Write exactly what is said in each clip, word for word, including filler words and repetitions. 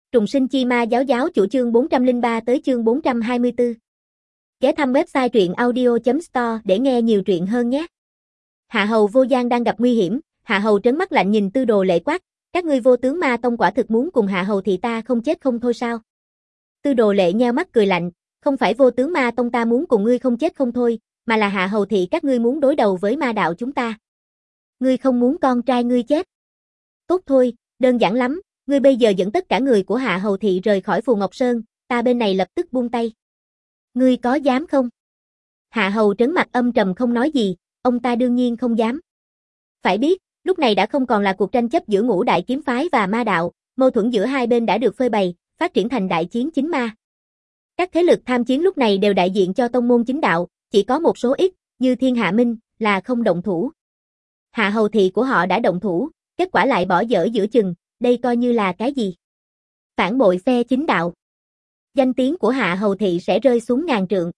Trùng sinh chi ma giáo giáo chủ chương bốn trăm lẻ ba tới chương bốn trăm hai mươi tư. Ghé thăm website truyện audio chấm store để nghe nhiều truyện hơn nhé. Hạ Hầu Vô Gian đang gặp nguy hiểm, Hạ Hầu trấn mắt lạnh nhìn Tư Đồ Lệ quát, các ngươi Vô Tướng Ma Tông quả thực muốn cùng Hạ Hầu thị ta không chết không thôi sao? Tư Đồ Lệ nheo mắt cười lạnh, không phải Vô Tướng Ma Tông ta muốn cùng ngươi không chết không thôi, mà là Hạ Hầu thị các ngươi muốn đối đầu với ma đạo chúng ta. Ngươi không muốn con trai ngươi chết. Tốt thôi, đơn giản lắm. Ngươi bây giờ dẫn tất cả người của Hạ Hầu thị rời khỏi Phù Ngọc Sơn, ta bên này lập tức buông tay. Ngươi có dám không? Hạ Hầu trấn mặt âm trầm không nói gì, ông ta đương nhiên không dám. Phải biết, lúc này đã không còn là cuộc tranh chấp giữa Ngũ Đại kiếm phái và ma đạo, mâu thuẫn giữa hai bên đã được phơi bày, phát triển thành đại chiến chính ma. Các thế lực tham chiến lúc này đều đại diện cho tông môn chính đạo, chỉ có một số ít, như Thiên Hạ Minh, là không động thủ. Hạ Hầu thị của họ đã động thủ, kết quả lại bỏ dở giữa chừng. Đây coi như là cái gì? Phản bội phe chính đạo. Danh tiếng của Hạ Hầu thị sẽ rơi xuống ngàn trượng.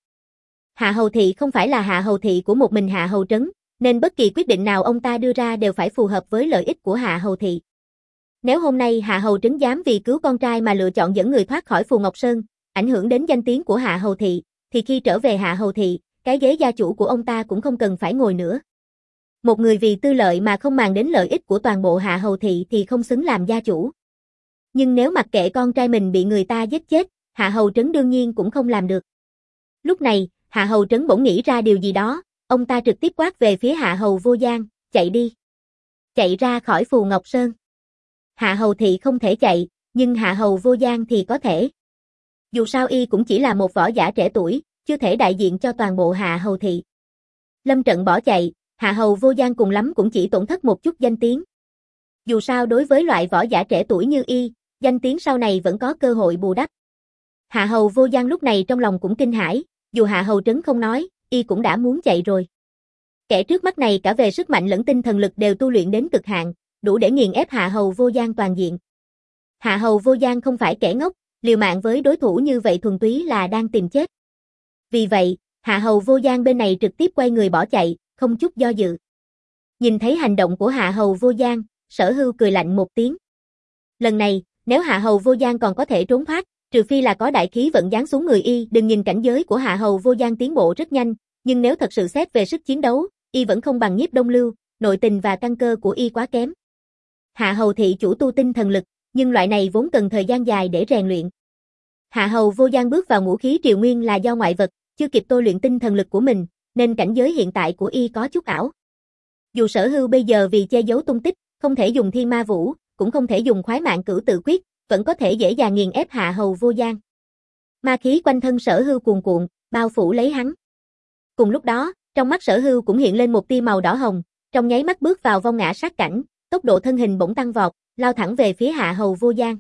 Hạ Hầu thị không phải là Hạ Hầu thị của một mình Hạ Hầu trấn, nên bất kỳ quyết định nào ông ta đưa ra đều phải phù hợp với lợi ích của Hạ Hầu thị. Nếu hôm nay Hạ Hầu trấn dám vì cứu con trai mà lựa chọn dẫn người thoát khỏi Phù Ngọc Sơn, ảnh hưởng đến danh tiếng của Hạ Hầu thị, thì khi trở về Hạ Hầu thị, cái ghế gia chủ của ông ta cũng không cần phải ngồi nữa. Một người vì tư lợi mà không màng đến lợi ích của toàn bộ Hạ Hầu thị thì không xứng làm gia chủ. Nhưng nếu mặc kệ con trai mình bị người ta giết chết, Hạ Hầu trấn đương nhiên cũng không làm được. Lúc này, Hạ Hầu trấn bỗng nghĩ ra điều gì đó, ông ta trực tiếp quát về phía Hạ Hầu Vô Gian, chạy đi. Chạy ra khỏi Phù Ngọc Sơn. Hạ Hầu thị không thể chạy, nhưng Hạ Hầu Vô Gian thì có thể. Dù sao y cũng chỉ là một võ giả trẻ tuổi, chưa thể đại diện cho toàn bộ Hạ Hầu thị. Lâm trận bỏ chạy, Hạ Hầu Vô Gian cùng lắm cũng chỉ tổn thất một chút danh tiếng. Dù sao đối với loại võ giả trẻ tuổi như y, danh tiếng sau này vẫn có cơ hội bù đắp. Hạ Hầu Vô Gian lúc này trong lòng cũng kinh hãi, dù Hạ Hầu trấn không nói, y cũng đã muốn chạy rồi. Kẻ trước mắt này cả về sức mạnh lẫn tinh thần lực đều tu luyện đến cực hạn, đủ để nghiền ép Hạ Hầu Vô Gian toàn diện. Hạ Hầu Vô Gian không phải kẻ ngốc, liều mạng với đối thủ như vậy thuần túy là đang tìm chết. Vì vậy, Hạ Hầu Vô Gian bên này trực tiếp quay người bỏ chạy, không chút do dự. Nhìn thấy hành động của Hạ Hầu Vô Gian, Sở Hưu cười lạnh một tiếng. Lần này, nếu Hạ Hầu Vô Gian còn có thể trốn thoát, trừ phi là có đại khí vận giáng xuống người y, đừng nhìn cảnh giới của Hạ Hầu Vô Gian tiến bộ rất nhanh, nhưng nếu thật sự xét về sức chiến đấu, y vẫn không bằng Nhiếp Đông Lưu, nội tình và căn cơ của y quá kém. Hạ Hầu thị chủ tu tinh thần lực, nhưng loại này vốn cần thời gian dài để rèn luyện. Hạ Hầu Vô Gian bước vào ngũ khí triều nguyên là do ngoại vật, chưa kịp tôi luyện tinh thần lực của mình, nên cảnh giới hiện tại của y có chút ảo. Dù Sở Hưu bây giờ vì che giấu tung tích, không thể dùng Thiên Ma Vũ, cũng không thể dùng Khoái Mạng Cửu Tự Quyết, vẫn có thể dễ dàng nghiền ép Hạ Hầu Vô Gian. Ma khí quanh thân Sở Hưu cuồn cuộn, bao phủ lấy hắn. Cùng lúc đó, trong mắt Sở Hưu cũng hiện lên một tia màu đỏ hồng, trong nháy mắt bước vào vong ngã sát cảnh, tốc độ thân hình bỗng tăng vọt, lao thẳng về phía Hạ Hầu Vô Gian.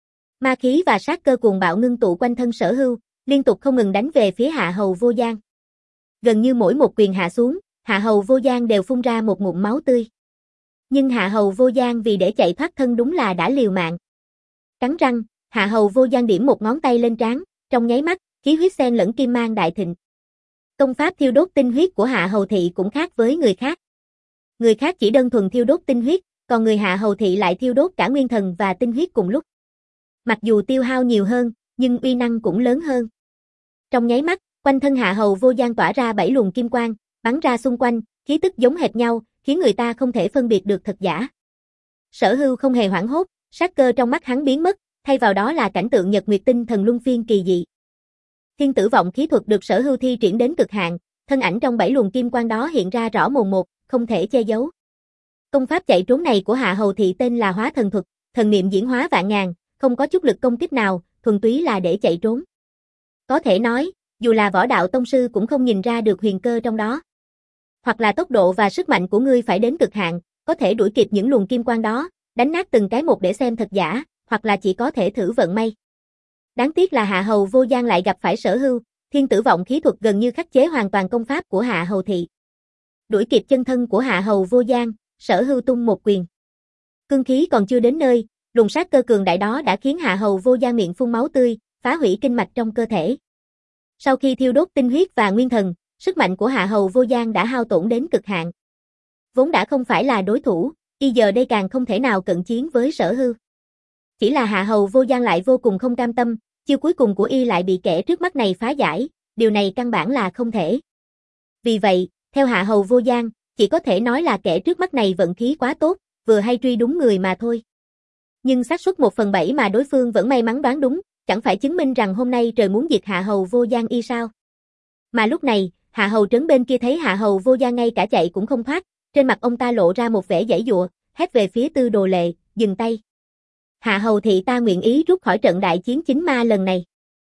Ma khí và sát cơ cuồng bạo ngưng tụ quanh thân Sở Hưu, liên tục không ngừng đánh về phía Hạ Hầu Vô Gian. Gần như mỗi một quyền hạ xuống, Hạ Hầu Vô Gian đều phun ra một ngụm máu tươi. Nhưng Hạ Hầu Vô Gian vì để chạy thoát thân đúng là đã liều mạng. Cắn răng, Hạ Hầu Vô Gian điểm một ngón tay lên trán, trong nháy mắt, khí huyết xen lẫn kim mang đại thịnh. Công pháp thiêu đốt tinh huyết của Hạ Hầu thị cũng khác với người khác. Người khác chỉ đơn thuần thiêu đốt tinh huyết, còn người Hạ Hầu thị lại thiêu đốt cả nguyên thần và tinh huyết cùng lúc. Mặc dù tiêu hao nhiều hơn, nhưng uy năng cũng lớn hơn. Trong nháy mắt, quanh thân Hạ Hầu Vô Gian tỏa ra bảy luồng kim quang, bắn ra xung quanh, khí tức giống hệt nhau, khiến người ta không thể phân biệt được thật giả. Sở Hưu không hề hoảng hốt, sát cơ trong mắt hắn biến mất, thay vào đó là cảnh tượng Nhật Nguyệt Tinh Thần Luân Phiên kỳ dị. Thiên tử vọng khí thuật được Sở Hưu thi triển đến cực hạn, thân ảnh trong bảy luồng kim quang đó hiện ra rõ mồn một, không thể che giấu. Công pháp chạy trốn này của Hạ Hầu thị tên là Hóa Thần Thuật, thần niệm diễn hóa vạn ngàn, không có chút lực công kích nào, thuần túy là để chạy trốn. Có thể nói, dù là võ đạo tông sư cũng không nhìn ra được huyền cơ trong đó. Hoặc là tốc độ và sức mạnh của ngươi phải đến cực hạn, có thể đuổi kịp những luồng kim quang đó, đánh nát từng cái một để xem thật giả, hoặc là chỉ có thể thử vận may. Đáng tiếc là Hạ Hầu Vô Gian lại gặp phải Sở Hưu, thiên tử vọng khí thuật gần như khắc chế hoàn toàn công pháp của Hạ Hầu thị. Đuổi kịp chân thân của Hạ Hầu Vô Gian, Sở Hưu tung một quyền. Cương khí còn chưa đến nơi, luồng sát cơ cường đại đó đã khiến Hạ Hầu Vô Gian miệng phun máu tươi, phá hủy kinh mạch trong cơ thể. Sau khi thiêu đốt tinh huyết và nguyên thần, sức mạnh của Hạ Hầu Vô Gian đã hao tổn đến cực hạn. Vốn đã không phải là đối thủ, y giờ đây càng không thể nào cận chiến với Sở Hưu. Chỉ là Hạ Hầu Vô Gian lại vô cùng không cam tâm, chiêu cuối cùng của y lại bị kẻ trước mắt này phá giải, điều này căn bản là không thể. Vì vậy, theo Hạ Hầu Vô Gian, chỉ có thể nói là kẻ trước mắt này vận khí quá tốt, vừa hay truy đúng người mà thôi. Nhưng xác suất một phần bảy mà đối phương vẫn may mắn đoán đúng, chẳng phải chứng minh rằng hôm nay trời muốn diệt Hạ Hầu Vô Gian y sao? Mà lúc này, Hạ Hầu Trấn bên kia thấy Hạ Hầu Vô Gian ngay cả chạy cũng không thoát, trên mặt ông ta lộ ra một vẻ giãy giụa, hét về phía Tư Đồ Lệ, dừng tay. Hạ Hầu thị ta nguyện ý rút khỏi trận đại chiến chính ma lần này.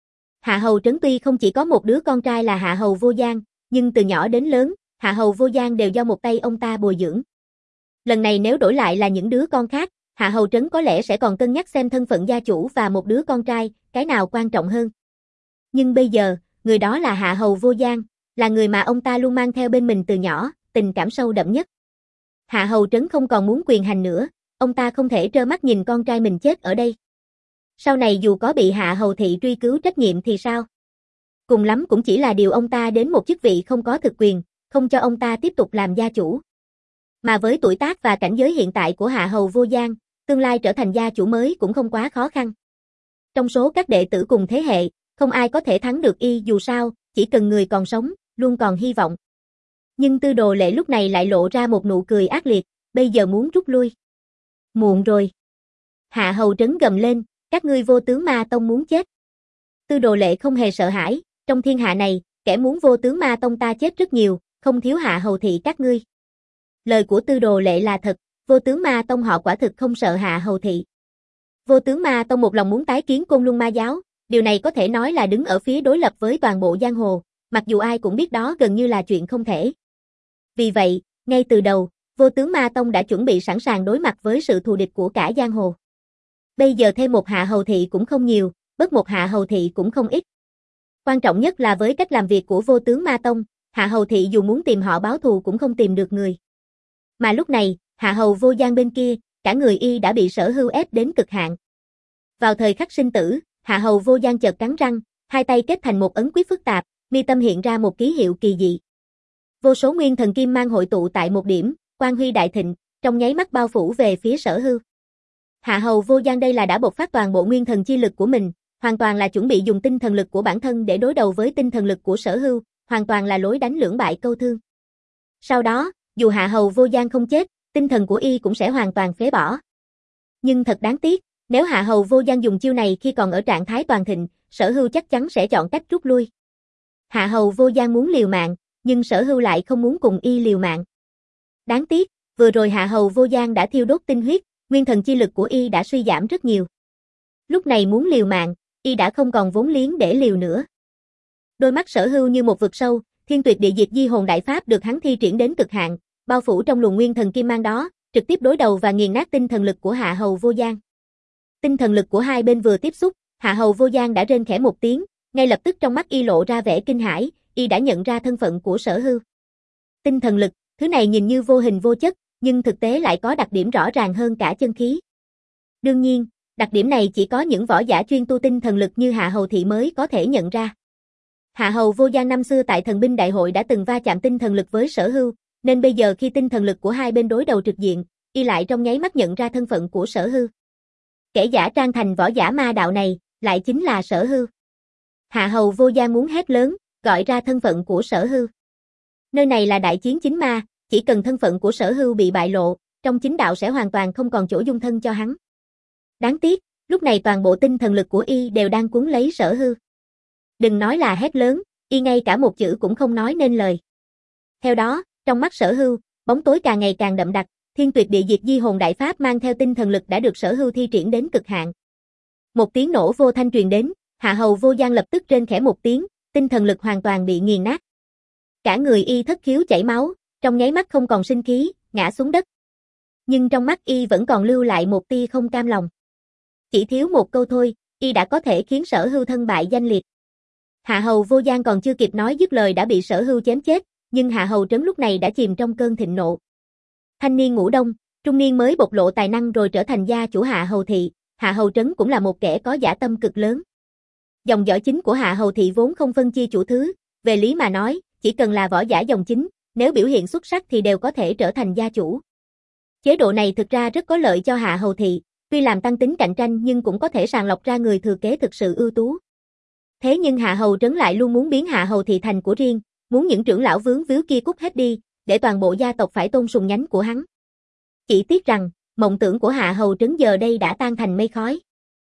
Hạ Hầu Trấn tuy không chỉ có một đứa con trai là Hạ Hầu Vô Gian, nhưng từ nhỏ đến lớn, Hạ Hầu Vô Gian đều do một tay ông ta bồi dưỡng. Lần này nếu đổi lại là những đứa con khác, Hạ Hầu Trấn có lẽ sẽ còn cân nhắc xem thân phận gia chủ và một đứa con trai, cái nào quan trọng hơn. Nhưng bây giờ, người đó là Hạ Hầu Vô Gian, là người mà ông ta luôn mang theo bên mình từ nhỏ, tình cảm sâu đậm nhất. Hạ Hầu Trấn không còn muốn quyền hành nữa, ông ta không thể trơ mắt nhìn con trai mình chết ở đây. Sau này dù có bị Hạ Hầu thị truy cứu trách nhiệm thì sao? Cùng lắm cũng chỉ là điều ông ta đến một chức vị không có thực quyền, không cho ông ta tiếp tục làm gia chủ. Mà với tuổi tác và cảnh giới hiện tại của Hạ Hầu Vô Gian, tương lai trở thành gia chủ mới cũng không quá khó khăn. Trong số các đệ tử cùng thế hệ, không ai có thể thắng được y dù sao, chỉ cần người còn sống, luôn còn hy vọng. Nhưng Tư Đồ Lệ lúc này lại lộ ra một nụ cười ác liệt, bây giờ muốn rút lui. Muộn rồi. Hạ Hầu Trấn gầm lên, các ngươi Vô Tướng Ma Tông muốn chết. Tư Đồ Lệ không hề sợ hãi, trong thiên hạ này, kẻ muốn Vô Tướng Ma Tông ta chết rất nhiều, không thiếu Hạ Hầu thị các ngươi. Lời của Tư Đồ Lệ là thật, Vô Tướng Ma Tông họ quả thực không sợ Hạ Hầu thị. Vô Tướng Ma Tông một lòng muốn tái kiến Côn Luân Ma giáo, điều này có thể nói là đứng ở phía đối lập với toàn bộ giang hồ, mặc dù ai cũng biết đó gần như là chuyện không thể. Vì vậy, ngay từ đầu, Vô Tướng Ma Tông đã chuẩn bị sẵn sàng đối mặt với sự thù địch của cả giang hồ. Bây giờ thêm một Hạ Hầu thị cũng không nhiều, bớt một Hạ Hầu thị cũng không ít. Quan trọng nhất là với cách làm việc của Vô Tướng Ma Tông, Hạ Hầu thị dù muốn tìm họ báo thù cũng không tìm được người. Mà lúc này, Hạ Hầu Vô Gian bên kia, cả người y đã bị Sở Hưu ép đến cực hạn. Vào thời khắc sinh tử, Hạ Hầu Vô Gian chợt cắn răng, hai tay kết thành một ấn quyết phức tạp, mi tâm hiện ra một ký hiệu kỳ dị. Vô số nguyên thần kim mang hội tụ tại một điểm, quang huy đại thịnh, trong nháy mắt bao phủ về phía Sở Hưu. Hạ Hầu Vô Gian đây là đã bộc phát toàn bộ nguyên thần chi lực của mình, hoàn toàn là chuẩn bị dùng tinh thần lực của bản thân để đối đầu với tinh thần lực của Sở Hưu, hoàn toàn là lối đánh lưỡng bại câu thương. Sau đó, dù Hạ Hầu Vô Gian không chết, tinh thần của y cũng sẽ hoàn toàn phế bỏ. Nhưng thật đáng tiếc, nếu Hạ Hầu Vô Gian dùng chiêu này khi còn ở trạng thái toàn thịnh, Sở Hưu chắc chắn sẽ chọn cách rút lui. Hạ Hầu Vô Gian muốn liều mạng, nhưng Sở Hưu lại không muốn cùng y liều mạng. Đáng tiếc, vừa rồi Hạ Hầu Vô Gian đã thiêu đốt tinh huyết, nguyên thần chi lực của y đã suy giảm rất nhiều. Lúc này muốn liều mạng, y đã không còn vốn liếng để liều nữa. Đôi mắt Sở Hưu như một vực sâu, Thiên Tuyệt Địa Diệt Di Hồn Đại Pháp được hắn thi triển đến cực hạn, bao phủ trong luồng nguyên thần kim mang đó, trực tiếp đối đầu và nghiền nát tinh thần lực của Hạ Hầu Vô Gian. Tinh thần lực của hai bên vừa tiếp xúc, Hạ Hầu Vô Gian đã rên khẽ một tiếng, ngay lập tức trong mắt y lộ ra vẻ kinh hãi, y đã nhận ra thân phận của Sở Hưu. Tinh thần lực, thứ này nhìn như vô hình vô chất, nhưng thực tế lại có đặc điểm rõ ràng hơn cả chân khí. Đương nhiên, đặc điểm này chỉ có những võ giả chuyên tu tinh thần lực như Hạ Hầu thị mới có thể nhận ra. Hạ Hầu Vô Gian năm xưa tại Thần binh đại hội đã từng va chạm tinh thần lực với Sở Hưu, nên bây giờ khi tinh thần lực của hai bên đối đầu trực diện, y lại trong nháy mắt nhận ra thân phận của Sở Hưu. Kẻ giả trang thành võ giả ma đạo này, lại chính là Sở Hưu. Hạ Hầu Vô Gian muốn hét lớn, gọi ra thân phận của Sở Hưu. Nơi này là đại chiến chính ma, chỉ cần thân phận của Sở Hưu bị bại lộ, trong chính đạo sẽ hoàn toàn không còn chỗ dung thân cho hắn. Đáng tiếc, lúc này toàn bộ tinh thần lực của y đều đang cuốn lấy Sở Hưu. Đừng nói là hét lớn, y ngay cả một chữ cũng không nói nên lời. Theo đó, trong mắt Sở Hưu, bóng tối càng ngày càng đậm đặc, Thiên Tuyệt Địa Diệt Di Hồn Đại Pháp mang theo tinh thần lực đã được Sở Hưu thi triển đến cực hạn. Một tiếng nổ vô thanh truyền đến, Hạ Hầu Vô Gian lập tức rên khẽ một tiếng, tinh thần lực hoàn toàn bị nghiền nát. Cả người y thất khiếu chảy máu, trong nháy mắt không còn sinh khí, ngã xuống đất. Nhưng trong mắt y vẫn còn lưu lại một tia không cam lòng. Chỉ thiếu một câu thôi, y đã có thể khiến Sở Hưu thân bại danh liệt. Hạ Hầu Vô Gian còn chưa kịp nói dứt lời đã bị Sở Hưu chém chết, nhưng Hạ Hầu Trấn lúc này đã chìm trong cơn thịnh nộ. Thanh niên ngủ đông, trung niên mới bộc lộ tài năng rồi trở thành gia chủ Hạ Hầu thị, Hạ Hầu Trấn cũng là một kẻ có dã tâm cực lớn. Dòng dõi chính của Hạ Hầu thị vốn không phân chia chủ thứ, về lý mà nói, chỉ cần là võ giả dòng chính, nếu biểu hiện xuất sắc thì đều có thể trở thành gia chủ. Chế độ này thực ra rất có lợi cho Hạ Hầu thị, tuy làm tăng tính cạnh tranh nhưng cũng có thể sàng lọc ra người thừa kế thực sự ưu tú. Thế nhưng Hạ Hầu Trấn lại luôn muốn biến Hạ Hầu thị thành của riêng, muốn những trưởng lão vướng víu kia cút hết đi, để toàn bộ gia tộc phải tôn sùng nhánh của hắn. Chỉ tiếc rằng, mộng tưởng của Hạ Hầu Trấn giờ đây đã tan thành mây khói.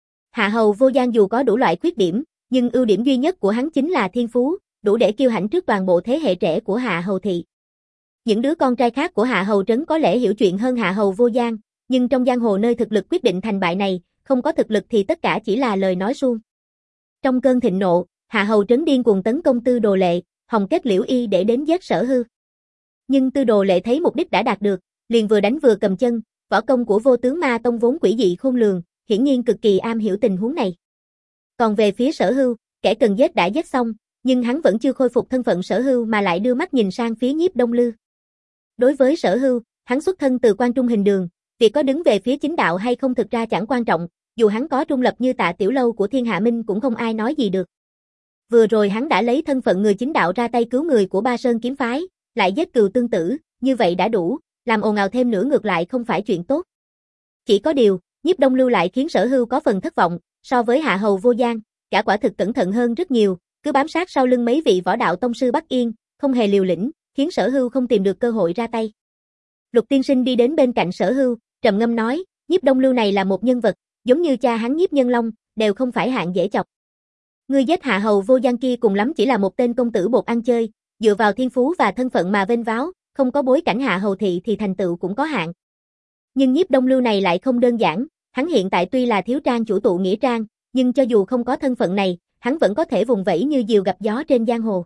Hạ Hầu Vô Gian dù có đủ loại khuyết điểm, nhưng ưu điểm duy nhất của hắn chính là thiên phú, đủ để kiêu hãnh trước toàn bộ thế hệ trẻ của Hạ Hầu thị. Những đứa con trai khác của Hạ Hầu Trấn có lẽ hiểu chuyện hơn Hạ Hầu Vô Gian, nhưng trong giang hồ nơi thực lực quyết định thành bại này, không có thực lực thì tất cả chỉ là lời nói suông. Trong cơn thịnh nộ, Hạ Hầu Trấn điên cuồng tấn công Tư Đồ Lệ, hòng kết liễu y để đến giết Sở Hư. Nhưng Tư Đồ Lệ thấy mục đích đã đạt được, liền vừa đánh vừa cầm chân, võ công của Vô Tướng Ma Tông vốn quỷ dị khôn lường, hiển nhiên cực kỳ am hiểu tình huống này. Còn về phía Sở Hưu, kẻ cần giết đã giết xong, nhưng hắn vẫn chưa khôi phục thân phận Sở Hưu mà lại đưa mắt nhìn sang phía Nhiếp Đông Lư. Đối với Sở Hưu, hắn xuất thân từ Quan Trung Hình Đường, việc có đứng về phía chính đạo hay không thực ra chẳng quan trọng, dù hắn có trung lập như Tạ Tiểu Lâu của Thiên Hạ Minh cũng không ai nói gì được. Vừa rồi hắn đã lấy thân phận người chính đạo ra tay cứu người của Ba Sơn kiếm phái, lại giết cừu tương tử, như vậy đã đủ, làm ồn ào thêm nữa ngược lại không phải chuyện tốt. Chỉ có điều, Nhiếp Đông Lưu lại khiến Sở Hưu có phần thất vọng, so với Hạ Hầu Vô Gian, cả quả thực cẩn thận hơn rất nhiều, cứ bám sát sau lưng mấy vị võ đạo tông sư Bắc Yên, không hề liều lĩnh, khiến Sở Hưu không tìm được cơ hội ra tay. Lục Tiên Sinh đi đến bên cạnh Sở Hưu, trầm ngâm nói, Nhiếp Đông Lưu này là một nhân vật, giống như cha hắn Nhiếp Nhân Long, đều không phải hạng dễ chọc. Ngươi giết Hạ Hầu Vô Gian kia cùng lắm chỉ là một tên công tử bột ăn chơi, dựa vào thiên phú và thân phận mà vênh váo, không có bối cảnh Hạ Hầu thị thì thành tựu cũng có hạn. Nhưng Nhiếp Đông Lưu này lại không đơn giản, hắn hiện tại tuy là thiếu trang chủ tụ nghĩa trang, nhưng cho dù không có thân phận này, hắn vẫn có thể vùng vẫy như diều gặp gió trên giang hồ.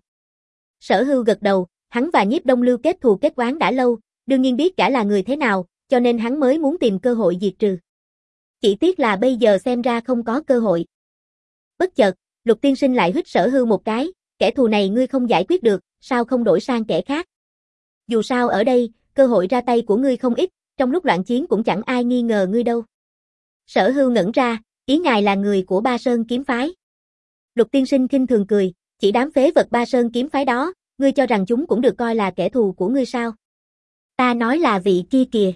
Sở Hưu gật đầu, hắn và Nhiếp Đông Lưu kết thù kết oán đã lâu, đương nhiên biết gã là người thế nào, cho nên hắn mới muốn tìm cơ hội diệt trừ. Chỉ tiếc là bây giờ xem ra không có cơ hội. Bất chợt, Lục Tiên Sinh lại huýt Sở Hưu một cái, kẻ thù này ngươi không giải quyết được, sao không đổi sang kẻ khác? Dù sao ở đây, cơ hội ra tay của ngươi không ít, trong lúc loạn chiến cũng chẳng ai nghi ngờ ngươi đâu. Sở Hưu ngẩn ra, ý ngài là người của Ba Sơn kiếm phái. Lục Tiên Sinh khinh thường cười, chỉ đám phế vật Ba Sơn kiếm phái đó, ngươi cho rằng chúng cũng được coi là kẻ thù của ngươi sao? Ta nói là vị kia kìa.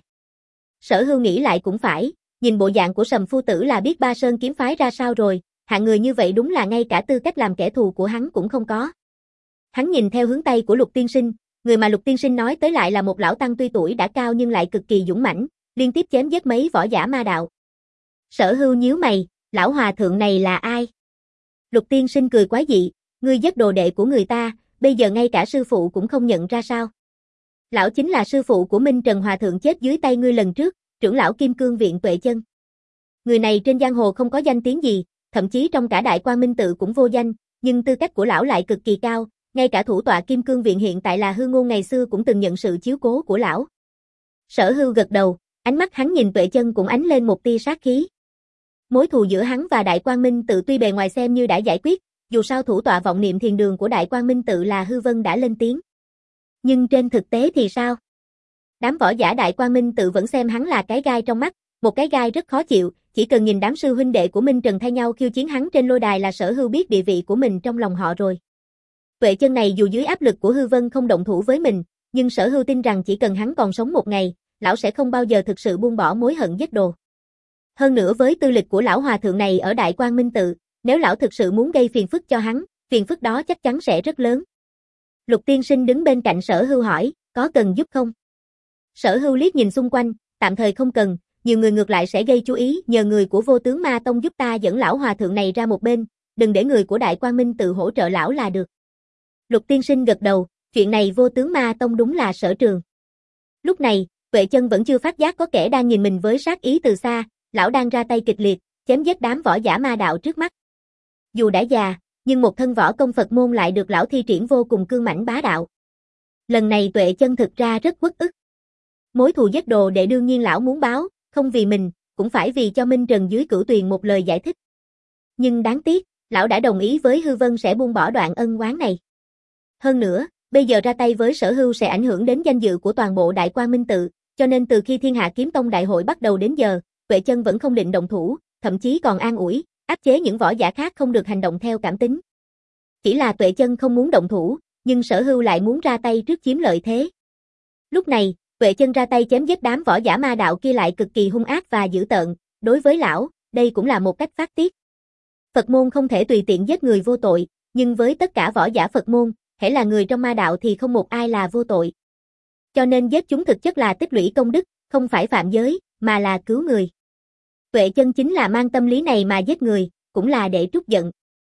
Sở Hưu nghĩ lại cũng phải, nhìn bộ dạng của Sầm phu tử là biết Ba Sơn kiếm phái ra sao rồi, hạng người như vậy đúng là ngay cả tư cách làm kẻ thù của hắn cũng không có. Hắn nhìn theo hướng tay của Lục Tiên Sinh, người mà Lục Tiên Sinh nói tới lại là một lão tăng tuy tuổi đã cao nhưng lại cực kỳ dũng mãnh, liên tiếp chém giết mấy võ giả ma đạo. Sở Hưu nhíu mày, lão hòa thượng này là ai? Lục Tiên Sinh cười quái dị, ngươi giết đồ đệ của người ta, bây giờ ngay cả sư phụ cũng không nhận ra sao? Lão chính là sư phụ của Minh Trần hòa thượng chết dưới tay ngươi lần trước, trưởng lão Kim Cương viện Tuệ Chân. Người này trên giang hồ không có danh tiếng gì, thậm chí trong cả Đại Quang Minh tự cũng vô danh, nhưng tư cách của lão lại cực kỳ cao, ngay cả thủ tọa Kim Cương viện hiện tại là Hư Ngôn ngày xưa cũng từng nhận sự chiếu cố của lão. Sở Hưu gật đầu, ánh mắt hắn nhìn Tuệ Chân cũng ánh lên một tia sát khí. Mối thù giữa hắn và Đại Quang Minh tự tuy bề ngoài xem như đã giải quyết, dù sao thủ tọa vọng niệm thiền đường của Đại Quang Minh tự là Hư Vân đã lên tiếng. Nhưng trên thực tế thì sao? Đám võ giả Đại Quang Minh tự vẫn xem hắn là cái gai trong mắt, một cái gai rất khó chịu, chỉ cần nhìn đám sư huynh đệ của Minh Trần thay nhau khiêu chiến hắn trên lôi đài là Sở Hưu biết địa vị của mình trong lòng họ rồi. Tuệ Chân này dù dưới áp lực của Hư Vân không động thủ với mình, nhưng Sở Hưu tin rằng chỉ cần hắn còn sống một ngày, lão sẽ không bao giờ thực sự buông bỏ mối hận giết đồ. Hơn nữa với tư lịch của lão hòa thượng này ở Đại Quang Minh tự, nếu lão thực sự muốn gây phiền phức cho hắn, phiền phức đó chắc chắn sẽ rất lớn. Lục Tiên Sinh đứng bên cạnh Sở Hưu hỏi, có cần giúp không? Sở Hưu liếc nhìn xung quanh, tạm thời không cần, nhiều người ngược lại sẽ gây chú ý, nhờ người của Vô Tướng Ma Tông giúp ta dẫn lão hòa thượng này ra một bên, đừng để người của Đại Quang Minh tự hỗ trợ lão là được. Lục Tiên Sinh gật đầu, chuyện này Vô Tướng Ma Tông đúng là sở trường. Lúc này, Tuệ Chân vẫn chưa phát giác có kẻ đang nhìn mình với sát ý từ xa, lão đang ra tay kịch liệt, chém giết đám võ giả ma đạo trước mắt. Dù đã già, nhưng một thân võ công Phật môn lại được lão thi triển vô cùng cương mãnh bá đạo. Lần này Tuệ Chân thực ra rất uất ức. Mối thù giết đồ đệ đương nhiên lão muốn báo, không vì mình, cũng phải vì cho Minh Trần dưới Cửu Tuyền một lời giải thích. Nhưng đáng tiếc, lão đã đồng ý với Hư Vân sẽ buông bỏ đoạn ân oán này. Hơn nữa, bây giờ ra tay với Sở Hưu sẽ ảnh hưởng đến danh dự của toàn bộ Đại Quang Minh tự, cho nên từ khi Thiên Hạ Kiếm Tông đại hội bắt đầu đến giờ, Tuệ Chân vẫn không định động thủ, thậm chí còn an ủi, áp chế những võ giả khác không được hành động theo cảm tính. Chỉ là Tuệ Chân không muốn động thủ, nhưng Sở Hưu lại muốn ra tay trước chiếm lợi thế. Lúc này, Tuệ Chân ra tay chém giết đám võ giả ma đạo kia lại cực kỳ hung ác và dữ tợn, đối với lão, đây cũng là một cách phát tiết. Phật môn không thể tùy tiện giết người vô tội, nhưng với tất cả võ giả Phật môn, hễ là người trong ma đạo thì không một ai là vô tội. Cho nên giết chúng thực chất là tích lũy công đức, không phải phạm giới, mà là cứu người. Tuệ Chân chính là mang tâm lý này mà giết người, cũng là để trút giận.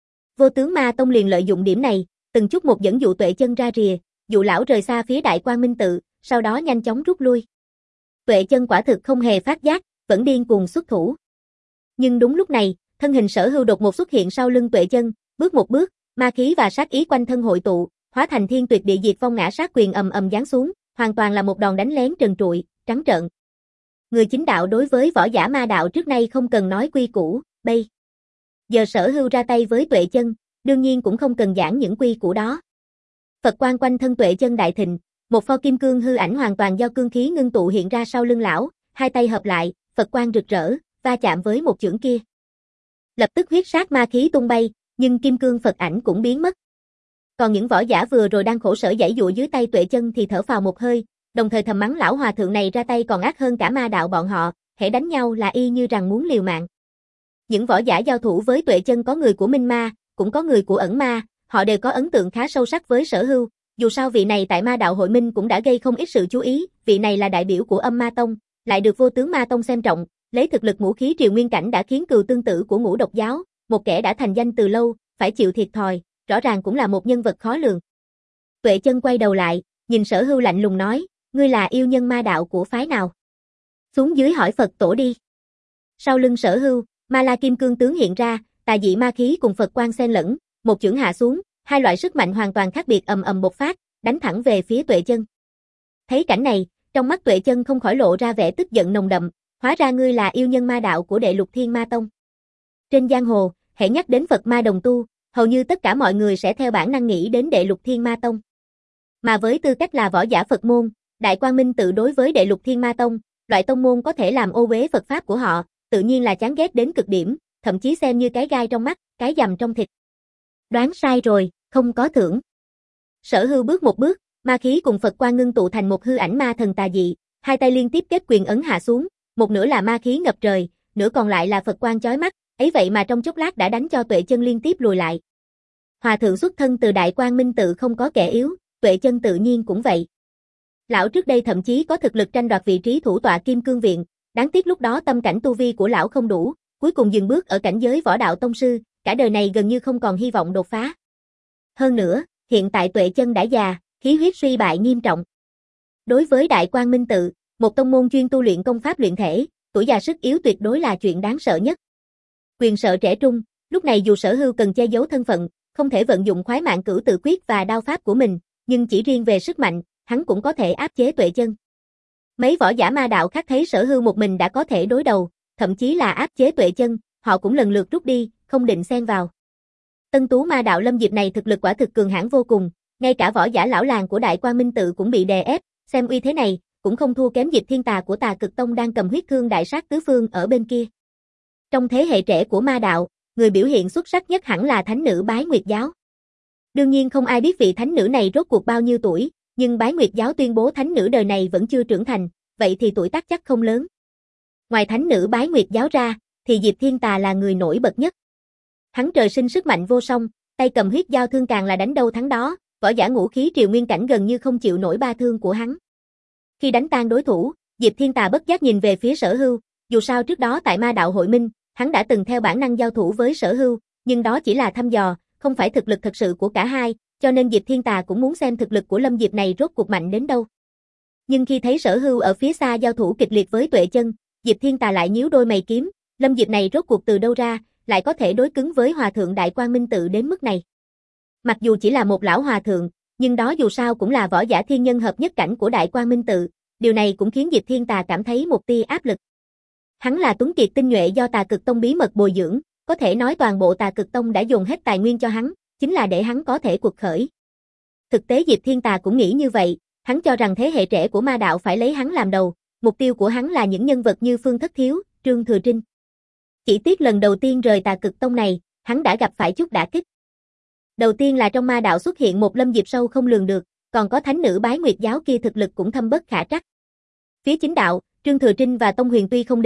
Vô Tướng Ma Tông liền lợi dụng điểm này, từng chút một dẫn dụ Tuệ Chân ra rìa, dụ lão rời xa phía Đại Quang Minh tự, sau đó nhanh chóng rút lui. Tuệ Chân quả thực không hề phát giác, vẫn điên cuồng xuất thủ. Nhưng đúng lúc này, thân hình Sở Hưu đột ngột xuất hiện sau lưng Tuệ Chân, bước một bước, ma khí và sát ý quanh thân hội tụ, hóa thành thiên tuyệt địa diệt phong ngã sát quyền ầm ầm giáng xuống, hoàn toàn là một đòn đánh lén trần trụi, trắng trợn. Người chính đạo đối với võ giả ma đạo trước nay không cần nói quy củ, bây giờ Sở Hưu ra tay với Tuệ Chân, đương nhiên cũng không cần giảng những quy củ đó. Phật quang quanh thân Tuệ Chân đại thịnh, một pho kim cương hư ảnh hoàn toàn do cương khí ngưng tụ hiện ra sau lưng lão, hai tay hợp lại, Phật quang rực rỡ, va chạm với một chưởng kia. Lập tức huyết sát ma khí tung bay, nhưng kim cương Phật ảnh cũng biến mất. Còn những võ giả vừa rồi đang khổ sở giãy giụa dưới tay Tuệ Chân thì thở phào một hơi, đồng thời thầm mắng lão hòa thượng này ra tay còn ác hơn cả ma đạo bọn họ, hễ đánh nhau là y như rằng muốn liều mạng. Những võ giả giao thủ với Tuệ Chân có người của Minh Ma, cũng có người của Ẩn Ma, họ đều có ấn tượng khá sâu sắc với Sở Hưu, dù sao vị này tại Ma đạo hội minh cũng đã gây không ít sự chú ý, vị này là đại biểu của Âm Ma Tông, lại được Vô Tướng Ma Tông xem trọng, lấy thực lực ngũ khí triều nguyên cảnh đã khiến cừu tương tự của Ngũ Độc giáo, một kẻ đã thành danh từ lâu, phải chịu thiệt thòi, rõ ràng cũng là một nhân vật khó lường. Tuệ Chân quay đầu lại, nhìn Sở Hưu lạnh lùng nói, ngươi là yêu nhân ma đạo của phái nào? Xuống dưới hỏi Phật tổ đi. Sau lưng Sở Hưu, Ma La Kim Cương tướng hiện ra, tà dị ma khí cùng Phật quang xen lẫn, một chưởng hạ xuống, hai loại sức mạnh hoàn toàn khác biệt ầm ầm bộc phát, đánh thẳng về phía Tuệ Chân. Thấy cảnh này, trong mắt Tuệ Chân không khỏi lộ ra vẻ tức giận nồng đậm, hóa ra ngươi là yêu nhân ma đạo của Đệ Lục Thiên Ma Tông. Trên giang hồ, hễ nhắc đến Phật ma đồng tu, hầu như tất cả mọi người sẽ theo bản năng nghĩ đến Đệ Lục Thiên Ma Tông. Mà với tư cách là võ giả Phật môn, Đại Quang Minh tự đối với Đệ Lục Thiên Ma Tông, loại tông môn có thể làm ô uế Phật pháp của họ, tự nhiên là chán ghét đến cực điểm, thậm chí xem như cái gai trong mắt, cái dầm trong thịt. Đoán sai rồi, không có thưởng. Sở Hưu bước một bước, ma khí cùng Phật quang ngưng tụ thành một hư ảnh ma thần tà dị, hai tay liên tiếp kết quyền ấn hạ xuống, một nửa là ma khí ngập trời, nửa còn lại là Phật quang chói mắt, ấy vậy mà trong chốc lát đã đánh cho Tuệ Chân liên tiếp lùi lại. Hòa thượng xuất thân từ Đại Quang Minh tự không có kẻ yếu, Tuệ Chân tự nhiên cũng vậy. Lão trước đây thậm chí có thực lực tranh đoạt vị trí thủ tọa Kim Cương viện, đáng tiếc lúc đó tâm cảnh tu vi của lão không đủ, cuối cùng dừng bước ở cảnh giới võ đạo tông sư, cả đời này gần như không còn hy vọng đột phá. Hơn nữa, hiện tại Tuệ Chân đã già, khí huyết suy bại nghiêm trọng. Đối với Đại Quang Minh tự, một tông môn chuyên tu luyện công pháp luyện thể, tuổi già sức yếu tuyệt đối là chuyện đáng sợ nhất. Quyền sợ trẻ trung, lúc này dù Sở Hưu cần che giấu thân phận, không thể vận dụng khoái mạng cửu tự quyết và đao pháp của mình, nhưng chỉ riêng về sức mạnh, hắn cũng có thể áp chế Tuệ Chân. Mấy võ giả ma đạo khác thấy Sở Hưu một mình đã có thể đối đầu, thậm chí là áp chế Tuệ Chân, họ cũng lần lượt rút đi, không định xen vào. Tân tú ma đạo Lâm Diệp này thực lực quả thực cường hãn vô cùng, ngay cả võ giả lão làng của Đại Quang Minh tự cũng bị đè ép, xem uy thế này, cũng không thua kém Diệp Thiên Tà của Tà Cực Tông đang cầm huyết thương đại sát tứ phương ở bên kia. Trong thế hệ trẻ của ma đạo, người biểu hiện xuất sắc nhất hẳn là thánh nữ Bái Nguyệt giáo. Đương nhiên không ai biết vị thánh nữ này rốt cuộc bao nhiêu tuổi, nhưng Bái Nguyệt giáo tuyên bố thánh nữ đời này vẫn chưa trưởng thành, vậy thì tuổi tác chắc không lớn. Ngoài thánh nữ Bái Nguyệt giáo ra, thì Diệp Thiên Tà là người nổi bật nhất. Hắn trời sinh sức mạnh vô song, tay cầm huyết giao thương càng là đánh đâu thắng đó, võ giả ngũ khí triều nguyên cảnh gần như không chịu nổi ba thương của hắn. Khi đánh tan đối thủ, Diệp Thiên Tà bất giác nhìn về phía Sở Hưu, dù sao trước đó tại Ma đạo hội minh, hắn đã từng theo bản năng giao thủ với Sở Hưu, nhưng đó chỉ là thăm dò, không phải thực lực thật sự của cả hai, cho nên Diệp Thiên Tà cũng muốn xem thực lực của Lâm Diệp này rốt cuộc mạnh đến đâu. Nhưng khi thấy Sở Hưu ở phía xa giao thủ kịch liệt với Tuệ Chân, Diệp Thiên Tà lại nhíu đôi mày kiếm, Lâm Diệp này rốt cuộc từ đâu ra, lại có thể đối cứng với Hòa thượng Đại Quang Minh tự đến mức này. Mặc dù chỉ là một lão hòa thượng, nhưng đó dù sao cũng là võ giả thiên nhân hợp nhất cảnh của Đại Quang Minh tự, điều này cũng khiến Diệp Thiên Tà cảm thấy một tia áp lực. Hắn là tuấn kiệt tinh nhuệ do Tà Cực Tông bí mật bồi dưỡng, có thể nói toàn bộ Tà Cực Tông đã dồn hết tài nguyên cho hắn, chính là để hắn có thể quật khởi. Thực tế Diệp Thiên Tà cũng nghĩ như vậy, hắn cho rằng thế hệ trẻ của ma đạo phải lấy hắn làm đầu, mục tiêu của hắn là những nhân vật như Phương Thất Thiếu, Trương Thừa Trinh. Chỉ tiếc lần đầu tiên rời Tà Cực Tông này, hắn đã gặp phải chút đả kích. Đầu tiên là trong ma đạo xuất hiện một Lâm Diệp sâu không lường được, còn có thánh nữ Bái Nguyệt giáo kia thực lực cũng thâm bất khả trắc. Phía chính đạo, Trương Thừa Trinh và Tông Huyền tuy không đến,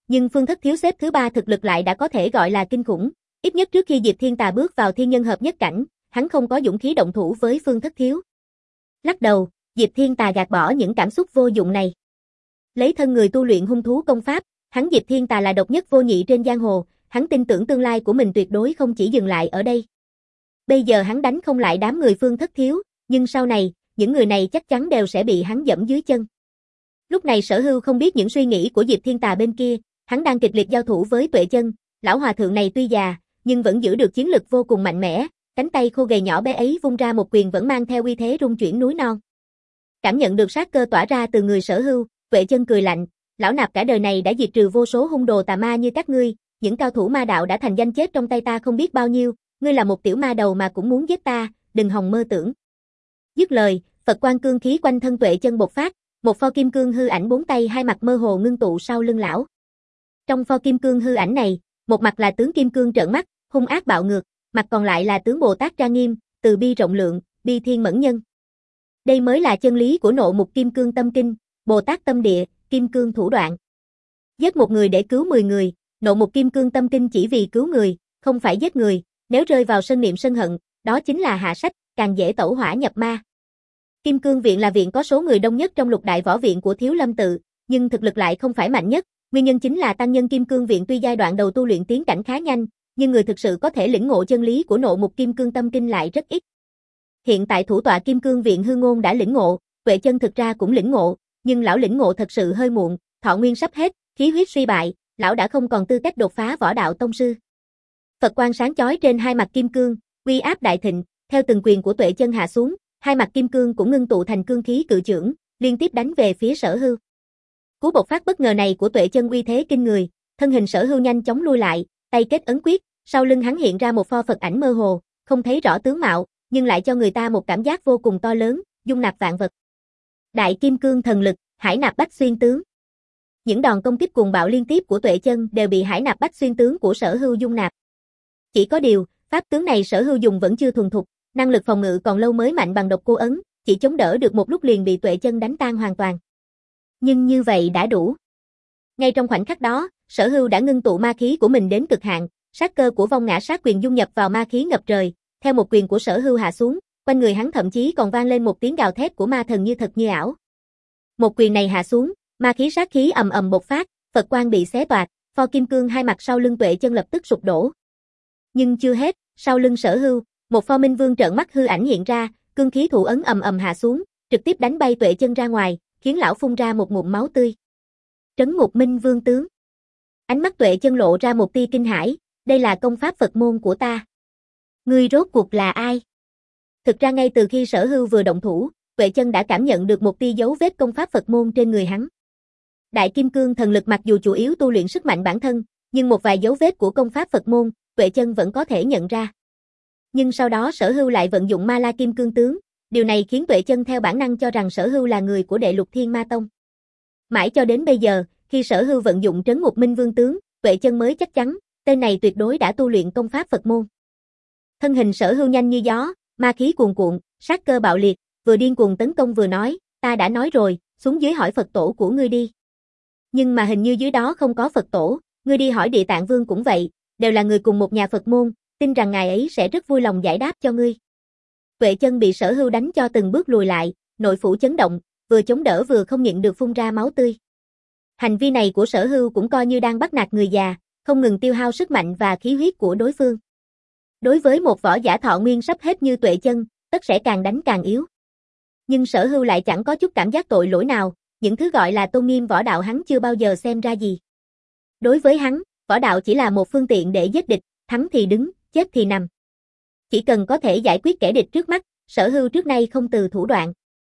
nhưng Phương Thất Thiếu xếp thứ ba thực lực lại đã có thể gọi là kinh khủng, ít nhất trước khi Diệp Thiên Tà bước vào thiên nhân hợp nhất cảnh, hắn không có dũng khí động thủ với Phương Thất Thiếu. Lắc đầu, Diệp Thiên Tà gạt bỏ những cảm xúc vô dụng này. Lấy thân người tu luyện hung thú công pháp, hắn Diệp Thiên Tà là độc nhất vô nhị trên giang hồ, hắn tin tưởng tương lai của mình tuyệt đối không chỉ dừng lại ở đây. Bây giờ hắn đánh không lại đám người Phương Thất Thiếu, nhưng sau này, những người này chắc chắn đều sẽ bị hắn dẫm dưới chân. Lúc này Sở Hưu không biết những suy nghĩ của Diệp Thiên Tà bên kia, hắn đang kịch liệt giao thủ với Tuệ Chân, lão hòa thượng này tuy già, nhưng vẫn giữ được chiến lực vô cùng mạnh mẽ, cánh tay khô gầy nhỏ bé ấy vung ra một quyền vẫn mang theo uy thế rung chuyển núi non. Cảm nhận được sát cơ tỏa ra từ người Sở Hưu, Tuệ Chân cười lạnh, lão nạp cả đời này đã diệt trừ vô số hung đồ tà ma như các ngươi, những cao thủ ma đạo đã thành danh chết trong tay ta không biết bao nhiêu, ngươi là một tiểu ma đầu mà cũng muốn giết ta, đừng hòng mơ tưởng. Dứt lời, Phật quang cương khí quanh thân Tuệ Chân bộc phát, một pho kim cương hư ảnh bốn tay hai mặt mơ hồ ngưng tụ sau lưng lão. Trong pho kim cương hư ảnh này, một mặt là tướng kim cương trợn mắt, hung ác bạo ngược, mặt còn lại là tướng Bồ Tát trang nghiêm, từ bi rộng lượng, bi thiên mẫn nhân. Đây mới là chân lý của nộ mục kim cương tâm kinh, Bồ Tát tâm địa, kim cương thủ đoạn. Giết một người để cứu mười người, nộ mục kim cương tâm kinh chỉ vì cứu người, không phải giết người, nếu rơi vào sân niệm sân hận, đó chính là hạ sách, càng dễ tẩu hỏa nhập ma. Kim Cương Viện là viện có số người đông nhất trong lục đại võ viện của Thiếu Lâm tự, nhưng thực lực lại không phải mạnh nhất, nguyên nhân chính là tăng nhân Kim Cương Viện tuy giai đoạn đầu tu luyện tiến cảnh khá nhanh, nhưng người thực sự có thể lĩnh ngộ chân lý của nộ mục kim cương tâm kinh lại rất ít. Hiện tại thủ tọa Kim Cương Viện Hư Ngôn đã lĩnh ngộ, Tuệ Chân thực ra cũng lĩnh ngộ, nhưng lão lĩnh ngộ thật sự hơi muộn, thọ nguyên sắp hết, khí huyết suy bại, lão đã không còn tư cách đột phá võ đạo tông sư. Phật quang sáng chói trên hai mặt kim cương, uy áp đại thịnh, theo từng quyền của Tuệ Chân hạ xuống, hai mặt kim cương cũng ngưng tụ thành cương khí cự chưởng, liên tiếp đánh về phía Sở Hưu. Cú bộc phát bất ngờ này của Tuệ Chân uy thế kinh người, thân hình Sở Hưu nhanh chóng lui lại, tay kết ấn quyết, sau lưng hắn hiện ra một pho Phật ảnh mơ hồ, không thấy rõ tướng mạo, nhưng lại cho người ta một cảm giác vô cùng to lớn, dung nạp vạn vật. Đại kim cương thần lực, Hải Nạp Bách Xuyên tướng. Những đòn công kích cuồng bạo liên tiếp của Tuệ Chân đều bị Hải Nạp Bách Xuyên tướng của Sở Hưu dung nạp. Chỉ có điều, pháp tướng này Sở Hưu dùng vẫn chưa thuần thục, năng lực phòng ngự còn lâu mới mạnh bằng độc cô ấn, chỉ chống đỡ được một lúc liền bị Tuệ Chân đánh tan hoàn toàn. Nhưng như vậy đã đủ. Ngay trong khoảnh khắc đó, Sở Hưu đã ngưng tụ ma khí của mình đến cực hạn, sát cơ của Vong Ngã Sát Quyền dung nhập vào ma khí ngập trời, theo một quyền của Sở Hưu hạ xuống, quanh người hắn thậm chí còn vang lên một tiếng gào thét của ma thần như thật như ảo. Một quyền này hạ xuống, ma khí sát khí ầm ầm bộc phát, Phật quang bị xé toạc, pho kim cương hai mặt sau lưng Tuệ Chân lập tức sụp đổ. Nhưng chưa hết, sau lưng Sở Hưu, một pho minh vương trợn mắt hư ảnh hiện ra, cương khí thủ ấn ầm ầm hạ xuống, trực tiếp đánh bay Tuệ Chân ra ngoài, khiến lão phun ra một ngụm máu tươi. Trấn ngục minh vương tướng. Ánh mắt Tuệ Chân lộ ra một tia kinh hãi, đây là công pháp Phật môn của ta. Ngươi rốt cuộc là ai? Thực ra ngay từ khi Sở Hưu vừa động thủ, Tuệ Chân đã cảm nhận được một tia dấu vết công pháp Phật môn trên người hắn. Đại kim cương thần lực mặc dù chủ yếu tu luyện sức mạnh bản thân, nhưng một vài dấu vết của công pháp Phật môn, Tuệ Chân vẫn có thể nhận ra. Nhưng sau đó Sở Hưu lại vận dụng Ma La Kim Cương tướng, điều này khiến Tuệ Chân theo bản năng cho rằng Sở Hưu là người của Đệ Lục Thiên Ma Tông. Mãi cho đến bây giờ, khi Sở Hưu vận dụng Trấn Ngục Minh Vương tướng, Tuệ Chân mới chắc chắn, tên này tuyệt đối đã tu luyện công pháp Phật môn. Thân hình Sở Hưu nhanh như gió, ma khí cuồn cuộn, sát cơ bạo liệt, vừa điên cuồng tấn công vừa nói, ta đã nói rồi, xuống dưới hỏi Phật tổ của ngươi đi. Nhưng mà hình như dưới đó không có Phật tổ, ngươi đi hỏi Địa Tạng Vương cũng vậy, đều là người cùng một nhà Phật môn, tin rằng ngài ấy sẽ rất vui lòng giải đáp cho ngươi. Tuệ Chân bị Sở Hưu đánh cho từng bước lùi lại, nội phủ chấn động, vừa chống đỡ vừa không nhịn được phun ra máu tươi. Hành vi này của Sở Hưu cũng coi như đang bắt nạt người già, không ngừng tiêu hao sức mạnh và khí huyết của đối phương. Đối với một võ giả thọ nguyên sắp hết như Tuệ Chân, tất sẽ càng đánh càng yếu. Nhưng Sở Hưu lại chẳng có chút cảm giác tội lỗi nào, những thứ gọi là tôn nghiêm võ đạo hắn chưa bao giờ xem ra gì. Đối với hắn, võ đạo chỉ là một phương tiện để giết địch, thắng thì đứng, chết thì nằm. Chỉ cần có thể giải quyết kẻ địch trước mắt, Sở Hưu trước nay không từ thủ đoạn.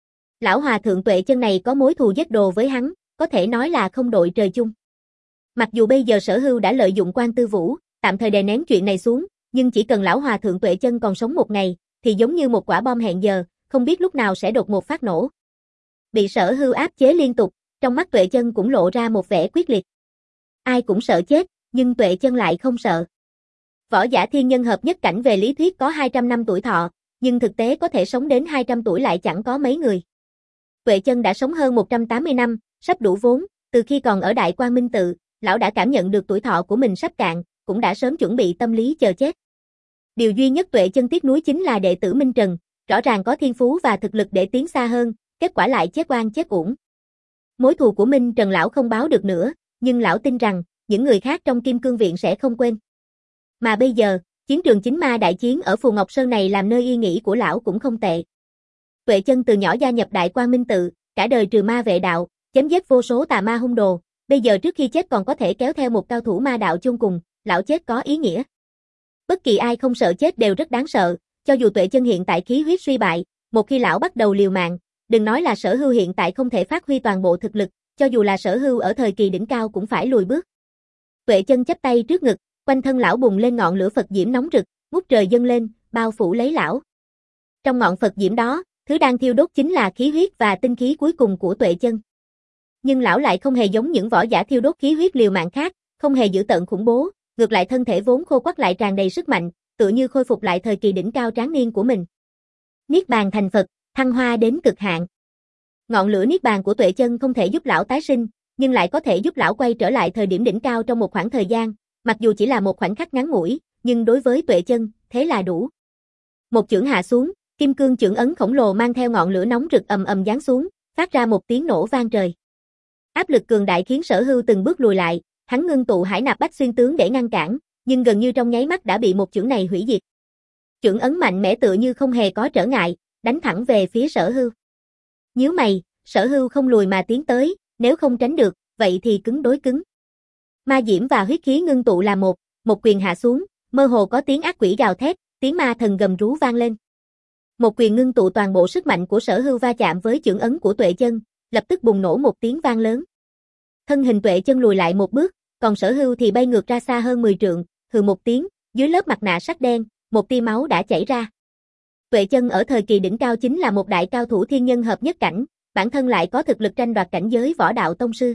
Lão hòa thượng Tuệ Chân này có mối thù giết đồ với hắn, có thể nói là không đội trời chung. Mặc dù bây giờ Sở Hưu đã lợi dụng Quan Tư Vũ, tạm thời đè nén chuyện này xuống, nhưng chỉ cần lão hòa thượng Tuệ Chân còn sống một ngày, thì giống như một quả bom hẹn giờ, không biết lúc nào sẽ đột ngột phát nổ. Bị Sở Hưu áp chế liên tục, trong mắt Tuệ Chân cũng lộ ra một vẻ quyết liệt. Ai cũng sợ chết, nhưng Tuệ Chân lại không sợ. Võ giả thiên nhân hợp nhất cảnh về lý thuyết có hai trăm năm tuổi thọ, nhưng thực tế có thể sống đến hai trăm tuổi lại chẳng có mấy người. Tuệ Chân đã sống hơn một trăm tám mươi năm, sắp đủ vốn, từ khi còn ở Đại Quang Minh tự, Lão đã cảm nhận được tuổi thọ của mình sắp cạn, cũng đã sớm chuẩn bị tâm lý chờ chết. Điều duy nhất Tuệ Chân tiếc nuối chính là đệ tử Minh Trần, rõ ràng có thiên phú và thực lực để tiến xa hơn, kết quả lại chết oan chết uổng. Mối thù của Minh Trần lão không báo được nữa, nhưng lão tin rằng những người khác trong Kim Cương Viện sẽ không quên. Mà bây giờ, chiến trường chính ma đại chiến ở Phù Ngọc Sơn này làm nơi yên nghỉ của lão cũng không tệ. Tuệ Chân từ nhỏ gia nhập Đại Quang Minh Tự, cả đời trừ ma vệ đạo, chém giết vô số tà ma hung đồ, bây giờ trước khi chết còn có thể kéo theo một cao thủ ma đạo chôn cùng, lão chết có ý nghĩa. Bất kỳ ai không sợ chết đều rất đáng sợ, cho dù Tuệ Chân hiện tại khí huyết suy bại, một khi lão bắt đầu liều mạng, đừng nói là Sở Hưu hiện tại không thể phát huy toàn bộ thực lực, cho dù là Sở Hưu ở thời kỳ đỉnh cao cũng phải lùi bước. Tuệ Chân chắp tay trước ngực, quanh thân lão bùng lên ngọn lửa Phật diễm nóng rực, ngút trời dâng lên, bao phủ lấy lão. Trong ngọn Phật diễm đó, thứ đang thiêu đốt chính là khí huyết và tinh khí cuối cùng của Tuệ Chân. Nhưng lão lại không hề giống những võ giả thiêu đốt khí huyết liều mạng khác, không hề dữ tợn khủng bố, ngược lại thân thể vốn khô quắt lại tràn đầy sức mạnh, tựa như khôi phục lại thời kỳ đỉnh cao tráng niên của mình. Niết bàn thành Phật, thăng hoa đến cực hạn. Ngọn lửa niết bàn của Tuệ Chân không thể giúp lão tái sinh, nhưng lại có thể giúp lão quay trở lại thời điểm đỉnh cao trong một khoảng thời gian, mặc dù chỉ là một khoảnh khắc ngắn ngủi, nhưng đối với Tuệ Chân, thế là đủ. Một chưởng hạ xuống, kim cương chưởng ấn khổng lồ mang theo ngọn lửa nóng rực ầm ầm giáng xuống, phát ra một tiếng nổ vang trời. Áp lực cường đại khiến Sở Hưu từng bước lùi lại, hắn ngưng tụ Hải Nạp Bách Xuyên tướng để ngăn cản, nhưng gần như trong nháy mắt đã bị một chưởng này hủy diệt. Chưởng ấn mạnh mẽ tựa như không hề có trở ngại, đánh thẳng về phía Sở Hưu. Nhíu mày, Sở Hưu không lùi mà tiến tới, nếu không tránh được, vậy thì cứng đối cứng. Ma diễm và huyết khí ngưng tụ là một, một quyền hạ xuống, mơ hồ có tiếng ác quỷ gào thét, tiếng ma thần gầm rú vang lên. Một quyền ngưng tụ toàn bộ sức mạnh của Sở Hưu va chạm với chưởng ấn của Tuệ Chân, lập tức bùng nổ một tiếng vang lớn. Thân hình Tuệ Chân lùi lại một bước, còn Sở Hưu thì bay ngược ra xa hơn mười trượng, hừ một tiếng, dưới lớp mặt nạ sắt đen, một tia máu đã chảy ra. Tuệ Chân ở thời kỳ đỉnh cao chính là một đại cao thủ thiên nhân hợp nhất cảnh, bản thân lại có thực lực tranh đoạt cảnh giới võ đạo tông sư.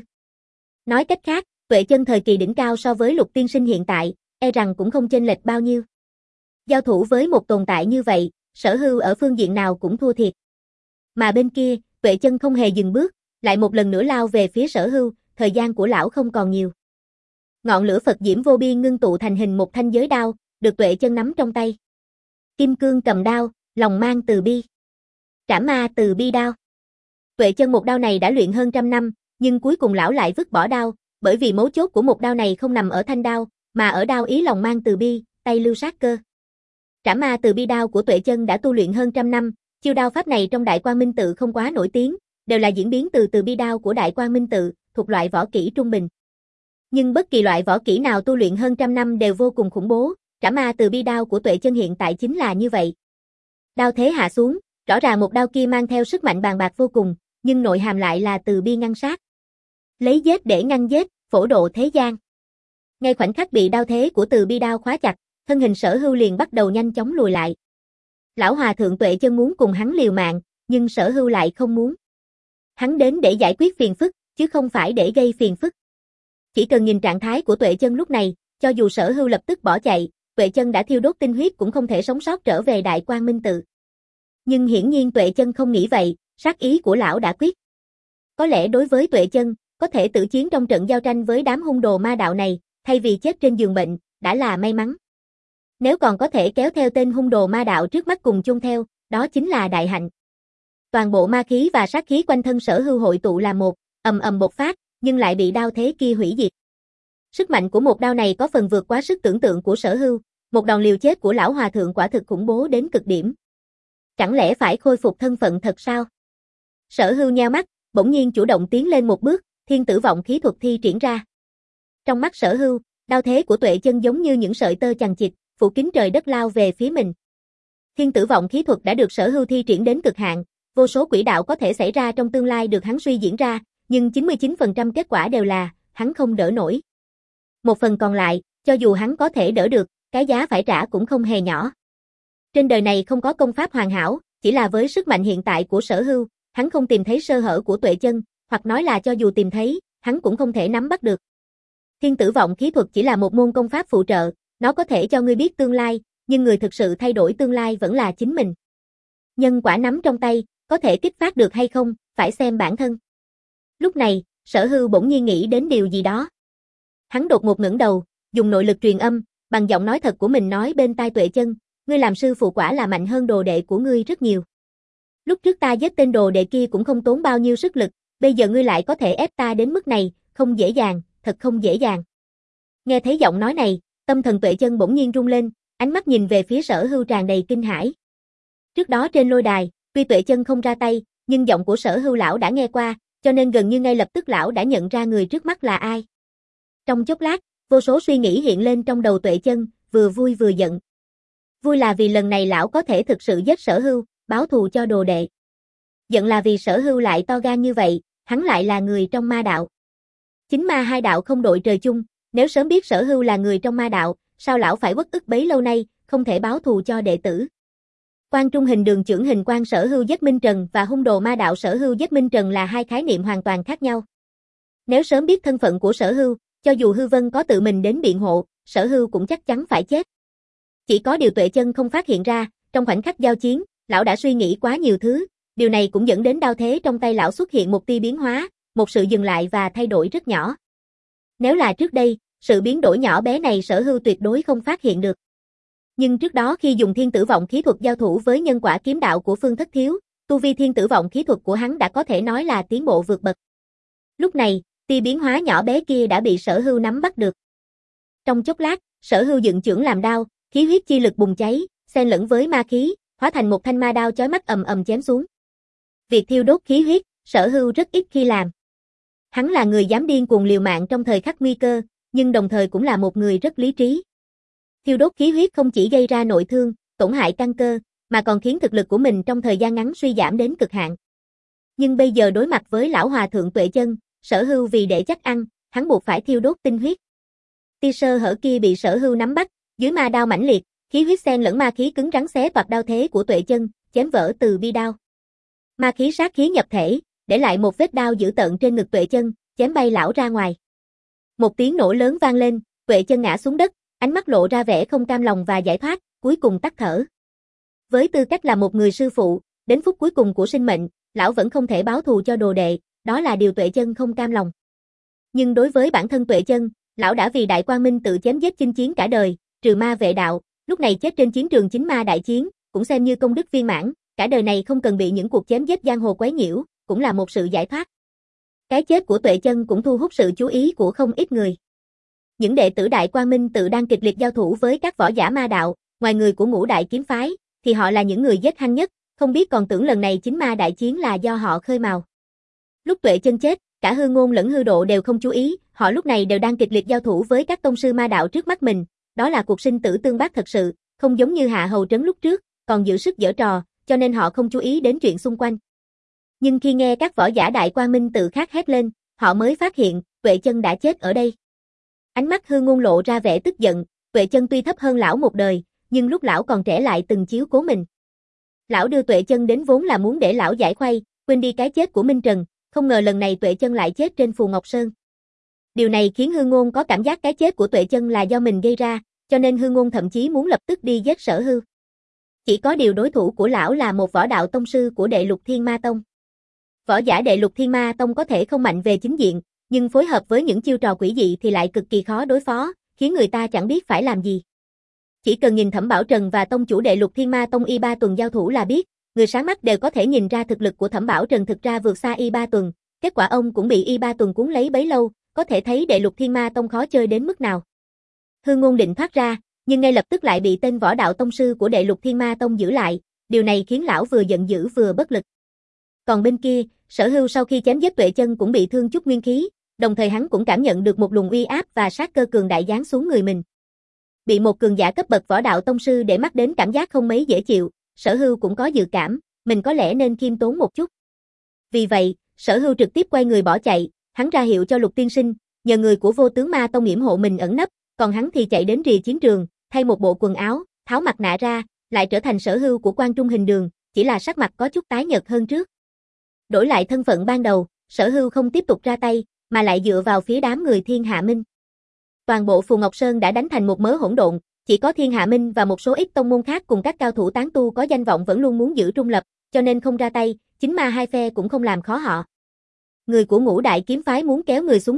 Nói cách khác, Tuệ Chân thời kỳ đỉnh cao so với Lục Tiên Sinh hiện tại, e rằng cũng không chênh lệch bao nhiêu. Giao thủ với một tồn tại như vậy, Sở Hưu ở phương diện nào cũng thua thiệt. Mà bên kia, Tuệ Chân không hề dừng bước, lại một lần nữa lao về phía Sở Hưu, thời gian của lão không còn nhiều. Ngọn lửa Phật diễm vô biên ngưng tụ thành hình một thanh giới đao, được Tuệ Chân nắm trong tay. Kim cương cầm đao, lòng mang từ bi. Trảm ma từ bi đao. Tuệ Chân một đao này đã luyện hơn trăm năm, nhưng cuối cùng lão lại vứt bỏ đao, bởi vì mấu chốt của một đao này không nằm ở thanh đao, mà ở đao ý lòng mang từ bi, tay lưu sát cơ. Trảm ma từ bi đao của Tuệ Chân đã tu luyện hơn trăm năm, chiêu đao pháp này trong Đại Quang Minh Tự không quá nổi tiếng, đều là diễn biến từ từ bi đao của Đại Quang Minh Tự, thuộc loại võ kỹ trung bình. Nhưng bất kỳ loại võ kỹ nào tu luyện hơn trăm năm đều vô cùng khủng bố, Trảm ma từ bi đao của Tuệ Chân hiện tại chính là như vậy. Đao thế hạ xuống, rõ ràng một đao kia mang theo sức mạnh bàng bạc vô cùng, nhưng nội hàm lại là từ bi ngăn sát. Lấy giết để ngăn giết, phổ độ thế gian. Ngay khoảnh khắc bị đao thế của từ bi đao khóa chặt, thân hình Sở Hưu liền bắt đầu nhanh chóng lùi lại. Lão hòa thượng Tuệ Chân muốn cùng hắn liều mạng, nhưng Sở Hưu lại không muốn. Hắn đến để giải quyết phiền phức, chứ không phải để gây phiền phức. Chỉ cần nhìn trạng thái của Tuệ Chân lúc này, cho dù Sở Hưu lập tức bỏ chạy, Tuệ Chân đã thiêu đốt tinh huyết cũng không thể sống sót trở về Đại Quang Minh Tự. Nhưng hiển nhiên Tuệ Chân không nghĩ vậy, sát ý của lão đã quyết. Có lẽ đối với Tuệ Chân, có thể tự chiến trong trận giao tranh với đám hung đồ ma đạo này, thay vì chết trên giường bệnh, đã là may mắn. Nếu còn có thể kéo theo tên hung đồ ma đạo trước mắt cùng chung theo, đó chính là đại hạnh. Toàn bộ ma khí và sát khí quanh thân Sở Hưu hội tụ là một, ầm ầm bộc phát, nhưng lại bị đao thế kia hủy diệt. Sức mạnh của một đao này có phần vượt quá sức tưởng tượng của Sở Hưu, một đòn liều chết của lão hòa thượng quả thực khủng bố đến cực điểm. Chẳng lẽ phải khôi phục thân phận thật sao? Sở Hưu nheo mắt, bỗng nhiên chủ động tiến lên một bước, thiên tử vọng khí thuật thi triển ra. Trong mắt Sở Hưu, đao thế của Tuệ Chân giống như những sợi tơ chằng chịt, phủ kín trời đất lao về phía mình. Thiên tử vọng khí thuật đã được Sở Hưu thi triển đến cực hạn, vô số quỹ đạo có thể xảy ra trong tương lai được hắn suy diễn ra, nhưng chín mươi chín phần trăm kết quả đều là hắn không đỡ nổi. Một phần còn lại, cho dù hắn có thể đỡ được, cái giá phải trả cũng không hề nhỏ. Trên đời này không có công pháp hoàn hảo, chỉ là với sức mạnh hiện tại của Sở Hưu, hắn không tìm thấy sơ hở của Tuệ Chân, hoặc nói là cho dù tìm thấy, hắn cũng không thể nắm bắt được. Thiên tử vọng khí thuật chỉ là một môn công pháp phụ trợ, nó có thể cho ngươi biết tương lai, nhưng người thực sự thay đổi tương lai vẫn là chính mình. Nhân quả nắm trong tay, có thể kích phát được hay không, phải xem bản thân. Lúc này, Sở Hưu bỗng nhiên nghĩ đến điều gì đó. Hắn đột ngột ngẩng đầu, dùng nội lực truyền âm, bằng giọng nói thật của mình nói bên tai Tuệ Chân, ngươi làm sư phụ quả là mạnh hơn đồ đệ của ngươi rất nhiều. Lúc trước ta giết tên đồ đệ kia cũng không tốn bao nhiêu sức lực, bây giờ ngươi lại có thể ép ta đến mức này, không dễ dàng, thật không dễ dàng. Nghe thấy giọng nói này, tâm thần Tuệ Chân bỗng nhiên rung lên, ánh mắt nhìn về phía Sở Hưu tràn đầy kinh hãi. Trước đó trên lôi đài, tuy Tuệ Chân không ra tay, nhưng giọng của Sở Hưu lão đã nghe qua, cho nên gần như ngay lập tức lão đã nhận ra người trước mắt là ai. Trong chốc lát, vô số suy nghĩ hiện lên trong đầu Tuệ Chân, vừa vui vừa giận. Vui là vì lần này lão có thể thực sự giết Sở Hưu, báo thù cho đồ đệ. Giận là vì Sở Hưu lại to gan như vậy, hắn lại là người trong ma đạo. Chính ma hai đạo không đội trời chung, nếu sớm biết Sở Hưu là người trong ma đạo, sao lão phải uất ức bấy lâu nay, không thể báo thù cho đệ tử. Quan Trung Hình Đường trưởng hình quan Sở Hưu giết Minh Trần và hung đồ ma đạo Sở Hưu giết Minh Trần là hai khái niệm hoàn toàn khác nhau. Nếu sớm biết thân phận của Sở Hưu, cho dù Hư Vân có tự mình đến biện hộ, Sở Hưu cũng chắc chắn phải chết. Chỉ có điều Tuệ Chân không phát hiện ra, trong khoảnh khắc giao chiến, lão đã suy nghĩ quá nhiều thứ, điều này cũng dẫn đến đao thế trong tay lão xuất hiện một tia biến hóa, một sự dừng lại và thay đổi rất nhỏ. Nếu là trước đây, sự biến đổi nhỏ bé này Sở Hưu tuyệt đối không phát hiện được. Nhưng trước đó khi dùng thiên tử vọng khí thuật giao thủ với nhân quả kiếm đạo của Phương Thất Thiếu, tu vi thiên tử vọng khí thuật của hắn đã có thể nói là tiến bộ vượt bậc. Lúc này, tia biến hóa nhỏ bé kia đã bị Sở Hưu nắm bắt được. Trong chốc lát, Sở Hưu dựng chưởng làm đao, khí huyết chi lực bùng cháy, xen lẫn với ma khí, hóa thành một thanh ma đao chói mắt ầm ầm chém xuống. Việc thiêu đốt khí huyết, Sở Hưu rất ít khi làm. Hắn là người dám điên cuồng liều mạng trong thời khắc nguy cơ, nhưng đồng thời cũng là một người rất lý trí. Thiêu đốt khí huyết không chỉ gây ra nội thương, tổn hại căn cơ, mà còn khiến thực lực của mình trong thời gian ngắn suy giảm đến cực hạn. Nhưng bây giờ đối mặt với lão hòa thượng Tuệ Chân, Sở Hưu vì để chắc ăn, hắn buộc phải thiêu đốt tinh huyết. Tia sơ hở kia bị Sở Hưu nắm bắt, dưới ma đao mãnh liệt, khí huyết xen lẫn ma khí cứng rắn xé toạc đao thế của Tuệ Chân, chém vỡ từ bi đao. Ma khí sát khí nhập thể, để lại một vết đao dữ tợn trên ngực Tuệ Chân, chém bay lão ra ngoài. Một tiếng nổ lớn vang lên, Tuệ Chân ngã xuống đất, ánh mắt lộ ra vẻ không cam lòng và giải thoát, cuối cùng tắt thở. Với tư cách là một người sư phụ, đến phút cuối cùng của sinh mệnh, lão vẫn không thể báo thù cho đồ đệ, đó là điều Tuệ Chân không cam lòng. Nhưng đối với bản thân Tuệ Chân, lão đã vì Đại Quang Minh tự chém giết chinh chiến cả đời, trừ ma vệ đạo, lúc này chết trên chiến trường chính ma đại chiến, cũng xem như công đức viên mãn, cả đời này không cần bị những cuộc chém giết giang hồ quấy nhiễu, cũng là một sự giải thoát. Cái chết của Tuệ Chân cũng thu hút sự chú ý của không ít người. Những đệ tử Đại Quang Minh tự đang kịch liệt giao thủ với các võ giả ma đạo, ngoài người của Ngũ Đại kiếm phái, thì họ là những người giết hăng nhất, không biết còn tưởng lần này chính ma đại chiến là do họ khơi mào. Lúc Tuệ Chân chết, cả Hư Ngôn lẫn Hư Độ đều không chú ý, họ lúc này đều đang kịch liệt giao thủ với các tông sư ma đạo trước mắt mình, đó là cuộc sinh tử tương bác thật sự, không giống như Hạ Hầu Trấn lúc trước, còn giữ sức giở trò, cho nên họ không chú ý đến chuyện xung quanh. Nhưng khi nghe các võ giả Đại Quang Minh tự khát hét lên, họ mới phát hiện, Tuệ Chân đã chết ở đây. Ánh mắt Hư Ngôn lộ ra vẻ tức giận, Tuệ Chân tuy thấp hơn lão một đời, nhưng lúc lão còn trẻ lại từng chiếu cố mình. Lão đưa Tuệ Chân đến vốn là muốn để lão giải khuây, quên đi cái chết của Minh Trần, không ngờ lần này Tuệ Chân lại chết trên Phù Ngọc Sơn. Điều này khiến Hư Ngôn có cảm giác cái chết của Tuệ Chân là do mình gây ra, cho nên Hư Ngôn thậm chí muốn lập tức đi giết Sở Hưu. Chỉ có điều đối thủ của lão là một võ đạo tông sư của Đệ Lục Thiên Ma Tông. Võ giả Đệ Lục Thiên Ma Tông có thể không mạnh về chính diện, nhưng phối hợp với những chiêu trò quỷ dị thì lại cực kỳ khó đối phó, khiến người ta chẳng biết phải làm gì. Chỉ cần nhìn Thẩm Bảo Trần và tông chủ Đệ Lục Thiên Ma Tông Y Ba Tuần giao thủ là biết, người sáng mắt đều có thể nhìn ra thực lực của Thẩm Bảo Trần thực ra vượt xa Y Ba Tuần, kết quả ông cũng bị Y Ba Tuần cuốn lấy bấy lâu, có thể thấy Đệ Lục Thiên Ma Tông khó chơi đến mức nào. Hư Ngôn định thoát ra, nhưng ngay lập tức lại bị tên võ đạo tông sư của Đệ Lục Thiên Ma Tông giữ lại, điều này khiến lão vừa giận dữ vừa bất lực. Còn bên kia, Sở Hưu sau khi chém giết Tuệ Chân cũng bị thương chút nguyên khí, đồng thời hắn cũng cảm nhận được một luồng uy áp và sát cơ cường đại giáng xuống người mình. Bị một cường giả cấp bậc võ đạo tông sư để mắt đến cảm giác không mấy dễ chịu, Sở Hưu cũng có dự cảm, mình có lẽ nên khiêm tốn một chút. Vì vậy, Sở Hưu trực tiếp quay người bỏ chạy, hắn ra hiệu cho Lục tiên sinh, nhờ người của Vô Tướng Ma Tông yểm hộ mình ẩn nấp, còn hắn thì chạy đến rìa chiến trường, thay một bộ quần áo, tháo mặt nạ ra, lại trở thành Sở Hưu của Quan Trung Hình Đường, chỉ là sắc mặt có chút tái nhợt hơn trước. Đổi lại thân phận ban đầu, Sở Hưu không tiếp tục ra tay, mà lại dựa vào phía đám người Thiên Hạ Minh. Toàn bộ Phù Ngọc Sơn đã đánh thành một mớ hỗn độn, chỉ có Thiên Hạ Minh và một số ít tông môn khác cùng các cao thủ tán tu có danh vọng vẫn luôn muốn giữ trung lập, cho nên không ra tay, chính ma hai phe cũng không làm khó họ. Người của Ngũ Đại kiếm phái muốn kéo người xuống nước,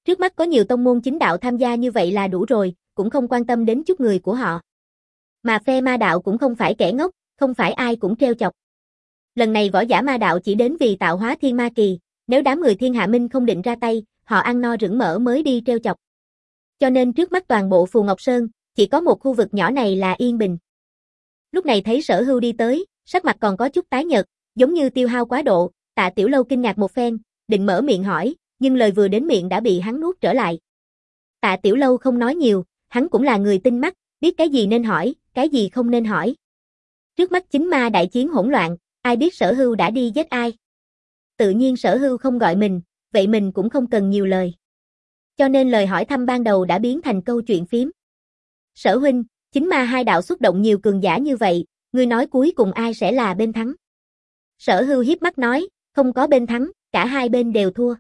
Trước mắt có nhiều tông môn chính đạo tham gia như vậy là đủ rồi, cũng không quan tâm đến chút người của họ. Mà phe ma đạo cũng không phải kẻ ngốc, không phải ai cũng trêu chọc. Lần này võ giả ma đạo chỉ đến vì tạo hóa thiên ma kỳ, nếu đám người thiên hạ minh không định ra tay, họ ăn no rửng mỡ mới đi trêu chọc. Cho nên trước mắt toàn bộ Phù Ngọc Sơn, chỉ có một khu vực nhỏ này là yên bình. Lúc này thấy Sở Hưu đi tới, sắc mặt còn có chút tái nhợt, giống như tiêu hao quá độ, Tạ Tiểu Lâu kinh ngạc một phen, định mở miệng hỏi, nhưng lời vừa đến miệng đã bị hắn nuốt trở lại. Tạ Tiểu Lâu không nói nhiều, hắn cũng là người tinh mắt, biết cái gì nên hỏi, cái gì không nên hỏi. Trước mắt chính ma đại chiến hỗn loạn, ai biết Sở Hưu đã đi giết ai. Tự nhiên Sở Hưu không gọi mình, vậy mình cũng không cần nhiều lời. Cho nên lời hỏi thăm ban đầu đã biến thành câu chuyện phím. Sở huynh, chính ma hai đạo xuất động nhiều cường giả như vậy, ngươi nói cuối cùng ai sẽ là bên thắng? Sở Hưu hiếp mắt nói, không có bên thắng, cả hai bên đều thua.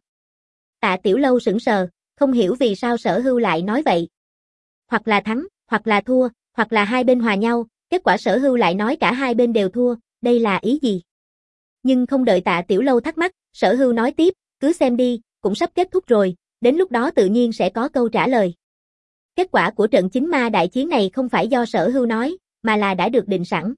Tạ Tiểu Lâu sững sờ, không hiểu vì sao Sở Hưu lại nói vậy. Hoặc là thắng, hoặc là thua, hoặc là hai bên hòa nhau, kết quả Sở Hưu lại nói cả hai bên đều thua, đây là ý gì? Nhưng không đợi Tạ Tiểu Lâu thắc mắc, Sở Hưu nói tiếp, cứ xem đi, cũng sắp kết thúc rồi, đến lúc đó tự nhiên sẽ có câu trả lời. Kết quả của trận chính ma đại chiến này không phải do Sở Hưu nói, mà là đã được định sẵn.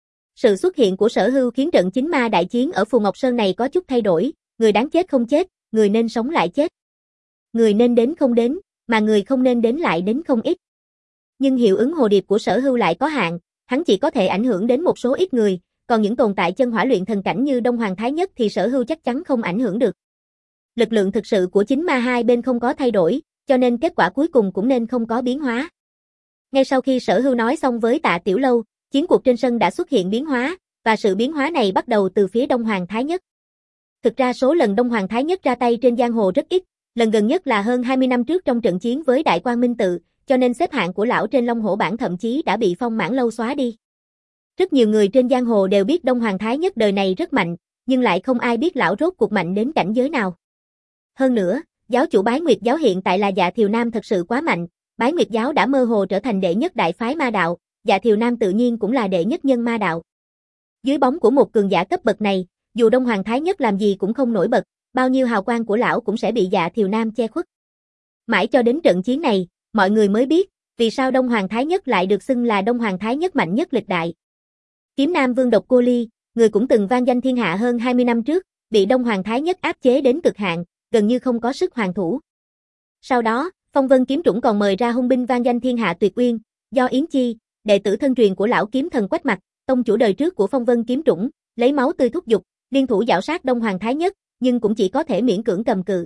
Sự xuất hiện của Sở Hưu khiến trận chính ma đại chiến ở Phù Ngọc Sơn này có chút thay đổi, người đáng chết không chết, người nên sống lại chết. Người nên đến không đến, mà người không nên đến lại đến không ít. Nhưng hiệu ứng hồ điệp của Sở Hưu lại có hạn, hắn chỉ có thể ảnh hưởng đến một số ít người, còn những tồn tại chân hỏa luyện thần cảnh như Đông Hoàng Thái Nhất thì Sở Hưu chắc chắn không ảnh hưởng được. Lực lượng thực sự của chính ma hai bên không có thay đổi, cho nên kết quả cuối cùng cũng nên không có biến hóa. Ngay sau khi Sở Hưu nói xong với Tạ Tiểu Lâu, chiến cuộc trên sân đã xuất hiện biến hóa, và sự biến hóa này bắt đầu từ phía Đông Hoàng Thái Nhất. Thực ra số lần Đông Hoàng Thái Nhất ra tay trên giang hồ rất ít, lần gần nhất là hơn hai mươi năm trước trong trận chiến với Đại Quang Minh Tự, cho nên xếp hạng của lão trên Long Hổ bảng thậm chí đã bị Phong Mãn Lâu xóa đi. Rất nhiều người trên giang hồ đều biết Đông Hoàng Thái Nhất đời này rất mạnh, nhưng lại không ai biết lão rốt cuộc mạnh đến cảnh giới nào. Hơn nữa, giáo chủ Bái Nguyệt giáo hiện tại là Dạ Thiều Nam thật sự quá mạnh, Bái Nguyệt giáo đã mơ hồ trở thành đệ nhất đại phái ma đạo, Dạ Thiều Nam tự nhiên cũng là đệ nhất nhân ma đạo. Dưới bóng của một cường giả cấp bậc này, dù Đông Hoàng Thái Nhất làm gì cũng không nổi bật, bao nhiêu hào quang của lão cũng sẽ bị Dạ Thiều Nam che khuất. Mãi cho đến trận chiến này, mọi người mới biết, vì sao Đông Hoàng Thái Nhất lại được xưng là Đông Hoàng Thái Nhất mạnh nhất lịch đại. Kiếm Nam Vương Độc Cô Ly, người cũng từng vang danh thiên hạ hơn hai mươi năm trước, bị Đông Hoàng Thái Nhất áp chế đến cực hạn, gần như không có sức hoàn thủ. Sau đó, Phong Vân Kiếm Trũng còn mời ra hung binh vang danh thiên hạ Tuyệt Uyên, do Yến Chi, đệ tử thân truyền của lão kiếm thần Quách Mặc, tông chủ đời trước của Phong Vân Kiếm Trũng, lấy máu tươi thúc giục, liên thủ giảo sát Đông Hoàng Thái Nhất, nhưng cũng chỉ có thể miễn cưỡng cầm cự.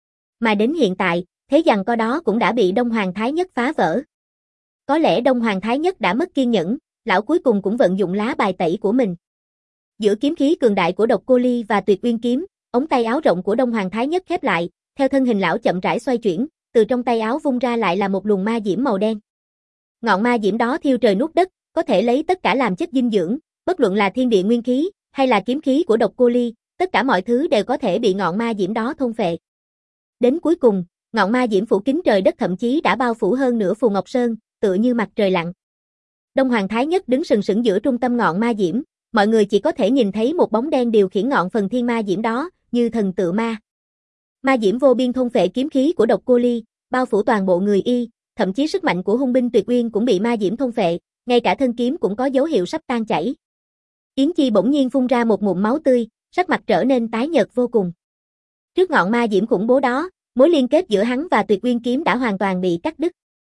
Mà đến hiện tại, thế giằng co đó cũng đã bị Đông Hoàng Thái Nhất phá vỡ. Có lẽ Đông Hoàng Thái Nhất đã mất kiên nhẫn, lão cuối cùng cũng vận dụng lá bài tẩy của mình. Giữa kiếm khí cường đại của Độc Cô Ly và Tuyệt Uyên kiếm, ống tay áo rộng của Đông Hoàng Thái Nhất khép lại, theo thân hình lão chậm rãi xoay chuyển, từ trong tay áo vung ra lại là một luồng ma diễm màu đen. Ngọn ma diễm đó thiêu trời nuốt đất, có thể lấy tất cả làm chất dinh dưỡng, bất luận là thiên địa nguyên khí hay là kiếm khí của Độc Cô Ly, tất cả mọi thứ đều có thể bị ngọn ma diễm đó thôn phệ. Đến cuối cùng, ngọn ma diễm phủ kín trời đất thậm chí đã bao phủ hơn nửa Phù Ngọc Sơn, tựa như mặt trời lặn. Đông Hoàng Thái Nhất đứng sừng sững giữa trung tâm ngọn ma diễm, mọi người chỉ có thể nhìn thấy một bóng đen điều khiển ngọn phần thiên ma diễm đó, như thần tự ma. Ma diễm vô biên thôn phệ kiếm khí của Độc Cô Ly, bao phủ toàn bộ người y, thậm chí sức mạnh của hung binh Tuyệt Uyên cũng bị ma diễm thôn phệ, ngay cả thân kiếm cũng có dấu hiệu sắp tan chảy. Yến Chi bỗng nhiên phun ra một ngụm máu tươi, sắc mặt trở nên tái nhợt vô cùng. Trước ngọn ma diễm khủng bố đó, mối liên kết giữa hắn và Tuyệt Uyên kiếm đã hoàn toàn bị cắt đứt.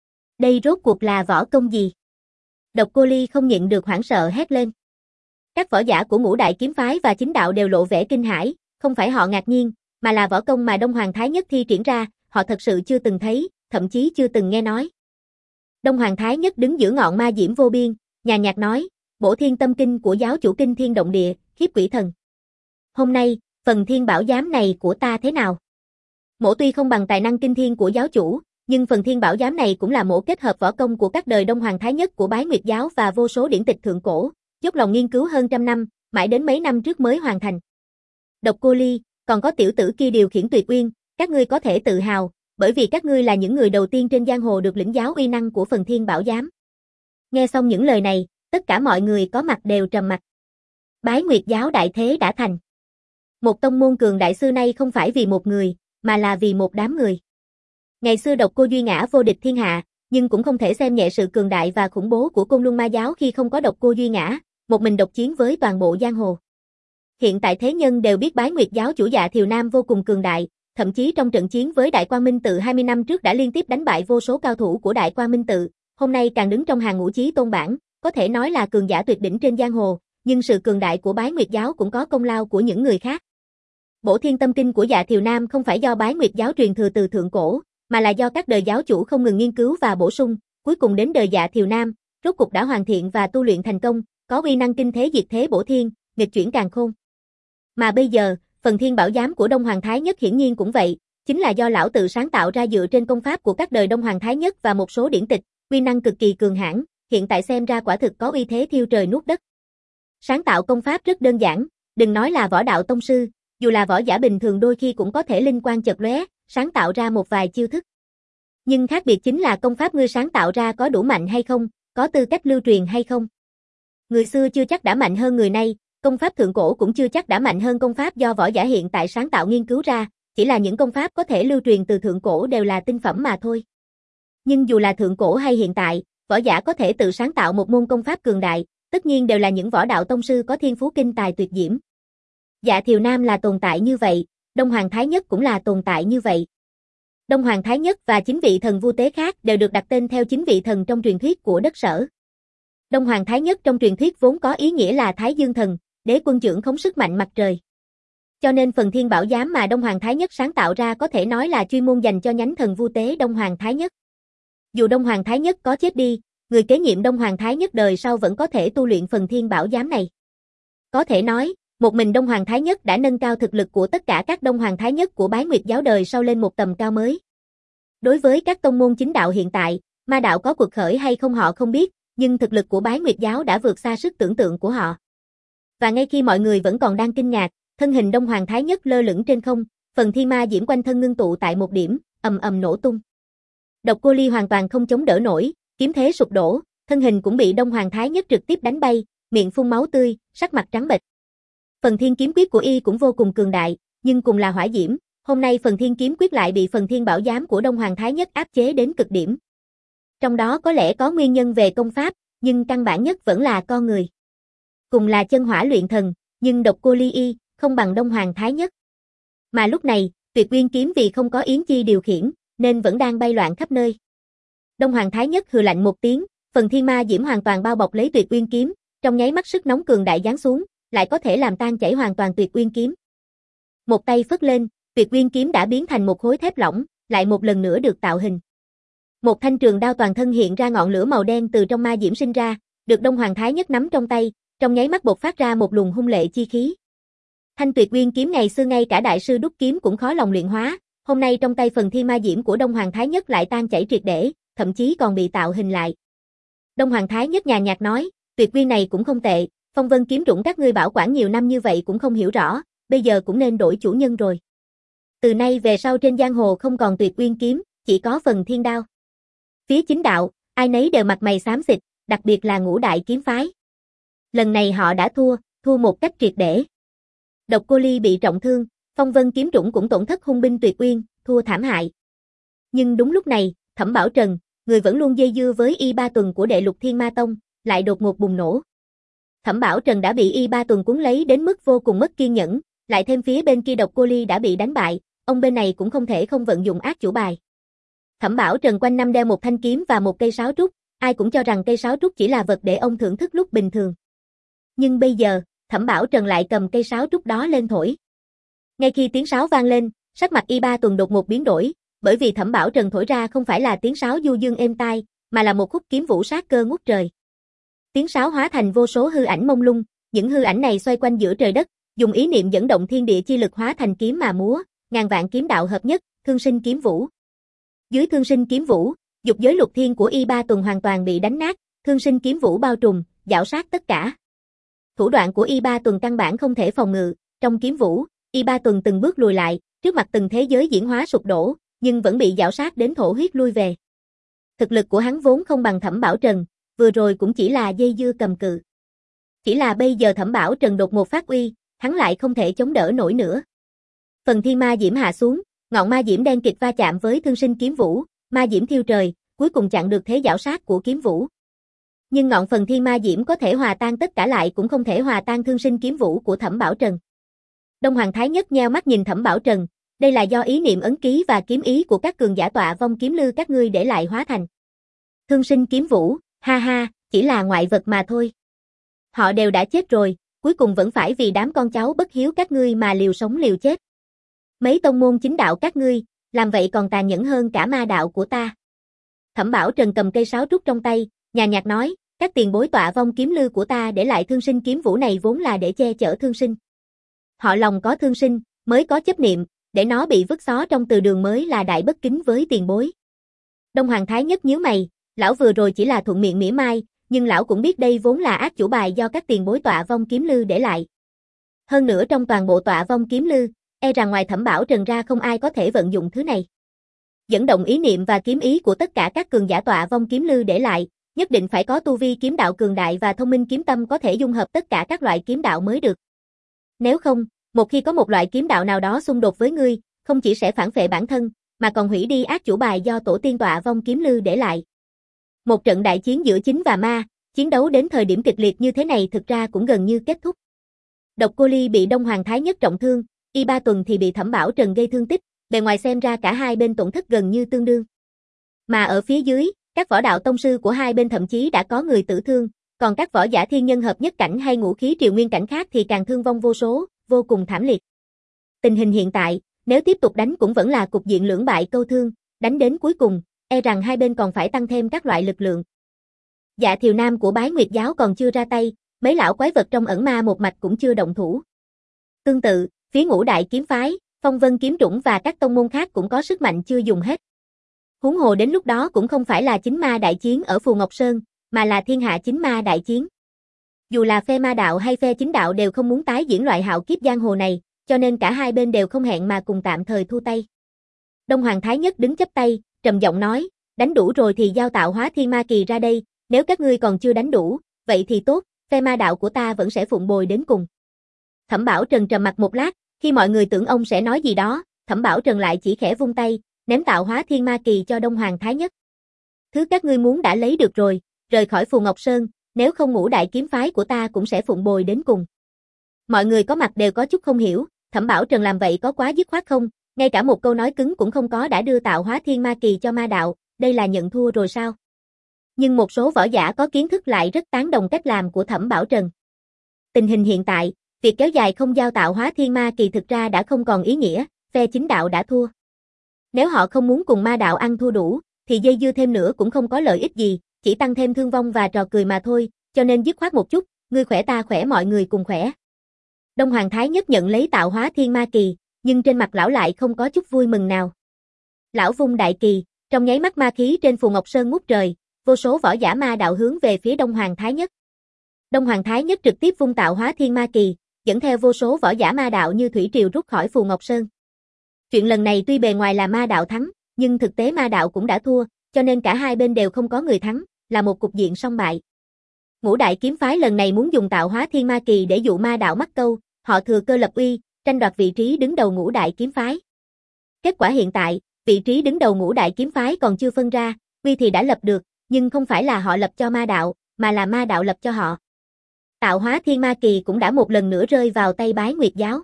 Đây rốt cuộc là võ công gì? Độc Cô Ly không nhịn được hoảng sợ hét lên. Các võ giả của ngũ đại kiếm phái và chính đạo đều lộ vẻ kinh hãi, không phải họ ngạc nhiên, mà là võ công mà Đông Hoàng Thái Nhất thi triển ra, họ thật sự chưa từng thấy, thậm chí chưa từng nghe nói. Đông Hoàng Thái Nhất đứng giữa ngọn ma diễm vô biên, nhàn nhạt nói, bổ thiên tâm kinh của giáo chủ kinh thiên động địa, khiếp quỷ thần. Hôm nay, phần thiên bảo giám này của ta thế nào? Mổ tuy không bằng tài năng kinh thiên của giáo chủ, nhưng phần thiên bảo giám này cũng là mổ kết hợp võ công của các đời Đông Hoàng Thái Nhất của Bái Nguyệt giáo và vô số điển tịch thượng cổ, dốc lòng nghiên cứu hơn trăm năm, mãi đến mấy năm trước mới hoàn thành. Độc Cô Ly, còn có tiểu tử kia điều khiển Tuyệt Uyên, các ngươi có thể tự hào, bởi vì các ngươi là những người đầu tiên trên giang hồ được lĩnh giáo uy năng của phần thiên bảo giám. Nghe xong những lời này, tất cả mọi người có mặt đều trầm mặc. Bái Nguyệt giáo đại thế đã thành. Một tông môn cường đại xưa nay không phải vì một người, mà là vì một đám người. Ngày xưa độc cô Duy Ngã vô địch thiên hạ, nhưng cũng không thể xem nhẹ sự cường đại và khủng bố của Côn Luân Ma giáo khi không có độc cô Duy Ngã, một mình độc chiến với toàn bộ giang hồ. Hiện tại thế nhân đều biết Bái Nguyệt giáo chủ Dạ Thiều Nam vô cùng cường đại, thậm chí trong trận chiến với Đại Quang Minh Tự hai mươi năm trước đã liên tiếp đánh bại vô số cao thủ của Đại Quang Minh Tự, hôm nay càng đứng trong hàng ngũ chí tôn bảng, có thể nói là cường giả tuyệt đỉnh trên giang hồ, nhưng sự cường đại của Bái Nguyệt giáo cũng có công lao của những người khác. Bổ Thiên Tâm Kinh của Dạ Thiều Nam không phải do Bái Nguyệt giáo truyền thừa từ thượng cổ, mà là do các đời giáo chủ không ngừng nghiên cứu và bổ sung, cuối cùng đến đời Dạ Thiều Nam, rốt cục đã hoàn thiện và tu luyện thành công, có uy năng kinh thế diệt thế bổ thiên, nghịch chuyển càn khôn. Mà bây giờ, phần Thiên Bảo Giám của Đông Hoàng Thái Nhất hiển nhiên cũng vậy, chính là do lão tự sáng tạo ra dựa trên công pháp của các đời Đông Hoàng Thái Nhất và một số điển tịch, uy năng cực kỳ cường hãn, hiện tại xem ra quả thực có uy thế thiêu trời nuốt đất. Sáng tạo công pháp rất đơn giản, đừng nói là võ đạo tông sư, dù là võ giả bình thường đôi khi cũng có thể linh quang chợt lóe, sáng tạo ra một vài chiêu thức. Nhưng khác biệt chính là công pháp ngươi sáng tạo ra có đủ mạnh hay không, có tư cách lưu truyền hay không. Người xưa chưa chắc đã mạnh hơn người nay, công pháp thượng cổ cũng chưa chắc đã mạnh hơn công pháp do võ giả hiện tại sáng tạo nghiên cứu ra, chỉ là những công pháp có thể lưu truyền từ thượng cổ đều là tinh phẩm mà thôi. Nhưng dù là thượng cổ hay hiện tại, võ giả có thể tự sáng tạo một môn công pháp cường đại, tất nhiên đều là những võ đạo tông sư có thiên phú kinh tài tuyệt diễm. Dạ Thiều Nam là tồn tại như vậy, Đông Hoàng Thái Nhất cũng là tồn tại như vậy. Đông Hoàng Thái Nhất và chín vị thần vu tế khác đều được đặt tên theo chín vị thần trong truyền thuyết của đất Sở. Đông Hoàng Thái Nhất trong truyền thuyết vốn có ý nghĩa là Thái Dương Thần, đế quân trưởng khống sức mạnh mặt trời. Cho nên phần Thiên Bảo Giám mà Đông Hoàng Thái Nhất sáng tạo ra có thể nói là chuyên môn dành cho nhánh thần vu tế Đông Hoàng Thái Nhất. Dù Đông Hoàng Thái Nhất có chết đi, người kế nhiệm Đông Hoàng Thái Nhất đời sau vẫn có thể tu luyện phần Thiên Bảo Giám này. Có thể nói, một mình Đông Hoàng Thái Nhất đã nâng cao thực lực của tất cả các Đông Hoàng Thái Nhất của Bái Nguyệt giáo đời sau lên một tầm cao mới. Đối với các tông môn chính đạo hiện tại, ma đạo có cuộc khởi hay không họ không biết, nhưng thực lực của Bái Nguyệt giáo đã vượt xa sức tưởng tượng của họ. Và ngay khi mọi người vẫn còn đang kinh ngạc, thân hình Đông Hoàng Thái Nhất lơ lửng trên không, phần thiên ma diễm quanh thân ngưng tụ tại một điểm, ầm ầm nổ tung. Độc Cô Ly hoàn toàn không chống đỡ nổi, kiếm thế sụp đổ, thân hình cũng bị Đông Hoàng Thái Nhất trực tiếp đánh bay, miệng phun máu tươi, sắc mặt trắng bệch. Phần Thiên kiếm quyết của y cũng vô cùng cường đại, nhưng cùng là hỏa diễm, hôm nay phần Thiên kiếm quyết lại bị phần Thiên Bảo Giám của Đông Hoàng Thái Nhất áp chế đến cực điểm. Trong đó có lẽ có nguyên nhân về công pháp, nhưng căn bản nhất vẫn là con người. Cùng là chân hỏa luyện thần, nhưng Độc Cô Ly y không bằng Đông Hoàng Thái Nhất. Mà lúc này, Tuyệt Uyên kiếm vì không có Yến Chi điều khiển, nên vẫn đang bay loạn khắp nơi. Đông Hoàng Thái Nhất hừ lạnh một tiếng, phần thiên ma diễm hoàn toàn bao bọc lấy Tuyệt Uyên kiếm, trong nháy mắt sức nóng cường đại giáng xuống, lại có thể làm tan chảy hoàn toàn Tuyệt Uyên kiếm. Một tay phất lên, Tuyệt Uyên kiếm đã biến thành một khối thép lỏng, lại một lần nữa được tạo hình. Một thanh trường đao toàn thân hiện ra ngọn lửa màu đen từ trong ma diễm sinh ra, được Đông Hoàng Thái Nhất nắm trong tay, trong nháy mắt bộc phát ra một luồng hung lệ chi khí. Thanh Tuyệt Uyên kiếm ngày xưa ngay cả đại sư đúc kiếm cũng khó lòng luyện hóa, hôm nay trong tay phần thiên ma diễm của Đông Hoàng Thái Nhất lại tan chảy triệt để, thậm chí còn bị tạo hình lại. Đông Hoàng Thái Nhất nhàn nhạt nói, Tuyệt Uyên này cũng không tệ, Phong Vân kiếm trũng các ngươi bảo quản nhiều năm như vậy cũng không hiểu rõ, bây giờ cũng nên đổi chủ nhân rồi. Từ nay về sau trên giang hồ không còn Tuyệt Uyên kiếm, chỉ có phần thiên đao. Phía chính đạo, ai nấy đều mặt mày xám xịt, đặc biệt là Ngũ Đại kiếm phái. Lần này họ đã thua, thua một cách triệt để. Độc Cô Ly bị trọng thương, Phong Vân kiếm trũng cũng tổn thất hung binh Tuyệt Uyên, thua thảm hại. Nhưng đúng lúc này, Thẩm Bảo Trần, người vẫn luôn dây dưa với Y Ba Tuần của Đệ Lục Thiên Ma Tông, lại đột ngột bùng nổ. Thẩm Bảo Trần đã bị Y Ba Tuần cuốn lấy đến mức vô cùng mất kiên nhẫn, lại thêm phía bên kia Độc Cô Ly đã bị đánh bại, ông bên này cũng không thể không vận dụng ác chủ bài. Thẩm Bảo Trần quanh năm đeo một thanh kiếm và một cây sáo trúc, ai cũng cho rằng cây sáo trúc chỉ là vật để ông thưởng thức lúc bình thường. Nhưng bây giờ, Thẩm Bảo Trần lại cầm cây sáo trúc đó lên thổi. Ngay khi tiếng sáo vang lên, sắc mặt Y Ba Tuần đột ngột biến đổi, bởi vì Thẩm Bảo Trần thổi ra không phải là tiếng sáo du dương êm tai, mà là một khúc kiếm vũ sát cơ ngút trời. Tiếng sáo hóa thành vô số hư ảnh mông lung, những hư ảnh này xoay quanh giữa trời đất, dùng ý niệm dẫn động thiên địa chi lực hóa thành kiếm mà múa, ngàn vạn kiếm đạo hợp nhất, Thương Sinh kiếm vũ. Dưới Thương Sinh kiếm vũ, dục giới lục thiên của Y Ba Tuần hoàn toàn bị đánh nát, Thương Sinh kiếm vũ bao trùm, giảo sát tất cả. Thủ đoạn của Y Ba Tuần căn bản không thể phòng ngự, trong kiếm vũ, Y Ba Tuần từng bước lùi lại, trước mặt từng thế giới diễn hóa sụp đổ, nhưng vẫn bị giảo sát đến thổ huyết lui về. Thực lực của hắn vốn không bằng Thẩm Bảo Trần, vừa rồi cũng chỉ là dây dưa cầm cự. Chỉ là bây giờ Thẩm Bảo Trần đột ngột phát uy, hắn lại không thể chống đỡ nổi nữa. Phần thiên ma diễm hạ xuống, Ngọn ma diễm đen kịt va chạm với Thương Sinh Kiếm Vũ, ma diễm thiêu trời, cuối cùng chặn được thế giảo sát của kiếm vũ. Nhưng ngọn phần thiên ma diễm có thể hòa tan tất cả lại cũng không thể hòa tan Thương Sinh Kiếm Vũ của Thẩm Bảo Trần. Đông Hoàng Thái Nhất nheo mắt nhìn Thẩm Bảo Trần, đây là do ý niệm ấn ký và kiếm ý của các cường giả tọa vong kiếm lư các ngươi để lại hóa thành. Thương Sinh Kiếm Vũ, ha ha, chỉ là ngoại vật mà thôi. Họ đều đã chết rồi, cuối cùng vẫn phải vì đám con cháu bất hiếu các ngươi mà liều sống liều chết. Mấy tông môn chính đạo các ngươi, làm vậy còn tàn nhẫn hơn cả ma đạo của ta. Thẩm Bảo Trần cầm cây sáo trúc trong tay, nhàn nhạt nói, các tiền bối tọa vong kiếm lư của ta để lại Thương Sinh Kiếm Vũ này vốn là để che chở thương sinh. Họ lòng có thương sinh, mới có chấp niệm, để nó bị vứt xó trong từ đường mới là đại bất kính với tiền bối. Đông Hoàng Thái Nhất nhíu mày, lão vừa rồi chỉ là thuận miệng mỉa mai, nhưng lão cũng biết đây vốn là ác chủ bài do các tiền bối tọa vong kiếm lư để lại. Hơn nữa trong toàn bộ tọa vong kiếm lư, e rằng ngoài Thẩm Bảo Trần ra không ai có thể vận dụng thứ này. Dẫn động ý niệm và kiếm ý của tất cả các cường giả tọa vong kiếm lư để lại, nhất định phải có tu vi kiếm đạo cường đại và thông minh kiếm tâm có thể dung hợp tất cả các loại kiếm đạo mới được. Nếu không, một khi có một loại kiếm đạo nào đó xung đột với ngươi, không chỉ sẽ phản phệ bản thân, mà còn hủy đi ác chủ bài do tổ tiên tọa vong kiếm lư để lại. Một trận đại chiến giữa chính và ma, chiến đấu đến thời điểm kịch liệt như thế này thực ra cũng gần như kết thúc. Độc Cô Ly bị Đông Hoàng Thái Nhất trọng thương, Y Ba Tuần thì bị Thẩm Bảo Trần gây thương tích, bề ngoài xem ra cả hai bên tổn thất gần như tương đương. Mà ở phía dưới, các võ đạo tông sư của hai bên thậm chí đã có người tử thương, còn các võ giả thiên nhân hợp nhất cảnh hay ngũ khí triều nguyên cảnh khác thì càng thương vong vô số, vô cùng thảm liệt. Tình hình hiện tại, nếu tiếp tục đánh cũng vẫn là cục diện lưỡng bại câu thương, đánh đến cuối cùng, e rằng hai bên còn phải tăng thêm các loại lực lượng. Dạ Thiều Nam của Bái Nguyệt giáo còn chưa ra tay, mấy lão quái vật trong ẩn ma một mạch cũng chưa động thủ. Tương tự, phía Ngũ Đại kiếm phái, Phong Vân kiếm chủng và các tông môn khác cũng có sức mạnh chưa dùng hết. Huống hồ đến lúc đó cũng không phải là chính ma đại chiến ở Phù Ngọc Sơn, mà là thiên hạ chính ma đại chiến. Dù là phe ma đạo hay phe chính đạo đều không muốn tái diễn loại hạo kiếp giang hồ này, cho nên cả hai bên đều không hẹn mà cùng tạm thời thu tay. Đông Hoàng Thái Nhất đứng chắp tay, trầm giọng nói, đánh đủ rồi thì giao Tạo Hóa Thiên Ma Kỳ ra đây, nếu các ngươi còn chưa đánh đủ, vậy thì tốt, phe ma đạo của ta vẫn sẽ phụng bồi đến cùng. Thẩm Bảo Trần trầm mặt một lát, khi mọi người tưởng ông sẽ nói gì đó, Thẩm Bảo Trần lại chỉ khẽ vung tay, ném Tạo Hóa Thiên Ma Kỳ cho Đông Hoàng Thái Nhất. Thứ các ngươi muốn đã lấy được rồi, rời khỏi Phù Ngọc Sơn, nếu không Ngũ Đại kiếm phái của ta cũng sẽ phụng bồi đến cùng. Mọi người có mặt đều có chút không hiểu, Thẩm Bảo Trần làm vậy có quá dứt khoát không, ngay cả một câu nói cứng cũng không có đã đưa Tạo Hóa Thiên Ma Kỳ cho ma đạo, đây là nhận thua rồi sao? Nhưng một số võ giả có kiến thức lại rất tán đồng cách làm của Thẩm Bảo Trần. Tình hình hiện tại, việc kéo dài không giao Tạo Hóa Thiên Ma Kỳ thực ra đã không còn ý nghĩa, phe chính đạo đã thua. Nếu họ không muốn cùng ma đạo ăn thua đủ, thì dây dưa thêm nữa cũng không có lợi ích gì, chỉ tăng thêm thương vong và trò cười mà thôi, cho nên dứt khoát một chút, ngươi khỏe ta khỏe mọi người cùng khỏe. Đông Hoàng Thái Nhất nhận lấy Tạo Hóa Thiên Ma Kỳ, nhưng trên mặt lão lại không có chút vui mừng nào. Lão vung đại kỳ, trong nháy mắt ma khí trên Phù Ngọc Sơn ngút trời, vô số võ giả ma đạo hướng về phía Đông Hoàng Thái Nhất. Đông Hoàng Thái Nhất trực tiếp vung Tạo Hóa Thiên Ma Kỳ, dẫn theo vô số võ giả ma đạo như thủy triều rút khỏi Phù Ngọc Sơn. Chuyện lần này tuy bề ngoài là ma đạo thắng, nhưng thực tế ma đạo cũng đã thua, cho nên cả hai bên đều không có người thắng, là một cục diện song bại. Ngũ Đại kiếm phái lần này muốn dùng Tạo Hóa Thiên Ma Kỳ để dụ ma đạo mắc câu, họ thừa cơ lập uy, tranh đoạt vị trí đứng đầu Ngũ Đại kiếm phái. Kết quả hiện tại, vị trí đứng đầu Ngũ Đại kiếm phái còn chưa phân ra, uy thì đã lập được, nhưng không phải là họ lập cho ma đạo, mà là ma đạo lập cho họ. Tạo Hóa Thiên Ma Kỳ cũng đã một lần nữa rơi vào tay Bái Nguyệt giáo.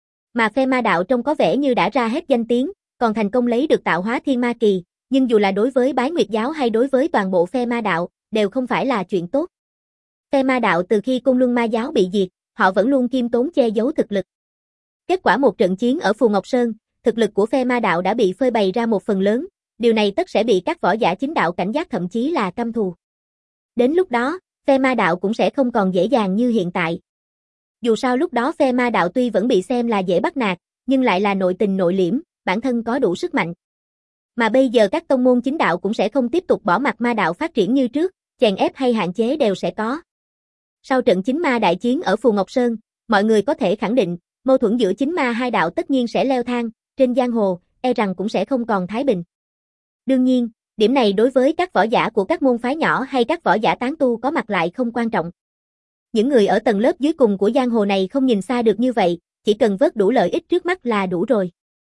Mà phe ma đạo trông có vẻ như đã ra hết danh tiếng, còn thành công lấy được Tạo Hóa Thiên Ma Kỳ, nhưng dù là đối với Bái Nguyệt giáo hay đối với toàn bộ phe ma đạo, đều không phải là chuyện tốt. Phe ma đạo từ khi Côn Luân Ma giáo bị diệt, họ vẫn luôn khiêm tốn che giấu thực lực. Kết quả một trận chiến ở Phù Ngọc Sơn, thực lực của phe ma đạo đã bị phơi bày ra một phần lớn, điều này tất sẽ bị các võ giả chính đạo cảnh giác thậm chí là căm thù. Đến lúc đó, phe ma đạo cũng sẽ không còn dễ dàng như hiện tại. Dù sao lúc đó phe ma đạo tuy vẫn bị xem là dễ bắt nạt, nhưng lại là nội tình nội liễm, bản thân có đủ sức mạnh. Mà bây giờ các tông môn chính đạo cũng sẽ không tiếp tục bỏ mặc ma đạo phát triển như trước, chèn ép hay hạn chế đều sẽ có. Sau trận chính ma đại chiến ở Phù Ngọc Sơn, mọi người có thể khẳng định, mâu thuẫn giữa chính ma hai đạo tất nhiên sẽ leo thang, trên giang hồ, e rằng cũng sẽ không còn thái bình. Đương nhiên, điểm này đối với các võ giả của các môn phái nhỏ hay các võ giả tán tu có mặt lại không quan trọng. Những người ở tầng lớp dưới cùng của giang hồ này không nhìn xa được như vậy, chỉ cần vớt đủ lợi ích trước mắt là đủ rồi.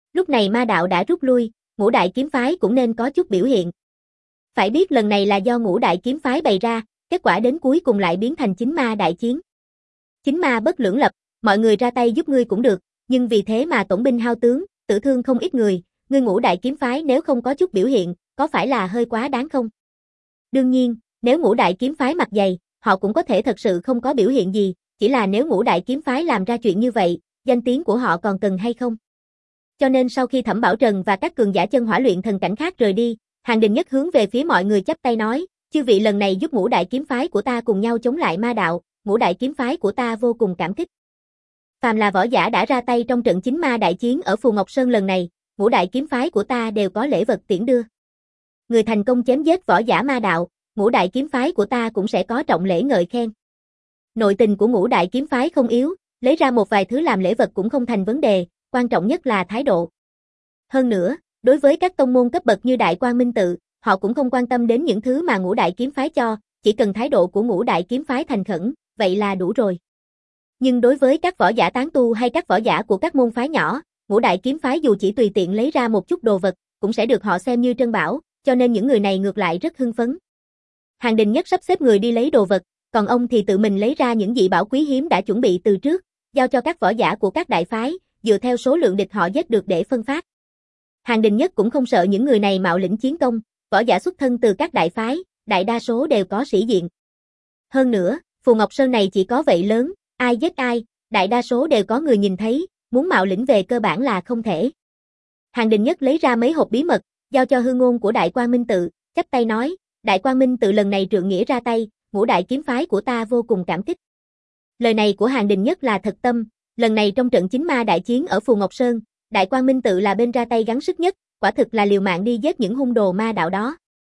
Lúc này ma đạo đã rút lui, ngũ đại kiếm phái cũng nên có chút biểu hiện. Phải biết lần này là do ngũ đại kiếm phái bày ra, kết quả đến cuối cùng lại biến thành chính ma đại chiến. Chính ma bất lưỡng lập, mọi người ra tay giúp ngươi cũng được, nhưng vì thế mà tổn binh hao tướng, tử thương không ít người, ngươi ngũ đại kiếm phái nếu không có chút biểu hiện, có phải là hơi quá đáng không? Đương nhiên, nếu ngũ đại kiếm phái mặt dày, họ cũng có thể thật sự không có biểu hiện gì, chỉ là nếu ngũ đại kiếm phái làm ra chuyện như vậy, danh tiếng của họ còn cần hay không? Cho nên sau khi Thẩm Bảo Trần và các cường giả chân hỏa luyện thần cảnh khác rời đi, Hàng Đình Nhất hướng về phía mọi người chắp tay nói, chư vị lần này giúp ngũ đại kiếm phái của ta cùng nhau chống lại ma đạo, ngũ đại kiếm phái của ta vô cùng cảm kích. Phàm là võ giả đã ra tay trong trận chính ma đại chiến ở Phù Ngọc Sơn lần này, ngũ đại kiếm phái của ta đều có lễ vật tiễn đưa. Người thành công chém giết võ giả ma đạo, ngũ đại kiếm phái của ta cũng sẽ có trọng lễ ngợi khen. Nội tình của ngũ đại kiếm phái không yếu, lấy ra một vài thứ làm lễ vật cũng không thành vấn đề, quan trọng nhất là thái độ. Hơn nữa, đối với các tông môn cấp bậc như Đại Quang Minh Tự, họ cũng không quan tâm đến những thứ mà ngũ đại kiếm phái cho, chỉ cần thái độ của ngũ đại kiếm phái thành khẩn, vậy là đủ rồi. Nhưng đối với các võ giả tán tu hay các võ giả của các môn phái nhỏ, ngũ đại kiếm phái dù chỉ tùy tiện lấy ra một chút đồ vật, cũng sẽ được họ xem như trân bảo, cho nên những người này ngược lại rất hưng phấn. Hàng Đình Nhất sắp xếp người đi lấy đồ vật, còn ông thì tự mình lấy ra những dị bảo quý hiếm đã chuẩn bị từ trước, giao cho các võ giả của các đại phái, dựa theo số lượng địch họ giết được để phân phát. Hàng Đình Nhất cũng không sợ những người này mạo lĩnh chiến công, võ giả xuất thân từ các đại phái, đại đa số đều có sĩ diện. Hơn nữa, Phù Ngọc Sơn này chỉ có vậy lớn, ai giết ai, đại đa số đều có người nhìn thấy, muốn mạo lĩnh về cơ bản là không thể. Hàng Đình Nhất lấy ra mấy hộp bí mật, giao cho hư ngôn của Đại Quang Minh Tự, chắp tay nói, Đại Quang Minh Tự lần này trượng nghĩa ra tay, ngũ đại kiếm phái của ta vô cùng cảm kích. Lời này của Hàng Đình Nhất là thật tâm, lần này trong trận chính ma đại chiến ở Phù Ngọc Sơn, Đại Quang Minh Tự là bên ra tay gắng sức nhất, quả thực là liều mạng đi giết những hung đồ ma đạo đó.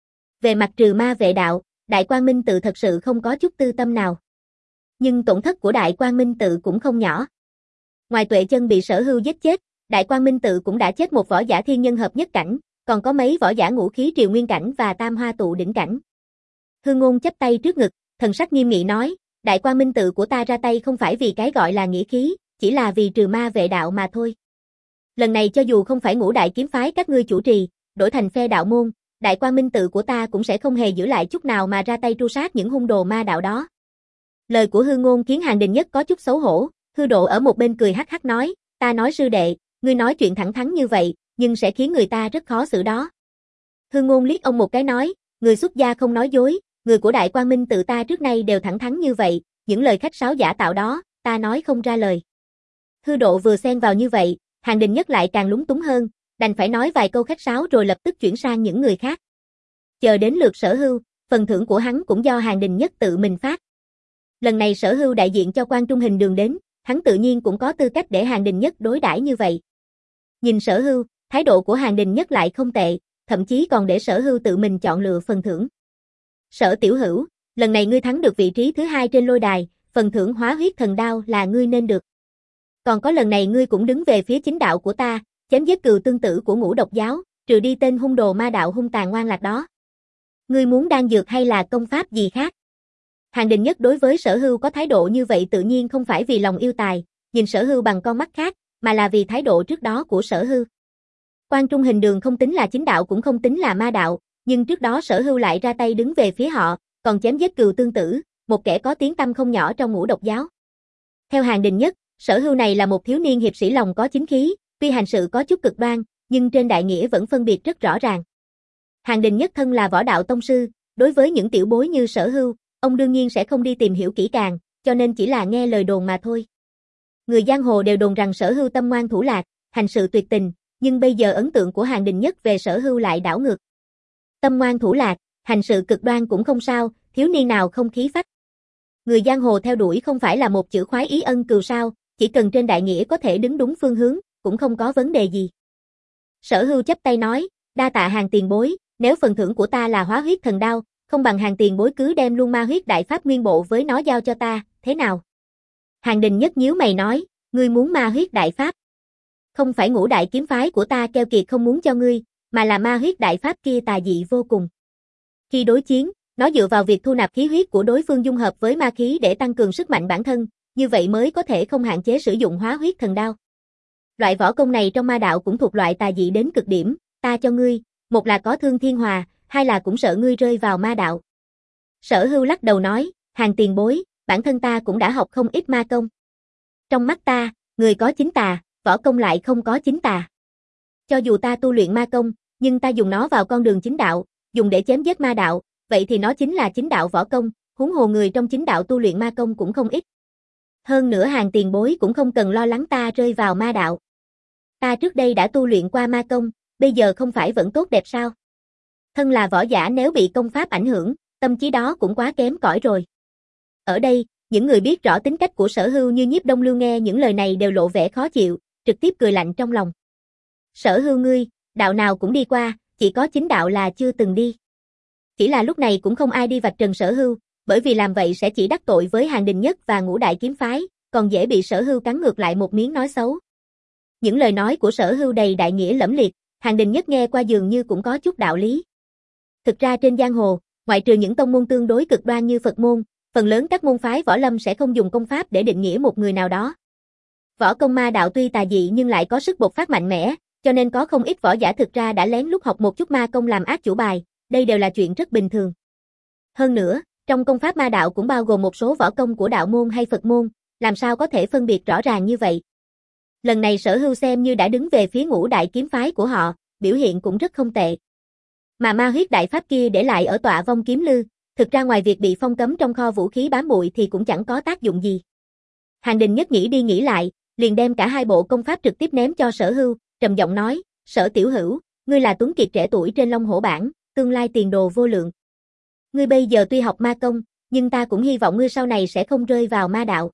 Về mặt trừ ma vệ đạo, Đại Quang Minh Tự thật sự không có chút tư tâm nào. Nhưng tổn thất của Đại Quang Minh Tự cũng không nhỏ. Ngoài Tuệ Chân bị Sở Hưu giết chết, Đại Quang Minh Tự cũng đã chết một võ giả thiên nhân hợp nhất cảnh, còn có mấy võ giả ngũ khí triều nguyên cảnh và tam hoa tụ đỉnh cảnh. Hư Ngôn chắp tay trước ngực, thần sắc nghiêm nghị nói, Đại Quang Minh Tự của ta ra tay không phải vì cái gọi là nghĩa khí, chỉ là vì trừ ma vệ đạo mà thôi. Lần này cho dù không phải ngũ đại kiếm phái các ngươi chủ trì, đổi thành phe đạo môn, Đại Quang Minh Tự của ta cũng sẽ không hề giữ lại chút nào mà ra tay tru sát những hung đồ ma đạo đó. Lời của Hư Ngôn khiến Hàng Đình Nhất có chút xấu hổ, Hư Độ ở một bên cười hắc hắc nói, ta nói sư đệ, ngươi nói chuyện thẳng thắn như vậy, nhưng sẽ khiến người ta rất khó xử đó. Hư Ngôn liếc ông một cái nói, người xuất gia không nói dối, người của Đại Quang Minh Tự ta trước nay đều thẳng thắn như vậy, những lời khách sáo giả tạo đó, ta nói không ra lời. Hư Độ vừa xen vào như vậy, Hàng Đình Nhất lại càng lúng túng hơn, đành phải nói vài câu khách sáo rồi lập tức chuyển sang những người khác. Chờ đến lượt Sở Hưu, phần thưởng của hắn cũng do Hàng Đình Nhất tự mình phát. Lần này Sở Hưu đại diện cho Quan Trung Hình Đường đến, hắn tự nhiên cũng có tư cách để Hàng Đình Nhất đối đãi như vậy. Nhìn Sở Hưu, thái độ của Hàng Đình Nhất lại không tệ, thậm chí còn để Sở Hưu tự mình chọn lựa phần thưởng. Sở Tiểu Hữu, lần này ngươi thắng được vị trí thứ hai trên lôi đài, phần thưởng Hóa Huyết Thần Đao là ngươi nên được. Còn có lần này ngươi cũng đứng về phía chính đạo của ta, chém giết cừu tương tử của Ngũ Độc giáo, trừ đi tên hung đồ ma đạo hung tàn ngoan lạc đó. Ngươi muốn đan dược hay là công pháp gì khác? Hàng Đình Nhất đối với Sở Hưu có thái độ như vậy tự nhiên không phải vì lòng yêu tài, nhìn Sở Hưu bằng con mắt khác, mà là vì thái độ trước đó của Sở Hưu. Quan Trung Hình Đường không tính là chính đạo cũng không tính là ma đạo, nhưng trước đó Sở Hưu lại ra tay đứng về phía họ, còn chém giết cừu tương tử, một kẻ có tiếng tăm không nhỏ trong Ngũ Độc giáo. Theo Hàng Đình Nhất, Sở Hưu này là một thiếu niên hiệp sĩ lòng có chính khí, tuy hành sự có chút cực đoan, nhưng trên đại nghĩa vẫn phân biệt rất rõ ràng. Hàng Đình Nhất thân là võ đạo tông sư, đối với những tiểu bối như Sở Hưu, ông đương nhiên sẽ không đi tìm hiểu kỹ càng, cho nên chỉ là nghe lời đồn mà thôi. Người giang hồ đều đồn rằng Sở Hưu tâm ngoan thủ lạc, hành sự tuyệt tình, nhưng bây giờ ấn tượng của Hàng Đình Nhất về Sở Hưu lại đảo ngược. Tâm ngoan thủ lạc, hành sự cực đoan cũng không sao, thiếu niên nào không khí phách. Người giang hồ theo đuổi không phải là một chữ khoái ý ân cừu sao, chỉ cần trên đại nghĩa có thể đứng đúng phương hướng, cũng không có vấn đề gì. Sở Hưu chắp tay nói, đa tạ Hàng tiền bối, nếu phần thưởng của ta là Hóa Huyết Thần Đao, không bằng Hàng tiền bối cứ đem luôn Ma Huyết Đại Pháp nguyên bộ với nó giao cho ta, thế nào? Hàng Đình Nhất nhíu mày nói, ngươi muốn Ma Huyết Đại Pháp? Không phải ngũ đại kiếm phái của ta keo kiệt không muốn cho ngươi, mà là Ma Huyết Đại Pháp kia tà dị vô cùng. Khi đối chiến, nó dựa vào việc thu nạp khí huyết của đối phương dung hợp với ma khí để tăng cường sức mạnh bản thân, như vậy mới có thể không hạn chế sử dụng Hóa Huyết Thần Đao. Loại võ công này trong ma đạo cũng thuộc loại tà dị đến cực điểm, ta cho ngươi, một là có thương thiên hòa, hai là cũng sợ ngươi rơi vào ma đạo. Sở Hưu lắc đầu nói, Hàng tiền bối, bản thân ta cũng đã học không ít ma công. Trong mắt ta, người có chính tà, võ công lại không có chính tà. Cho dù ta tu luyện ma công, nhưng ta dùng nó vào con đường chính đạo, dùng để chém giết ma đạo, vậy thì nó chính là chính đạo võ công, huống hồ người trong chính đạo tu luyện ma công cũng không ít. Hơn nữa Hàng tiền bối cũng không cần lo lắng ta rơi vào ma đạo. Ta trước đây đã tu luyện qua ma công, bây giờ không phải vẫn tốt đẹp sao? Thân là võ giả nếu bị công pháp ảnh hưởng, tâm trí đó cũng quá kém cỏi rồi. Ở đây, những người biết rõ tính cách của Sở Hưu như Nhiếp Đông Lưu nghe những lời này đều lộ vẻ khó chịu, trực tiếp cười lạnh trong lòng. Sở Hưu ngươi, đạo nào cũng đi qua, chỉ có chính đạo là chưa từng đi. Chỉ là lúc này cũng không ai đi vạch trần Sở Hưu, bởi vì làm vậy sẽ chỉ đắc tội với Hàng Đình Nhất và Ngũ Đại Kiếm Phái, còn dễ bị Sở Hưu cắn ngược lại một miếng nói xấu. Những lời nói của Sở Hưu đầy đại nghĩa lẫm liệt, Hàng Đình Nhất nghe qua dường như cũng có chút đạo lý. Thực ra trên giang hồ, ngoại trừ những tông môn tương đối cực đoan như Phật môn, phần lớn các môn phái võ lâm sẽ không dùng công pháp để định nghĩa một người nào đó. Võ công ma đạo tuy tà dị nhưng lại có sức bộc phát mạnh mẽ, cho nên có không ít võ giả thực ra đã lén lút học một chút ma công làm ác chủ bài, đây đều là chuyện rất bình thường. Hơn nữa, trong công pháp ma đạo cũng bao gồm một số võ công của đạo môn hay Phật môn, làm sao có thể phân biệt rõ ràng như vậy. Lần này Sở Hưu xem như đã đứng về phía Ngũ Đại Kiếm Phái của họ, biểu hiện cũng rất không tệ. Mà ma huyết đại pháp kia để lại ở Tọa Vong Kiếm Lư, thực ra ngoài việc bị phong cấm trong kho vũ khí bám bụi thì cũng chẳng có tác dụng gì. Hàng Đình Nhất nghĩ đi nghĩ lại, liền đem cả hai bộ công pháp trực tiếp ném cho Sở Hưu, trầm giọng nói, Sở tiểu hữu, ngươi là tuấn kiệt trẻ tuổi trên Long Hổ bảng, tương lai tiền đồ vô lượng. Ngươi bây giờ tuy học ma công, nhưng ta cũng hy vọng ngươi sau này sẽ không rơi vào ma đạo.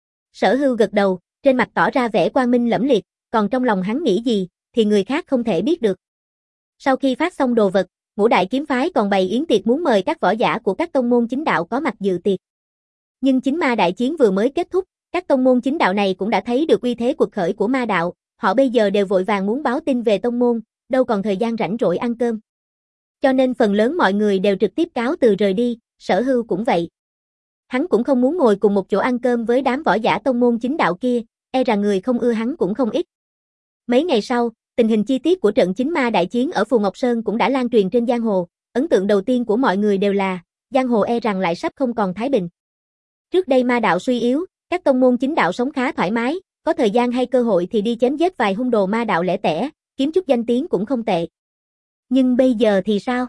Sở Hưu gật đầu, trên mặt tỏ ra vẻ quang minh lẫm liệt, còn trong lòng hắn nghĩ gì, thì người khác không thể biết được. Sau khi phát xong đồ vật, Ngũ Đại Kiếm Phái còn bày yến tiệc muốn mời các võ giả của các tông môn chính đạo có mặt dự tiệc. Nhưng chính ma đại chiến vừa mới kết thúc, các tông môn chính đạo này cũng đã thấy được uy thế quật khởi của ma đạo, họ bây giờ đều vội vàng muốn báo tin về tông môn, đâu còn thời gian rảnh rỗi ăn cơm. Cho nên phần lớn mọi người đều trực tiếp cáo từ rời đi, Sở Hưu cũng vậy. Hắn cũng không muốn ngồi cùng một chỗ ăn cơm với đám võ giả tông môn chính đạo kia, e rằng người không ưa hắn cũng không ít. Mấy ngày sau, tình hình chi tiết của trận chính ma đại chiến ở Phù Ngọc Sơn cũng đã lan truyền trên giang hồ, ấn tượng đầu tiên của mọi người đều là, giang hồ e rằng lại sắp không còn thái bình. Trước đây ma đạo suy yếu, các tông môn chính đạo sống khá thoải mái, có thời gian hay cơ hội thì đi chém giết vài hung đồ ma đạo lẻ tẻ, kiếm chút danh tiếng cũng không tệ. Nhưng bây giờ thì sao?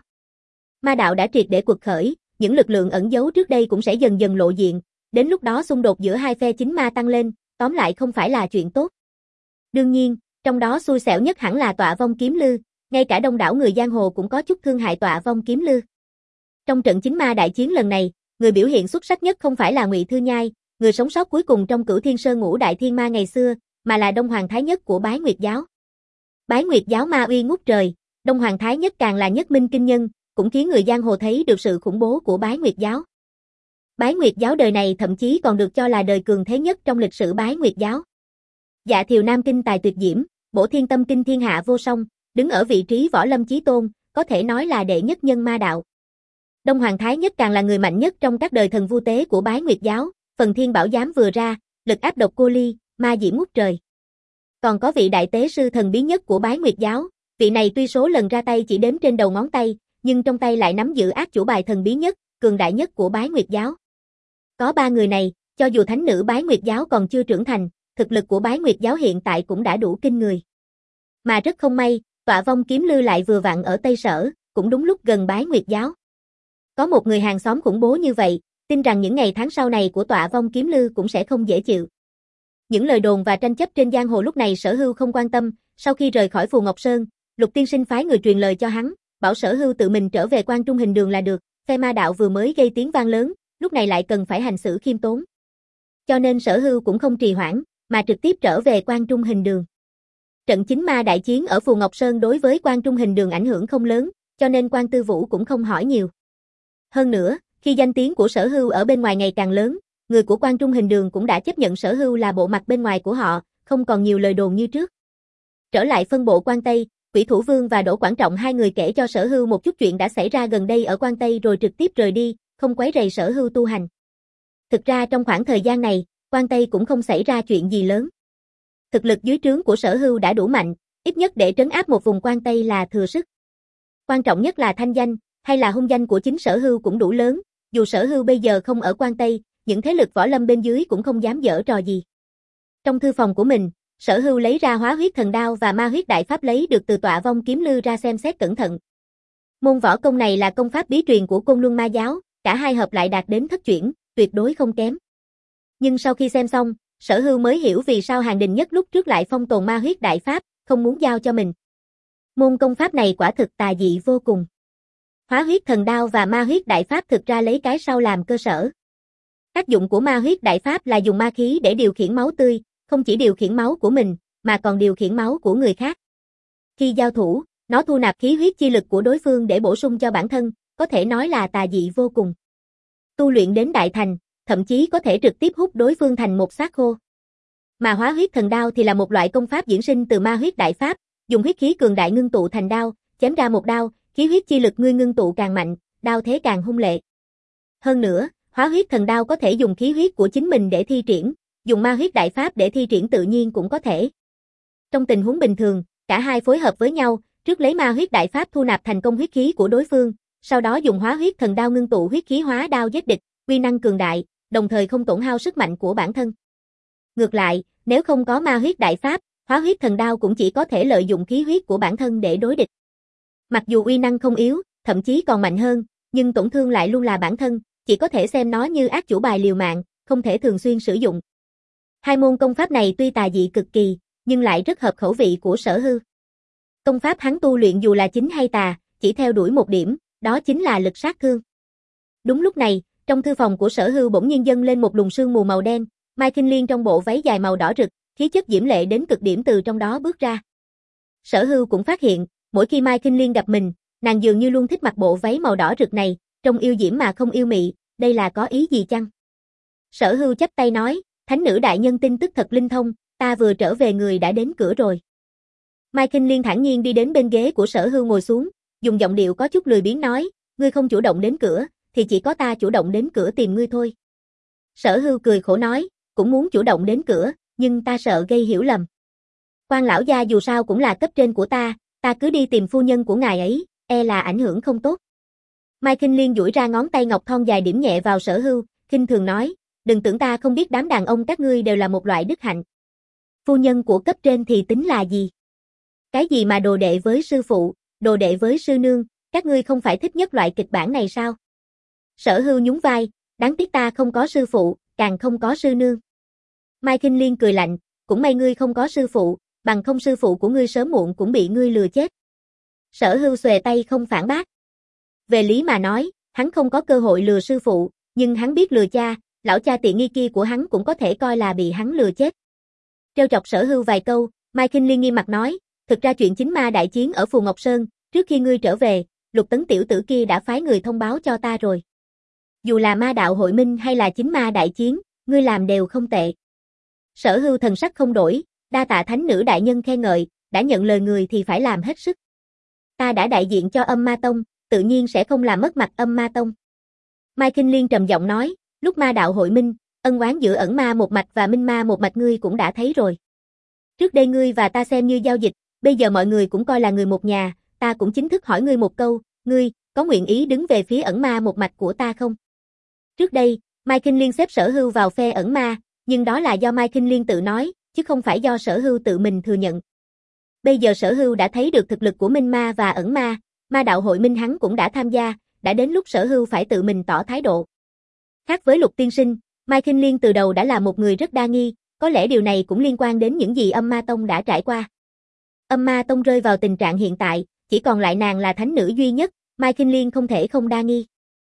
Ma đạo đã triệt để quật khởi, những lực lượng ẩn giấu trước đây cũng sẽ dần dần lộ diện, đến lúc đó xung đột giữa hai phe chính ma tăng lên, tóm lại không phải là chuyện tốt. Đương nhiên, trong đó xui xẻo nhất hẳn là Tọa Vong Kiếm Lư, ngay cả đông đảo người giang hồ cũng có chút thương hại Tọa Vong Kiếm Lư. Trong trận chính ma đại chiến lần này, người biểu hiện xuất sắc nhất không phải là Ngụy Thư Nhai, người sống sót cuối cùng trong Cửu Thiên Sơn Ngũ Đại Thiên Ma ngày xưa, mà là Đông Hoàng Thái Nhất của Bái Nguyệt giáo. Bái Nguyệt giáo ma uy ngút trời, Đông Hoàng Thái Nhất càng là nhất minh kinh nhân, cũng khiến người giang hồ thấy được sự khủng bố của Bái Nguyệt giáo. Bái Nguyệt giáo đời này thậm chí còn được cho là đời cường thế nhất trong lịch sử Bái Nguyệt giáo. Dạ Thiều Nam kinh tài tuyệt diễm, Bổ Thiên Tâm kinh thiên hạ vô song, đứng ở vị trí võ lâm chí tôn, có thể nói là đệ nhất nhân ma đạo. Đông Hoàng Thái Nhất càng là người mạnh nhất trong các đời thần vu tế của Bái Nguyệt giáo, Phần Thiên Bảo Giám vừa ra, lực áp độc cô ly, ma diễm ngút trời. Còn có vị đại tế sư thần bí nhất của Bái Nguyệt giáo, vị này tuy số lần ra tay chỉ đếm trên đầu ngón tay, nhưng trong tay lại nắm giữ ác chủ bài thần bí nhất, cường đại nhất của Bái Nguyệt giáo. Có ba người này, cho dù thánh nữ Bái Nguyệt giáo còn chưa trưởng thành, thực lực của Bái Nguyệt giáo hiện tại cũng đã đủ kinh người. Mà rất không may, Tọa Vong Kiếm Lư lại vừa vặn ở Tây Sở, cũng đúng lúc gần Bái Nguyệt giáo. Có một người hàng xóm khủng bố như vậy, tin rằng những ngày tháng sau này của Tọa Vong Kiếm Lư cũng sẽ không dễ chịu. Những lời đồn và tranh chấp trên giang hồ lúc này Sở Hưu không quan tâm, sau khi rời khỏi Phù Ngọc Sơn, Lục tiên sinh phái người truyền lời cho hắn, bảo Sở Hưu tự mình trở về Quan Trung Hình Đường là được, phe ma đạo vừa mới gây tiếng vang lớn, lúc này lại cần phải hành xử khiêm tốn. Cho nên Sở Hưu cũng không trì hoãn, mà trực tiếp trở về Quan Trung Hình Đường. Trận chính ma đại chiến ở Phù Ngọc Sơn đối với Quan Trung Hình Đường ảnh hưởng không lớn, cho nên Quan Tư Vũ cũng không hỏi nhiều. Hơn nữa, khi danh tiếng của Sở Hưu ở bên ngoài ngày càng lớn, người của Quan Trung Hình Đường cũng đã chấp nhận Sở Hưu là bộ mặt bên ngoài của họ, không còn nhiều lời đồn như trước. Trở lại phân bộ Quan Tây, Quỷ Thủ Vương và Đỗ Quảng Trọng hai người kể cho Sở Hưu một chút chuyện đã xảy ra gần đây ở Quan Tây rồi trực tiếp rời đi, không quấy rầy Sở Hưu tu hành. Thực ra trong khoảng thời gian này, Quan Tây cũng không xảy ra chuyện gì lớn. Thực lực dưới trướng của Sở Hưu đã đủ mạnh, ít nhất để trấn áp một vùng quan Tây là thừa sức. Quan trọng nhất là thanh danh, hay là hung danh của chính Sở Hưu cũng đủ lớn, dù Sở Hưu bây giờ không ở quan Tây, những thế lực võ lâm bên dưới cũng không dám giở trò gì. Trong thư phòng của mình, Sở Hưu lấy ra Hóa Huyết Thần Đao và Ma Huyết Đại Pháp lấy được từ Tọa Vong Kiếm Lư ra xem xét cẩn thận. Môn võ công này là công pháp bí truyền của Côn Luân Ma giáo, cả hai hợp lại đạt đến thất chuyển, tuyệt đối không kém. Nhưng sau khi xem xong, Sở Hưu mới hiểu vì sao Hàn Đình Nhất lúc trước lại phong tồn Ma Huyết Đại Pháp, không muốn giao cho mình. Môn công pháp này quả thực tà dị vô cùng. Hóa Huyết Thần Đao và Ma Huyết Đại Pháp thực ra lấy cái sau làm cơ sở. Tác dụng của Ma Huyết Đại Pháp là dùng ma khí để điều khiển máu tươi, không chỉ điều khiển máu của mình, mà còn điều khiển máu của người khác. Khi giao thủ, nó thu nạp khí huyết chi lực của đối phương để bổ sung cho bản thân, có thể nói là tà dị vô cùng. Tu luyện đến đại thành, thậm chí có thể trực tiếp hút đối phương thành một xác khô. Mà Hóa Huyết Thần Đao thì là một loại công pháp diễn sinh từ Ma Huyết Đại Pháp, dùng huyết khí cường đại ngưng tụ thành đao, chém ra một đao, khí huyết chi lực ngươi ngưng tụ càng mạnh, đao thế càng hung lệ. Hơn nữa, Hóa Huyết Thần Đao có thể dùng khí huyết của chính mình để thi triển, dùng Ma Huyết Đại Pháp để thi triển tự nhiên cũng có thể. Trong tình huống bình thường, cả hai phối hợp với nhau, trước lấy Ma Huyết Đại Pháp thu nạp thành công huyết khí của đối phương, sau đó dùng Hóa Huyết Thần Đao ngưng tụ huyết khí hóa đao giết địch, uy năng cường đại, đồng thời không tổn hao sức mạnh của bản thân. Ngược lại, nếu không có Ma Huyết Đại Pháp, Hóa Huyết Thần Đao cũng chỉ có thể lợi dụng khí huyết của bản thân để đối địch. Mặc dù uy năng không yếu, thậm chí còn mạnh hơn, nhưng tổn thương lại luôn là bản thân, chỉ có thể xem nó như ác chủ bài liều mạng, không thể thường xuyên sử dụng. Hai môn công pháp này tuy tà dị cực kỳ, nhưng lại rất hợp khẩu vị của Sở Hưu. Công pháp hắn tu luyện dù là chính hay tà, chỉ theo đuổi một điểm, đó chính là lực sát thương. Đúng lúc này, trong thư phòng của Sở Hưu bỗng nhiên dâng lên một luồng sương mù màu đen, Mai Kinh Liên trong bộ váy dài màu đỏ rực, khí chất diễm lệ đến cực điểm từ trong đó bước ra. Sở Hưu cũng phát hiện, mỗi khi Mai Kinh Liên gặp mình, nàng dường như luôn thích mặc bộ váy màu đỏ rực này, trông yêu diễm mà không yêu mị, đây là có ý gì chăng? Sở Hưu chắp tay nói, thánh nữ đại nhân tin tức thật linh thông, ta vừa trở về người đã đến cửa rồi. Mai Kinh Liên thản nhiên đi đến bên ghế của Sở Hưu ngồi xuống, dùng giọng điệu có chút lười biếng nói, ngươi không chủ động đến cửa, thì chỉ có ta chủ động đến cửa tìm ngươi thôi. Sở Hưu cười khổ nói, cũng muốn chủ động đến cửa, nhưng ta sợ gây hiểu lầm. Quan lão gia dù sao cũng là cấp trên của ta, ta cứ đi tìm phu nhân của ngài ấy, e là ảnh hưởng không tốt. Mai Kinh Liên duỗi ra ngón tay ngọc thon dài điểm nhẹ vào Sở Hưu, khinh thường nói, đừng tưởng ta không biết đám đàn ông các ngươi đều là một loại đức hạnh. Phu nhân của cấp trên thì tính là gì? Cái gì mà đồ đệ với sư phụ, đồ đệ với sư nương, các ngươi không phải thích nhất loại kịch bản này sao? Sở Hưu nhún vai, đáng tiếc ta không có sư phụ, càng không có sư nương. Mai Kinh Liên cười lạnh, cũng may ngươi không có sư phụ, bằng không sư phụ của ngươi sớm muộn cũng bị ngươi lừa chết. Sở Hưu xuề tay không phản bác. Về lý mà nói, hắn không có cơ hội lừa sư phụ, nhưng hắn biết lừa cha, lão cha tiện nghi kia của hắn cũng có thể coi là bị hắn lừa chết. Trêu chọc Sở Hưu vài câu, Mai Kinh Liên nghiêm mặt nói, thực ra chuyện chính ma đại chiến ở Phù Ngọc Sơn, trước khi ngươi trở về, Lục Tấn tiểu tử kia đã phái người thông báo cho ta rồi. Dù là ma đạo hội minh hay là chính ma đại chiến, ngươi làm đều không tệ. Sở Hưu thần sắc không đổi, đa tạ thánh nữ đại nhân khen ngợi, đã nhận lời người thì phải làm hết sức. Ta đã đại diện cho Âm Ma Tông, tự nhiên sẽ không làm mất mặt Âm Ma Tông. Mai Kinh Liên trầm giọng nói, lúc ma đạo hội minh, ân oán giữa ẩn ma một mạch và minh ma một mạch ngươi cũng đã thấy rồi. Trước đây ngươi và ta xem như giao dịch, bây giờ mọi người cũng coi là người một nhà, ta cũng chính thức hỏi ngươi một câu, ngươi, có nguyện ý đứng về phía ẩn ma một mạch của ta không? Trước đây, Mai Kinh Liên xếp Sở Hưu vào phe ẩn ma, nhưng đó là do Mai Kinh Liên tự nói, chứ không phải do Sở Hưu tự mình thừa nhận. Bây giờ Sở Hưu đã thấy được thực lực của minh ma và ẩn ma, ma đạo hội minh hắn cũng đã tham gia, đã đến lúc Sở Hưu phải tự mình tỏ thái độ. Khác với Lục tiên sinh, Mai Kinh Liên từ đầu đã là một người rất đa nghi, có lẽ điều này cũng liên quan đến những gì Âm Ma Tông đã trải qua. Âm Ma Tông rơi vào tình trạng hiện tại, chỉ còn lại nàng là thánh nữ duy nhất, Mai Kinh Liên không thể không đa nghi.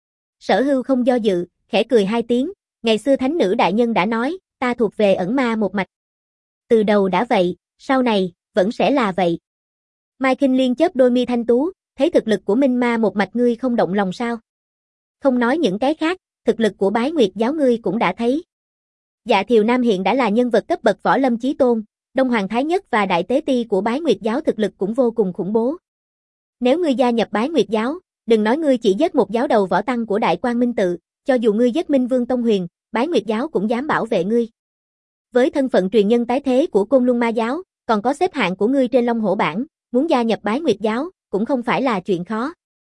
Sở Hưu không do dự, khẽ cười hai tiếng, ngày xưa thánh nữ đại nhân đã nói, ta thuộc về ẩn ma một mạch. Từ đầu đã vậy, sau này, vẫn sẽ là vậy. Mai Kinh Liên chớp đôi mi thanh tú, thấy thực lực của minh ma một mạch ngươi không động lòng sao? Không nói những cái khác, thực lực của Bái Nguyệt giáo ngươi cũng đã thấy. Dạ Thiều Nam hiện đã là nhân vật cấp bậc võ lâm chí tôn, Đông Hoàng Thái Nhất và Đại Tế Ti của Bái Nguyệt giáo thực lực cũng vô cùng khủng bố. Nếu ngươi gia nhập Bái Nguyệt giáo, đừng nói ngươi chỉ giết một giáo đầu võ tăng của Đại Quang Minh tự, cho dù ngươi giết Minh Vương Tông Huyền, Bái Nguyệt giáo cũng dám bảo vệ ngươi. Với thân phận truyền nhân tái thế của Côn Luân Ma giáo, còn có xếp hạng của ngươi trên Long Hổ bảng, muốn gia nhập Bái Nguyệt giáo, cũng không phải là chuyện khó.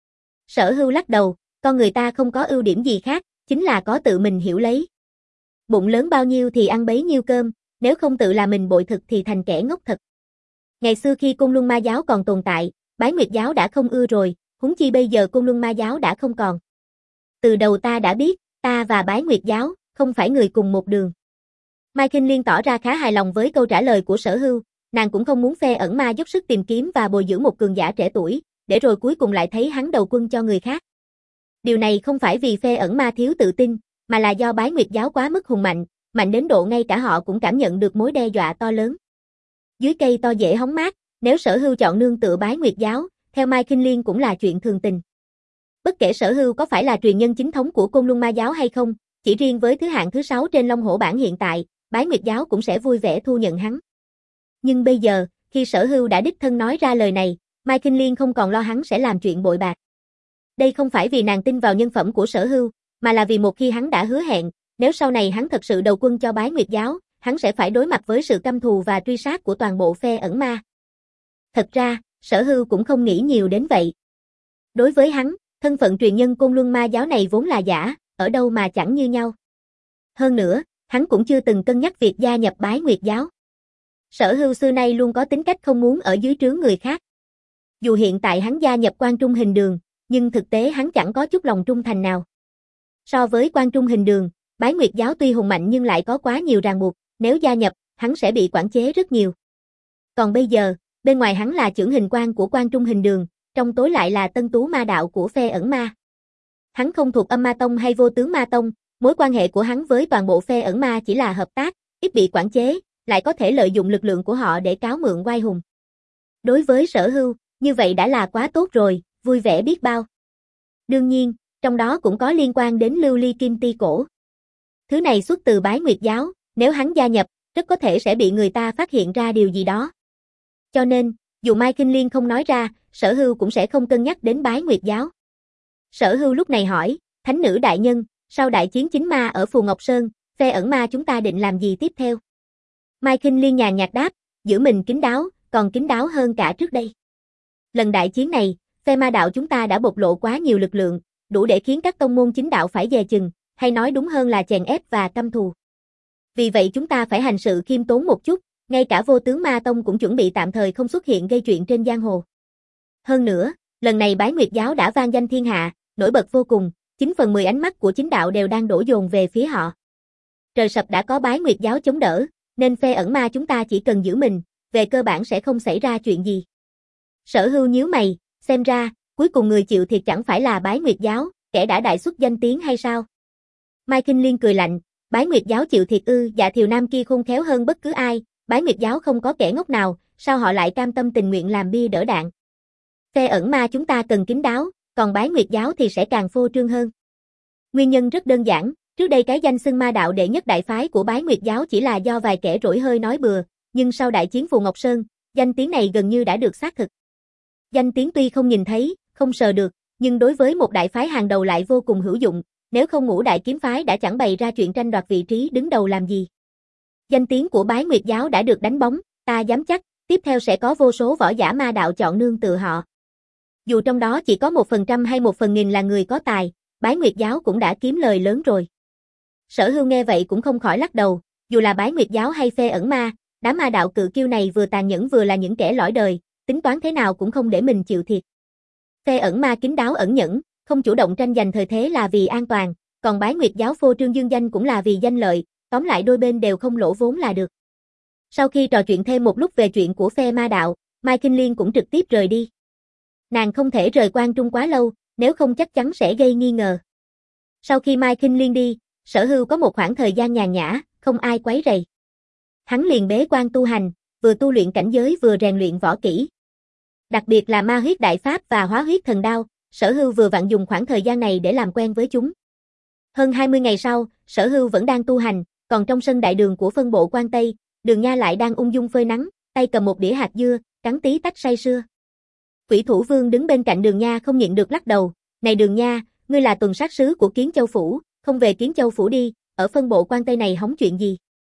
Sở Hưu lắc đầu, con người ta không có ưu điểm gì khác, chính là có tự mình hiểu lấy. Bụng lớn bao nhiêu thì ăn bấy nhiêu cơm, nếu không tự là mình bội thực thì thành kẻ ngốc thật. Ngày xưa khi Côn Luân Ma giáo còn tồn tại, Bái Nguyệt giáo đã không ưa rồi, huống chi bây giờ Côn Luân Ma giáo đã không còn. Từ đầu ta đã biết, ta và Bái Nguyệt giáo, không phải người cùng một đường. Mai Kinh Liên tỏ ra khá hài lòng với câu trả lời của Sở Hưu, nàng cũng không muốn phe ẩn ma dốc sức tìm kiếm và bồi dưỡng một cường giả trẻ tuổi, để rồi cuối cùng lại thấy hắn đầu quân cho người khác. Điều này không phải vì phe ẩn ma thiếu tự tin, mà là do Bái Nguyệt giáo quá mức hùng mạnh, mạnh đến độ ngay cả họ cũng cảm nhận được mối đe dọa to lớn. Dưới cây to dễ hóng mát, nếu Sở Hưu chọn nương tựa Bái Nguyệt giáo, theo Mai Kinh Liên cũng là chuyện thường tình. Bất kể Sở Hưu có phải là truyền nhân chính thống của Côn Luân Ma giáo hay không, chỉ riêng với thứ hạng thứ sáu trên Long Hổ bảng hiện tại, Bái Nguyệt giáo cũng sẽ vui vẻ thu nhận hắn. Nhưng bây giờ, khi Sở Hưu đã đích thân nói ra lời này, Mai Kinh Liên không còn lo hắn sẽ làm chuyện bội bạc. Đây không phải vì nàng tin vào nhân phẩm của Sở Hưu, mà là vì một khi hắn đã hứa hẹn, nếu sau này hắn thật sự đầu quân cho Bái Nguyệt giáo, hắn sẽ phải đối mặt với sự căm thù và truy sát của toàn bộ phe ẩn ma. Thật ra, Sở Hưu cũng không nghĩ nhiều đến vậy. Đối với hắn, thân phận truyền nhân Côn Luân Ma giáo này vốn là giả, ở đâu mà chẳng như nhau. Hơn nữa, hắn cũng chưa từng cân nhắc việc gia nhập Bái Nguyệt giáo. Sở Hưu xưa nay luôn có tính cách không muốn ở dưới trướng người khác. Dù hiện tại hắn gia nhập Quan Trung Hình Đường, nhưng thực tế hắn chẳng có chút lòng trung thành nào. So với Quan Trung Hình Đường, Bái Nguyệt giáo tuy hùng mạnh nhưng lại có quá nhiều ràng buộc, nếu gia nhập, hắn sẽ bị quản chế rất nhiều. Còn bây giờ, bên ngoài hắn là chưởng hình quan của Quan Trung Hình Đường, trong tối lại là tân tú ma đạo của phe ẩn ma. Hắn không thuộc Âm Ma Tông hay Vô Tướng Ma Tông, mối quan hệ của hắn với toàn bộ phe ẩn ma chỉ là hợp tác, ít bị quản chế, lại có thể lợi dụng lực lượng của họ để cáo mượn oai hùng. Đối với Sở Hưu, như vậy đã là quá tốt rồi, vui vẻ biết bao. Đương nhiên, trong đó cũng có liên quan đến lưu ly kim ti cổ. Thứ này xuất từ Bái Nguyệt giáo, nếu hắn gia nhập, rất có thể sẽ bị người ta phát hiện ra điều gì đó. Cho nên, dù Mai Kinh Liên không nói ra, Sở Hưu cũng sẽ không cân nhắc đến Bái Nguyệt giáo. Sở Hưu lúc này hỏi, Thánh nữ đại nhân, sau đại chiến chính ma ở Phù Ngọc Sơn, phe ẩn ma chúng ta định làm gì tiếp theo? Mai Kinh Liên nhàn nhạt đáp, giữ mình kín đáo, còn kín đáo hơn cả trước đây. Lần đại chiến này, phe ma đạo chúng ta đã bộc lộ quá nhiều lực lượng, đủ để khiến các tông môn chính đạo phải dè chừng, hay nói đúng hơn là chèn ép và căm thù. Vì vậy chúng ta phải hành sự khiêm tốn một chút, ngay cả Vô Tướng Ma Tông cũng chuẩn bị tạm thời không xuất hiện gây chuyện trên giang hồ. Hơn nữa, lần này Bái Nguyệt giáo đã vang danh thiên hạ, nổi bật vô cùng, chín phần mười ánh mắt của chính đạo đều đang đổ dồn về phía họ. Trời sập đã có Bái Nguyệt giáo chống đỡ, nên phe ẩn ma chúng ta chỉ cần giữ mình, về cơ bản sẽ không xảy ra chuyện gì. Sở Hưu nhíu mày, xem ra, cuối cùng người chịu thiệt chẳng phải là Bái Nguyệt giáo, kẻ đã đại xuất danh tiếng hay sao? Mai Kinh Liên cười lạnh, Bái Nguyệt giáo chịu thiệt ư? Dạ Thiều Nam kia khôn khéo hơn bất cứ ai, Bái Nguyệt giáo không có kẻ ngốc nào, sao họ lại cam tâm tình nguyện làm bia đỡ đạn? Phe ẩn ma chúng ta cần kín đáo, còn Bái Nguyệt giáo thì sẽ càng phô trương hơn. Nguyên nhân rất đơn giản, trước đây cái danh xưng ma đạo đệ nhất đại phái của Bái Nguyệt giáo chỉ là do vài kẻ rỗi hơi nói bừa, nhưng sau đại chiến Phù Ngọc Sơn, danh tiếng này gần như đã được xác thực. Danh tiếng tuy không nhìn thấy, không sờ được, nhưng đối với một đại phái hàng đầu lại vô cùng hữu dụng, nếu không Ngũ Đại Kiếm phái đã chẳng bày ra chuyện tranh đoạt vị trí đứng đầu làm gì. Danh tiếng của Bái Nguyệt giáo đã được đánh bóng, ta dám chắc, tiếp theo sẽ có vô số võ giả ma đạo chọn nương tựa họ. Dù trong đó chỉ có một phần trăm hay một phần nghìn là người có tài, Bái Nguyệt giáo cũng đã kiếm lời lớn rồi. Sở Hưu nghe vậy cũng không khỏi lắc đầu, dù là Bái Nguyệt giáo hay phe ẩn ma, đám ma đạo cự kiêu này vừa tàn nhẫn vừa là những kẻ lõi đời, tính toán thế nào cũng không để mình chịu thiệt. Phe ẩn ma kín đáo ẩn nhẫn, không chủ động tranh giành thời thế là vì an toàn, còn Bái Nguyệt giáo phô trương dương danh cũng là vì danh lợi, tóm lại đôi bên đều không lỗ vốn là được. Sau khi trò chuyện thêm một lúc về chuyện của phe ma đạo, Mai Kinh Liên cũng trực tiếp rời đi. Nàng không thể rời Quan Trung quá lâu, nếu không chắc chắn sẽ gây nghi ngờ. Sau khi Mai Kinh Liên đi, Sở Hưu có một khoảng thời gian nhàn nhã, không ai quấy rầy. Hắn liền bế quan tu hành, vừa tu luyện cảnh giới vừa rèn luyện võ kỹ. Đặc biệt là ma huyết đại pháp và hóa huyết thần đao, Sở Hưu vừa vặn dùng khoảng thời gian này để làm quen với chúng. Hơn hai mươi ngày sau, Sở Hưu vẫn đang tu hành, còn trong sân đại đường của phân bộ Quan Tây, Đường Nha lại đang ung dung phơi nắng, tay cầm một đĩa hạt dưa, cắn tí tách say sưa. Quỷ Thủ Vương đứng bên cạnh Đường Nha không nhịn được lắc đầu, này Đường Nha, ngươi là tuần sát sứ của Kiến Châu Phủ, không về Kiến Châu Phủ đi, ở phân bộ Quan Tây này hóng chuyện gì?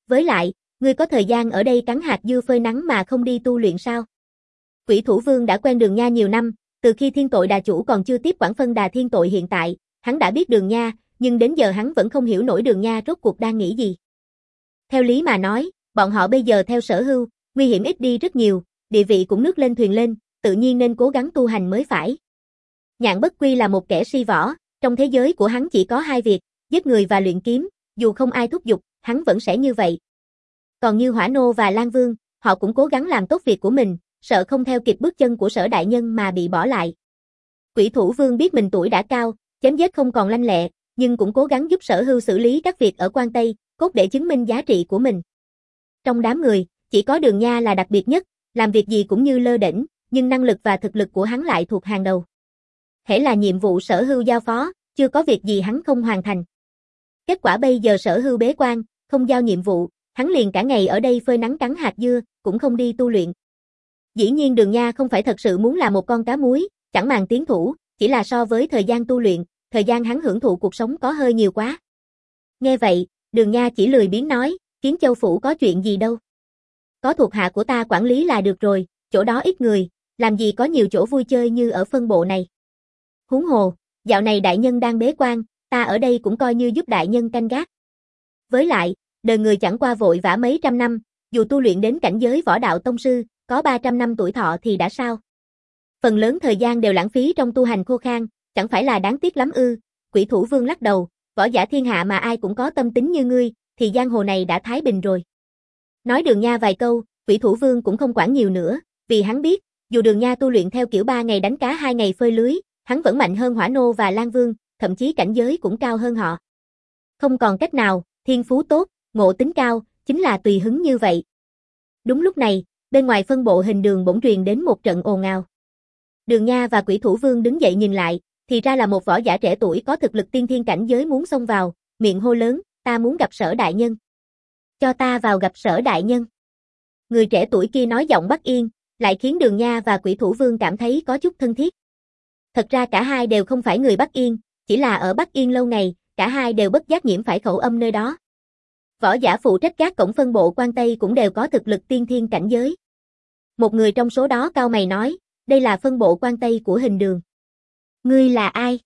Với lại, ngươi có thời gian ở đây cắn hạt dưa phơi nắng mà không đi tu luyện sao? Quỷ Thủ Vương đã quen Đường Nha nhiều năm, từ khi Thiên Tội Đà Chủ còn chưa tiếp quản phân đà Thiên Tội hiện tại, hắn đã biết Đường Nha, nhưng đến giờ hắn vẫn không hiểu nổi Đường Nha rốt cuộc đang nghĩ gì. Theo lý mà nói, bọn họ bây giờ theo Sở Hưu, nguy hiểm ít đi rất nhiều, địa vị cũng nước lên thuyền lên, tự nhiên nên cố gắng tu hành mới phải. Nhạn Bất Quy là một kẻ si võ, trong thế giới của hắn chỉ có hai việc, giết người và luyện kiếm, dù không ai thúc giục, hắn vẫn sẽ như vậy. Còn như Hỏa Nô và Lan Vương, họ cũng cố gắng làm tốt việc của mình, sợ không theo kịp bước chân của Sở đại nhân mà bị bỏ lại. Quỷ Thủ Vương biết mình tuổi đã cao, chém giết không còn lanh lẹ, nhưng cũng cố gắng giúp Sở Hưu xử lý các việc ở Quan Tây, cốt để chứng minh giá trị của mình. Trong đám người, chỉ có Đường Nha là đặc biệt nhất, làm việc gì cũng như lơ đễnh, nhưng năng lực và thực lực của hắn lại thuộc hàng đầu. Hễ là nhiệm vụ Sở Hưu giao phó, chưa có việc gì hắn không hoàn thành. Kết quả bây giờ Sở Hưu bế quan, không giao nhiệm vụ, hắn liền cả ngày ở đây phơi nắng cắn hạt dưa, cũng không đi tu luyện. Dĩ nhiên Đường Nha không phải thật sự muốn là một con cá muối, chẳng màng tiến thủ, chỉ là so với thời gian tu luyện, thời gian hắn hưởng thụ cuộc sống có hơi nhiều quá. Nghe vậy, Đường Nha chỉ lười biếng nói, Kiến Châu Phủ có chuyện gì đâu. Có thuộc hạ của ta quản lý là được rồi, chỗ đó ít người, làm gì có nhiều chỗ vui chơi như ở phân bộ này. Huống hồ, dạo này đại nhân đang bế quan, ta ở đây cũng coi như giúp đại nhân canh gác. Với lại, đời người chẳng qua vội vã mấy trăm năm, dù tu luyện đến cảnh giới võ đạo tông sư, có ba trăm năm tuổi thọ thì đã sao? Phần lớn thời gian đều lãng phí trong tu hành khô khan, chẳng phải là đáng tiếc lắm ư? Quỷ Thủ Vương lắc đầu, võ giả thiên hạ mà ai cũng có tâm tính như ngươi, thì giang hồ này đã thái bình rồi. Nói Đường Nha vài câu, Quỷ Thủ Vương cũng không quản nhiều nữa, vì hắn biết, dù Đường Nha tu luyện theo kiểu ba ngày đánh cá hai ngày phơi lưới, hắn vẫn mạnh hơn Hỏa Nô và Lan Vương, thậm chí cảnh giới cũng cao hơn họ. Không còn cách nào, thiên phú tốt, ngộ tính cao, chính là tùy hứng như vậy. Đúng lúc này, bên ngoài phân bộ Hình Đường bỗng truyền đến một trận ồn ào. Đường Nha và Quỷ Thủ Vương đứng dậy nhìn lại, thì ra là một võ giả trẻ tuổi có thực lực tiên thiên cảnh giới muốn xông vào, miệng hô lớn, ta muốn gặp Sở đại nhân. Cho ta vào gặp Sở đại nhân. Người trẻ tuổi kia nói giọng Bắc Yên, lại khiến Đường Nha và Quỷ Thủ Vương cảm thấy có chút thân thiết. Thật ra cả hai đều không phải người Bắc Yên, chỉ là ở Bắc Yên lâu ngày, cả hai đều bất giác nhiễm phải khẩu âm nơi đó. Võ giả phụ trách gác cổng phân bộ Quan Tây cũng đều có thực lực tiên thiên cảnh giới. Một người trong số đó cau mày nói, đây là phân bộ Quan Tây của Hình Đường. Ngươi là ai?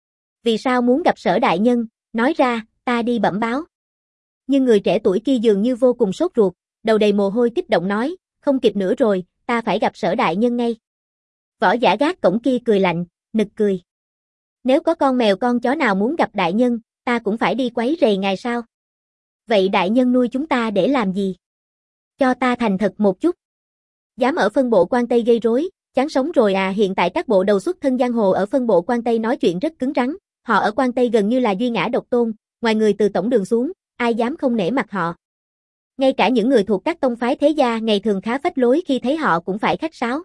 Vì sao muốn gặp Sở đại nhân? Nói ra, ta đi bẩm báo. Nhưng người trẻ tuổi kia dường như vô cùng sốt ruột, đầu đầy mồ hôi kích động nói, không kịp nữa rồi, ta phải gặp Sở đại nhân ngay. Võ giả gác cổng kia cười lạnh, nực cười. Nếu có con mèo con chó nào muốn gặp đại nhân, ta cũng phải đi quấy rầy ngài sao? Vậy đại nhân nuôi chúng ta để làm gì? Cho ta thành thật một chút. Dám ở phân bộ Quan Tây gây rối, chán sống rồi à? Hiện tại các bộ đầu xuất thân giang hồ ở phân bộ Quan Tây nói chuyện rất cứng rắn, họ ở Quan Tây gần như là duy ngã độc tôn, ngoài người từ tổng đường xuống, ai dám không nể mặt họ. Ngay cả những người thuộc các tông phái thế gia ngày thường khá phách lối khi thấy họ cũng phải khách sáo.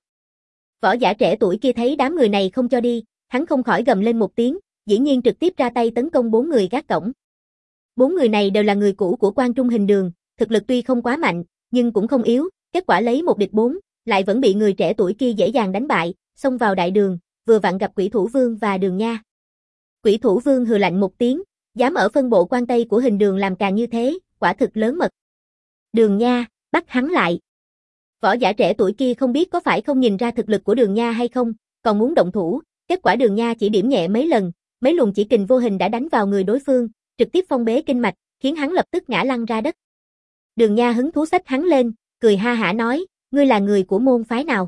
Võ giả trẻ tuổi kia thấy đám người này không cho đi, hắn không khỏi gầm lên một tiếng, dĩ nhiên trực tiếp ra tay tấn công bốn người gác cổng. Bốn người này đều là người cũ của Quan Trung Hình Đường, thực lực tuy không quá mạnh, nhưng cũng không yếu, kết quả lấy một địch bốn, lại vẫn bị người trẻ tuổi kia dễ dàng đánh bại, xông vào đại đường, vừa vặn gặp Quỷ Thủ Vương và Đường Nha. Quỷ Thủ Vương hừ lạnh một tiếng, dám ở phân bộ Quan Tây của Hình Đường làm càng như thế, quả thực lớn mật. Đường Nha, bắt hắn lại. Võ giả trẻ tuổi kia không biết có phải không nhìn ra thực lực của Đường Nha hay không, còn muốn động thủ, kết quả Đường Nha chỉ điểm nhẹ mấy lần, mấy luồng chỉ kình vô hình đã đánh vào người đối phương, trực tiếp phong bế kinh mạch, khiến hắn lập tức ngã lăn ra đất. Đường Nha hứng thú xách hắn lên, cười ha hả nói, ngươi là người của môn phái nào?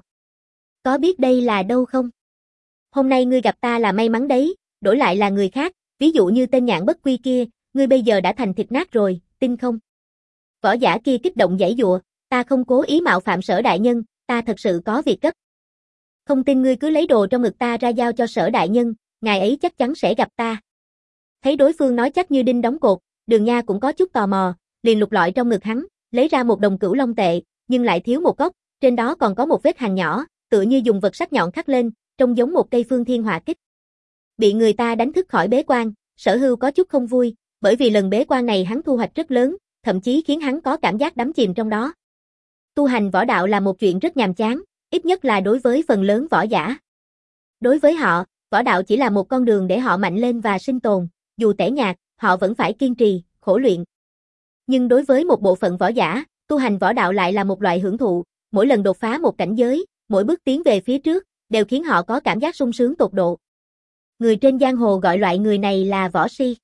Có biết đây là đâu không? Hôm nay ngươi gặp ta là may mắn đấy, đổi lại là người khác, ví dụ như tên Nhạn Bất Quy kia, ngươi bây giờ đã thành thịt nát rồi, tin không? Võ giả kia kích động giãy giụa, ta không cố ý mạo phạm Sở đại nhân, ta thật sự có việc gấp. Không tin ngươi cứ lấy đồ trong ngực ta ra giao cho Sở đại nhân, ngài ấy chắc chắn sẽ gặp ta. Thấy đối phương nói chắc như đinh đóng cột, Đường Nha cũng có chút tò mò, liền lục lọi trong ngực hắn, lấy ra một đồng cửu long tệ, nhưng lại thiếu một góc, trên đó còn có một vết hằn nhỏ, tựa như dùng vật sắc nhọn khắc lên, trông giống một cây phương thiên hỏa kích. Bị người ta đánh thức khỏi bế quan, Sở Hưu có chút không vui, bởi vì lần bế quan này hắn thu hoạch rất lớn, thậm chí khiến hắn có cảm giác đắm chìm trong đó. Tu hành võ đạo là một chuyện rất nhàm chán, ít nhất là đối với phần lớn võ giả. Đối với họ, võ đạo chỉ là một con đường để họ mạnh lên và sinh tồn, dù tẻ nhạt, họ vẫn phải kiên trì, khổ luyện. Nhưng đối với một bộ phận võ giả, tu hành võ đạo lại là một loại hưởng thụ, mỗi lần đột phá một cảnh giới, mỗi bước tiến về phía trước, đều khiến họ có cảm giác sung sướng tột độ. Người trên giang hồ gọi loại người này là võ si.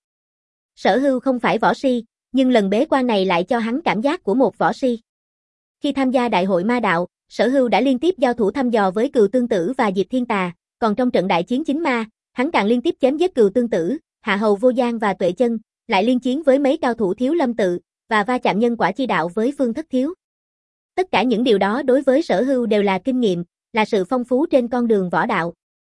Sở Hưu không phải võ si, nhưng lần bế quan này lại cho hắn cảm giác của một võ si. Khi tham gia đại hội ma đạo, Sở Hưu đã liên tiếp giao thủ thăm dò với Cừu Tương Tử và Diệp Thiên Tà, còn trong trận đại chiến chính ma, hắn càng liên tiếp chém giết Cừu Tương Tử, Hạ Hầu Vô Gian và Tuệ Chân, lại liên chiến với mấy cao thủ Thiếu Lâm Tự, và va chạm nhân quả chi đạo với Phương Thất Thiếu. Tất cả những điều đó đối với Sở Hưu đều là kinh nghiệm, là sự phong phú trên con đường võ đạo.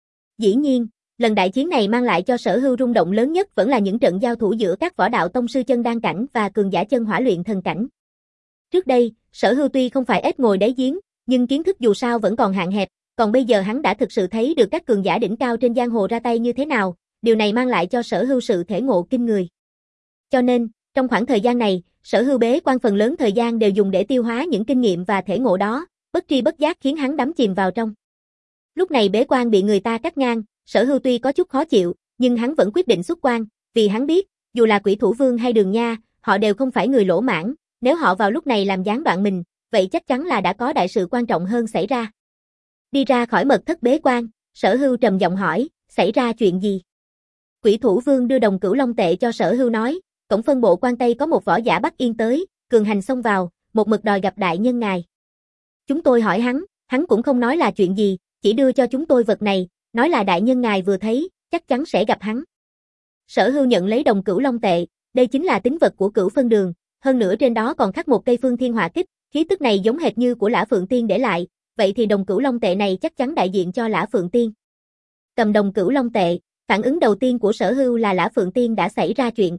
Dĩ nhiên, lần đại chiến này mang lại cho Sở Hưu rung động lớn nhất vẫn là những trận giao thủ giữa các võ đạo tông sư chân đan cảnh và cường giả chân hỏa luyện thần cảnh. Trước đây, Sở Hưu tuy không phải ếch ngồi đáy giếng, nhưng kiến thức dù sao vẫn còn hạn hẹp, còn bây giờ hắn đã thực sự thấy được các cường giả đỉnh cao trên giang hồ ra tay như thế nào, điều này mang lại cho Sở Hưu sự thể ngộ kinh người. Cho nên, trong khoảng thời gian này, Sở Hưu bế quan phần lớn thời gian đều dùng để tiêu hóa những kinh nghiệm và thể ngộ đó, bất tri bất giác khiến hắn đắm chìm vào trong. Lúc này bế quan bị người ta cắt ngang, Sở Hưu tuy có chút khó chịu, nhưng hắn vẫn quyết định xuất quan, vì hắn biết, dù là Quỷ Thủ Vương hay Đường Nha, họ đều không phải người lỗ mãn, nếu họ vào lúc này làm gián đoạn mình, vậy chắc chắn là đã có đại sự quan trọng hơn xảy ra. Đi ra khỏi mật thất bế quan, Sở Hưu trầm giọng hỏi, xảy ra chuyện gì? Quỷ Thủ Vương đưa đồng cửu long tệ cho Sở Hưu nói, cổng phân bộ quan Tây có một võ giả Bắc Yên tới, cường hành xông vào, một mực đòi gặp đại nhân ngài. Chúng tôi hỏi hắn, hắn cũng không nói là chuyện gì, chỉ đưa cho chúng tôi vật này, nói là đại nhân ngài vừa thấy, chắc chắn sẽ gặp hắn. Sở Hưu nhận lấy đồng cửu long tệ, đây chính là tín vật của Cửu Phân Đường, hơn nữa trên đó còn khắc một cây phương thiên hỏa kích, khí tức này giống hệt như của Lã Phượng Tiên để lại, vậy thì đồng cửu long tệ này chắc chắn đại diện cho Lã Phượng Tiên. Cầm đồng cửu long tệ, phản ứng đầu tiên của Sở Hưu là Lã Phượng Tiên đã xảy ra chuyện.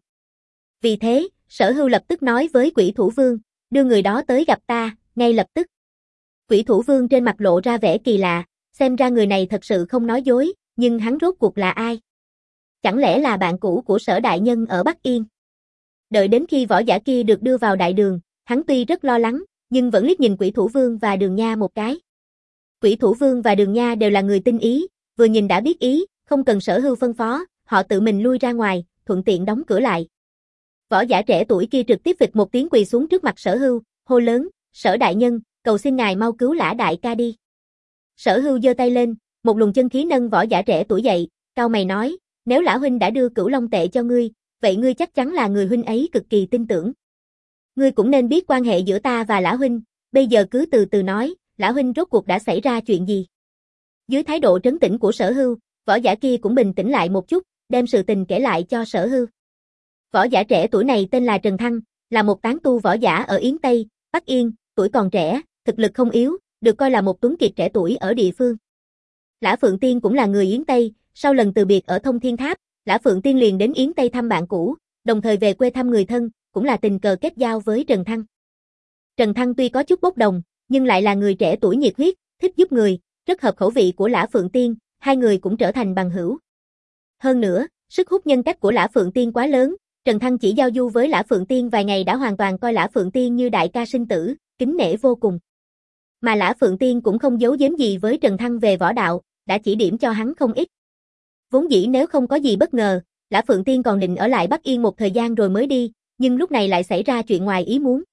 Vì thế, Sở Hưu lập tức nói với Quỷ Thủ Vương, đưa người đó tới gặp ta, ngay lập tức. Quỷ Thủ Vương trên mặt lộ ra vẻ kỳ lạ, xem ra người này thật sự không nói dối, nhưng hắn rốt cuộc là ai? Chẳng lẽ là bạn cũ của Sở đại nhân ở Bắc Yên? Đợi đến khi võ giả kia được đưa vào đại đường, hắn tuy rất lo lắng, nhưng vẫn liếc nhìn Quỷ Thủ Vương và Đường Nha một cái. Quỷ Thủ Vương và Đường Nha đều là người tinh ý, vừa nhìn đã biết ý, không cần Sở Hưu phân phó, họ tự mình lui ra ngoài, thuận tiện đóng cửa lại. Võ giả trẻ tuổi kia trực tiếp phịch một tiếng quỳ xuống trước mặt Sở Hưu, hô lớn, Sở đại nhân, cầu xin ngài mau cứu Lã đại ca đi. Sở Hưu giơ tay lên, một luồng chân khí nâng võ giả trẻ tuổi dậy, cau mày nói, nếu Lã huynh đã đưa cửu long tệ cho ngươi, vậy ngươi chắc chắn là người huynh ấy cực kỳ tin tưởng. Ngươi cũng nên biết quan hệ giữa ta và Lã huynh, bây giờ cứ từ từ nói, Lã huynh rốt cuộc đã xảy ra chuyện gì? Dưới thái độ trấn tĩnh của Sở Hưu, võ giả kia cũng bình tĩnh lại một chút, đem sự tình kể lại cho Sở Hưu. Võ giả trẻ tuổi này tên là Trần Thăng, là một tán tu võ giả ở Yến Tây, Bắc Yên, tuổi còn trẻ, thực lực không yếu, được coi là một tuấn kiệt trẻ tuổi ở địa phương. Lã Phượng Tiên cũng là người Yến Tây, sau lần từ biệt ở Thông Thiên Tháp, Lã Phượng Tiên liền đến Yến Tây thăm bạn cũ, đồng thời về quê thăm người thân, cũng là tình cờ kết giao với Trần Thăng. Trần Thăng tuy có chút bốc đồng, nhưng lại là người trẻ tuổi nhiệt huyết, thích giúp người, rất hợp khẩu vị của Lã Phượng Tiên, hai người cũng trở thành bằng hữu. Hơn nữa, sức hút nhân cách của Lã Phượng Tiên quá lớn, Trần Thăng chỉ giao du với Lã Phượng Tiên vài ngày đã hoàn toàn coi Lã Phượng Tiên như đại ca sinh tử, kính nể vô cùng. Mà Lã Phượng Tiên cũng không giấu giếm gì với Trần Thăng về võ đạo, đã chỉ điểm cho hắn không ít. Vốn dĩ nếu không có gì bất ngờ, Lã Phượng Tiên còn định ở lại Bắc Yên một thời gian rồi mới đi, nhưng lúc này lại xảy ra chuyện ngoài ý muốn.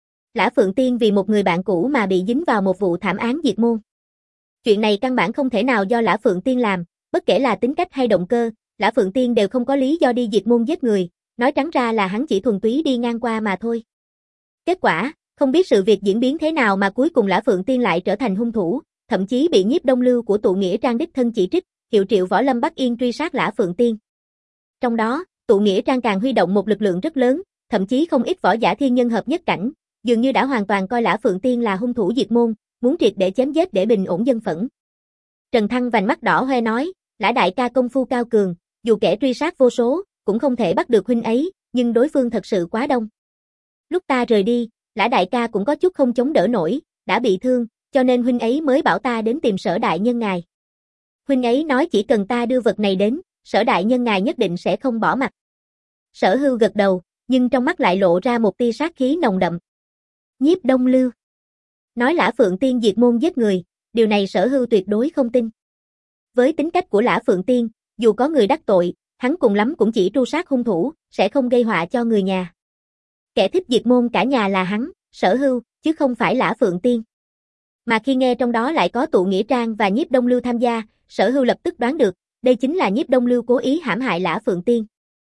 Lã Phượng Tiên vì một người bạn cũ mà bị dính vào một vụ thảm án diệt môn. Chuyện này căn bản không thể nào do Lã Phượng Tiên làm, bất kể là tính cách hay động cơ, Lã Phượng Tiên đều không có lý do đi diệt môn giết người, nói trắng ra là hắn chỉ thuần túy đi ngang qua mà thôi. Kết quả, không biết sự việc diễn biến thế nào mà cuối cùng Lã Phượng Tiên lại trở thành hung thủ, thậm chí bị Nhiếp Đông Lưu của Tụ Nghĩa Trang đích thân chỉ trích, hiệu triệu võ lâm Bắc Yên truy sát Lã Phượng Tiên. Trong đó, Tụ Nghĩa Trang càng huy động một lực lượng rất lớn, thậm chí không ít võ giả thiên nhân hợp nhất cảnh, dường như đã hoàn toàn coi Lã Phượng Tiên là hung thủ diệt môn, muốn triệt để chém giết để bình ổn dân phẫn. Trần Thăng vành mắt đỏ hoe nói, Lã đại ca công phu cao cường, dù kẻ truy sát vô số, cũng không thể bắt được huynh ấy, nhưng đối phương thật sự quá đông. Lúc ta rời đi, Lã đại ca cũng có chút không chống đỡ nổi, đã bị thương, cho nên huynh ấy mới bảo ta đến tìm Sở đại nhân ngài. Huynh ấy nói chỉ cần ta đưa vật này đến, Sở đại nhân ngài nhất định sẽ không bỏ mặc. Sở Hưu gật đầu, nhưng trong mắt lại lộ ra một tia sát khí nồng đậm. Nhiếp Đông Lưu nói Lã Phượng Tiên diệt môn giết người, điều này Sở Hưu tuyệt đối không tin. Với tính cách của Lã Phượng Tiên, dù có người đắc tội, hắn cùng lắm cũng chỉ tru sát hung thủ, sẽ không gây họa cho người nhà. Kẻ thích diệt môn cả nhà là hắn, Sở Hưu, chứ không phải Lã Phượng Tiên. Mà khi nghe trong đó lại có Tụ Nghĩa Trang và Nhiếp Đông Lưu tham gia, Sở Hưu lập tức đoán được, đây chính là Nhiếp Đông Lưu cố ý hãm hại Lã Phượng Tiên.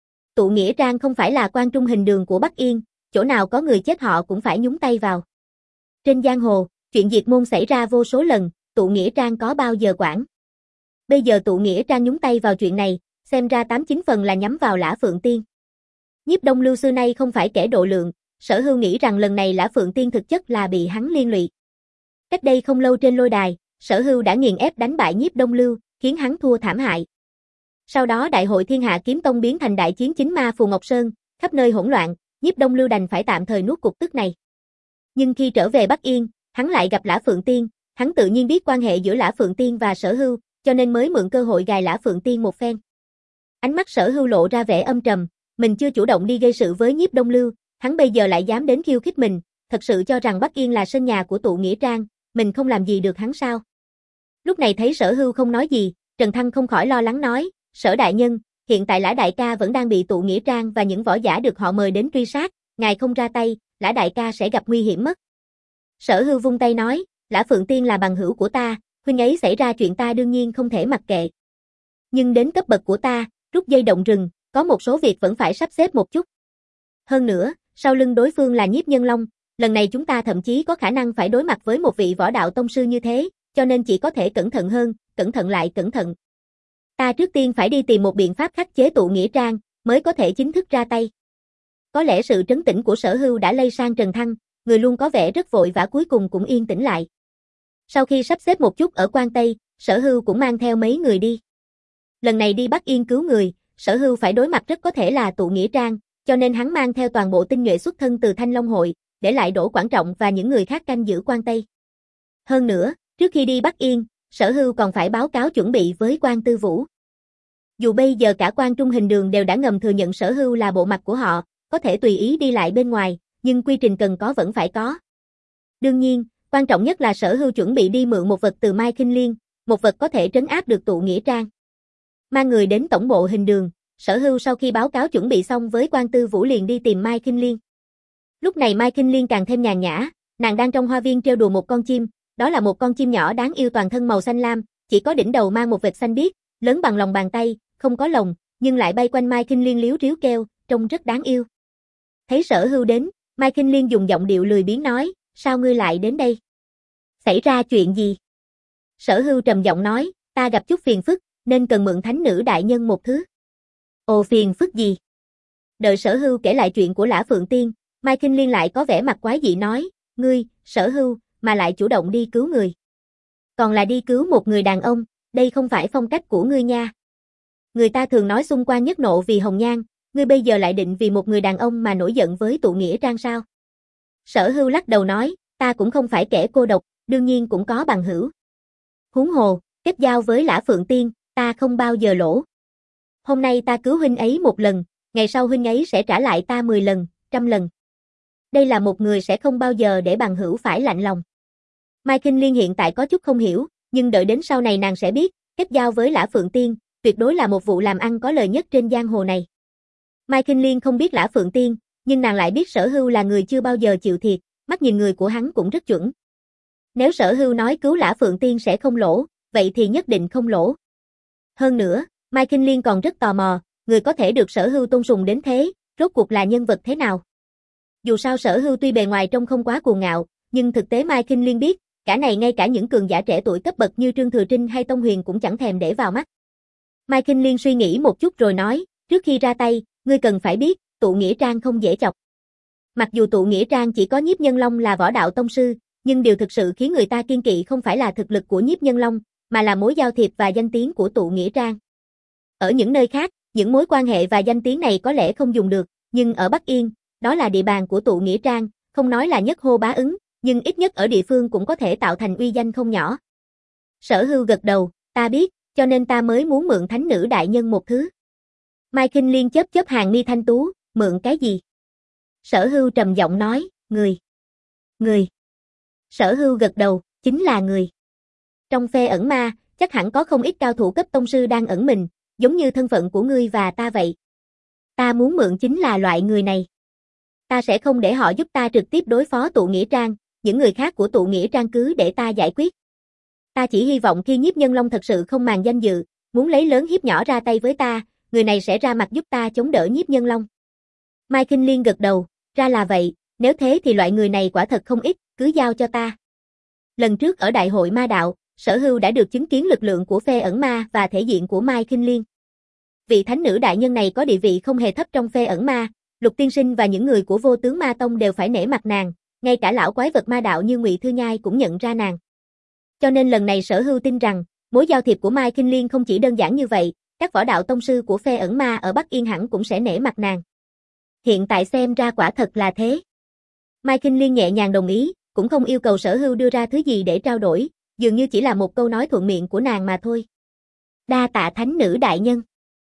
Tụ Nghĩa Trang không phải là quan trung hình đường của Bắc Yên, chỗ nào có người chết họ cũng phải nhúng tay vào. Trên giang hồ, chuyện diệt môn xảy ra vô số lần, Tụ Nghĩa Trang có bao giờ quản. Bây giờ Tụ Nghĩa Trang nhúng tay vào chuyện này, xem ra tám chín phần là nhắm vào Lã Phượng Tiên. Nhiếp Đông Lưu xưa nay không phải kẻ độ lượng, Sở Hưu nghĩ rằng lần này Lã Phượng Tiên thực chất là bị hắn liên lụy. Cách đây không lâu trên lôi đài, Sở Hưu đã nghiền ép đánh bại Nhiếp Đông Lưu, khiến hắn thua thảm hại. Sau đó Đại hội Thiên Hạ Kiếm Tông biến thành đại chiến chính ma Phù Ngọc Sơn, khắp nơi hỗn loạn, Nhiếp Đông Lưu đành phải tạm thời nuốt cục tức này. Nhưng khi trở về Bắc Yên, hắn lại gặp Lã Phượng Tiên, hắn tự nhiên biết quan hệ giữa Lã Phượng Tiên và Sở Hưu, cho nên mới mượn cơ hội gài Lã Phượng Tiên một phen. Ánh mắt Sở Hưu lộ ra vẻ âm trầm, mình chưa chủ động đi gây sự với Nhiếp Đông Lưu, hắn bây giờ lại dám đến khiêu khích mình, thật sự cho rằng Bắc Yên là sân nhà của Tụ Nghĩa Trang, mình không làm gì được hắn sao? Lúc này thấy Sở Hưu không nói gì, Trần Thăng không khỏi lo lắng nói, Sở đại nhân, hiện tại Lã đại ca vẫn đang bị Tụ Nghĩa Trang và những võ giả được họ mời đến truy sát, ngài không ra tay, Lã đại ca sẽ gặp nguy hiểm mất. Sở Hưu vung tay nói, Lã Phượng Tiên là bằng hữu của ta, huynh ấy xảy ra chuyện ta đương nhiên không thể mặc kệ. Nhưng đến cấp bậc của ta, rút dây động rừng, có một số việc vẫn phải sắp xếp một chút. Hơn nữa, sau lưng đối phương là Nhiếp Nhân Long, lần này chúng ta thậm chí có khả năng phải đối mặt với một vị võ đạo tông sư như thế, cho nên chỉ có thể cẩn thận hơn, cẩn thận lại cẩn thận. Ta trước tiên phải đi tìm một biện pháp khắc chế Tụ Nghĩa Trang, mới có thể chính thức ra tay. Có lẽ sự trấn tĩnh của Sở Hưu đã lây sang Trần Thăng, người luôn có vẻ rất vội vã cuối cùng cũng yên tĩnh lại. Sau khi sắp xếp một chút ở Quan Tây, Sở Hưu cũng mang theo mấy người đi. Lần này đi Bắc Yên cứu người, Sở Hưu phải đối mặt rất có thể là Tụ Nghĩa Trang, cho nên hắn mang theo toàn bộ tinh nhuệ xuất thân từ Thanh Long Hội, để lại Đỗ Quảng Trọng và những người khác canh giữ Quan Tây. Hơn nữa, trước khi đi Bắc Yên, Sở Hưu còn phải báo cáo chuẩn bị với Quan Tư Vũ. Dù bây giờ cả quan trung hình đường đều đã ngầm thừa nhận Sở Hưu là bộ mặt của họ, có thể tùy ý đi lại bên ngoài, nhưng quy trình cần có vẫn phải có. Đương nhiên, quan trọng nhất là Sở Hưu chuẩn bị đi mượn một vật từ Mai Khinh Liên, một vật có thể trấn áp được Tụ Nghĩa Trang. Mang người đến tổng bộ hình đường, Sở Hưu sau khi báo cáo chuẩn bị xong với Quan Tư Vũ liền đi tìm Mai Khinh Liên. Lúc này Mai Khinh Liên càng thêm nhàn nhã, nàng đang trong hoa viên trêu đùa một con chim, đó là một con chim nhỏ đáng yêu toàn thân màu xanh lam, chỉ có đỉnh đầu mang một vệt xanh biếc, lớn bằng lòng bàn tay, không có lồng, nhưng lại bay quanh Mai Khinh Liên líu ríu kêu, trông rất đáng yêu. Thấy Sở Hưu đến, Mai Khinh Liên dùng giọng điệu lười biếng nói, sao ngươi lại đến đây? Xảy ra chuyện gì? Sở Hưu trầm giọng nói, ta gặp chút phiền phức, nên cần mượn thánh nữ đại nhân một thứ. Ồ, phiền phức gì? Đợi Sở Hưu kể lại chuyện của Lã Phượng Tiên, Mai Khinh Liên lại có vẻ mặt quái dị nói, ngươi, Sở Hưu, mà lại chủ động đi cứu người. Còn là đi cứu một người đàn ông, đây không phải phong cách của ngươi nha. Người ta thường nói xung quanh nhất nộ vì hồng nhan, ngươi bây giờ lại định vì một người đàn ông mà nổi giận với Tụ Nghĩa Trang sao? Sở Hưu lắc đầu nói, ta cũng không phải kẻ cô độc, đương nhiên cũng có bằng hữu. Huống hồ, kết giao với Lã Phượng Tiên, ta không bao giờ lỗ. Hôm nay ta cứu huynh ấy một lần, ngày sau huynh ấy sẽ trả lại ta mười lần, trăm lần. Đây là một người sẽ không bao giờ để bằng hữu phải lạnh lòng. Mai Khinh Liên hiện tại có chút không hiểu, nhưng đợi đến sau này nàng sẽ biết, kết giao với Lã Phượng Tiên, tuyệt đối là một vụ làm ăn có lời nhất trên giang hồ này. Mai Khinh Liên không biết Lã Phượng Tiên, nhưng nàng lại biết Sở Hưu là người chưa bao giờ chịu thiệt, mắt nhìn người của hắn cũng rất chuẩn. Nếu Sở Hưu nói cứu Lã Phượng Tiên sẽ không lỗ, vậy thì nhất định không lỗ. Hơn nữa, Mai Khinh Liên còn rất tò mò, người có thể được Sở Hưu tôn sùng đến thế, rốt cuộc là nhân vật thế nào. Dù sao Sở Hưu tuy bề ngoài trông không quá cuồng ngạo, nhưng thực tế Mai Khinh Liên biết, cả này ngay cả những cường giả trẻ tuổi cấp bậc như Trương Thừa Trinh hay Tông Huyền cũng chẳng thèm để vào mắt. Mai Khinh Liên suy nghĩ một chút rồi nói, trước khi ra tay, ngươi cần phải biết, Tụ Nghĩa Trang không dễ chọc. Mặc dù Tụ Nghĩa Trang chỉ có Nhiếp Nhân Long là võ đạo tông sư, nhưng điều thực sự khiến người ta kiêng kỵ không phải là thực lực của Nhiếp Nhân Long, mà là mối giao thiệp và danh tiếng của Tụ Nghĩa Trang. Ở những nơi khác, những mối quan hệ và danh tiếng này có lẽ không dùng được, nhưng ở Bắc Yên, đó là địa bàn của Tụ Nghĩa Trang, không nói là nhất hô bá ứng, nhưng ít nhất ở địa phương cũng có thể tạo thành uy danh không nhỏ. Sở Hưu gật đầu, ta biết, cho nên ta mới muốn mượn thánh nữ đại nhân một thứ. Mai Khinh Liên chớp chớp hàng mi thanh tú, mượn cái gì? Sở Hưu trầm giọng nói, người. Người. Sở Hưu gật đầu, chính là người. Trong phe ẩn ma, chắc hẳn có không ít cao thủ cấp tông sư đang ẩn mình, giống như thân phận của ngươi và ta vậy. Ta muốn mượn chính là loại người này. Ta sẽ không để họ giúp ta trực tiếp đối phó tụ nghĩa trang, những người khác của tụ nghĩa trang cứ để ta giải quyết. Ta chỉ hy vọng khi Nhiếp Nhân Long thật sự không màng danh dự, muốn lấy lớn hiếp nhỏ ra tay với ta, người này sẽ ra mặt giúp ta chống đỡ Nhiếp Nhân Long. Mai Kinh Liên gật đầu, ra là vậy, nếu thế thì loại người này quả thật không ít, cứ giao cho ta. Lần trước ở Đại hội Ma Đạo, Sở Hưu đã được chứng kiến lực lượng của Phê Ẩn Ma và thể diện của Mai Kinh Liên. Vị thánh nữ đại nhân này có địa vị không hề thấp trong Phê Ẩn Ma, Lục Tiên Sinh và những người của Vô Tướng Ma Tông đều phải nể mặt nàng, ngay cả lão quái vật ma đạo như Ngụy Thư Nhai cũng nhận ra nàng. Cho nên lần này Sở Hưu tin rằng, mối giao thiệp của Mai Kinh Liên không chỉ đơn giản như vậy, các võ đạo tông sư của Phê Ẩn Ma ở Bắc Yên hẳn cũng sẽ nể mặt nàng. Hiện tại xem ra quả thật là thế. Mai Kinh Liên nhẹ nhàng đồng ý, cũng không yêu cầu Sở Hưu đưa ra thứ gì để trao đổi, dường như chỉ là một câu nói thuận miệng của nàng mà thôi. Đa tạ thánh nữ đại nhân.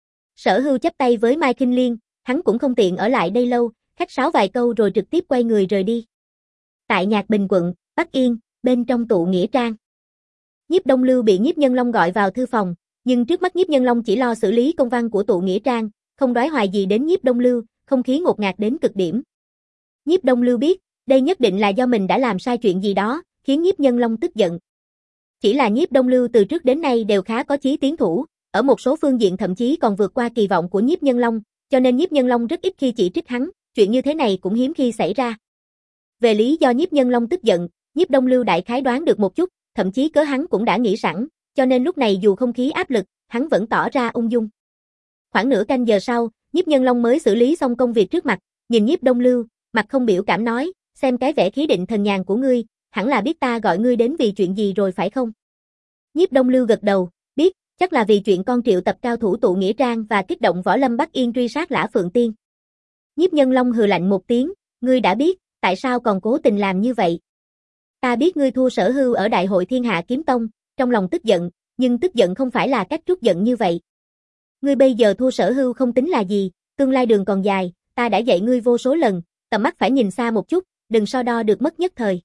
Sở Hưu chắp tay với Mai Kinh Liên, hắn cũng không tiện ở lại đây lâu, khách sáo vài câu rồi trực tiếp quay người rời đi. Tại Nhạc Bình quận, Bắc Yên, bên trong tụ nghĩa trang. Nhiếp Đông Lưu bị Nhiếp Nhân Long gọi vào thư phòng, nhưng trước mắt Nhiếp Nhân Long chỉ lo xử lý công văn của tụ nghĩa trang, không đoái hoài gì đến Nhiếp Đông Lưu, không khí ngột ngạt đến cực điểm. Nhiếp Đông Lưu biết, đây nhất định là do mình đã làm sai chuyện gì đó, khiến Nhiếp Nhân Long tức giận. Chỉ là Nhiếp Đông Lưu từ trước đến nay đều khá có chí tiến thủ, ở một số phương diện thậm chí còn vượt qua kỳ vọng của Nhiếp Nhân Long, cho nên Nhiếp Nhân Long rất ít khi chỉ trích hắn, chuyện như thế này cũng hiếm khi xảy ra. Về lý do Nhiếp Nhân Long tức giận, Nhiếp Đông Lưu đại khái đoán được một chút, thậm chí cớ hắn cũng đã nghĩ sẵn, cho nên lúc này dù không khí áp lực, hắn vẫn tỏ ra ung dung. Khoảng nửa canh giờ sau, Nhiếp Nhân Long mới xử lý xong công việc trước mặt, nhìn Nhiếp Đông Lưu, mặt không biểu cảm nói, xem cái vẻ khí định thần nhàn của ngươi, hẳn là biết ta gọi ngươi đến vì chuyện gì rồi phải không? Nhiếp Đông Lưu gật đầu, biết, chắc là vì chuyện con triệu tập cao thủ tụ nghĩa trang và kích động võ lâm Bắc Yên truy sát Lã Phượng Tiên. Nhiếp Nhân Long hừ lạnh một tiếng, ngươi đã biết, tại sao còn cố tình làm như vậy? Ta biết ngươi thua Sở Hưu ở Đại hội Thiên Hạ Kiếm Tông, trong lòng tức giận, nhưng tức giận không phải là cách trút giận như vậy. Ngươi bây giờ thua Sở Hưu không tính là gì, tương lai đường còn dài, ta đã dạy ngươi vô số lần, tầm mắt phải nhìn xa một chút, đừng so đo được mất nhất thời.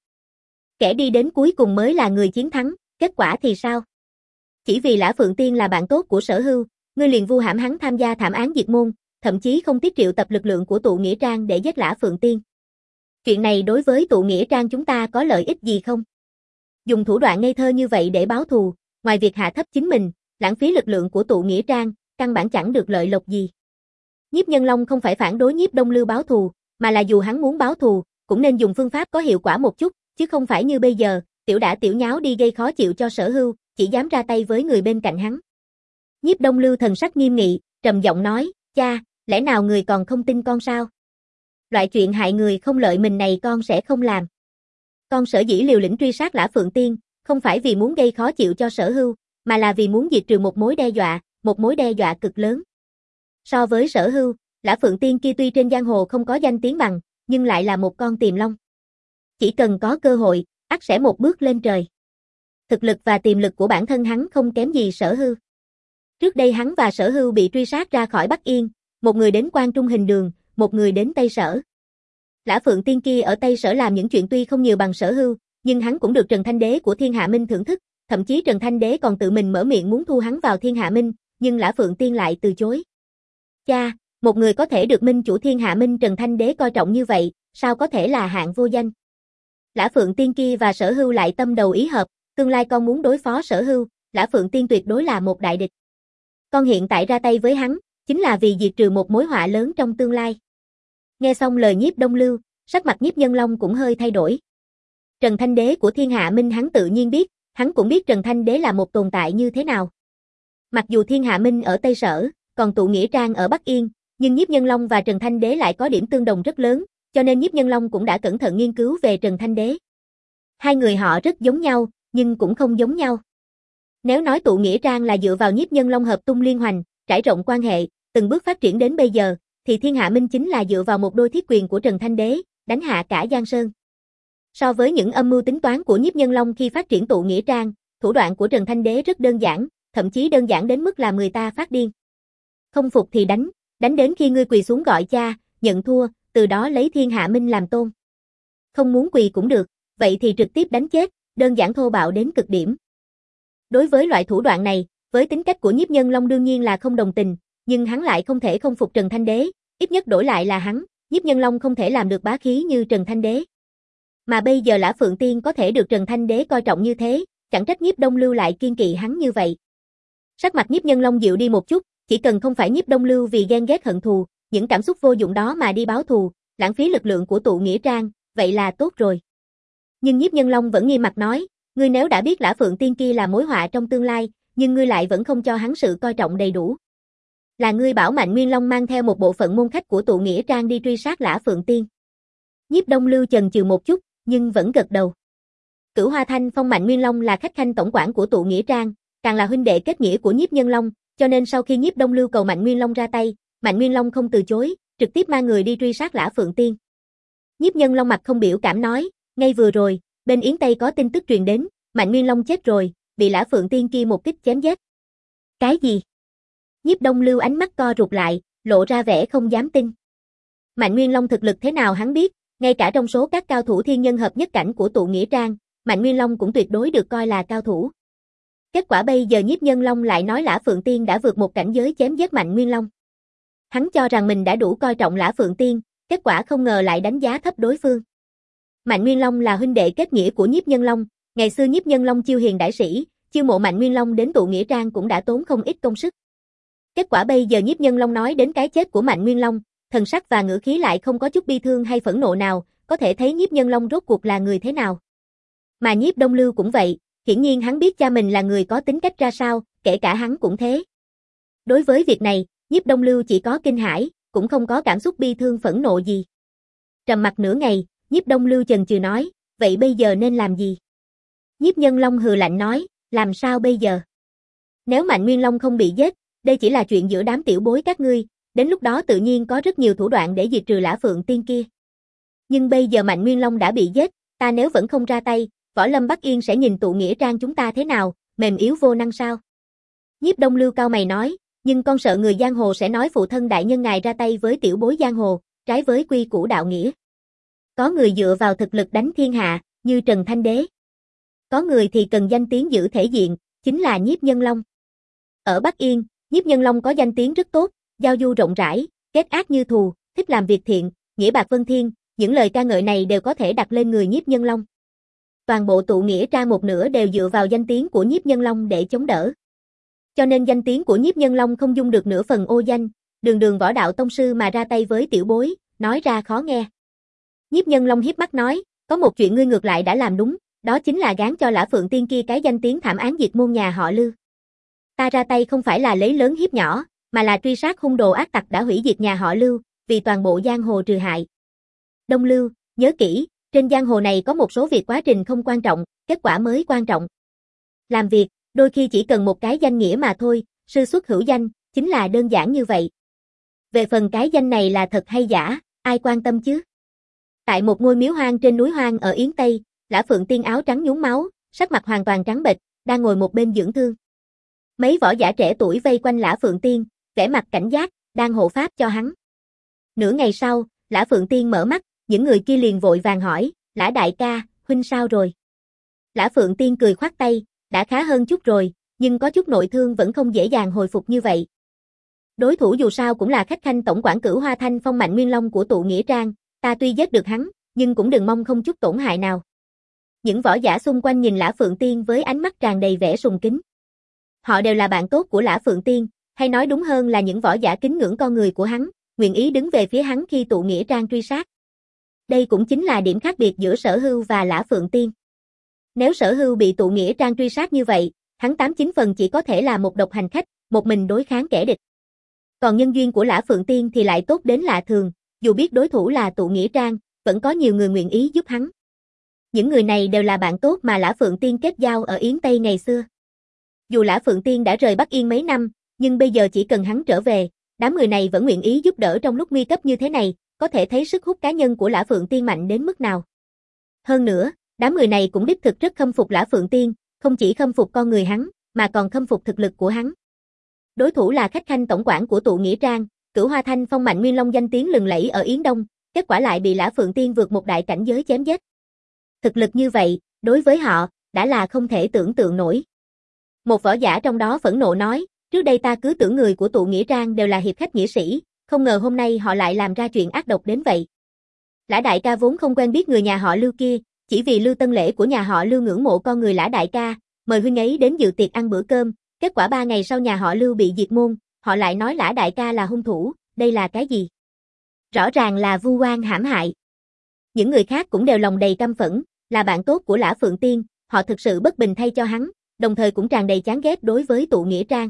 Kẻ đi đến cuối cùng mới là người chiến thắng, kết quả thì sao? Chỉ vì Lã Phượng Tiên là bạn tốt của Sở Hưu, ngươi liền vu hãm hắn tham gia thảm án diệt môn, thậm chí không tiếc triệu tập lực lượng của tụ nghĩa trang để giết Lã Phượng Tiên. Chuyện này đối với tụ nghĩa trang chúng ta có lợi ích gì không? Dùng thủ đoạn ngây thơ như vậy để báo thù, ngoài việc hạ thấp chính mình, lãng phí lực lượng của tụ nghĩa trang, căn bản chẳng được lợi lộc gì. Nhiếp Nhân Long không phải phản đối Nhiếp Đông Lưu báo thù, mà là dù hắn muốn báo thù, cũng nên dùng phương pháp có hiệu quả một chút, chứ không phải như bây giờ, tiểu đả tiểu nháo đi gây khó chịu cho Sở Hưu, chỉ dám ra tay với người bên cạnh hắn. Nhiếp Đông Lưu thần sắc nghiêm nghị, trầm giọng nói, cha, lẽ nào người còn không tin con sao? Loại chuyện hại người không lợi mình này con sẽ không làm. Con sở dĩ liều lĩnh truy sát Lã Phượng Tiên, không phải vì muốn gây khó chịu cho Sở Hưu, mà là vì muốn diệt trừ một mối đe dọa, một mối đe dọa cực lớn. So với Sở Hưu, Lã Phượng Tiên kia tuy trên giang hồ không có danh tiếng bằng, nhưng lại là một con tiềm long. Chỉ cần có cơ hội, ắt sẽ một bước lên trời. Thực lực và tiềm lực của bản thân hắn không kém gì Sở Hưu. Trước đây hắn và Sở Hưu bị truy sát ra khỏi Bắc Yên, một người đến Quan Trung Hình Đường, một người đến Tây Sở. Lã Phượng Tiên kia ở Tây Sở làm những chuyện tuy không nhiều bằng Sở Hưu, nhưng hắn cũng được Trần Thanh Đế của Thiên Hạ Minh thưởng thức, thậm chí Trần Thanh Đế còn tự mình mở miệng muốn thu hắn vào Thiên Hạ Minh, nhưng Lã Phượng Tiên lại từ chối. Cha, một người có thể được minh chủ Thiên Hạ Minh Trần Thanh Đế coi trọng như vậy, sao có thể là hạng vô danh? Lã Phượng Tiên kia và Sở Hưu lại tâm đầu ý hợp, tương lai con muốn đối phó Sở Hưu, Lã Phượng Tiên tuyệt đối là một đại địch. Con hiện tại ra tay với hắn, chính là vì diệt trừ một mối họa lớn trong tương lai. Nghe xong lời Nhiếp Đông Lưu, sắc mặt Nhiếp Nhân Long cũng hơi thay đổi. Trần Thanh Đế của Thiên Hạ Minh hắn tự nhiên biết, hắn cũng biết Trần Thanh Đế là một tồn tại như thế nào. Mặc dù Thiên Hạ Minh ở Tây Sở, còn tụ nghĩa trang ở Bắc Yên, nhưng Nhiếp Nhân Long và Trần Thanh Đế lại có điểm tương đồng rất lớn, cho nên Nhiếp Nhân Long cũng đã cẩn thận nghiên cứu về Trần Thanh Đế. Hai người họ rất giống nhau, nhưng cũng không giống nhau. Nếu nói tụ nghĩa trang là dựa vào Nhiếp Nhân Long hợp tung liên hoành, trải rộng quan hệ, từng bước phát triển đến bây giờ, thì Thiên Hạ Minh chính là dựa vào một đôi thiết quyền của Trần Thanh Đế, đánh hạ cả Giang Sơn. So với những âm mưu tính toán của Nhiếp Nhân Long khi phát triển tụ nghĩa trang, thủ đoạn của Trần Thanh Đế rất đơn giản, thậm chí đơn giản đến mức làm người ta phát điên. Không phục thì đánh, đánh đến khi ngươi quỳ xuống gọi cha, nhận thua, từ đó lấy Thiên Hạ Minh làm tôn. Không muốn quỳ cũng được, vậy thì trực tiếp đánh chết, đơn giản thô bạo đến cực điểm. Đối với loại thủ đoạn này, với tính cách của Nhiếp Nhân Long đương nhiên là không đồng tình, nhưng hắn lại không thể không phục Trần Thanh Đế, ít nhất đổi lại là hắn, Nhiếp Nhân Long không thể làm được bá khí như Trần Thanh Đế. Mà bây giờ Lã Phượng Tiên có thể được Trần Thanh Đế coi trọng như thế, chẳng trách Nhiếp Đông Lưu lại kiên kỵ hắn như vậy. Sắc mặt Nhiếp Nhân Long dịu đi một chút, chỉ cần không phải Nhiếp Đông Lưu vì ghen ghét hận thù, những cảm xúc vô dụng đó mà đi báo thù, lãng phí lực lượng của tụ nghĩa trang, vậy là tốt rồi. Nhưng Nhiếp Nhân Long vẫn nghiêm mặt nói, ngươi nếu đã biết Lã Phượng Tiên kia là mối họa trong tương lai, nhưng ngươi lại vẫn không cho hắn sự coi trọng đầy đủ. Là ngươi bảo Mạnh Nguyên Long mang theo một bộ phận môn khách của tụ nghĩa trang đi truy sát Lã Phượng Tiên. Nhiếp Đông Lưu chần chừ một chút, nhưng vẫn gật đầu. Cửu Hoa Thanh phong Mạnh Nguyên Long là khách khanh tổng quản của tụ nghĩa trang, càng là huynh đệ kết nghĩa của Nhiếp Nhân Long, cho nên sau khi Nhiếp Đông Lưu cầu Mạnh Nguyên Long ra tay, Mạnh Nguyên Long không từ chối, trực tiếp mang người đi truy sát Lã Phượng Tiên. Nhiếp Nhân Long mặt không biểu cảm nói, ngay vừa rồi, bên Yến Tây có tin tức truyền đến, Mạnh Nguyên Long chết rồi, bị Lã Phượng Tiên kia một kích chém giết. Cái gì? Nhiếp Đông Lưu ánh mắt co rụt lại, lộ ra vẻ không dám tin. Mạnh Nguyên Long thực lực thế nào hắn biết, ngay cả trong số các cao thủ thiên nhân hợp nhất cảnh của tụ nghĩa trang, Mạnh Nguyên Long cũng tuyệt đối được coi là cao thủ. Kết quả bây giờ Nhiếp Nhân Long lại nói Lã Phượng Tiên đã vượt một cảnh giới chém giết Mạnh Nguyên Long. Hắn cho rằng mình đã đủ coi trọng Lã Phượng Tiên, kết quả không ngờ lại đánh giá thấp đối phương. Mạnh Nguyên Long là huynh đệ kết nghĩa của Nhiếp Nhân Long, ngày xưa Nhiếp Nhân Long chiêu hiền đại sĩ, chiêu mộ Mạnh Nguyên Long đến tụ nghĩa trang cũng đã tốn không ít công sức. Kết quả bây giờ Nhiếp Nhân Long nói đến cái chết của Mạnh Nguyên Long, thần sắc và ngữ khí lại không có chút bi thương hay phẫn nộ nào, có thể thấy Nhiếp Nhân Long rốt cuộc là người thế nào. Mà Nhiếp Đông Lưu cũng vậy, hiển nhiên hắn biết cha mình là người có tính cách ra sao, kể cả hắn cũng thế. Đối với việc này, Nhiếp Đông Lưu chỉ có kinh hãi, cũng không có cảm xúc bi thương phẫn nộ gì. Trầm mặc nửa ngày, Nhiếp Đông Lưu chần chừ nói, vậy bây giờ nên làm gì? Nhiếp Nhân Long hừ lạnh nói, làm sao bây giờ? Nếu Mạnh Nguyên Long không bị giết, đây chỉ là chuyện giữa đám tiểu bối các ngươi, đến lúc đó tự nhiên có rất nhiều thủ đoạn để diệt trừ Lã Phượng Tiên kia. Nhưng bây giờ Mạnh Nguyên Long đã bị giết, ta nếu vẫn không ra tay, Võ Lâm Bắc Yên sẽ nhìn tụ nghĩa trang chúng ta thế nào, mềm yếu vô năng sao? Nhiếp Đông Lưu cao mày nói, nhưng con sợ người giang hồ sẽ nói phụ thân đại nhân ngài ra tay với tiểu bối giang hồ, trái với quy củ đạo nghĩa. Có người dựa vào thực lực đánh thiên hạ, như Trần Thanh Đế. Có người thì cần danh tiếng giữ thể diện, chính là Nhiếp Nhân Long. Ở Bắc Yên, Nhiếp Nhân Long có danh tiếng rất tốt, giao du rộng rãi, kết ác như thù, thích làm việc thiện, nghĩa bạc vân thiên, những lời ca ngợi này đều có thể đặt lên người Nhiếp Nhân Long. Toàn bộ tụ nghĩa trang một nửa đều dựa vào danh tiếng của Nhiếp Nhân Long để chống đỡ. Cho nên danh tiếng của Nhiếp Nhân Long không dung được nửa phần ô danh, đường đường võ đạo tông sư mà ra tay với tiểu bối, nói ra khó nghe. Nhiếp Nhân Long hiếp mắt nói, có một chuyện ngươi ngược lại đã làm đúng, đó chính là gán cho Lã Phượng Tiên kia cái danh tiếng thảm án diệt môn nhà họ Lư. Ta ra tay không phải là lấy lớn hiếp nhỏ, mà là truy sát hung đồ ác tặc đã hủy diệt nhà họ Lưu, vì toàn bộ giang hồ trừ hại. Đông Lưu, nhớ kỹ, trên giang hồ này có một số việc quá trình không quan trọng, kết quả mới quan trọng. Làm việc, đôi khi chỉ cần một cái danh nghĩa mà thôi, sư xuất hữu danh, chính là đơn giản như vậy. Về phần cái danh này là thật hay giả, ai quan tâm chứ? Tại một ngôi miếu hoang trên núi hoang ở Yến Tây, Lã Phượng Tiên áo trắng nhúm máu, sắc mặt hoàn toàn trắng bệch, đang ngồi một bên dưỡng thương. Mấy võ giả trẻ tuổi vây quanh Lã Phượng Tiên, vẻ mặt cảnh giác, đang hộ pháp cho hắn. Nửa ngày sau, Lã Phượng Tiên mở mắt, những người kia liền vội vàng hỏi, Lã đại ca, huynh sao rồi? Lã Phượng Tiên cười khoát tay, đã khá hơn chút rồi, nhưng có chút nội thương vẫn không dễ dàng hồi phục như vậy. Đối thủ dù sao cũng là khách khanh tổng quản Cửu Hoa Thanh phong Mạnh Nguyên Long của tụ nghĩa trang, ta tuy giết được hắn, nhưng cũng đừng mong không chút tổn hại nào. Những võ giả xung quanh nhìn Lã Phượng Tiên với ánh mắt tràn đầy vẻ sùng kính. Họ đều là bạn tốt của Lã Phượng Tiên, hay nói đúng hơn là những võ giả kính ngưỡng con người của hắn, nguyện ý đứng về phía hắn khi tụ nghĩa trang truy sát. Đây cũng chính là điểm khác biệt giữa Sở Hưu và Lã Phượng Tiên. Nếu Sở Hưu bị tụ nghĩa trang truy sát như vậy, hắn tám chín phần chỉ có thể là một độc hành khách, một mình đối kháng kẻ địch. Còn nhân duyên của Lã Phượng Tiên thì lại tốt đến lạ thường, dù biết đối thủ là tụ nghĩa trang, vẫn có nhiều người nguyện ý giúp hắn. Những người này đều là bạn tốt mà Lã Phượng Tiên kết giao ở Yến Tây ngày xưa. Dù Lã Phượng Tiên đã rời Bắc Yên mấy năm, nhưng bây giờ chỉ cần hắn trở về, đám người này vẫn nguyện ý giúp đỡ trong lúc nguy cấp như thế này, có thể thấy sức hút cá nhân của Lã Phượng Tiên mạnh đến mức nào. Hơn nữa, đám người này cũng đích thực rất khâm phục Lã Phượng Tiên, không chỉ khâm phục con người hắn, mà còn khâm phục thực lực của hắn. Đối thủ là khách khanh tổng quản của tụ nghĩa trang, Cửu Hoa Thanh phong Mạnh Nguyên Long danh tiếng lừng lẫy ở Yến Đông, kết quả lại bị Lã Phượng Tiên vượt một đại cảnh giới chém giết. Thực lực như vậy, đối với họ, đã là không thể tưởng tượng nổi. Một võ giả trong đó phẫn nộ nói, trước đây ta cứ tưởng người của tụ nghĩa trang đều là hiệp khách nghĩa sĩ, không ngờ hôm nay họ lại làm ra chuyện ác độc đến vậy. Lã đại ca vốn không quen biết người nhà họ Lưu kia, chỉ vì Lưu Tân Lễ của nhà họ Lưu ngưỡng mộ con người Lã đại ca, mời huynh ấy đến dự tiệc ăn bữa cơm, kết quả ba ngày sau nhà họ Lưu bị diệt môn, họ lại nói Lã đại ca là hung thủ, đây là cái gì? Rõ ràng là vu oan hãm hại. Những người khác cũng đều lòng đầy căm phẫn, là bạn tốt của Lã Phượng Tiên, họ thực sự bất bình thay cho hắn, đồng thời cũng tràn đầy chán ghét đối với Tụ Nghĩa Trang.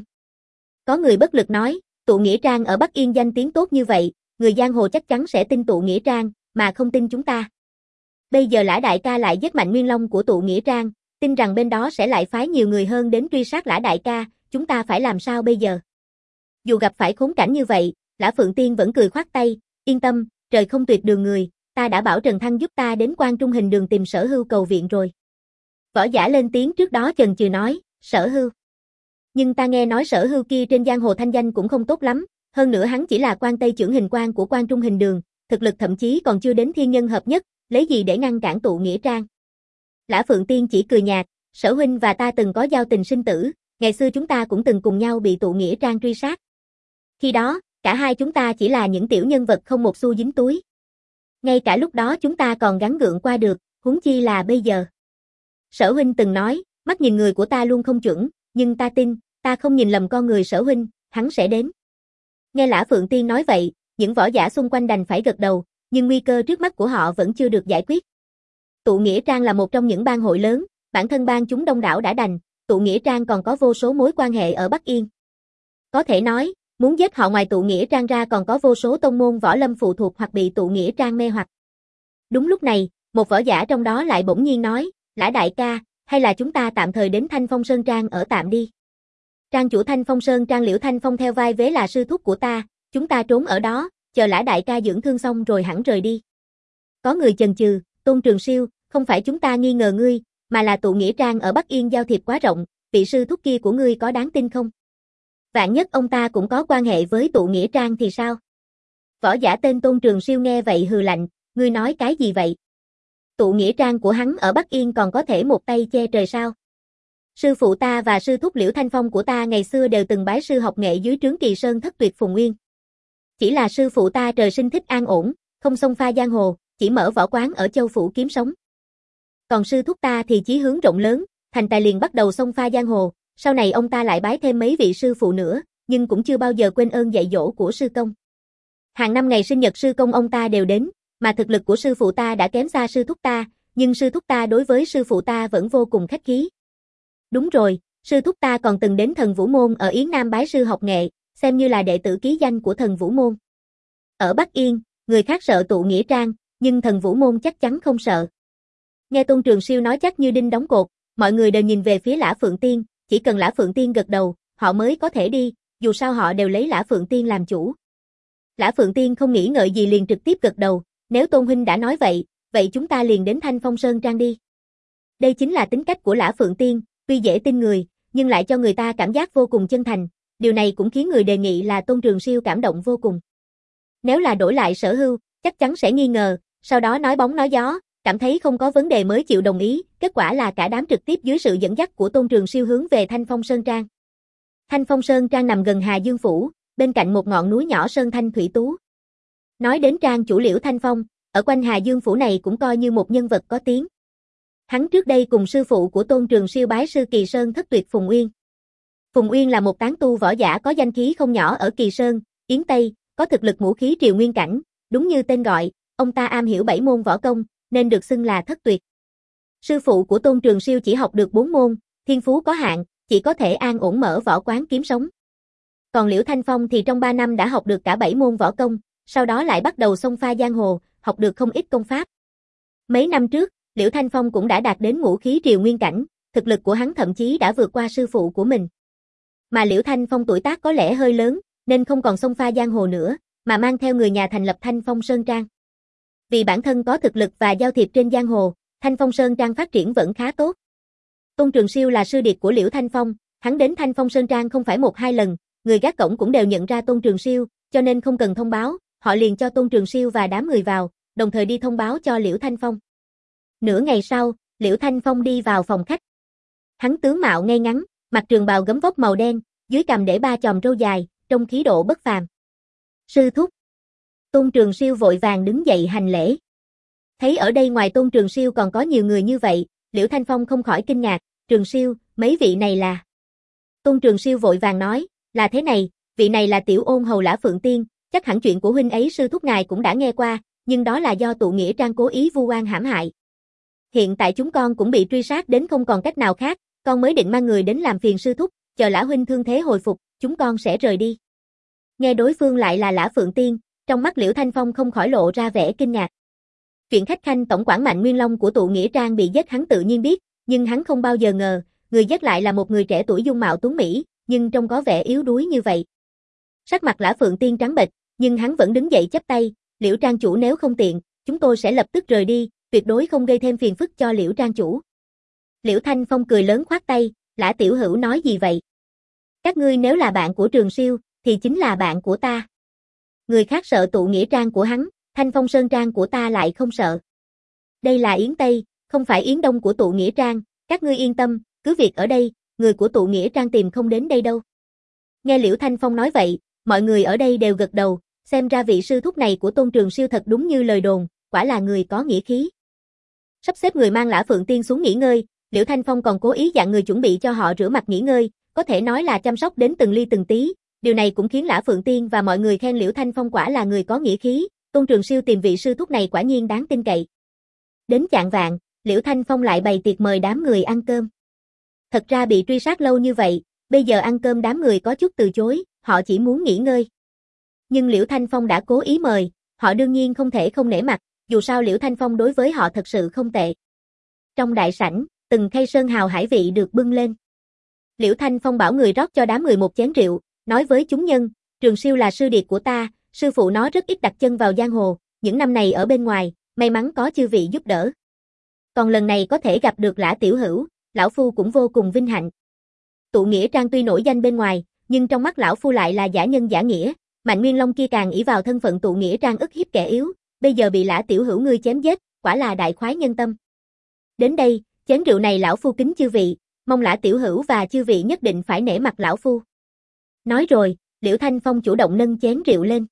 Có người bất lực nói, Tụ Nghĩa Trang ở Bắc Yên danh tiếng tốt như vậy, người giang hồ chắc chắn sẽ tin Tụ Nghĩa Trang, mà không tin chúng ta. Bây giờ Lã đại ca lại giết Mạnh Nguyên Long của Tụ Nghĩa Trang, tin rằng bên đó sẽ lại phái nhiều người hơn đến truy sát Lã đại ca, chúng ta phải làm sao bây giờ? Dù gặp phải khốn cảnh như vậy, Lã Phượng Tiên vẫn cười khoát tay, yên tâm, trời không tuyệt đường người, ta đã bảo Trần Thăng giúp ta đến Quan Trung Hình Đường tìm Sở Hưu cầu viện rồi. Võ giả lên tiếng trước đó chần chừ nói, Sở Hưu. Nhưng ta nghe nói Sở Hưu kia trên giang hồ thanh danh cũng không tốt lắm, hơn nữa hắn chỉ là quan tây trưởng hình quan của Quan Trung Hình Đường, thực lực thậm chí còn chưa đến thiên nhân hợp nhất, lấy gì để ngăn cản Tụ Nghĩa Trang. Lã Phượng Tiên chỉ cười nhạt, Sở huynh và ta từng có giao tình sinh tử, ngày xưa chúng ta cũng từng cùng nhau bị Tụ Nghĩa Trang truy sát. Khi đó, cả hai chúng ta chỉ là những tiểu nhân vật không một xu dính túi. Ngay cả lúc đó chúng ta còn gắng gượng qua được, huống chi là bây giờ. Sở huynh từng nói, mắt nhìn người của ta luôn không chuẩn, nhưng ta tin, ta không nhìn lầm con người Sở huynh, hắn sẽ đến. Nghe Lã Phượng Tiên nói vậy, những võ giả xung quanh đành phải gật đầu, nhưng nguy cơ trước mắt của họ vẫn chưa được giải quyết. Tụ Nghĩa Trang là một trong những bang hội lớn, bản thân bang chúng đông đảo đã đành, Tụ Nghĩa Trang còn có vô số mối quan hệ ở Bắc Yên. Có thể nói, muốn giết họ ngoài Tụ Nghĩa Trang ra còn có vô số tông môn võ lâm phụ thuộc hoặc bị Tụ Nghĩa Trang mê hoặc. Đúng lúc này, một võ giả trong đó lại bỗng nhiên nói, Lã đại ca, hay là chúng ta tạm thời đến Thanh Phong Sơn Trang ở tạm đi. Trang chủ Thanh Phong Sơn Trang Liễu Thanh Phong theo vai vế là sư thúc của ta, chúng ta trốn ở đó, chờ Lã đại ca dưỡng thương xong rồi hẳn rời đi. Có người chần chừ, Tôn Trường Siêu, không phải chúng ta nghi ngờ ngươi, mà là Tụ Nghĩa Trang ở Bắc Yên giao thiệp quá rộng, vị sư thúc kia của ngươi có đáng tin không? Vạn nhất ông ta cũng có quan hệ với Tụ Nghĩa Trang thì sao? Võ giả tên Tôn Trường Siêu nghe vậy hừ lạnh, ngươi nói cái gì vậy? Tụ Nghĩa Trang của hắn ở Bắc Yên còn có thể một tay che trời sao? Sư phụ ta và sư thúc Liễu Thanh Phong của ta ngày xưa đều từng bái sư học nghệ dưới trướng Kỳ Sơn Thất Tuyệt Phùng Nguyên. Chỉ là sư phụ ta trời sinh thích an ổn, không xông pha giang hồ, chỉ mở võ quán ở Châu Phủ kiếm sống. Còn sư thúc ta thì chí hướng rộng lớn, thành tài liền bắt đầu xông pha giang hồ, sau này ông ta lại bái thêm mấy vị sư phụ nữa, nhưng cũng chưa bao giờ quên ơn dạy dỗ của sư công. Hàng năm ngày sinh nhật sư công ông ta đều đến, mà thực lực của sư phụ ta đã kém xa sư thúc ta, nhưng sư thúc ta đối với sư phụ ta vẫn vô cùng khách khí. Đúng rồi, sư thúc ta còn từng đến Thần Vũ Môn ở Yến Nam bái sư học nghệ, xem như là đệ tử ký danh của Thần Vũ Môn. Ở Bắc Yên, người khác sợ Tụ Nghĩa Trang, nhưng Thần Vũ Môn chắc chắn không sợ. Nghe Tôn Trường Siêu nói chắc như đinh đóng cột, mọi người đều nhìn về phía Lã Phượng Tiên, chỉ cần Lã Phượng Tiên gật đầu, họ mới có thể đi, dù sao họ đều lấy Lã Phượng Tiên làm chủ. Lã Phượng Tiên không nghĩ ngợi gì liền trực tiếp gật đầu, nếu Tôn huynh đã nói vậy, vậy chúng ta liền đến Thanh Phong Sơn Trang đi. Đây chính là tính cách của Lã Phượng Tiên, tuy dễ tin người, nhưng lại cho người ta cảm giác vô cùng chân thành, điều này cũng khiến người đề nghị là Tôn Trường Siêu cảm động vô cùng. Nếu là đổi lại Sở Hưu, chắc chắn sẽ nghi ngờ, sau đó nói bóng nói gió, cảm thấy không có vấn đề mới chịu đồng ý, kết quả là cả đám trực tiếp dưới sự dẫn dắt của Tôn Trường Siêu hướng về Thanh Phong Sơn Trang. Thanh Phong Sơn Trang nằm gần Hà Dương Phủ, bên cạnh một ngọn núi nhỏ sơn thanh thủy tú. Nói đến trang chủ Liễu Thanh Phong, ở quanh Hà Dương Phủ này cũng coi như một nhân vật có tiếng. Hắn trước đây cùng sư phụ của Tôn Trường Siêu bái sư Kỳ Sơn Thất Tuyệt Phùng Uyên. Phùng Uyên là một tán tu võ giả có danh khí không nhỏ ở Kỳ Sơn, Yến Tây, có thực lực ngũ khí triều nguyên cảnh, đúng như tên gọi, ông ta am hiểu bảy môn võ công, nên được xưng là Thất Tuyệt. Sư phụ của Tôn Trường Siêu chỉ học được bốn môn, thiên phú có hạn, chỉ có thể an ổn mở võ quán kiếm sống. Còn Liễu Thanh Phong thì trong ba năm đã học được cả bảy môn võ công, sau đó lại bắt đầu xông pha giang hồ, học được không ít công pháp. Mấy năm trước, Liễu Thanh Phong cũng đã đạt đến ngũ khí triều nguyên cảnh, thực lực của hắn thậm chí đã vượt qua sư phụ của mình. Mà Liễu Thanh Phong tuổi tác có lẽ hơi lớn, nên không còn xông pha giang hồ nữa, mà mang theo người nhà thành lập Thanh Phong Sơn Trang. Vì bản thân có thực lực và giao thiệp trên giang hồ, Thanh Phong Sơn Trang phát triển vẫn khá tốt. Tôn Trường Siêu là sư điệt của Liễu Thanh Phong, hắn đến Thanh Phong Sơn Trang không phải một hai lần, người gác cổng cũng đều nhận ra Tôn Trường Siêu, cho nên không cần thông báo, họ liền cho Tôn Trường Siêu và đám người vào, đồng thời đi thông báo cho Liễu Thanh Phong. Nửa ngày sau, Liễu Thanh Phong đi vào phòng khách. Hắn tướng mạo ngay ngắn, mặc trường bào gấm vóc màu đen, dưới cằm để ba chòm râu dài, trông khí độ bất phàm. Sư thúc. Tôn Trường Siêu vội vàng đứng dậy hành lễ. Thấy ở đây ngoài Tôn Trường Siêu còn có nhiều người như vậy, Liễu Thanh Phong không khỏi kinh ngạc, Trường Siêu, mấy vị này là... Tôn Trường Siêu vội vàng nói, là thế này, vị này là tiểu ôn hầu Lã Phượng Tiên, chắc hẳn chuyện của huynh ấy sư thúc ngài cũng đã nghe qua, nhưng đó là do tụ nghĩa trang cố ý vu oan hãm hại. Hiện tại chúng con cũng bị truy sát đến không còn cách nào khác, con mới định mang người đến làm phiền sư thúc, chờ Lã huynh thương thế hồi phục, chúng con sẽ rời đi. Nghe đối phương lại là Lã Phượng Tiên, trong mắt Liễu Thanh Phong không khỏi lộ ra vẻ kinh ngạc. Chuyện khách khanh tổng quản Mạnh Nguyên Long của tụ nghĩa trang bị giết hắn tự nhiên biết, nhưng hắn không bao giờ ngờ, người giết lại là một người trẻ tuổi dung mạo tuấn mỹ, nhưng trông có vẻ yếu đuối như vậy. Sắc mặt Lã Phượng Tiên trắng bệch, nhưng hắn vẫn đứng dậy chắp tay, Liễu trang chủ nếu không tiện, chúng tôi sẽ lập tức rời đi, tuyệt đối không gây thêm phiền phức cho Liễu trang chủ. Liễu Thanh Phong cười lớn khoát tay, Lã tiểu hữu nói gì vậy? Các ngươi nếu là bạn của Trường Siêu, thì chính là bạn của ta. Người khác sợ tụ nghĩa trang của hắn, Thanh Phong Sơn trang của ta lại không sợ. Đây là Yến Tây, không phải Yến Đông của tụ nghĩa trang, các ngươi yên tâm, cứ việc ở đây, người của tụ nghĩa trang tìm không đến đây đâu. Nghe Liễu Thanh Phong nói vậy, mọi người ở đây đều gật đầu, xem ra vị sư thúc này của Tôn Trường Siêu thật đúng như lời đồn, quả là người có nghĩa khí. Sắp xếp người mang Lã Phượng Tiên xuống nghỉ ngơi, Liễu Thanh Phong còn cố ý dặn người chuẩn bị cho họ rửa mặt nghỉ ngơi, có thể nói là chăm sóc đến từng ly từng tí, điều này cũng khiến Lã Phượng Tiên và mọi người khen Liễu Thanh Phong quả là người có nghĩa khí, Tôn Trường Siêu tìm vị sư thúc này quả nhiên đáng tin cậy. Đến chạng vạng, Liễu Thanh Phong lại bày tiệc mời đám người ăn cơm. Thật ra bị truy sát lâu như vậy, bây giờ ăn cơm đám người có chút từ chối, họ chỉ muốn nghỉ ngơi. Nhưng Liễu Thanh Phong đã cố ý mời, họ đương nhiên không thể không nể mặt, dù sao Liễu Thanh Phong đối với họ thật sự không tệ. Trong đại sảnh, từng khay sơn hào hải vị được bưng lên. Liễu Thanh Phong bảo người rót cho đám người một chén rượu, nói với chúng nhân, Trường Siêu là sư điệt của ta, sư phụ nó rất ít đặt chân vào giang hồ, những năm này ở bên ngoài, may mắn có chư vị giúp đỡ. Còn lần này có thể gặp được Lã tiểu hữu, lão phu cũng vô cùng vinh hạnh. Tụ nghĩa trang tuy nổi danh bên ngoài, nhưng trong mắt lão phu lại là giả nhân giả nghĩa, Mạnh Nguyên Long kia càng ỷ vào thân phận tụ nghĩa trang ức hiếp kẻ yếu, bây giờ bị Lã tiểu hữu ngươi chém giết, quả là đại khoái nhân tâm. Đến đây, chén rượu này lão phu kính chư vị, mong Lã tiểu hữu và chư vị nhất định phải nể mặt lão phu. Nói rồi, Liễu Thanh Phong chủ động nâng chén rượu lên.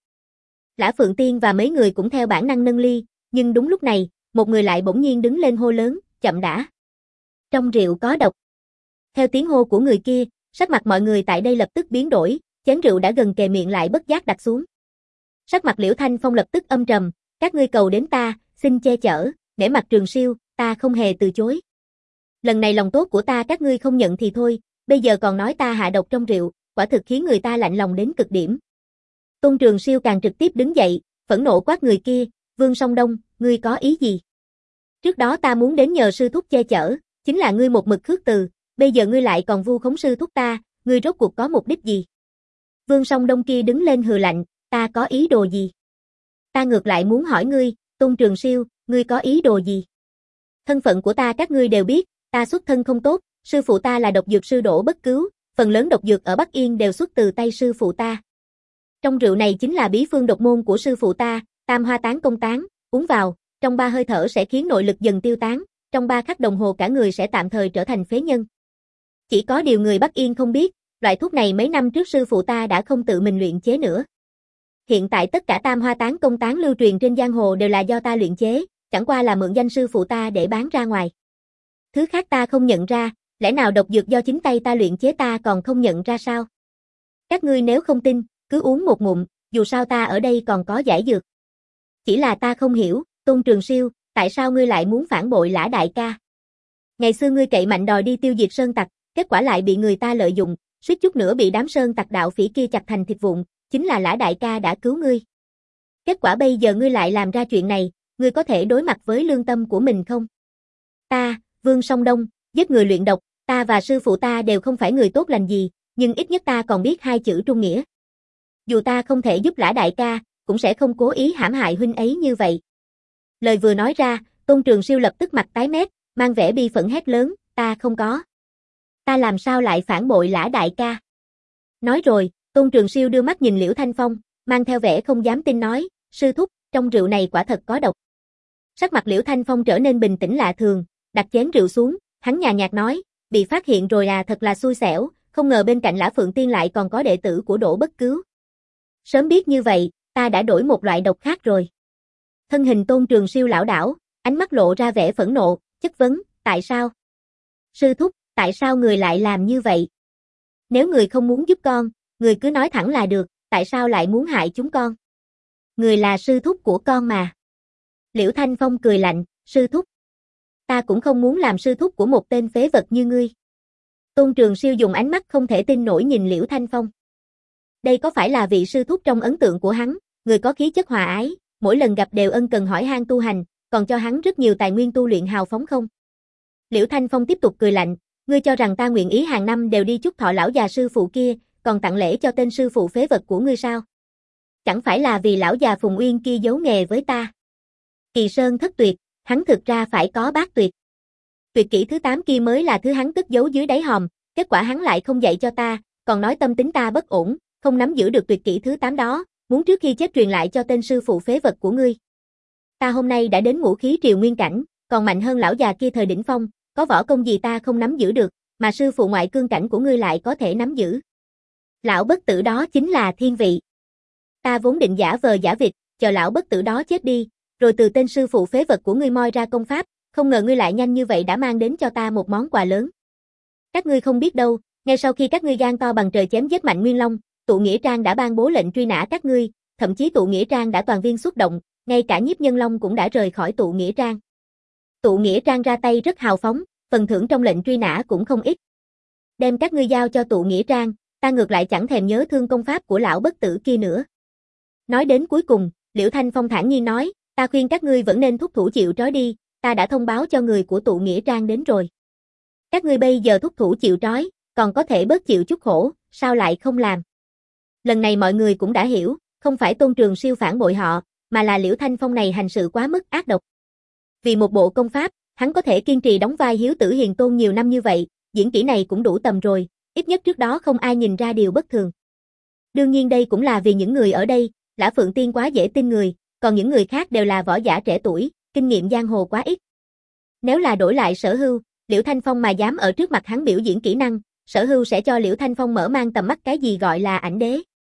Lã Phượng Tiên và mấy người cũng theo bản năng nâng ly, nhưng đúng lúc này, một người lại bỗng nhiên đứng lên hô lớn, chậm đã. Trong rượu có độc. Theo tiếng hô của người kia, sắc mặt mọi người tại đây lập tức biến đổi, chén rượu đã gần kề miệng lại bất giác đặt xuống. Sắc mặt Liễu Thanh Phong lập tức âm trầm, các ngươi cầu đến ta, xin che chở, nể mặt Trường Siêu, ta không hề từ chối. Lần này lòng tốt của ta các ngươi không nhận thì thôi, bây giờ còn nói ta hạ độc trong rượu, quả thực khiến người ta lạnh lòng đến cực điểm. Tôn Trường Siêu càng trực tiếp đứng dậy, phẫn nộ quát người kia, Vương Song Đông, ngươi có ý gì? Trước đó ta muốn đến nhờ sư thúc che chở, chính là ngươi một mực khước từ, bây giờ ngươi lại còn vu khống sư thúc ta, ngươi rốt cuộc có mục đích gì? Vương Song Đông kia đứng lên hừ lạnh, ta có ý đồ gì? Ta ngược lại muốn hỏi ngươi, Tôn Trường Siêu, ngươi có ý đồ gì? Thân phận của ta các ngươi đều biết, ta xuất thân không tốt, sư phụ ta là độc dược sư Đỗ Bất Cứu, phần lớn độc dược ở Bắc Yên đều xuất từ tay sư phụ ta. Trong rượu này chính là bí phương độc môn của sư phụ ta, Tam Hoa Tán Công Tán, uống vào, trong ba hơi thở sẽ khiến nội lực dần tiêu tán, trong ba khắc đồng hồ cả người sẽ tạm thời trở thành phế nhân. Chỉ có điều người Bắc Yên không biết, loại thuốc này mấy năm trước sư phụ ta đã không tự mình luyện chế nữa. Hiện tại tất cả Tam Hoa Tán Công Tán lưu truyền trên giang hồ đều là do ta luyện chế, chẳng qua là mượn danh sư phụ ta để bán ra ngoài. Thứ khác ta không nhận ra, lẽ nào độc dược do chính tay ta luyện chế ta còn không nhận ra sao? Các ngươi nếu không tin, cứ uống một ngụm, dù sao ta ở đây còn có giải dược. Chỉ là ta không hiểu, Tôn Trường Siêu, tại sao ngươi lại muốn phản bội Lã đại ca? Ngày xưa ngươi cậy mạnh đòi đi tiêu diệt sơn tặc, kết quả lại bị người ta lợi dụng, suýt chút nữa bị đám sơn tặc đạo phỉ kia chặt thành thịt vụn, chính là Lã đại ca đã cứu ngươi. Kết quả bây giờ ngươi lại làm ra chuyện này, ngươi có thể đối mặt với lương tâm của mình không? Ta, Vương Song Đông, giết người luyện độc, ta và sư phụ ta đều không phải người tốt lành gì, nhưng ít nhất ta còn biết hai chữ trung nghĩa. Dù ta không thể giúp Lã đại ca, cũng sẽ không cố ý hãm hại huynh ấy như vậy. Lời vừa nói ra, Tôn Trường Siêu lập tức mặt tái mét, mang vẻ bi phẫn hét lớn, ta không có. Ta làm sao lại phản bội Lã đại ca? Nói rồi, Tôn Trường Siêu đưa mắt nhìn Liễu Thanh Phong, mang theo vẻ không dám tin nói, sư thúc, trong rượu này quả thật có độc. Sắc mặt Liễu Thanh Phong trở nên bình tĩnh lạ thường, đặt chén rượu xuống, hắn nhàn nhạt nói, bị phát hiện rồi à, thật là xui xẻo, không ngờ bên cạnh Lã Phượng Tiên lại còn có đệ tử của Đỗ Bất Cứu. Sớm biết như vậy, ta ta đã đổi một loại độc khác rồi. Thân hình Tôn Trường Siêu lảo đảo, ánh mắt lộ ra vẻ phẫn nộ, chất vấn, tại sao? Sư thúc, tại sao người lại làm như vậy? Nếu người không muốn giúp con, người cứ nói thẳng là được, tại sao lại muốn hại chúng con? Người là sư thúc của con mà. Liễu Thanh Phong cười lạnh, sư thúc. Ta cũng không muốn làm sư thúc của một tên phế vật như ngươi. Tôn Trường Siêu dùng ánh mắt không thể tin nổi nhìn Liễu Thanh Phong. Đây có phải là vị sư thúc trong ấn tượng của hắn, người có khí chất hòa ái, mỗi lần gặp đều ân cần hỏi han tu hành, còn cho hắn rất nhiều tài nguyên tu luyện hào phóng không? Liễu Thanh Phong tiếp tục cười lạnh, ngươi cho rằng ta nguyện ý hàng năm đều đi chúc thọ lão già sư phụ kia, còn tặng lễ cho tên sư phụ phế vật của ngươi sao? Chẳng phải là vì lão già Phùng Uyên kia giấu nghề với ta. Kỳ Sơn thất tuyệt, hắn thực ra phải có bát tuyệt. Tuyệt kỹ thứ tám kia mới là thứ hắn cất giấu dưới đáy hòm, kết quả hắn lại không dạy cho ta, còn nói tâm tính ta bất ổn, không nắm giữ được tuyệt kỹ thứ tám đó, muốn trước khi chết truyền lại cho tên sư phụ phế vật của ngươi. Ta hôm nay đã đến ngũ khí triều nguyên cảnh, còn mạnh hơn lão già kia thời đỉnh phong, có võ công gì ta không nắm giữ được, mà sư phụ ngoại cương cảnh của ngươi lại có thể nắm giữ. Lão bất tử đó chính là thiên vị. Ta vốn định giả vờ giả vịt, chờ lão bất tử đó chết đi, rồi từ tên sư phụ phế vật của ngươi moi ra công pháp, không ngờ ngươi lại nhanh như vậy đã mang đến cho ta một món quà lớn. Các ngươi không biết đâu, ngay sau khi các ngươi gan to bằng trời chém giết Mạnh Nguyên Long, Tụ Nghĩa Trang đã ban bố lệnh truy nã các ngươi, thậm chí Tụ Nghĩa Trang đã toàn viên xuất động, ngay cả Nhiếp Nhân Long cũng đã rời khỏi Tụ Nghĩa Trang. Tụ Nghĩa Trang ra tay rất hào phóng, phần thưởng trong lệnh truy nã cũng không ít. Đem các ngươi giao cho Tụ Nghĩa Trang, ta ngược lại chẳng thèm nhớ thương công pháp của lão bất tử kia nữa. Nói đến cuối cùng, Liễu Thanh Phong thản nhiên nói, ta khuyên các ngươi vẫn nên thúc thủ chịu trói đi, ta đã thông báo cho người của Tụ Nghĩa Trang đến rồi. Các ngươi bây giờ thúc thủ chịu trói, còn có thể bớt chịu chút khổ, sao lại không làm? Lần này mọi người cũng đã hiểu, không phải Tôn Trường Siêu phản bội họ, mà là Liễu Thanh Phong này hành sự quá mức ác độc. Vì một bộ công pháp, hắn có thể kiên trì đóng vai hiếu tử hiền tôn nhiều năm như vậy, diễn kỹ này cũng đủ tầm rồi, ít nhất trước đó không ai nhìn ra điều bất thường. Đương nhiên đây cũng là vì những người ở đây, Lã Phượng Tiên quá dễ tin người, còn những người khác đều là võ giả trẻ tuổi, kinh nghiệm giang hồ quá ít. Nếu là đổi lại Sở Hưu, Liễu Thanh Phong mà dám ở trước mặt hắn biểu diễn kỹ năng, Sở Hưu sẽ cho Liễu Thanh Phong mở mang tầm mắt cái gì gọi là ảnh đế.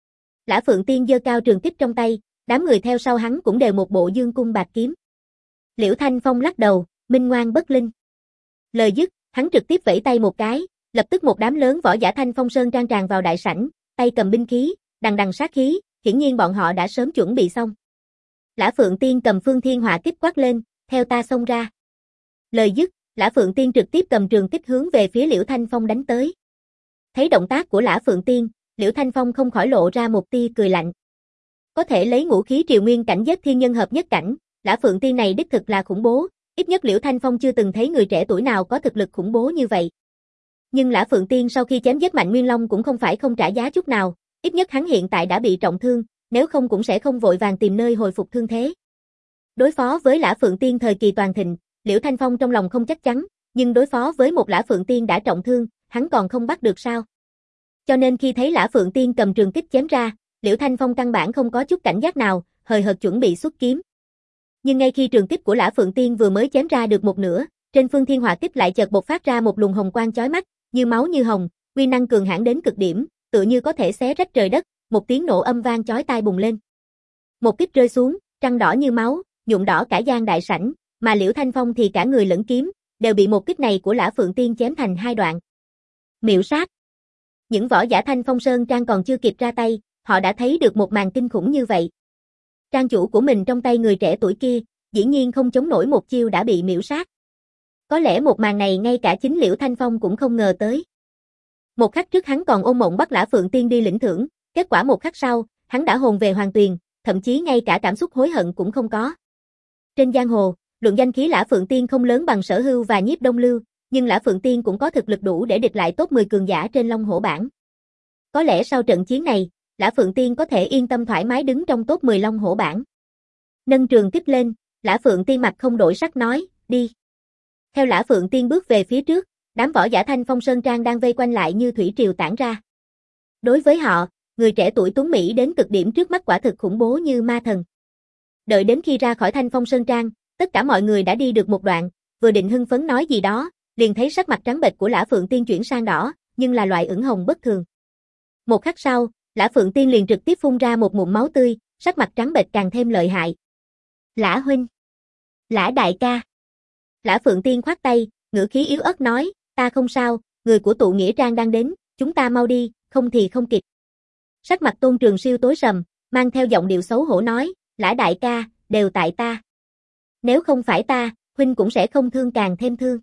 Lã Phượng Tiên giơ cao trường kích trong tay, đám người theo sau hắn cũng đều một bộ dương cung bạc kiếm. Liễu Thanh Phong lắc đầu, minh ngoan bất linh. Lời dứt, hắn trực tiếp vẫy tay một cái, lập tức một đám lớn võ giả Thanh Phong Sơn Trang tràn vào đại sảnh, tay cầm binh khí, đằng đằng sát khí, hiển nhiên bọn họ đã sớm chuẩn bị xong. Lã Phượng Tiên cầm Phương Thiên Hỏa kích quát lên, theo ta xông ra. Lời dứt, Lã Phượng Tiên trực tiếp cầm trường kích hướng về phía Liễu Thanh Phong đánh tới. Thấy động tác của Lã Phượng Tiên, Liễu Thanh Phong không khỏi lộ ra một tia cười lạnh. Có thể lấy ngũ khí triều nguyên cảnh giết thiên nhân hợp nhất cảnh, Lã Phượng Tiên này đích thực là khủng bố, ít nhất Liễu Thanh Phong chưa từng thấy người trẻ tuổi nào có thực lực khủng bố như vậy. Nhưng Lã Phượng Tiên sau khi chém giết Mạnh Nguyên Long cũng không phải không trả giá chút nào, ít nhất hắn hiện tại đã bị trọng thương, nếu không cũng sẽ không vội vàng tìm nơi hồi phục thương thế. Đối phó với Lã Phượng Tiên thời kỳ toàn thịnh, Liễu Thanh Phong trong lòng không chắc chắn, nhưng đối phó với một Lã Phượng Tiên đã trọng thương, hắn còn không bắt được sao? Cho nên khi thấy Lã Phượng Tiên cầm trường kích chém ra, Liễu Thanh Phong căn bản không có chút cảnh giác nào, hời hợt chuẩn bị xuất kiếm. Nhưng ngay khi trường kích của Lã Phượng Tiên vừa mới chém ra được một nửa, trên Phương Thiên Hỏa kích lại chợt bộc phát ra một luồng hồng quang chói mắt, như máu như hồng, uy năng cường hãn đến cực điểm, tựa như có thể xé rách trời đất, một tiếng nổ âm vang chói tai bùng lên. Một kích rơi xuống, trăng đỏ như máu, nhuộm đỏ cả gian đại sảnh, mà Liễu Thanh Phong thì cả người lẫn kiếm, đều bị một kích này của Lã Phượng Tiên chém thành hai đoạn. Miệu sát. Những võ giả Thanh Phong Sơn Trang còn chưa kịp ra tay, họ đã thấy được một màn kinh khủng như vậy. Trang chủ của mình trong tay người trẻ tuổi kia, dĩ nhiên không chống nổi một chiêu đã bị miễu sát. Có lẽ một màn này ngay cả chính Liễu Thanh Phong cũng không ngờ tới. Một khắc trước hắn còn ôm mộng bắt Lã Phượng Tiên đi lĩnh thưởng, kết quả một khắc sau, hắn đã hồn về Hoàng Tuyền, thậm chí ngay cả cảm xúc hối hận cũng không có. Trên giang hồ, luận danh khí Lã Phượng Tiên không lớn bằng Sở Hưu và Nhiếp Đông Lưu, nhưng Lã Phượng Tiên cũng có thực lực đủ để địch lại top mười cường giả trên Long Hổ bảng. Có lẽ sau trận chiến này, Lã Phượng Tiên có thể yên tâm thoải mái đứng trong top mười Long Hổ bảng. Nâng trường kích lên, Lã Phượng Tiên mặt không đổi sắc nói, đi. Theo Lã Phượng Tiên bước về phía trước, đám võ giả Thanh Phong Sơn Trang đang vây quanh lại như thủy triều tản ra. Đối với họ, người trẻ tuổi tuấn Mỹ đến cực điểm trước mắt quả thực khủng bố như ma thần. Đợi đến khi ra khỏi Thanh Phong Sơn Trang, tất cả mọi người đã đi được một đoạn, vừa định hưng phấn nói gì đó, liền thấy sắc mặt trắng bệch của Lã Phượng Tiên chuyển sang đỏ, nhưng là loại ửng hồng bất thường. Một khắc sau, Lã Phượng Tiên liền trực tiếp phun ra một ngụm máu tươi, sắc mặt trắng bệch càng thêm lợi hại. Lã huynh. Lã đại ca. Lã Phượng Tiên khoát tay, ngữ khí yếu ớt nói, ta không sao, người của tụ nghĩa trang đang đến, chúng ta mau đi, không thì không kịp. Sắc mặt Tôn Trường Siêu tối sầm, mang theo giọng điệu xấu hổ nói, Lã đại ca, đều tại ta. Nếu không phải ta, huynh cũng sẽ không thương càng thêm thương.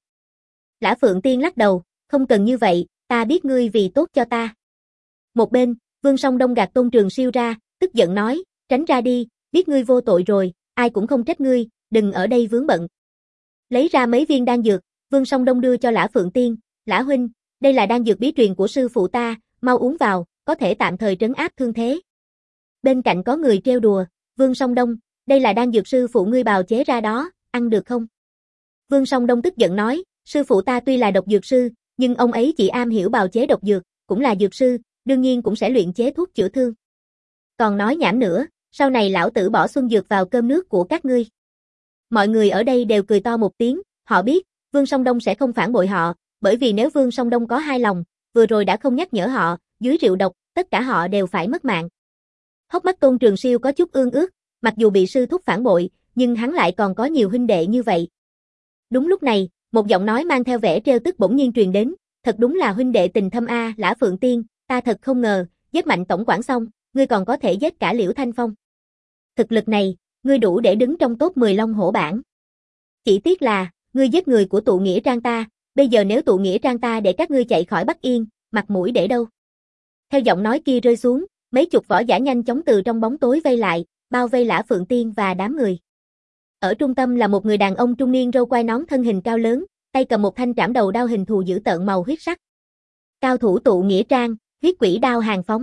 Lã Phượng Tiên lắc đầu, không cần như vậy, ta biết ngươi vì tốt cho ta. Một bên, Vương Song Đông gạt Tôn Trường Siêu ra, tức giận nói, tránh ra đi, biết ngươi vô tội rồi, ai cũng không trách ngươi, đừng ở đây vướng bận. Lấy ra mấy viên đan dược, Vương Song Đông đưa cho Lã Phượng Tiên, Lã huynh, đây là đan dược bí truyền của sư phụ ta, mau uống vào, có thể tạm thời trấn áp thương thế. Bên cạnh có người trêu đùa, Vương Song Đông, đây là đan dược sư phụ ngươi bào chế ra đó, ăn được không? Vương Song Đông tức giận nói, sư phụ ta tuy là độc dược sư, nhưng ông ấy chỉ am hiểu bào chế độc dược, cũng là dược sư, đương nhiên cũng sẽ luyện chế thuốc chữa thương. Còn nói nhảm nữa, sau này lão tử bỏ xuân dược vào cơm nước của các ngươi. Mọi người ở đây đều cười to một tiếng, họ biết, Vương Song Đông sẽ không phản bội họ, bởi vì nếu Vương Song Đông có hai lòng, vừa rồi đã không nhắc nhở họ, dưới rượu độc, tất cả họ đều phải mất mạng. Hốc mắt Tôn Trường Siêu có chút ương ướt, mặc dù bị sư thúc phản bội, nhưng hắn lại còn có nhiều huynh đệ như vậy. Đúng lúc này, một giọng nói mang theo vẻ trêu tức bỗng nhiên truyền đến, thật đúng là huynh đệ tình thâm a, Lã Phượng Tiên, ta thật không ngờ, giết mạnh tổng quản xong, ngươi còn có thể giết cả Liễu Thanh Phong. Thực lực này, ngươi đủ để đứng trong top mười Long Hổ bảng. Chỉ tiếc là, ngươi giết người của tụ nghĩa trang ta, bây giờ nếu tụ nghĩa trang ta để các ngươi chạy khỏi Bắc Yên, mặt mũi để đâu? Theo giọng nói kia rơi xuống, mấy chục võ giả nhanh chóng từ trong bóng tối vây lại, bao vây Lã Phượng Tiên và đám người. Ở trung tâm là một người đàn ông trung niên râu quai nón thân hình cao lớn, tay cầm một thanh trảm đầu đao hình thù dữ tợn màu huyết sắc. Cao thủ tụ nghĩa trang, huyết quỷ đao hàng phóng.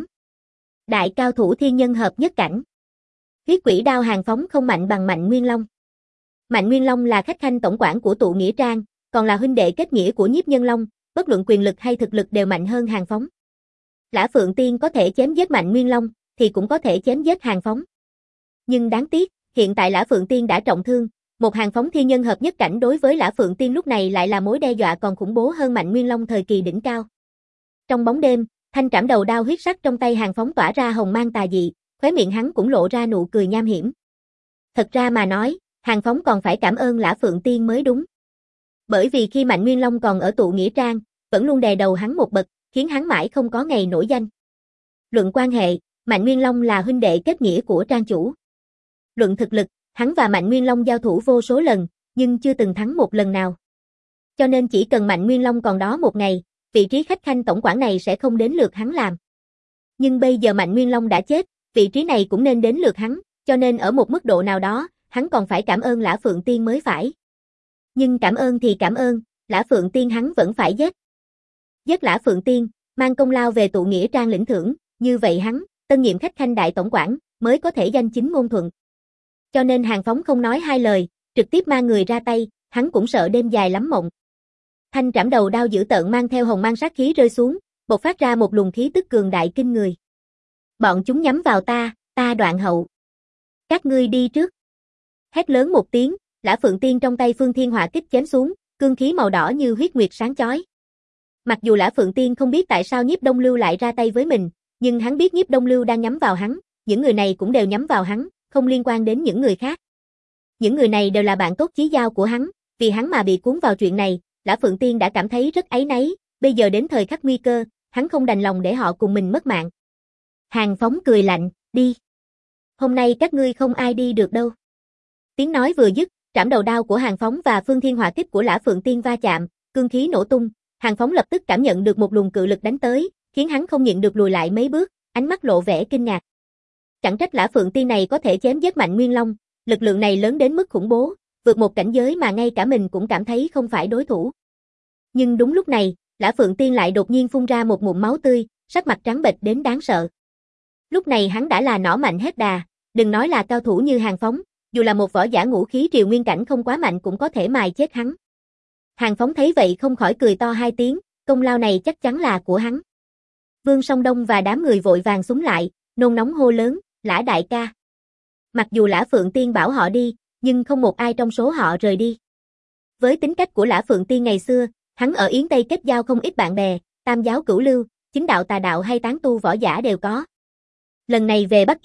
Đại cao thủ thiên nhân hợp nhất cảnh. Huyết quỷ đao hàng phóng không mạnh bằng Mạnh Nguyên Long. Mạnh Nguyên Long là khách khanh tổng quản của tụ nghĩa trang, còn là huynh đệ kết nghĩa của Nhiếp Nhân Long, bất luận quyền lực hay thực lực đều mạnh hơn hàng phóng. Lã Phượng Tiên có thể chém giết Mạnh Nguyên Long, thì cũng có thể chém giết hàng phóng. Nhưng đáng tiếc, hiện tại Lã Phượng Tiên đã trọng thương, một hàng phóng thiên nhân hợp nhất cảnh đối với Lã Phượng Tiên lúc này lại là mối đe dọa còn khủng bố hơn Mạnh Nguyên Long thời kỳ đỉnh cao. Trong bóng đêm, thanh trảm đầu đao huyết sắc trong tay hàng phóng tỏa ra hồng mang tà dị, khóe miệng hắn cũng lộ ra nụ cười nham hiểm. Thật ra mà nói, hàng phóng còn phải cảm ơn Lã Phượng Tiên mới đúng. Bởi vì khi Mạnh Nguyên Long còn ở tụ nghĩa trang, vẫn luôn đè đầu hắn một bậc, khiến hắn mãi không có ngày nổi danh. Luận quan hệ, Mạnh Nguyên Long là huynh đệ kết nghĩa của trang chủ. Luận thực lực, hắn và Mạnh Nguyên Long giao thủ vô số lần, nhưng chưa từng thắng một lần nào. Cho nên chỉ cần Mạnh Nguyên Long còn đó một ngày, vị trí khách khanh tổng quản này sẽ không đến lượt hắn làm. Nhưng bây giờ Mạnh Nguyên Long đã chết, vị trí này cũng nên đến lượt hắn, cho nên ở một mức độ nào đó, hắn còn phải cảm ơn Lã Phượng Tiên mới phải. Nhưng cảm ơn thì cảm ơn, Lã Phượng Tiên hắn vẫn phải giết. Giết Lã Phượng Tiên, mang công lao về tụ nghĩa trang lĩnh thưởng, như vậy hắn, tân nhiệm khách khanh đại tổng quản, mới có thể danh chính ngôn thuận. Cho nên hàng phóng không nói hai lời, trực tiếp mang người ra tay, hắn cũng sợ đêm dài lắm mộng. Thanh trảm đầu đao dữ tợn mang theo hồng mang sát khí rơi xuống, bộc phát ra một luồng khí tức cường đại kinh người. Bọn chúng nhắm vào ta, ta đoạn hậu. Các ngươi đi trước. Hét lớn một tiếng, Lã Phượng Tiên trong tay Phương Thiên Hỏa kích chém xuống, cương khí màu đỏ như huyết nguyệt sáng chói. Mặc dù Lã Phượng Tiên không biết tại sao Nhiếp Đông Lưu lại ra tay với mình, nhưng hắn biết Nhiếp Đông Lưu đang nhắm vào hắn, những người này cũng đều nhắm vào hắn, không liên quan đến những người khác. Những người này đều là bạn tốt chí giao của hắn, vì hắn mà bị cuốn vào chuyện này, Lã Phượng Tiên đã cảm thấy rất áy náy, bây giờ đến thời khắc nguy cơ, hắn không đành lòng để họ cùng mình mất mạng. Hàng phóng cười lạnh, đi. Hôm nay các ngươi không ai đi được đâu. Tiếng nói vừa dứt, trảm đầu đao của hàng phóng và Phương Thiên Hỏa kích của Lã Phượng Tiên va chạm, cương khí nổ tung, hàng phóng lập tức cảm nhận được một luồng cự lực đánh tới, khiến hắn không nhịn được lùi lại mấy bước, ánh mắt lộ vẻ kinh ngạc. Chẳng trách Lã Phượng Tiên này có thể chém giết Mạnh Nguyên Long, lực lượng này lớn đến mức khủng bố, vượt một cảnh giới mà ngay cả mình cũng cảm thấy không phải đối thủ. Nhưng đúng lúc này, Lã Phượng Tiên lại đột nhiên phun ra một ngụm máu tươi, sắc mặt trắng bệch đến đáng sợ. Lúc này hắn đã là nỏ mạnh hết đà, đừng nói là cao thủ như hàng phóng, dù là một võ giả ngũ khí triều nguyên cảnh không quá mạnh cũng có thể mài chết hắn. Hàng phóng thấy vậy không khỏi cười to hai tiếng, công lao này chắc chắn là của hắn. Vương Song Đông và đám người vội vàng xúm lại, nôn nóng hô lớn, Lã đại ca. Mặc dù Lã Phượng Tiên bảo họ đi, nhưng không một ai trong số họ rời đi. Với tính cách của Lã Phượng Tiên ngày xưa, hắn ở Yến Tây kết giao không ít bạn bè, tam giáo cửu lưu, chính đạo tà đạo hay tán tu võ giả đều có. Lần này về Bắc Yên,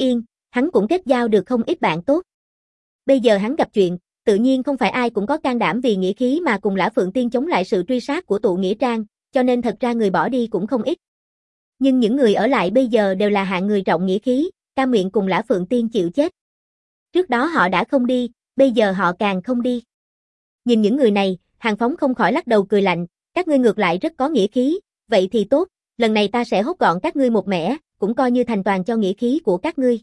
hắn cũng kết giao được không ít bạn tốt. Bây giờ hắn gặp chuyện, tự nhiên không phải ai cũng có can đảm vì nghĩa khí mà cùng Lã Phượng Tiên chống lại sự truy sát của tụ nghĩa trang, cho nên thật ra người bỏ đi cũng không ít. Nhưng những người ở lại bây giờ đều là hạng người trọng nghĩa khí, cam nguyện cùng Lã Phượng Tiên chịu chết. Trước đó họ đã không đi, bây giờ họ càng không đi. Nhìn những người này, Hàn Phóng không khỏi lắc đầu cười lạnh, các ngươi ngược lại rất có nghĩa khí, vậy thì tốt, lần này ta sẽ hốt gọn các ngươi một mẻ, cũng coi như thành toàn cho nghĩa khí của các ngươi.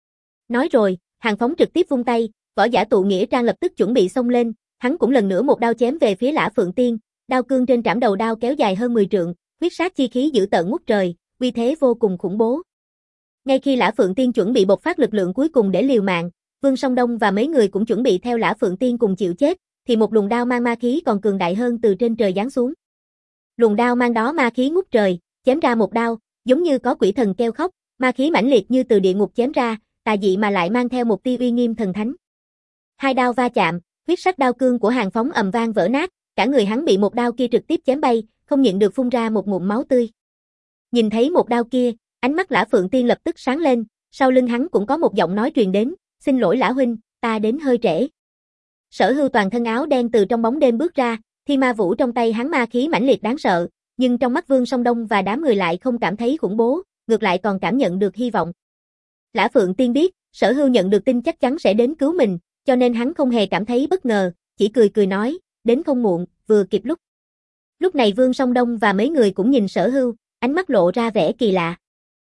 Nói rồi, Hàn Phóng trực tiếp vung tay, võ giả tụ nghĩa trang lập tức chuẩn bị xông lên, hắn cũng lần nữa một đao chém về phía Lã Phượng Tiên, đao cương trên trảm đầu đao kéo dài hơn mười trượng, huyết sát chi khí dữ tợn ngút trời, uy thế vô cùng khủng bố. Ngay khi Lã Phượng Tiên chuẩn bị bộc phát lực lượng cuối cùng để liều mạng, Vương Song Đông và mấy người cũng chuẩn bị theo Lã Phượng Tiên cùng chịu chết, thì một luồng đao mang ma khí còn cường đại hơn từ trên trời giáng xuống. Luồng đao mang đó ma khí ngút trời, chém ra một đao, giống như có quỷ thần kêu khóc, ma khí mãnh liệt như từ địa ngục chém ra, tà dị mà lại mang theo một tia uy nghiêm thần thánh. Hai đao va chạm, huyết sắc đao cương của Hàn Phóng ầm vang vỡ nát, cả người hắn bị một đao kia trực tiếp chém bay, không nhịn được phun ra một ngụm máu tươi. Nhìn thấy một đao kia, ánh mắt Lã Phượng Tiên lập tức sáng lên, sau lưng hắn cũng có một giọng nói truyền đến, xin lỗi Lã huynh, ta đến hơi trễ. Sở Hưu toàn thân áo đen từ trong bóng đêm bước ra, Thiên Ma Vũ trong tay hắn ma khí mãnh liệt đáng sợ, nhưng trong mắt Vương Song Đông và đám người lại không cảm thấy khủng bố, ngược lại còn cảm nhận được hy vọng. Lã Phượng Tiên biết, Sở Hưu nhận được tin chắc chắn sẽ đến cứu mình, cho nên hắn không hề cảm thấy bất ngờ, chỉ cười cười nói, đến không muộn, vừa kịp lúc. Lúc này Vương Song Đông và mấy người cũng nhìn Sở Hưu, ánh mắt lộ ra vẻ kỳ lạ.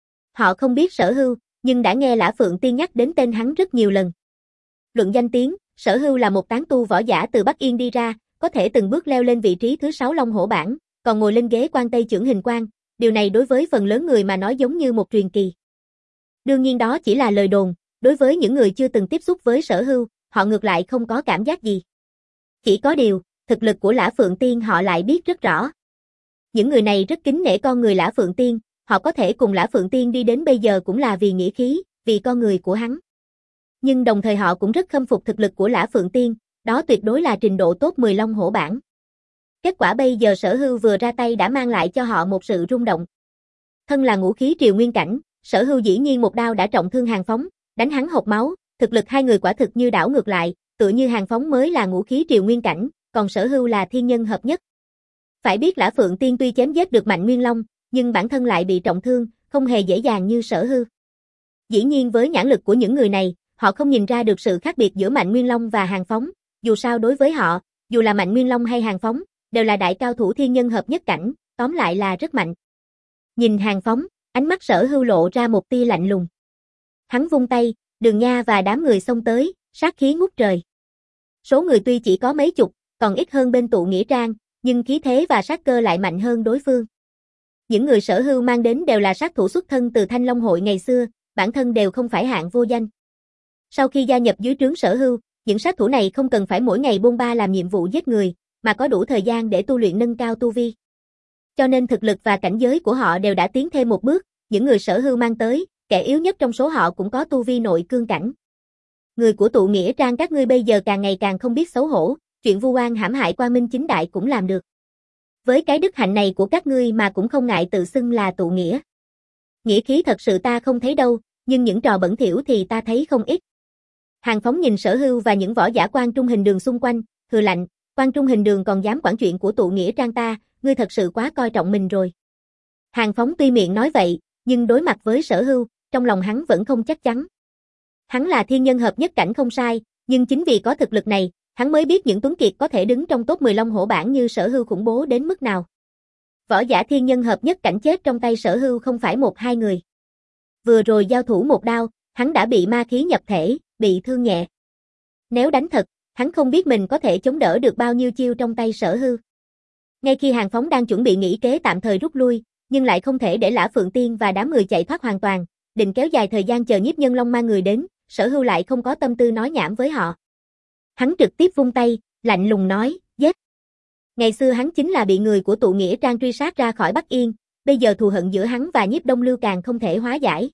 Họ không biết Sở Hưu, nhưng đã nghe Lã Phượng Tiên nhắc đến tên hắn rất nhiều lần. Luận danh tiếng, Sở Hưu là một tán tu võ giả từ Bắc Yên đi ra, có thể từng bước leo lên vị trí thứ sáu Long Hổ bảng, còn ngồi lên ghế quan Tây Chưởng Hình Quan, điều này đối với phần lớn người mà nói giống như một truyền kỳ. Đương nhiên đó chỉ là lời đồn, đối với những người chưa từng tiếp xúc với Sở Hưu, họ ngược lại không có cảm giác gì. Chỉ có điều, thực lực của Lã Phượng Tiên họ lại biết rất rõ. Những người này rất kính nể con người Lã Phượng Tiên, họ có thể cùng Lã Phượng Tiên đi đến bây giờ cũng là vì nghĩa khí, vì con người của hắn. Nhưng đồng thời họ cũng rất khâm phục thực lực của Lã Phượng Tiên, đó tuyệt đối là trình độ top mười Long Hổ bảng. Kết quả bây giờ Sở Hưu vừa ra tay đã mang lại cho họ một sự rung động. Thân là ngũ khí triều nguyên cảnh, Sở Hưu dĩ nhiên một đao đã trọng thương Hàn Phóng, đánh hắn hộc máu, thực lực hai người quả thực như đảo ngược lại, tựa như Hàn Phóng mới là ngũ khí triều nguyên cảnh, còn Sở Hưu là thiên nhân hợp nhất. Phải biết Lã Phượng Tiên tuy chém giết được Mạnh Nguyên Long, nhưng bản thân lại bị trọng thương, không hề dễ dàng như Sở Hưu. Dĩ nhiên với nhãn lực của những người này, họ không nhìn ra được sự khác biệt giữa Mạnh Nguyên Long và Hàn Phóng, dù sao đối với họ, dù là Mạnh Nguyên Long hay Hàn Phóng, đều là đại cao thủ thiên nhân hợp nhất cảnh, tóm lại là rất mạnh. Nhìn Hàn Phóng, ánh mắt Sở Hưu lộ ra một tia lạnh lùng. Hắn vung tay, Đường Nha và đám người xông tới, sát khí ngút trời. Số người tuy chỉ có mấy chục, còn ít hơn bên tụ nghĩa trang, nhưng khí thế và sát cơ lại mạnh hơn đối phương. Những người Sở Hưu mang đến đều là sát thủ xuất thân từ Thanh Long hội ngày xưa, bản thân đều không phải hạng vô danh. Sau khi gia nhập dưới trướng Sở Hưu, những sát thủ này không cần phải mỗi ngày bôn ba làm nhiệm vụ giết người, mà có đủ thời gian để tu luyện nâng cao tu vi. Cho nên thực lực và cảnh giới của họ đều đã tiến thêm một bước, những người Sở Hưu mang tới, kẻ yếu nhất trong số họ cũng có tu vi nội cương cảnh. Người của tụ nghĩa trang các ngươi bây giờ càng ngày càng không biết xấu hổ, chuyện vu oan hãm hại Quang Minh chính đại cũng làm được. Với cái đức hạnh này của các ngươi mà cũng không ngại tự xưng là tụ nghĩa. Nghĩa khí thật sự ta không thấy đâu, nhưng những trò bẩn thỉu thì ta thấy không ít. Hàn Phóng nhìn Sở Hưu và những võ giả Quan Trung Hình Đường xung quanh, hừ lạnh, Quan Trung Hình Đường còn dám quản chuyện của tụ nghĩa trang ta, ngươi thật sự quá coi trọng mình rồi. Hàn Phóng tuy miệng nói vậy, nhưng đối mặt với Sở Hưu, trong lòng hắn vẫn không chắc chắn. Hắn là thiên nhân hợp nhất cảnh không sai, nhưng chính vì có thực lực này, hắn mới biết những tuấn kiệt có thể đứng trong top mười Long Hổ bảng như Sở Hưu khủng bố đến mức nào. Võ giả thiên nhân hợp nhất cảnh chết trong tay Sở Hưu không phải một hai người. Vừa rồi giao thủ một đao, hắn đã bị ma khí nhập thể, bị thương nhẹ. Nếu đánh thật, hắn không biết mình có thể chống đỡ được bao nhiêu chiêu trong tay Sở Hưu. Ngay khi Hàn Phóng đang chuẩn bị nghĩ kế tạm thời rút lui, nhưng lại không thể để Lã Phượng Tiên và đám người chạy thoát hoàn toàn, định kéo dài thời gian chờ Nhiếp Nhân Long mang người đến, Sở Hưu lại không có tâm tư nói nhảm với họ. Hắn trực tiếp vung tay, lạnh lùng nói, giết. Ngày xưa hắn chính là bị người của tụ nghĩa trang truy sát ra khỏi Bắc Yên, bây giờ thù hận giữa hắn và Nhiếp Đông Lưu càng không thể hóa giải.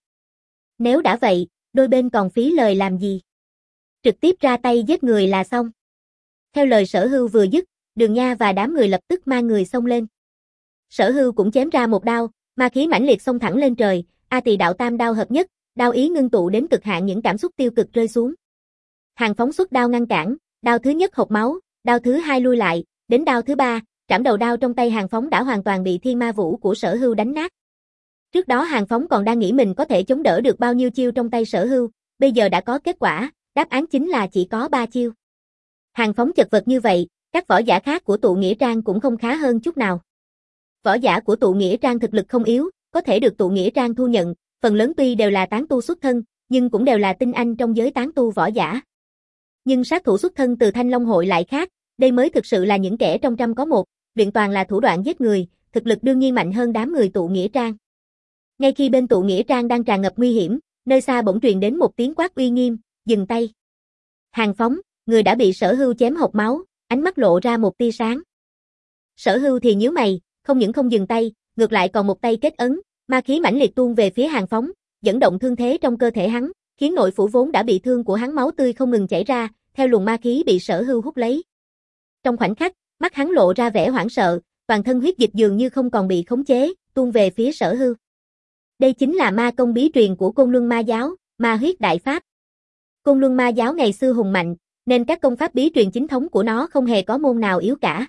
Nếu đã vậy, đôi bên còn phí lời làm gì? Trực tiếp ra tay giết người là xong. Theo lời Sở Hưu vừa dứt, Đường Nha và đám người lập tức mang người xông lên. Sở Hưu cũng chém ra một đao, ma khí mãnh liệt xông thẳng lên trời, A Tỳ đạo tam đao hợp nhất, đao ý ngưng tụ đến cực hạn, những cảm xúc tiêu cực rơi xuống. Hàng phóng xuất đao ngăn cản, đao thứ nhất hộc máu, đao thứ hai lui lại, đến đao thứ ba, trảm đầu đao trong tay Hàng Phóng đã hoàn toàn bị thiên ma vũ của Sở Hưu đánh nát. Trước đó Hàng Phóng còn đang nghĩ mình có thể chống đỡ được bao nhiêu chiêu trong tay Sở Hưu, bây giờ đã có kết quả, đáp án chính là chỉ có ba chiêu. Hàng Phóng chật vật như vậy, các võ giả khác của tụ nghĩa trang cũng không khá hơn chút nào. Võ giả của tụ nghĩa trang thực lực không yếu, có thể được tụ nghĩa trang thu nhận, phần lớn tuy đều là tán tu xuất thân, nhưng cũng đều là tinh anh trong giới tán tu võ giả. Nhưng sát thủ xuất thân từ Thanh Long hội lại khác, đây mới thực sự là những kẻ trong trăm có một, luyện toàn là thủ đoạn giết người, thực lực đương nhiên mạnh hơn đám người tụ nghĩa trang. Ngay khi bên tụ nghĩa trang đang tràn ngập nguy hiểm, nơi xa bỗng truyền đến một tiếng quát uy nghiêm, dừng tay. Hàng Phóng, người đã bị Sở Hưu chém hộc máu, ánh mắt lộ ra một tia sáng. Sở Hưu thì nhíu mày, không những không dừng tay, ngược lại còn một tay kết ấn, ma khí mãnh liệt tuôn về phía Hàng Phóng, dẫn động thương thế trong cơ thể hắn, khiến nội phủ vốn đã bị thương của hắn máu tươi không ngừng chảy ra, theo luồng ma khí bị Sở Hưu hút lấy. Trong khoảnh khắc, mắt hắn lộ ra vẻ hoảng sợ, toàn thân huyết dịch dường như không còn bị khống chế, tuôn về phía Sở Hưu. Đây chính là ma công bí truyền của Côn Luân Ma giáo, Ma huyết đại pháp. Côn Luân Ma giáo ngày xưa hùng mạnh, nên các công pháp bí truyền chính thống của nó không hề có môn nào yếu cả.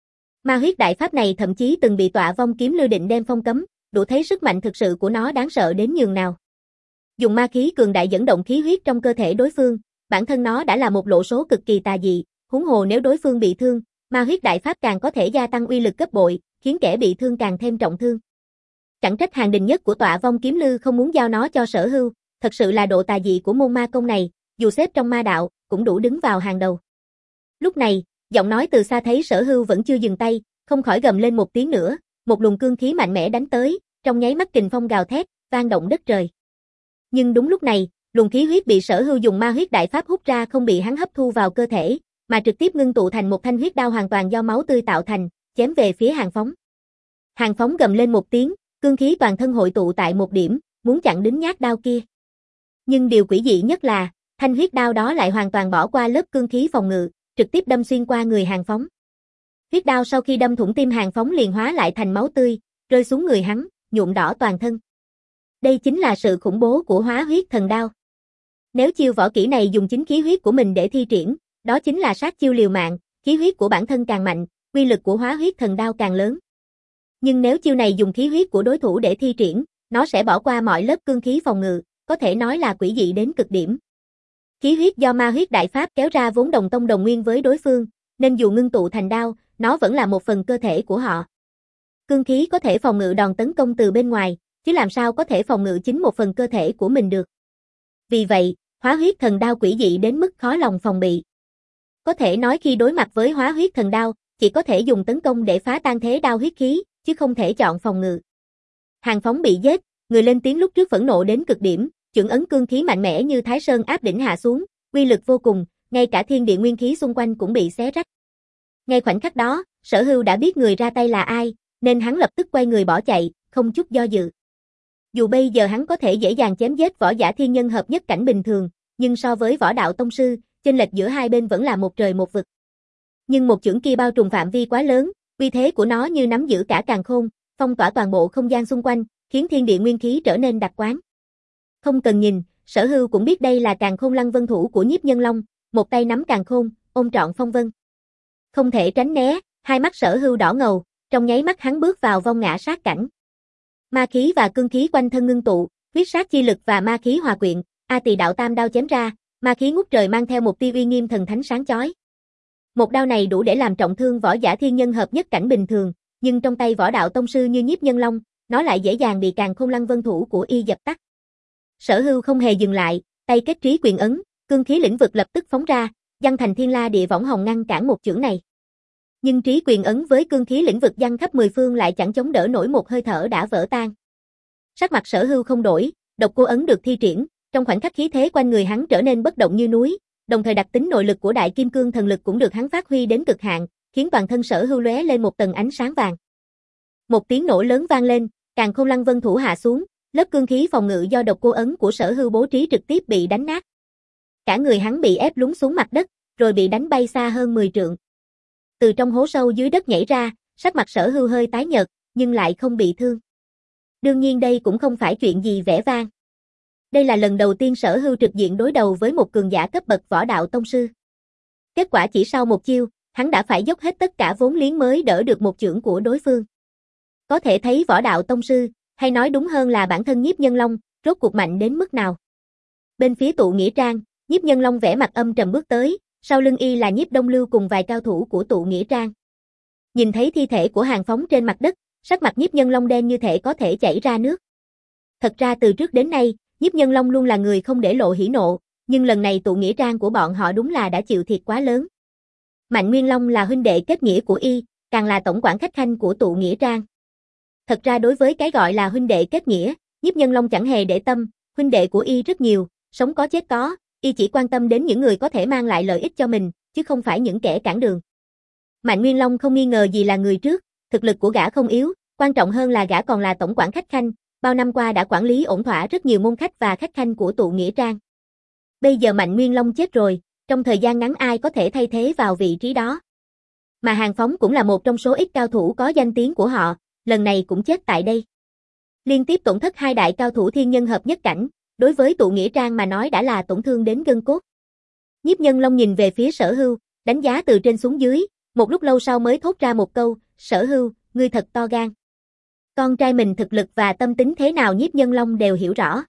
Ma huyết đại pháp này thậm chí từng bị Tọa Vong Kiếm Lư Định đem phong cấm, đủ thấy sức mạnh thực sự của nó đáng sợ đến nhường nào. Dùng ma khí cường đại dẫn động khí huyết trong cơ thể đối phương, bản thân nó đã là một lộ số cực kỳ tà dị, huống hồ nếu đối phương bị thương, ma huyết đại pháp càng có thể gia tăng uy lực gấp bội, khiến kẻ bị thương càng thêm trọng thương. Chẳng trách hàng đình nhất của Tọa Vong Kiếm Lư không muốn giao nó cho Sở Hưu, thật sự là độ tà dị của môn ma công này, dù xếp trong ma đạo, cũng đủ đứng vào hàng đầu. Lúc này, giọng nói từ xa thấy Sở Hưu vẫn chưa dừng tay, không khỏi gầm lên một tiếng nữa, một luồng cương khí mạnh mẽ đánh tới, trong nháy mắt kình phong gào thét, vang động đất trời. Nhưng đúng lúc này, luồng khí huyết bị Sở Hưu dùng ma huyết đại pháp hút ra không bị hắn hấp thu vào cơ thể, mà trực tiếp ngưng tụ thành một thanh huyết đao hoàn toàn do máu tươi tạo thành, chém về phía Hàng Phóng. Hàng Phóng gầm lên một tiếng, cương khí toàn thân hội tụ tại một điểm, muốn chặn đính nhát đao kia. Nhưng điều quỷ dị nhất là, thanh huyết đao đó lại hoàn toàn bỏ qua lớp cương khí phòng ngự, trực tiếp đâm xuyên qua người Hàng Phóng. Huyết đao sau khi đâm thủng tim Hàng Phóng liền hóa lại thành máu tươi, rơi xuống người hắn, nhuộm đỏ toàn thân. Đây chính là sự khủng bố của Hóa Huyết Thần Đao. Nếu chiêu võ kỹ này dùng chính khí huyết của mình để thi triển, đó chính là sát chiêu liều mạng, khí huyết của bản thân càng mạnh, uy lực của Hóa Huyết Thần Đao càng lớn. Nhưng nếu chiêu này dùng khí huyết của đối thủ để thi triển, nó sẽ bỏ qua mọi lớp cương khí phòng ngự, có thể nói là quỷ dị đến cực điểm. Khí huyết do ma huyết đại pháp kéo ra vốn đồng tông đồng nguyên với đối phương, nên dù ngưng tụ thành đao, nó vẫn là một phần cơ thể của họ. Cương khí có thể phòng ngự đòn tấn công từ bên ngoài, chứ làm sao có thể phòng ngự chính một phần cơ thể của mình được. Vì vậy, Hóa Huyết Thần Đao quỷ dị đến mức khó lòng phòng bị. Có thể nói khi đối mặt với Hóa Huyết Thần Đao, chỉ có thể dùng tấn công để phá tan thế đao huyết khí, chứ không thể chọn phòng ngự. Hàng Phóng bị giết, người lên tiếng lúc trước phẫn nộ đến cực điểm, chưởng ấn cương khí mạnh mẽ như Thái Sơn áp đỉnh hạ xuống, uy lực vô cùng, ngay cả thiên địa nguyên khí xung quanh cũng bị xé rách. Ngay khoảnh khắc đó, Sở Hưu đã biết người ra tay là ai, nên hắn lập tức quay người bỏ chạy, không chút do dự. Dù bây giờ hắn có thể dễ dàng chém giết võ giả thiên nhân hợp nhất cảnh bình thường, nhưng so với võ đạo tông sư, chênh lệch giữa hai bên vẫn là một trời một vực. Nhưng một chưởng kia bao trùm phạm vi quá lớn, uy thế của nó như nắm giữ cả càn khôn, phong tỏa toàn bộ không gian xung quanh, khiến thiên địa nguyên khí trở nên đặc quán. Không cần nhìn, Sở Hưu cũng biết đây là Càn Khôn Lăng Vân thủ của Nhiếp Nhân Long, một tay nắm càn khôn, ôm trọn phong vân. Không thể tránh né, hai mắt Sở Hưu đỏ ngầu, trong nháy mắt hắn bước vào vong ngã sát cảnh. Ma khí và cương khí quanh thân ngưng tụ, huyết sát chi lực và ma khí hòa quyện, A Tỳ Đạo Tam đao chém ra, ma khí ngút trời mang theo một tia uy nghiêm thần thánh sáng chói. Một đao này đủ để làm trọng thương võ giả thiên nhân hợp nhất cảnh bình thường, nhưng trong tay võ đạo tông sư như Nhiếp Nhân Long, nó lại dễ dàng bị Càn Khôn Lăng Vân thủ của y dập tắt. Sở Hưu không hề dừng lại, tay kết trí quyền ấn, cương khí lĩnh vực lập tức phóng ra, giăng thành thiên la địa võng hồng ngăn cản một chưởng này. Nhưng trí quyền ấn với cương khí lĩnh vực giăng khắp mười phương lại chẳng chống đỡ nổi một hơi thở đã vỡ tan. Sắc mặt Sở Hưu không đổi, độc cô ấn được thi triển, trong khoảnh khắc khí thế quanh người hắn trở nên bất động như núi, đồng thời đặc tính nội lực của Đại Kim Cương thần lực cũng được hắn phát huy đến cực hạn, khiến toàn thân Sở Hưu lóe lên một tầng ánh sáng vàng. Một tiếng nổ lớn vang lên, Càn Khôn Lăng Vân thủ hạ xuống, lớp cương khí phòng ngự do độc cô ấn của Sở Hưu bố trí trực tiếp bị đánh nát. Cả người hắn bị ép lún xuống mặt đất, rồi bị đánh bay xa hơn mười trượng. Từ trong hố sâu dưới đất nhảy ra, sắc mặt Sở Hưu hơi tái nhợt, nhưng lại không bị thương. Đương nhiên đây cũng không phải chuyện gì vẻ vang. Đây là lần đầu tiên Sở Hưu trực diện đối đầu với một cường giả cấp bậc võ đạo tông sư. Kết quả chỉ sau một chiêu, hắn đã phải dốc hết tất cả vốn liếng mới đỡ được một chưởng của đối phương. Có thể thấy võ đạo tông sư, hay nói đúng hơn là bản thân Nhiếp Nhân Long, rốt cuộc mạnh đến mức nào. Bên phía Tụ Nghĩa Trang, Nhiếp Nhân Long vẻ mặt âm trầm bước tới, sau lưng y là Nhiếp Đông Lưu cùng vài cao thủ của Tụ Nghĩa Trang. Nhìn thấy thi thể của Hàn Phóng trên mặt đất, sắc mặt Nhiếp Nhân Long đen như thể có thể chảy ra nước. Thật ra từ trước đến nay, Nhiếp Nhân Long luôn là người không để lộ hỉ nộ, nhưng lần này Tụ Nghĩa Trang của bọn họ đúng là đã chịu thiệt quá lớn. Mạnh Nguyên Long là huynh đệ kết nghĩa của y, càng là tổng quản khách khanh của Tụ Nghĩa Trang. Thật ra đối với cái gọi là huynh đệ kết nghĩa, Nhiếp Nhân Long chẳng hề để tâm, huynh đệ của y rất nhiều, sống có chết có, y chỉ quan tâm đến những người có thể mang lại lợi ích cho mình, chứ không phải những kẻ cản đường. Mạnh Nguyên Long không nghi ngờ gì là người trước, thực lực của gã không yếu, quan trọng hơn là gã còn là tổng quản khách khanh, bao năm qua đã quản lý ổn thỏa rất nhiều môn khách và khách khanh của Tụ Nghĩa Trang. Bây giờ Mạnh Nguyên Long chết rồi, trong thời gian ngắn ai có thể thay thế vào vị trí đó. Mà Hàn Phóng cũng là một trong số ít cao thủ có danh tiếng của họ, lần này cũng chết tại đây. Liên tiếp tổn thất hai đại cao thủ thiên nhân hợp nhất cảnh, đối với Tụ Nghĩa Trang mà nói đã là tổn thương đến gân cốt. Nhiếp Nhân Long nhìn về phía Sở Hưu, đánh giá từ trên xuống dưới, một lúc lâu sau mới thốt ra một câu, Sở Hưu, ngươi thật to gan. Con trai mình thực lực và tâm tính thế nào Nhiếp Nhân Long đều hiểu rõ.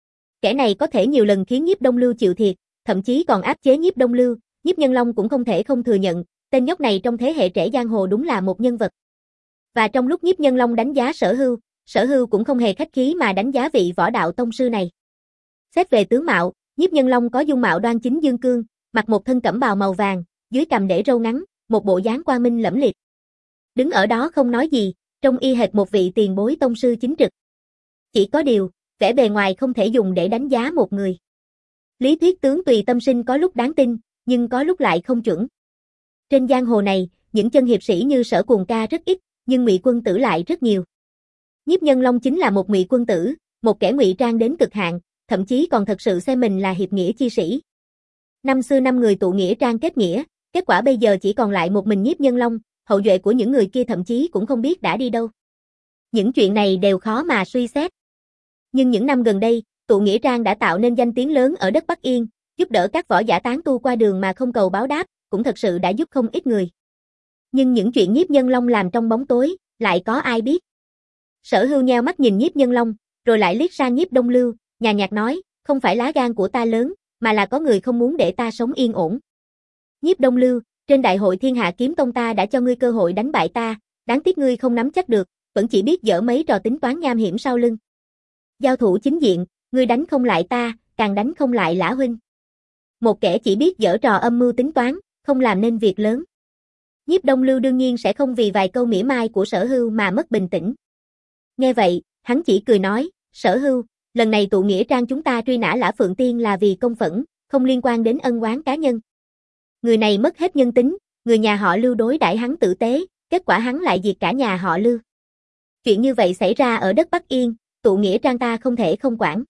Kẻ này có thể nhiều lần khiến Nhiếp Đông Lưu chịu thiệt, thậm chí còn áp chế Nhiếp Đông Lưu, Nhiếp Nhân Long cũng không thể không thừa nhận, tên nhóc này trong thế hệ trẻ giang hồ đúng là một nhân vật. Và trong lúc Nhiếp Nhân Long đánh giá Sở Hưu, Sở Hưu cũng không hề khách khí mà đánh giá vị võ đạo tông sư này. Xét về tướng mạo, Nhiếp Nhân Long có dung mạo đoan chính dương cương, mặc một thân cẩm bào màu vàng, dưới cằm để râu ngắn, một bộ dáng quang minh lẫm liệt. Đứng ở đó không nói gì, trông y hệt một vị tiền bối tông sư chính trực. Chỉ có điều, vẻ bề ngoài không thể dùng để đánh giá một người. Lý thuyết tướng tùy tâm sinh có lúc đáng tin, nhưng có lúc lại không chuẩn. Trên giang hồ này, những chân hiệp sĩ như Sở Cuồng Ca rất ít, nhưng Ngụy Quân Tử lại rất nhiều. Nhiếp Nhân Long chính là một Ngụy Quân Tử, một kẻ ngụy trang đến cực hạn, thậm chí còn thật sự xem mình là hiệp nghĩa chi sĩ. Năm xưa năm người Tụ Nghĩa Trang kết nghĩa, kết quả bây giờ chỉ còn lại một mình Nhiếp Nhân Long, hậu duệ của những người kia thậm chí cũng không biết đã đi đâu. Những chuyện này đều khó mà suy xét. Nhưng những năm gần đây, Tụ Nghĩa Trang đã tạo nên danh tiếng lớn ở đất Bắc Yên, giúp đỡ các võ giả tán tu qua đường mà không cầu báo đáp, cũng thật sự đã giúp không ít người. Nhưng những chuyện Nhiếp Nhân Long làm trong bóng tối, lại có ai biết? Sở Hưu nheo mắt nhìn Nhiếp Nhân Long, rồi lại liếc sang Nhiếp Đông Lưu, nhàn nhạt nói, không phải lá gan của ta lớn, mà là có người không muốn để ta sống yên ổn. Nhiếp Đông Lưu, trên đại hội Thiên Hạ Kiếm Tông ta đã cho ngươi cơ hội đánh bại ta, đáng tiếc ngươi không nắm chắc được, vẫn chỉ biết dở mấy trò tính toán nham hiểm sau lưng. Giao thủ chính diện, ngươi đánh không lại ta, càng đánh không lại Lã huynh. Một kẻ chỉ biết dở trò âm mưu tính toán, không làm nên việc lớn. Nhiếp Đông Lưu đương nhiên sẽ không vì vài câu mỉa mai của Sở Hưu mà mất bình tĩnh. Nghe vậy, hắn chỉ cười nói, Sở Hưu, lần này Tụ Nghĩa Trang chúng ta truy nã Lã Phượng Tiên là vì công phẫn, không liên quan đến ân oán cá nhân. Người này mất hết nhân tính, người nhà họ Lưu đối đãi hắn tử tế, kết quả hắn lại diệt cả nhà họ Lưu. Chuyện như vậy xảy ra ở đất Bắc Yên, Tụ Nghĩa Trang ta không thể không quản.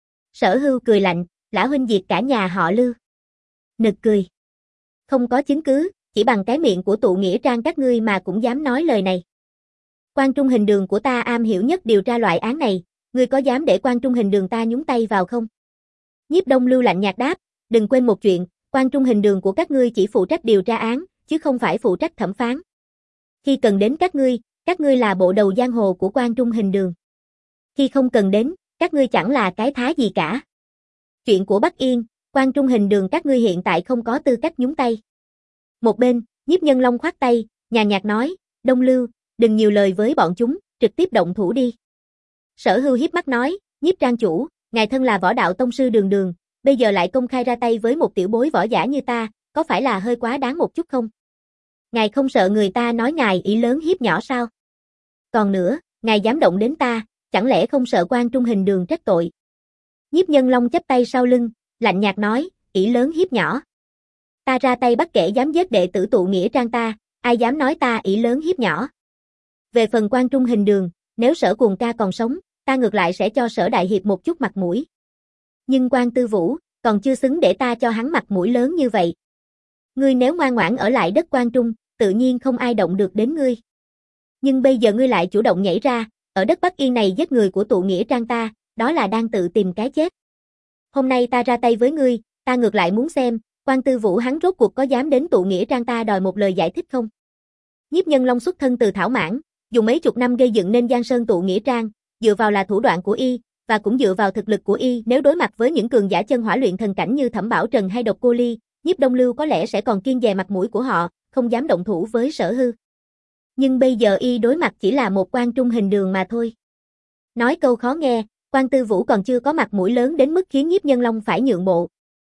Sở Hưu cười lạnh, Lã huynh diệt cả nhà họ Lưu. Nực cười. Không có chứng cứ, chỉ bằng cái miệng của Tụ Nghĩa Trang các ngươi mà cũng dám nói lời này. Quan Trung Hình Đường của ta am hiểu nhất điều tra loại án này, ngươi có dám để Quan Trung Hình Đường ta nhúng tay vào không? Nhiếp Đông Lưu lạnh nhạt đáp, đừng quên một chuyện, Quan Trung Hình Đường của các ngươi chỉ phụ trách điều tra án, chứ không phải phụ trách thẩm phán. Khi cần đến các ngươi, các ngươi là bộ đầu giang hồ của Quan Trung Hình Đường. Khi không cần đến, các ngươi chẳng là cái thá gì cả. Chuyện của Bắc Yên, Quan Trung Hình Đường các ngươi hiện tại không có tư cách nhúng tay. Một bên, Nhiếp Nhân Long khoát tay, nhàn nhạt nói, Đông Lưu, đừng nhiều lời với bọn chúng, trực tiếp động thủ đi. Sở Hưu hiếp mắt nói, Nhiếp Trang chủ, ngài thân là võ đạo tông sư đường đường, bây giờ lại công khai ra tay với một tiểu bối võ giả như ta, có phải là hơi quá đáng một chút không? Ngài không sợ người ta nói ngài ỷ lớn hiếp nhỏ sao? Còn nữa, ngài dám động đến ta, chẳng lẽ không sợ Quan Trung Hình Đường trách tội? Nhiếp Nhân Long chắp tay sau lưng, lạnh nhạt nói, ỷ lớn hiếp nhỏ. Ta ra tay bắt kẻ dám giết đệ tử Tụ Nghĩa Trang ta, ai dám nói ta ỷ lớn hiếp nhỏ? Về phần Quan Trung Hình Đường, nếu Sở Cuồng Ca còn sống, ta ngược lại sẽ cho Sở Đại Hiệp một chút mặt mũi. Nhưng Quan Tư Vũ, còn chưa xứng để ta cho hắn mặt mũi lớn như vậy. Ngươi nếu ngoan ngoãn ở lại đất Quan Trung, tự nhiên không ai động được đến ngươi. Nhưng bây giờ ngươi lại chủ động nhảy ra, ở đất Bắc Yên này giết người của Tụ Nghĩa Trang ta, đó là đang tự tìm cái chết. Hôm nay ta ra tay với ngươi, ta ngược lại muốn xem, Quan Tư Vũ hắn rốt cuộc có dám đến tụ nghĩa trang ta đòi một lời giải thích không? Nhiếp Nhân Long xuất thân từ Thảo Mãn, dùng mấy chục năm gây dựng nên Giang Sơn tụ nghĩa trang, dựa vào là thủ đoạn của y, và cũng dựa vào thực lực của y, nếu đối mặt với những cường giả chân hỏa luyện thần cảnh như Thẩm Bảo Trần hay Độc Cô Ly, Nhiếp Đông Lưu có lẽ sẽ còn kiêng dè mặt mũi của họ, không dám động thủ với Sở Hư. Nhưng bây giờ y đối mặt chỉ là một quan trung hình đường mà thôi. Nói câu khó nghe, Quan Tư Vũ còn chưa có mặt mũi lớn đến mức khiến Nhiếp Nhân Long phải nhượng bộ.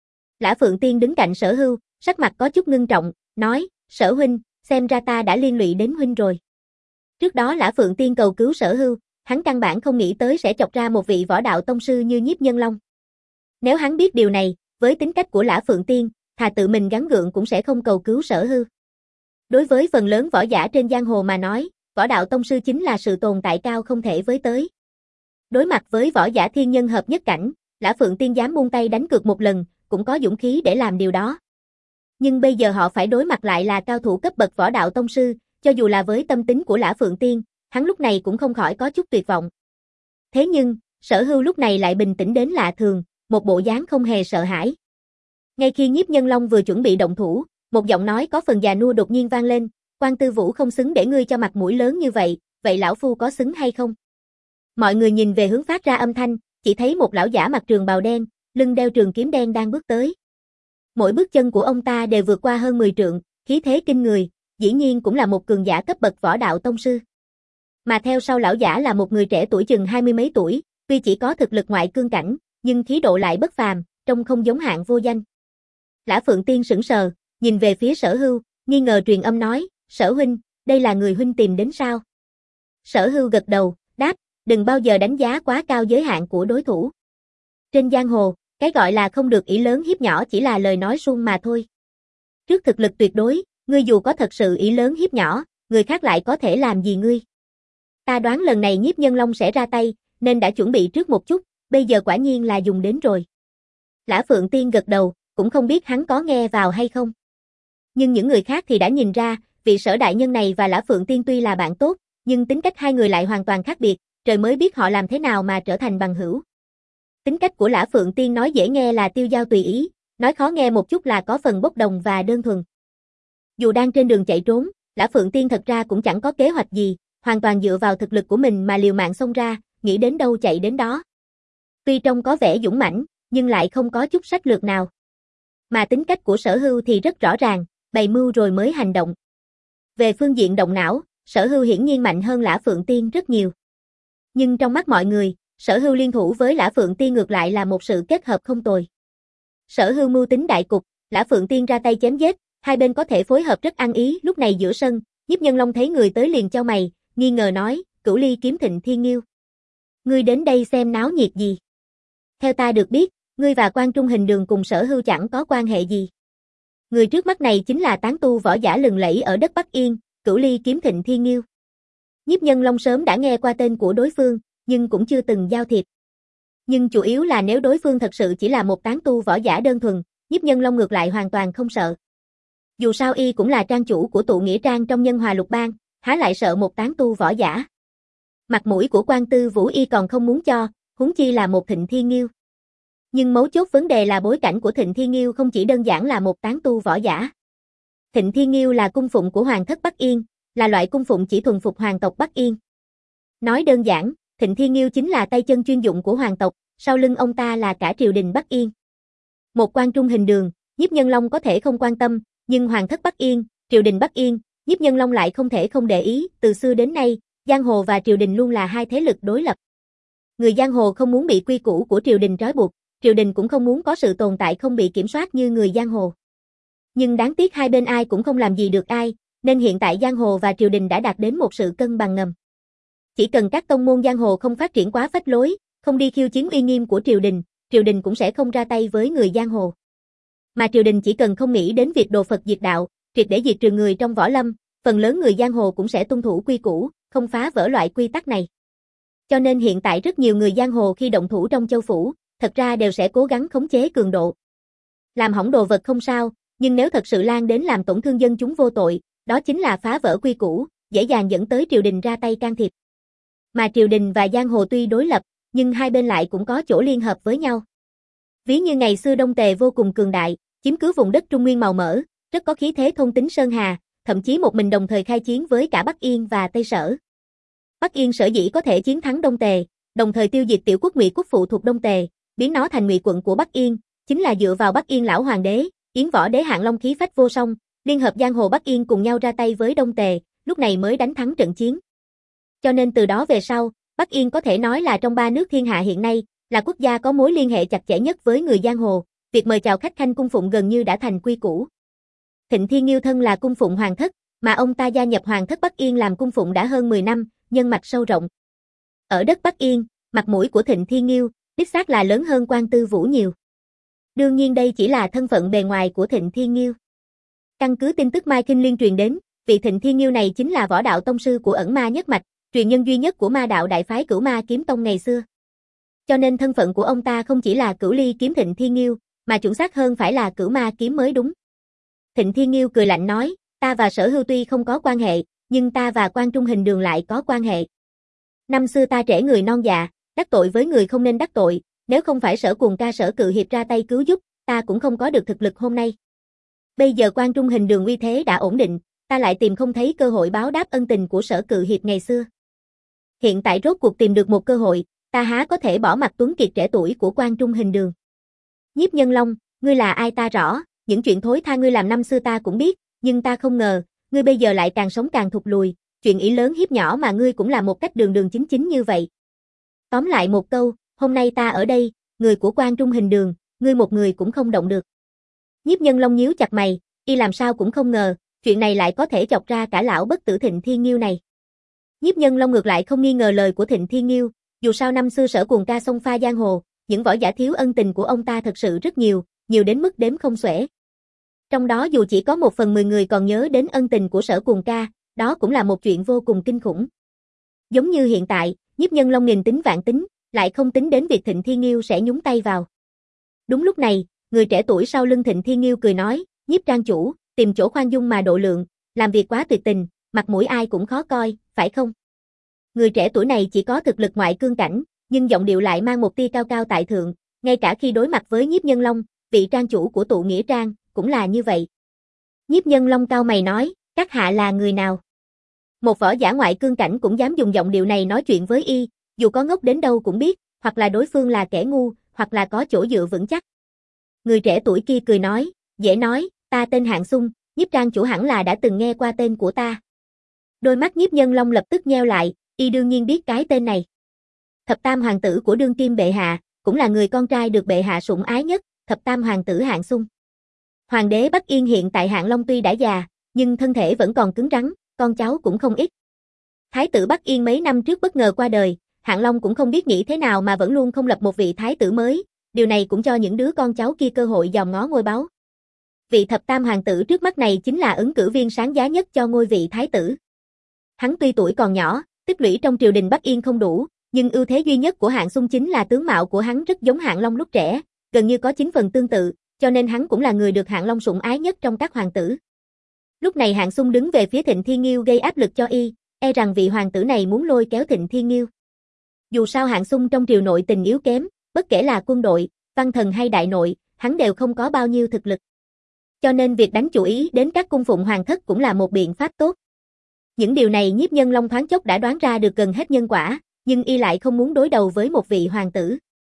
Lã Phượng Tiên đứng cạnh Sở Hưu, sắc mặt có chút ngưng trọng, nói, Sở huynh, xem ra ta đã liên lụy đến huynh rồi. Trước đó Lã Phượng Tiên cầu cứu Sở Hưu, hắn căn bản không nghĩ tới sẽ chọc ra một vị võ đạo tông sư như Nhiếp Nhân Long. Nếu hắn biết điều này, với tính cách của Lã Phượng Tiên, thà tự mình gắng gượng cũng sẽ không cầu cứu Sở Hưu. Đối với phần lớn võ giả trên giang hồ mà nói, võ đạo tông sư chính là sự tồn tại cao không thể với tới. Đối mặt với võ giả thiên nhân hợp nhất cảnh, Lã Phượng Tiên dám buông tay đánh cược một lần, cũng có dũng khí để làm điều đó. Nhưng bây giờ họ phải đối mặt lại là cao thủ cấp bậc võ đạo tông sư, cho dù là với tâm tính của Lã Phượng Tiên, hắn lúc này cũng không khỏi có chút tuyệt vọng. Thế nhưng, Sở Hưu lúc này lại bình tĩnh đến lạ thường, một bộ dáng không hề sợ hãi. Ngay khi Nhiếp Nhân Long vừa chuẩn bị động thủ, một giọng nói có phần già nua đột nhiên vang lên, Quan Tư Vũ không xứng để ngươi cho mặt mũi lớn như vậy, vậy lão phu có xứng hay không? Mọi người nhìn về hướng phát ra âm thanh, chỉ thấy một lão giả mặc trường bào đen, lưng đeo trường kiếm đen đang bước tới. Mỗi bước chân của ông ta đều vượt qua hơn mười trượng, khí thế kinh người, dĩ nhiên cũng là một cường giả cấp bậc võ đạo tông sư. Mà theo sau lão giả là một người trẻ tuổi chừng hai mươi mấy tuổi, tuy chỉ có thực lực ngoại cương cảnh, nhưng khí độ lại bất phàm, trông không giống hạng vô danh. Lã Phượng Tiên sững sờ, nhìn về phía Sở Hưu, nghi ngờ truyền âm nói, Sở huynh, đây là người huynh tìm đến sao? Sở Hưu gật đầu, đáp, đừng bao giờ đánh giá quá cao giới hạn của đối thủ. Trên giang hồ, cái gọi là không được ỷ lớn hiếp nhỏ chỉ là lời nói suông mà thôi. Trước thực lực tuyệt đối, ngươi dù có thật sự ỷ lớn hiếp nhỏ, người khác lại có thể làm gì ngươi? Ta đoán lần này Nhiếp Nhân Long sẽ ra tay, nên đã chuẩn bị trước một chút, bây giờ quả nhiên là dùng đến rồi. Lã Phượng Tiên gật đầu, cũng không biết hắn có nghe vào hay không. Nhưng những người khác thì đã nhìn ra, vị Sở đại nhân này và Lã Phượng Tiên tuy là bạn tốt, nhưng tính cách hai người lại hoàn toàn khác biệt, trời mới biết họ làm thế nào mà trở thành bằng hữu. Tính cách của Lã Phượng Tiên nói dễ nghe là tiêu dao tùy ý, nói khó nghe một chút là có phần bốc đồng và đơn thuần. Dù đang trên đường chạy trốn, Lã Phượng Tiên thật ra cũng chẳng có kế hoạch gì, hoàn toàn dựa vào thực lực của mình mà liều mạng xông ra, nghĩ đến đâu chạy đến đó. Tuy trông có vẻ dũng mãnh, nhưng lại không có chút sách lược nào. Mà tính cách của Sở Hưu thì rất rõ ràng, bày mưu rồi mới hành động. Về phương diện động não, Sở Hưu hiển nhiên mạnh hơn Lã Phượng Tiên rất nhiều. Nhưng trong mắt mọi người, Sở Hưu liên thủ với Lã Phượng Tiên ngược lại là một sự kết hợp không tồi. Sở Hưu mưu tính đại cục, Lã Phượng Tiên ra tay chém giết, hai bên có thể phối hợp rất ăn ý. Lúc này giữa sân, Nhiếp Nhân Long thấy người tới liền chau mày, nghi ngờ nói, Cửu Ly Kiếm Thịnh Thiên Nghiêu. Ngươi đến đây xem náo nhiệt gì? Theo ta được biết, ngươi và Quan Trung Hình Đường cùng Sở Hưu chẳng có quan hệ gì. Người trước mắt này chính là tán tu võ giả lừng lẫy ở đất Bắc Yên, Cửu Ly Kiếm Thịnh Thiên Nghiêu. Nhiếp Nhân Long sớm đã nghe qua tên của đối phương, nhưng cũng chưa từng giao thiệp. Nhưng chủ yếu là nếu đối phương thật sự chỉ là một tán tu võ giả đơn thuần, Nhiếp Nhân Long ngược lại hoàn toàn không sợ. Dù sao y cũng là trang chủ của tụ nghĩa trang trong Nhân Hòa Lục Bang, há lại sợ một tán tu võ giả. Mặt mũi của Quan Tư Vũ y còn không muốn cho, huống chi là một Thịnh Thiên Nghiêu. Nhưng mấu chốt vấn đề là bối cảnh của Thịnh Thiên Nghiêu không chỉ đơn giản là một tán tu võ giả. Thịnh Thiên Nghiêu là cung phụng của Hoàng thất Bắc Yên, là loại cung phụng chỉ thuần phục hoàng tộc Bắc Yên. Nói đơn giản, Thịnh Thiên Nghiêu chính là tay chân chuyên dụng của hoàng tộc, sau lưng ông ta là cả triều đình Bắc Yên. Một Quan Trung Hình Đường, Nhiếp Nhân Long có thể không quan tâm, nhưng hoàng thất Bắc Yên, triều đình Bắc Yên, Nhiếp Nhân Long lại không thể không để ý, từ xưa đến nay, giang hồ và triều đình luôn là hai thế lực đối lập. Người giang hồ không muốn bị quy củ của triều đình trói buộc, triều đình cũng không muốn có sự tồn tại không bị kiểm soát như người giang hồ. Nhưng đáng tiếc hai bên ai cũng không làm gì được ai, nên hiện tại giang hồ và triều đình đã đạt đến một sự cân bằng ngầm. Chỉ cần các tông môn giang hồ không phát triển quá phách lối, không đi khiêu chiến uy nghiêm của triều đình, triều đình cũng sẽ không ra tay với người giang hồ. Mà triều đình chỉ cần không nghĩ đến việc đồ Phật diệt đạo, triệt để diệt trừ người trong võ lâm, phần lớn người giang hồ cũng sẽ tuân thủ quy củ, không phá vỡ loại quy tắc này. Cho nên hiện tại rất nhiều người giang hồ khi động thủ trong châu phủ, thật ra đều sẽ cố gắng khống chế cường độ. Làm hỏng đồ vật không sao, nhưng nếu thật sự lan đến làm tổn thương dân chúng vô tội, đó chính là phá vỡ quy củ, dễ dàng dẫn tới triều đình ra tay can thiệp. Mà triều đình và giang hồ tuy đối lập, nhưng hai bên lại cũng có chỗ liên hợp với nhau. Ví như ngày xưa Đông Tề vô cùng cường đại, chiếm cứ vùng đất Trung Nguyên màu mỡ, rất có khí thế thôn tính sơn hà, thậm chí một mình đồng thời khai chiến với cả Bắc Yên và Tây Sở. Bắc Yên sở dĩ có thể chiến thắng Đông Tề, đồng thời tiêu diệt tiểu quốc Ngụy quốc phụ thuộc Đông Tề, biến nó thành Ngụy quận của Bắc Yên, chính là dựa vào Bắc Yên lão hoàng đế, Yến Võ Đế Hạng Long khí phách vô song, liên hợp giang hồ Bắc Yên cùng nhau ra tay với Đông Tề, lúc này mới đánh thắng trận chiến. Cho nên từ đó về sau, Bắc Yên có thể nói là trong ba nước thiên hạ hiện nay, là quốc gia có mối liên hệ chặt chẽ nhất với người giang hồ, việc mời chào khách khanh cung phụng gần như đã thành quy củ. Thịnh Thiên Nhiêu thân là cung phụng hoàng thất, mà ông ta gia nhập hoàng thất Bắc Yên làm cung phụng đã hơn mười năm, nhân mạch sâu rộng. Ở đất Bắc Yên, mặt mũi của Thịnh Thiên Nhiêu, đích xác là lớn hơn Quan Tư Vũ nhiều. Đương nhiên đây chỉ là thân phận bề ngoài của Thịnh Thiên Nhiêu. Căn cứ tin tức Mai Kinh Liên truyền đến, vị Thịnh Thiên Nhiêu này chính là võ đạo tông sư của ẩn ma nhất mạch, truyền nhân duy nhất của ma đạo đại phái Cửu Ma Kiếm Tông ngày xưa. Cho nên thân phận của ông ta không chỉ là Cửu Ly kiếm Thịnh Thiên Nhiêu, mà chuẩn xác hơn phải là Cửu Ma kiếm mới đúng. Thịnh Thiên Nhiêu cười lạnh nói, ta và Sở Hưu tuy không có quan hệ, nhưng ta và Quan Trung Hình Đường lại có quan hệ. Năm xưa ta trẻ người non dạ, đắc tội với người không nên đắc tội, nếu không phải Sở Cuồng Ca Sở Cự Hiệp ra tay cứu giúp, ta cũng không có được thực lực hôm nay. Bây giờ Quan Trung Hình Đường uy thế đã ổn định, ta lại tìm không thấy cơ hội báo đáp ân tình của Sở Cự Hiệp ngày xưa. Hiện tại rốt cuộc tìm được một cơ hội, ta há có thể bỏ mặt tuấn kiệt trẻ tuổi của Quan Trung Hình Đường. Nhiếp Nhân Long, ngươi là ai ta rõ, những chuyện thối tha ngươi làm năm xưa ta cũng biết, nhưng ta không ngờ, ngươi bây giờ lại càng sống càng thụt lùi, chuyện ỷ lớn hiếp nhỏ mà ngươi cũng làm một cách đường đường chính chính như vậy. Tóm lại một câu, hôm nay ta ở đây, người của Quan Trung Hình Đường, ngươi một người cũng không động được. Nhiếp Nhân Long nhíu chặt mày, y làm sao cũng không ngờ, chuyện này lại có thể chọc ra cả lão bất tử Thịnh Thiên Nhiêu này. Nhiếp Nhân Long ngược lại không nghi ngờ lời của Thịnh Thiên Nhiêu, dù sao năm xưa Sở Cuồng Ca xông pha giang hồ, những võ giả thiếu ân tình của ông ta thật sự rất nhiều, nhiều đến mức đếm không xuể. Trong đó dù chỉ có một phần mười người còn nhớ đến ân tình của Sở Cuồng Ca, đó cũng là một chuyện vô cùng kinh khủng. Giống như hiện tại, Nhiếp Nhân Long nghìn tính vạn tính, lại không tính đến việc Thịnh Thiên Nhiêu sẽ nhúng tay vào. Đúng lúc này, người trẻ tuổi sau lưng Thịnh Thiên Nhiêu cười nói, Nhiếp trang chủ, tìm chỗ khoan dung mà độ lượng, làm việc quá tuyệt tình, mặt mũi ai cũng khó coi, phải không? Người trẻ tuổi này chỉ có thực lực ngoại cương cảnh, nhưng giọng điệu lại mang một tia cao cao tại thượng, ngay cả khi đối mặt với Nhiếp Nhân Long, vị trang chủ của tụ nghĩa trang, cũng là như vậy. Nhiếp Nhân Long cao mày nói, các hạ là người nào? Một võ giả ngoại cương cảnh cũng dám dùng giọng điệu này nói chuyện với y, dù có ngốc đến đâu cũng biết, hoặc là đối phương là kẻ ngu, hoặc là có chỗ dựa vững chắc. Người trẻ tuổi kia cười nói, dễ nói, ta tên Hạng Xung, Nhiếp trang chủ hẳn là đã từng nghe qua tên của ta. Đôi mắt Nhiếp Nhân Long lập tức nheo lại, y đương nhiên biết cái tên này. Thập tam hoàng tử của đương kim bệ hạ, cũng là người con trai được bệ hạ sủng ái nhất, thập tam hoàng tử Hạng Xung. Hoàng đế Bắc Yên hiện tại Hạng Long tuy đã già, nhưng thân thể vẫn còn cứng rắn, con cháu cũng không ít. Thái tử Bắc Yên mấy năm trước bất ngờ qua đời, Hạng Long cũng không biết nghĩ thế nào mà vẫn luôn không lập một vị thái tử mới, điều này cũng cho những đứa con cháu kia cơ hội dòm ngó ngôi báu. Vị thập tam hoàng tử trước mắt này chính là ứng cử viên sáng giá nhất cho ngôi vị thái tử. Hắn tuy tuổi còn nhỏ, tích lũy trong triều đình Bắc Yên không đủ, nhưng ưu thế duy nhất của Hạng Xung chính là tướng mạo của hắn rất giống Hạng Long lúc trẻ, gần như có chín phần tương tự, cho nên hắn cũng là người được Hạng Long sủng ái nhất trong các hoàng tử. Lúc này Hạng Xung đứng về phía Thịnh Thiên Nhiêu gây áp lực cho y, e rằng vị hoàng tử này muốn lôi kéo Thịnh Thiên Nhiêu. Dù sao Hạng Xung trong triều nội tình yếu kém, bất kể là quân đội, văn thần hay đại nội, hắn đều không có bao nhiêu thực lực. Cho nên việc đánh chủ ý đến các cung phụng hoàng thất cũng là một biện pháp tốt. Những điều này Nhiếp Nhân Long thoáng chốc đã đoán ra được gần hết nhân quả, nhưng y lại không muốn đối đầu với một vị hoàng tử.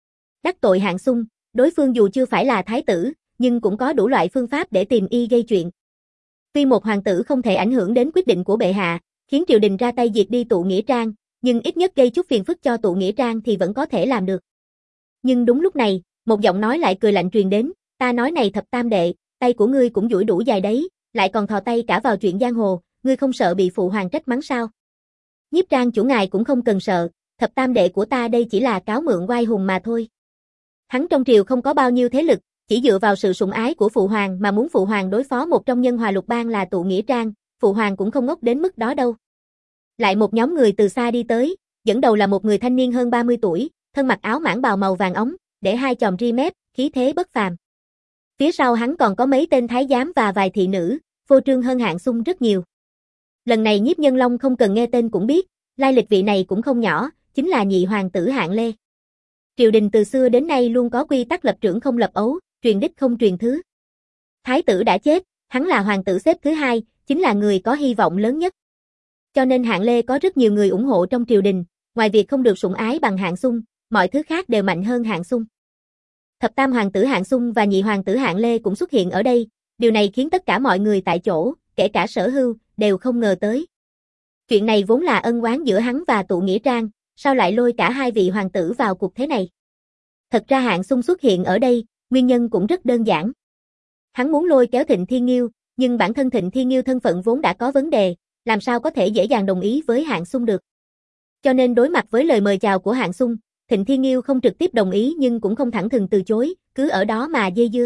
Đắc tội Hạng Xung, đối phương dù chưa phải là thái tử, nhưng cũng có đủ loại phương pháp để tìm y gây chuyện. Tuy một hoàng tử không thể ảnh hưởng đến quyết định của bệ hạ, khiến triều đình ra tay diệt đi tụ nghĩa trang, nhưng ít nhất gây chút phiền phức cho tụ nghĩa trang thì vẫn có thể làm được. Nhưng đúng lúc này, một giọng nói lại cười lạnh truyền đến, ta nói này thập tam đệ, tay của ngươi cũng duỗi đủ dài đấy, lại còn thò tay cả vào chuyện giang hồ, ngươi không sợ bị phụ hoàng trách mắng sao? Nhiếp trang chủ ngài cũng không cần sợ, thập tam đệ của ta đây chỉ là cáo mượn oai hùng mà thôi. Hắn trong triều không có bao nhiêu thế lực, chỉ dựa vào sự sủng ái của phụ hoàng mà muốn phụ hoàng đối phó một trong nhân hòa lục bang là tụ nghĩa trang, phụ hoàng cũng không ngốc đến mức đó đâu. Lại một nhóm người từ xa đi tới, dẫn đầu là một người thanh niên hơn ba mươi tuổi, thân mặc áo mãng bào màu vàng óng, để hai chòm ri mép, khí thế bất phàm. Phía sau hắn còn có mấy tên thái giám và vài thị nữ, phô trương hơn Hạng Xung rất nhiều. Lần này Nhiếp Nhân Long không cần nghe tên cũng biết, lai lịch vị này cũng không nhỏ, chính là nhị hoàng tử Hạng Lê. Triều đình từ xưa đến nay luôn có quy tắc lập trưởng không lập ấu, truyền đích không truyền thứ. Thái tử đã chết, hắn là hoàng tử xếp thứ hai, chính là người có hy vọng lớn nhất. Cho nên Hạng Lê có rất nhiều người ủng hộ trong triều đình, ngoài việc không được sủng ái bằng Hạng Xung, mọi thứ khác đều mạnh hơn Hạng Xung. Thập tam hoàng tử Hạng Xung và nhị hoàng tử Hạng Lê cũng xuất hiện ở đây, điều này khiến tất cả mọi người tại chỗ, kể cả Sở Hưu, đều không ngờ tới. Chuyện này vốn là ân oán giữa hắn và Tụ Nghĩa Trang, sao lại lôi cả hai vị hoàng tử vào cuộc thế này? Thật ra Hạng Xung xuất hiện ở đây, nguyên nhân cũng rất đơn giản. Hắn muốn lôi kéo Thịnh Thiên Nghiêu, nhưng bản thân Thịnh Thiên Nghiêu thân phận vốn đã có vấn đề, làm sao có thể dễ dàng đồng ý với Hạng Xung được. Cho nên đối mặt với lời mời chào của Hạng Xung, Thịnh Thiên Nghiêu không trực tiếp đồng ý nhưng cũng không thẳng thừng từ chối, cứ ở đó mà dây dưa.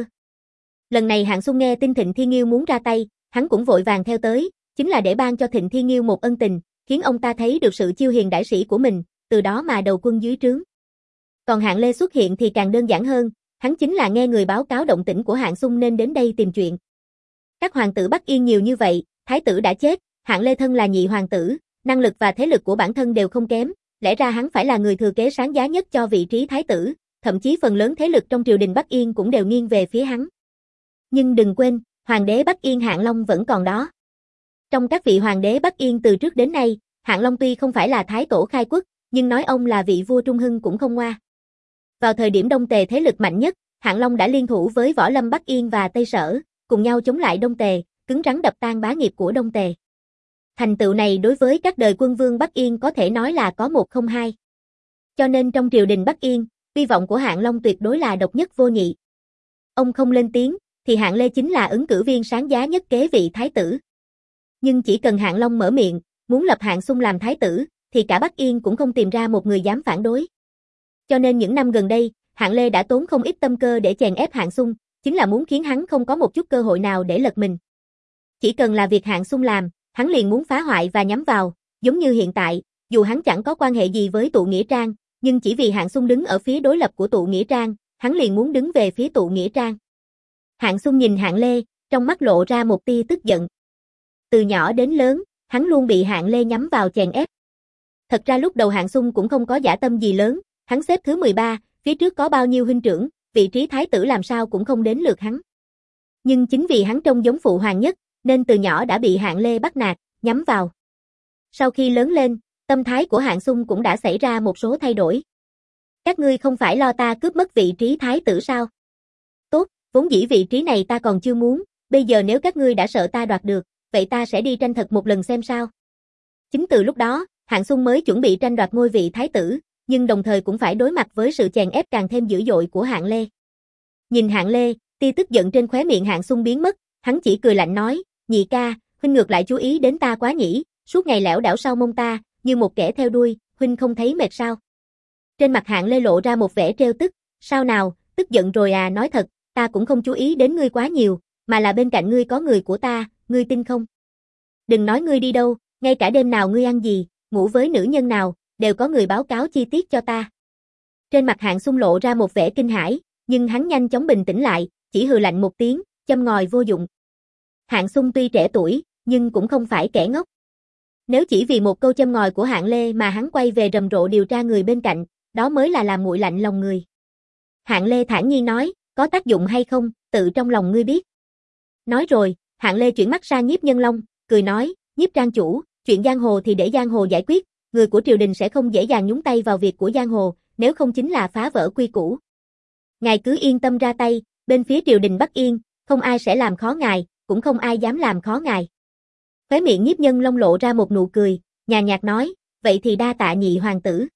Lần này Hạng Xung nghe tin Thịnh Thiên Nghiêu muốn ra tay, hắn cũng vội vàng theo tới, chính là để ban cho Thịnh Thiên Nghiêu một ân tình, khiến ông ta thấy được sự chiêu hiền đại sĩ của mình, từ đó mà đầu quân dưới trướng. Còn Hạng Lê xuất hiện thì càng đơn giản hơn, hắn chính là nghe người báo cáo động tĩnh của Hạng Xung nên đến đây tìm chuyện. Các hoàng tử Bắc Yên nhiều như vậy, thái tử đã chết, Hạng Lê thân là nhị hoàng tử, năng lực và thế lực của bản thân đều không kém, lẽ ra hắn phải là người thừa kế sáng giá nhất cho vị trí thái tử, thậm chí phần lớn thế lực trong triều đình Bắc Yên cũng đều nghiêng về phía hắn. Nhưng đừng quên, hoàng đế Bắc Yên Hạng Long vẫn còn đó. Trong các vị hoàng đế Bắc Yên từ trước đến nay, Hạng Long tuy không phải là thái tổ khai quốc, nhưng nói ông là vị vua trung hưng cũng không ngoa. Vào thời điểm Đông Tề thế lực mạnh nhất, Hạng Long đã liên thủ với võ lâm Bắc Yên và Tây Sở, cùng nhau chống lại Đông Tề, cứng rắn đập tan bá nghiệp của Đông Tề. Thành tựu này đối với các đời quân vương Bắc Yên có thể nói là có một không hai. Cho nên trong triều đình Bắc Yên, uy vọng của Hạng Long tuyệt đối là độc nhất vô nhị. Ông không lên tiếng, thì Hạng Lê chính là ứng cử viên sáng giá nhất kế vị thái tử. Nhưng chỉ cần Hạng Long mở miệng, muốn lập Hạng Xung làm thái tử, thì cả Bắc Yên cũng không tìm ra một người dám phản đối. Cho nên những năm gần đây, Hạng Lê đã tốn không ít tâm cơ để chèn ép Hạng Xung, chính là muốn khiến hắn không có một chút cơ hội nào để lật mình. Chỉ cần là việc Hạng Xung làm, hắn liền muốn phá hoại và nhắm vào, giống như hiện tại, dù hắn chẳng có quan hệ gì với Tụ Nghĩa Trang, nhưng chỉ vì Hạng Xung đứng ở phía đối lập của Tụ Nghĩa Trang, hắn liền muốn đứng về phía Tụ Nghĩa Trang. Hạng Xung nhìn Hạng Lê, trong mắt lộ ra một tia tức giận. Từ nhỏ đến lớn, hắn luôn bị Hạng Lê nhắm vào chèn ép. Thật ra lúc đầu Hạng Xung cũng không có dã tâm gì lớn, hắn xếp thứ mười ba, phía trước có bao nhiêu huynh trưởng, vị trí thái tử làm sao cũng không đến lượt hắn. Nhưng chính vì hắn trông giống phụ hoàng nhất, nên từ nhỏ đã bị Hạng Lê bắt nạt, nhắm vào. Sau khi lớn lên, tâm thái của Hạng Xung cũng đã xảy ra một số thay đổi. Các ngươi không phải lo ta cướp mất vị trí thái tử sao? Tốt, vốn dĩ vị trí này ta còn chưa muốn, bây giờ nếu các ngươi đã sợ ta đoạt được, vậy ta sẽ đi tranh thật một lần xem sao. Chính từ lúc đó, Hạng Xung mới chuẩn bị tranh đoạt ngôi vị thái tử, nhưng đồng thời cũng phải đối mặt với sự chèn ép càng thêm dữ dội của Hạng Lê. Nhìn Hạng Lê, tia tức giận trên khóe miệng Hạng Xung biến mất, hắn chỉ cười lạnh nói, nhị ca, huynh ngược lại chú ý đến ta quá nhỉ, suốt ngày lẻo đảo sau mông ta, như một kẻ theo đuôi, huynh không thấy mệt sao? Trên mặt Hạng Lê lộ ra một vẻ trêu tức, sao nào, tức giận rồi à, nói thật, ta cũng không chú ý đến ngươi quá nhiều, mà là bên cạnh ngươi có người của ta, ngươi tin không? Đừng nói ngươi đi đâu, ngay cả đêm nào ngươi ăn gì, ngủ với nữ nhân nào, đều có người báo cáo chi tiết cho ta. Trên mặt Hạng Xung lộ ra một vẻ kinh hãi, nhưng hắn nhanh chóng bình tĩnh lại, chỉ hừ lạnh một tiếng, châm ngòi vô dụng. Hạng Xung tuy trẻ tuổi, nhưng cũng không phải kẻ ngốc. Nếu chỉ vì một câu châm ngòi của Hạng Lê mà hắn quay về rầm rộ điều tra người bên cạnh, đó mới là làm nguội lạnh lòng người. Hạng Lê thản nhiên nói, có tác dụng hay không, tự trong lòng ngươi biết. Nói rồi, Hạng Lê chuyển mắt sang Nhiếp Nhân Long, cười nói, Nhiếp trang chủ, chuyện giang hồ thì để giang hồ giải quyết, người của triều đình sẽ không dễ dàng nhúng tay vào việc của giang hồ, nếu không chính là phá vỡ quy củ. Ngài cứ yên tâm ra tay, bên phía triều đình Bắc Yên, không ai sẽ làm khó ngài, cũng không ai dám làm khó ngài. Khóe miệng Nhiếp Nhân Long lộ ra một nụ cười, nhàn nhạt nói, vậy thì đa tạ nhị hoàng tử.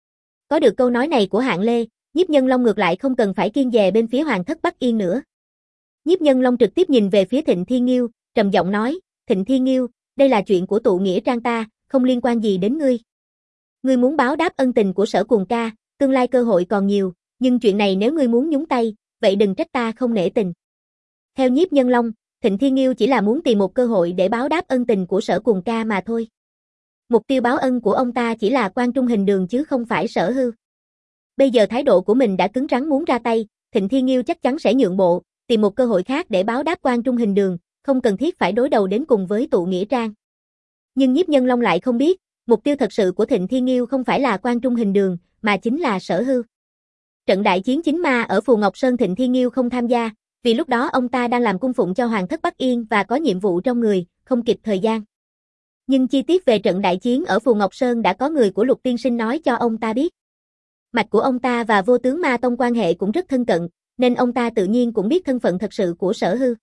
Có được câu nói này của Hạng Lê, Nhiếp Nhân Long ngược lại không cần phải kiêng dè bên phía hoàng thất Bắc Yên nữa. Nhiếp Nhân Long trực tiếp nhìn về phía Thịnh Thiên Nghiêu, trầm giọng nói, Thịnh Thiên Nghiêu, đây là chuyện của Tụ Nghĩa Trang ta, không liên quan gì đến ngươi. Ngươi muốn báo đáp ân tình của Sở Cuồng ca, tương lai cơ hội còn nhiều, nhưng chuyện này nếu ngươi muốn nhúng tay, vậy đừng trách ta không nể tình. Theo Nhiếp Nhân Long, Thịnh Thiên Nghiêu chỉ là muốn tìm một cơ hội để báo đáp ân tình của Sở Cuồng ca mà thôi. Mục tiêu báo ân của ông ta chỉ là Quan Trung Hình Đường chứ không phải Sở Hưu. Bây giờ thái độ của mình đã cứng rắn muốn ra tay, Thịnh Thiên Nghiêu chắc chắn sẽ nhượng bộ, tìm một cơ hội khác để báo đáp Quan Trung Hình Đường, không cần thiết phải đối đầu đến cùng với Tụ Nghĩa Trang. Nhưng Nhiếp Nhân Long lại không biết, mục tiêu thật sự của Thịnh Thiên Nghiêu không phải là Quan Trung Hình Đường, mà chính là Sở Hưu. Trận đại chiến chính ma ở Phù Ngọc Sơn Thịnh Thiên Nghiêu không tham gia, vì lúc đó ông ta đang làm cung phụng cho Hoàng thất Bắc Yên và có nhiệm vụ trong người, không kịp thời gian. Nhưng chi tiết về trận đại chiến ở Phù Ngọc Sơn đã có người của Lục Tiên Sinh nói cho ông ta biết. Mạch của ông ta và Vô Tướng Ma Tông quan hệ cũng rất thân cận, nên ông ta tự nhiên cũng biết thân phận thật sự của Sở Hư.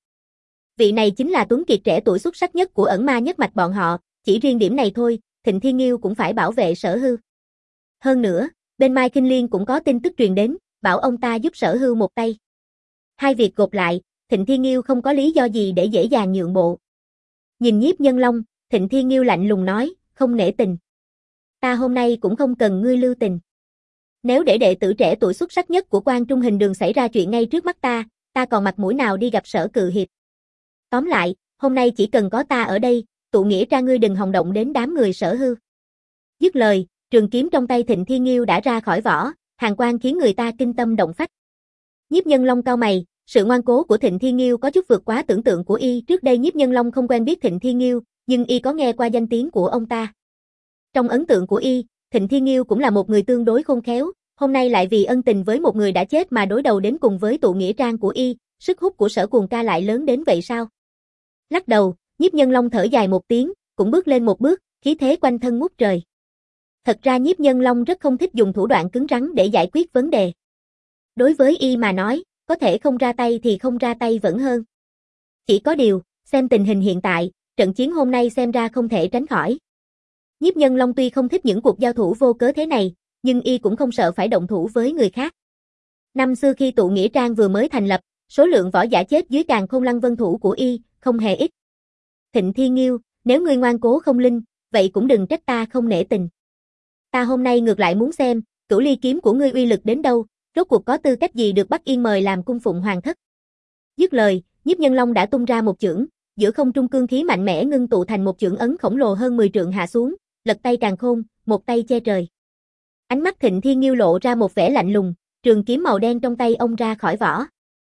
Vị này chính là tuấn kiệt trẻ tuổi xuất sắc nhất của ẩn ma nhất mạch bọn họ, chỉ riêng điểm này thôi, Thịnh Thiên Nghiêu cũng phải bảo vệ Sở Hư. Hơn nữa, bên Mai Kinh Liên cũng có tin tức truyền đến, bảo ông ta giúp Sở Hư một tay. Hai việc gộp lại, Thịnh Thiên Nghiêu không có lý do gì để dễ dàng nhượng bộ. Nhìn Nhiếp Nhân Long, Thịnh Thiên Nghiêu lạnh lùng nói, không nể tình. Ta hôm nay cũng không cần ngươi lưu tình. Nếu để đệ tử trẻ tuổi xuất sắc nhất của Quan Trung Hình Đường xảy ra chuyện ngay trước mắt ta, ta còn mặt mũi nào đi gặp Sở Cự Hiệp. Tóm lại, hôm nay chỉ cần có ta ở đây, tụ nghĩa ra ngươi đừng hòng động đến đám người Sở Hư. Dứt lời, trường kiếm trong tay Thịnh Thiên Nghiêu đã ra khỏi vỏ, hàn quang khiến người ta kinh tâm động phách. Nhiếp Nhân Long cau mày, sự ngoan cố của Thịnh Thiên Nghiêu có chút vượt quá tưởng tượng của y. Trước đây Nhiếp Nhân Long không quen biết Thịnh Thiên Nghiêu, nhưng y có nghe qua danh tiếng của ông ta. Trong ấn tượng của y, Thịnh Thiên Nghiêu cũng là một người tương đối khôn khéo, hôm nay lại vì ân tình với một người đã chết mà đối đầu đến cùng với tụ nghĩa trang của y, sức hút của Sở Cuồng Ca lại lớn đến vậy sao? Lắc đầu, Nhiếp Nhân Long thở dài một tiếng, cũng bước lên một bước, khí thế quanh thân ngút trời. Thật ra Nhiếp Nhân Long rất không thích dùng thủ đoạn cứng rắn để giải quyết vấn đề. Đối với y mà nói, có thể không ra tay thì không ra tay vẫn hơn. Chỉ có điều, xem tình hình hiện tại, trận chiến hôm nay xem ra không thể tránh khỏi. Nhiếp Nhân Long tuy không thích những cuộc giao thủ vô cớ thế này, nhưng y cũng không sợ phải động thủ với người khác. Năm xưa khi tụ nghĩa trang vừa mới thành lập, số lượng võ giả chết dưới Càn Khôn Lăng Vân thủ của y, không hề ít. Thịnh Thiên Nghiêu, nếu ngươi ngoan cố không linh, vậy cũng đừng trách ta không nể tình. Ta hôm nay ngược lại muốn xem, Cửu Ly kiếm của ngươi uy lực đến đâu, rốt cuộc có tư cách gì được Bắc Yên mời làm cung phụng hoàng thất. Dứt lời, Nhiếp Nhân Long đã tung ra một chưởng, giữa không trung cương khí mạnh mẽ ngưng tụ thành một chưởng ấn khổng lồ hơn mười trượng hạ xuống, lật tay càn khôn, một tay che trời. Ánh mắt Thịnh Thiên Nghiêu lộ ra một vẻ lạnh lùng, trường kiếm màu đen trong tay ông ra khỏi vỏ.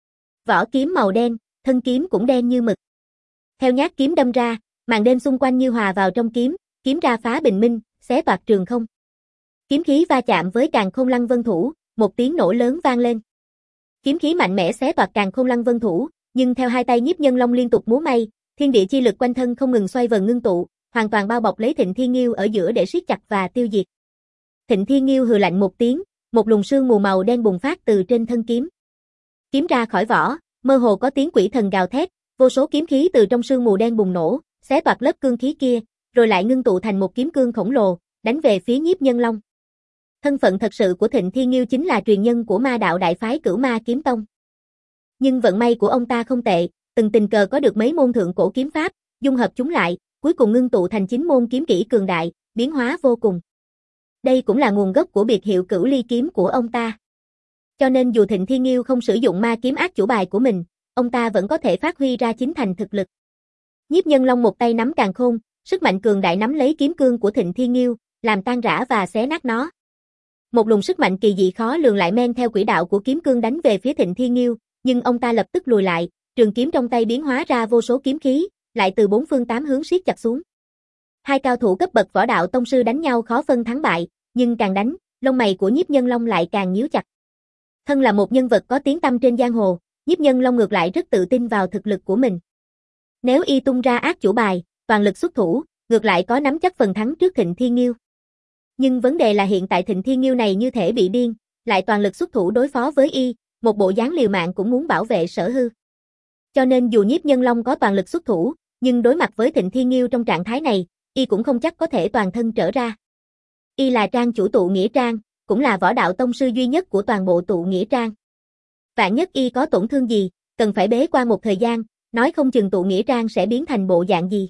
Vỏ kiếm màu đen, thân kiếm cũng đen như mực. Theo nhát kiếm đâm ra, màn đêm xung quanh như hòa vào trong kiếm, kiếm ra phá bình minh, xé toạc trường không. Kiếm khí va chạm với Càn Khôn Lăng Vân thủ, một tiếng nổ lớn vang lên. Kiếm khí mạnh mẽ xé toạc Càn Khôn Lăng Vân thủ, nhưng theo hai tay Nhiếp Nhân Long liên tục múa may, thiên địa chi lực quanh thân không ngừng xoay vần ngưng tụ, hoàn toàn bao bọc lấy Thịnh Thiên Nghiêu ở giữa để siết chặt và tiêu diệt. Thịnh Thiên Nghiêu hừ lạnh một tiếng, một luồng sương mù màu đen bùng phát từ trên thân kiếm. Kiếm ra khỏi vỏ, mơ hồ có tiếng quỷ thần gào thét, vô số kiếm khí từ trong sương mù đen bùng nổ, xé toạc lớp cương khí kia, rồi lại ngưng tụ thành một kiếm cương khổng lồ, đánh về phía Nhiếp Nhân Long. Thân phận thật sự của Thịnh Thiên Nghiêu chính là truyền nhân của ma đạo đại phái Cửu Ma Kiếm Tông. Nhưng vận may của ông ta không tệ, từng tình cờ có được mấy môn thượng cổ kiếm pháp, dung hợp chúng lại, cuối cùng ngưng tụ thành chín môn kiếm kỹ cường đại, biến hóa vô cùng. Đây cũng là nguồn gốc của biệt hiệu Cửu Ly kiếm của ông ta. Cho nên dù Thịnh Thiên Nghiêu không sử dụng ma kiếm ác chủ bài của mình, ông ta vẫn có thể phát huy ra chính thành thực lực. Nhiếp Nhân Long một tay nắm càn khôn, sức mạnh cường đại nắm lấy kiếm cương của Thịnh Thiên Nghiêu, làm tan rã và xé nát nó. Một luồng sức mạnh kỳ dị khó lường lại men theo quỹ đạo của kiếm cương đánh về phía Thịnh Thiên Nghiêu, nhưng ông ta lập tức lùi lại, trường kiếm trong tay biến hóa ra vô số kiếm khí, lại từ bốn phương tám hướng siết chặt xuống. Hai cao thủ cấp bậc võ đạo tông sư đánh nhau khó phân thắng bại, nhưng càng đánh, lông mày của Nhiếp Nhân Long lại càng nhíu chặt. Thân là một nhân vật có tiếng tăm trên giang hồ, Nhiếp Nhân Long ngược lại rất tự tin vào thực lực của mình. Nếu y tung ra ác chủ bài, toàn lực xuất thủ, ngược lại có nắm chắc phần thắng trước Thịnh Thiên Nghiêu. Nhưng vấn đề là hiện tại Thịnh Thiên Nghiêu này như thể bị điên, lại toàn lực xuất thủ đối phó với y, một bộ dáng liều mạng cũng muốn bảo vệ Sở Hư. Cho nên dù Nhiếp Nhân Long có toàn lực xuất thủ, nhưng đối mặt với Thịnh Thiên Nghiêu trong trạng thái này, y cũng không chắc có thể toàn thân trở ra. Y là trang chủ tụ nghĩa trang, cũng là võ đạo tông sư duy nhất của toàn bộ tụ nghĩa trang. Vạn nhất y có tổn thương gì, cần phải bế quan một thời gian, nói không chừng tụ nghĩa trang sẽ biến thành bộ dạng gì.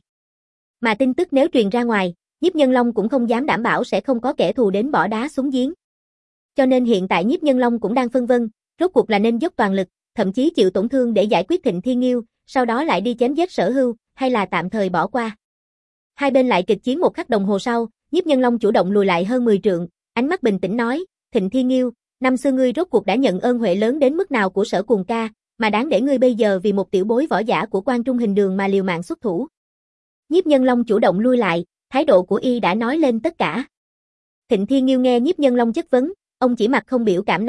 Mà tin tức nếu truyền ra ngoài, Nhiếp Nhân Long cũng không dám đảm bảo sẽ không có kẻ thù đến bỏ đá xuống giếng. Cho nên hiện tại Nhiếp Nhân Long cũng đang phân vân, rốt cuộc là nên dốc toàn lực, thậm chí chịu tổn thương để giải quyết Thịnh Thiên Nghiêu, sau đó lại đi chém giết Sở Hưu, hay là tạm thời bỏ qua. Hai bên lại kịch chiến một khắc đồng hồ sau, Nhiếp Nhân Long chủ động lùi lại hơn mười trượng, ánh mắt bình tĩnh nói, Thịnh Thiên Nghiêu, năm xưa ngươi rốt cuộc đã nhận ơn huệ lớn đến mức nào của Sở Cuồng Ca, mà đáng để ngươi bây giờ vì một tiểu bối võ giả của Quan Trung Hình Đường mà liều mạng xuất thủ. Nhiếp Nhân Long chủ động lui lại, thái độ của y đã nói lên tất cả. Thịnh Thiên Nghiêu nghe Nhiếp Nhân Long chất vấn, ông chỉ mặt không biểu cảm nói,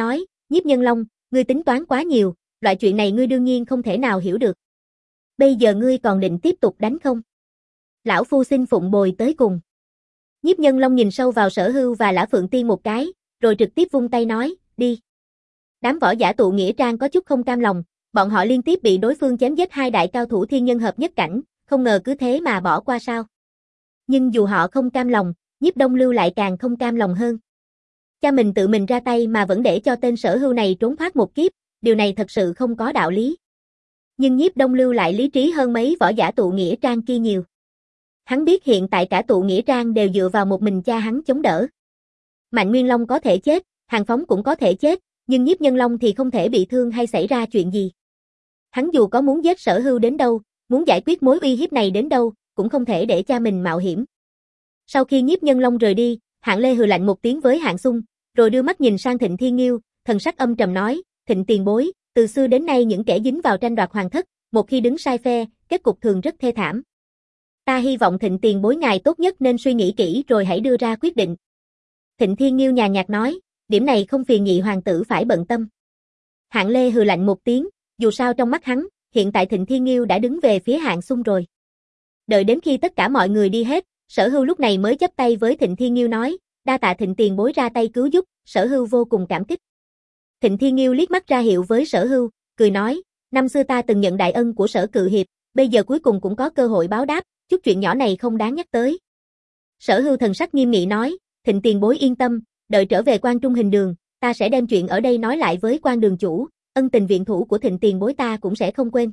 Nhiếp Nhân Long, ngươi tính toán quá nhiều, loại chuyện này ngươi đương nhiên không thể nào hiểu được. Bây giờ ngươi còn định tiếp tục đánh không? Lão phu xin phụng bồi tới cùng. Nhiếp Nhân Long nhìn sâu vào Sở Hưu và Lã Phượng Tiên một cái, rồi trực tiếp vung tay nói, đi. Đám võ giả tụ nghĩa trang có chút không cam lòng, bọn họ liên tiếp bị đối phương chém giết hai đại cao thủ thiên nhân hợp nhất cảnh, không ngờ cứ thế mà bỏ qua sao. Nhưng dù họ không cam lòng, Nhiếp Đông Lưu lại càng không cam lòng hơn. Cha mình tự mình ra tay mà vẫn để cho tên Sở Hưu này trốn thoát một kiếp, điều này thật sự không có đạo lý. Nhưng Nhiếp Đông Lưu lại lý trí hơn mấy võ giả tụ nghĩa trang kia nhiều. Hắn biết hiện tại cả tụ nghĩa trang đều dựa vào một mình cha hắn chống đỡ. Mạnh Nguyên Long có thể chết, Hàng Phóng cũng có thể chết, nhưng Nhiếp Nhân Long thì không thể bị thương hay xảy ra chuyện gì. Hắn dù có muốn giết Sở Hưu đến đâu, muốn giải quyết mối uy hiếp này đến đâu, cũng không thể để cha mình mạo hiểm. Sau khi Nhiếp Nhân Long rời đi, Hạng Lê hừ lạnh một tiếng với Hạng Xung, rồi đưa mắt nhìn sang Thịnh Thiên Nghiêu, thần sắc âm trầm nói, Thịnh tiền bối, từ xưa đến nay những kẻ dính vào tranh đoạt hoàng thất, một khi đứng sai phe, kết cục thường rất thê thảm. Ta hy vọng Thịnh tiền bối ngài tốt nhất nên suy nghĩ kỹ rồi hãy đưa ra quyết định. Thịnh Thiên Nghiêu nhàn nhạt nói, điểm này không phiền nhị hoàng tử phải bận tâm. Hạng Lê hừ lạnh một tiếng, dù sao trong mắt hắn, hiện tại Thịnh Thiên Nghiêu đã đứng về phía Hạng Xung rồi. Đợi đến khi tất cả mọi người đi hết, Sở Hưu lúc này mới chắp tay với Thịnh Thiên Nghiêu nói, đa tạ Thịnh tiền bối ra tay cứu giúp, Sở Hưu vô cùng cảm kích. Thịnh Thiên Nghiêu liếc mắt ra hiệu với Sở Hưu, cười nói, năm xưa ta từng nhận đại ân của Sở cự hiệp, bây giờ cuối cùng cũng có cơ hội báo đáp, chút chuyện nhỏ này không đáng nhắc tới. Sở Hưu thần sắc nghiêm nghị nói, Thịnh tiền bối yên tâm, đợi trở về Quan Trung Hình Đường, ta sẽ đem chuyện ở đây nói lại với Quan đường chủ, ân tình viện thủ của Thịnh tiền bối ta cũng sẽ không quên.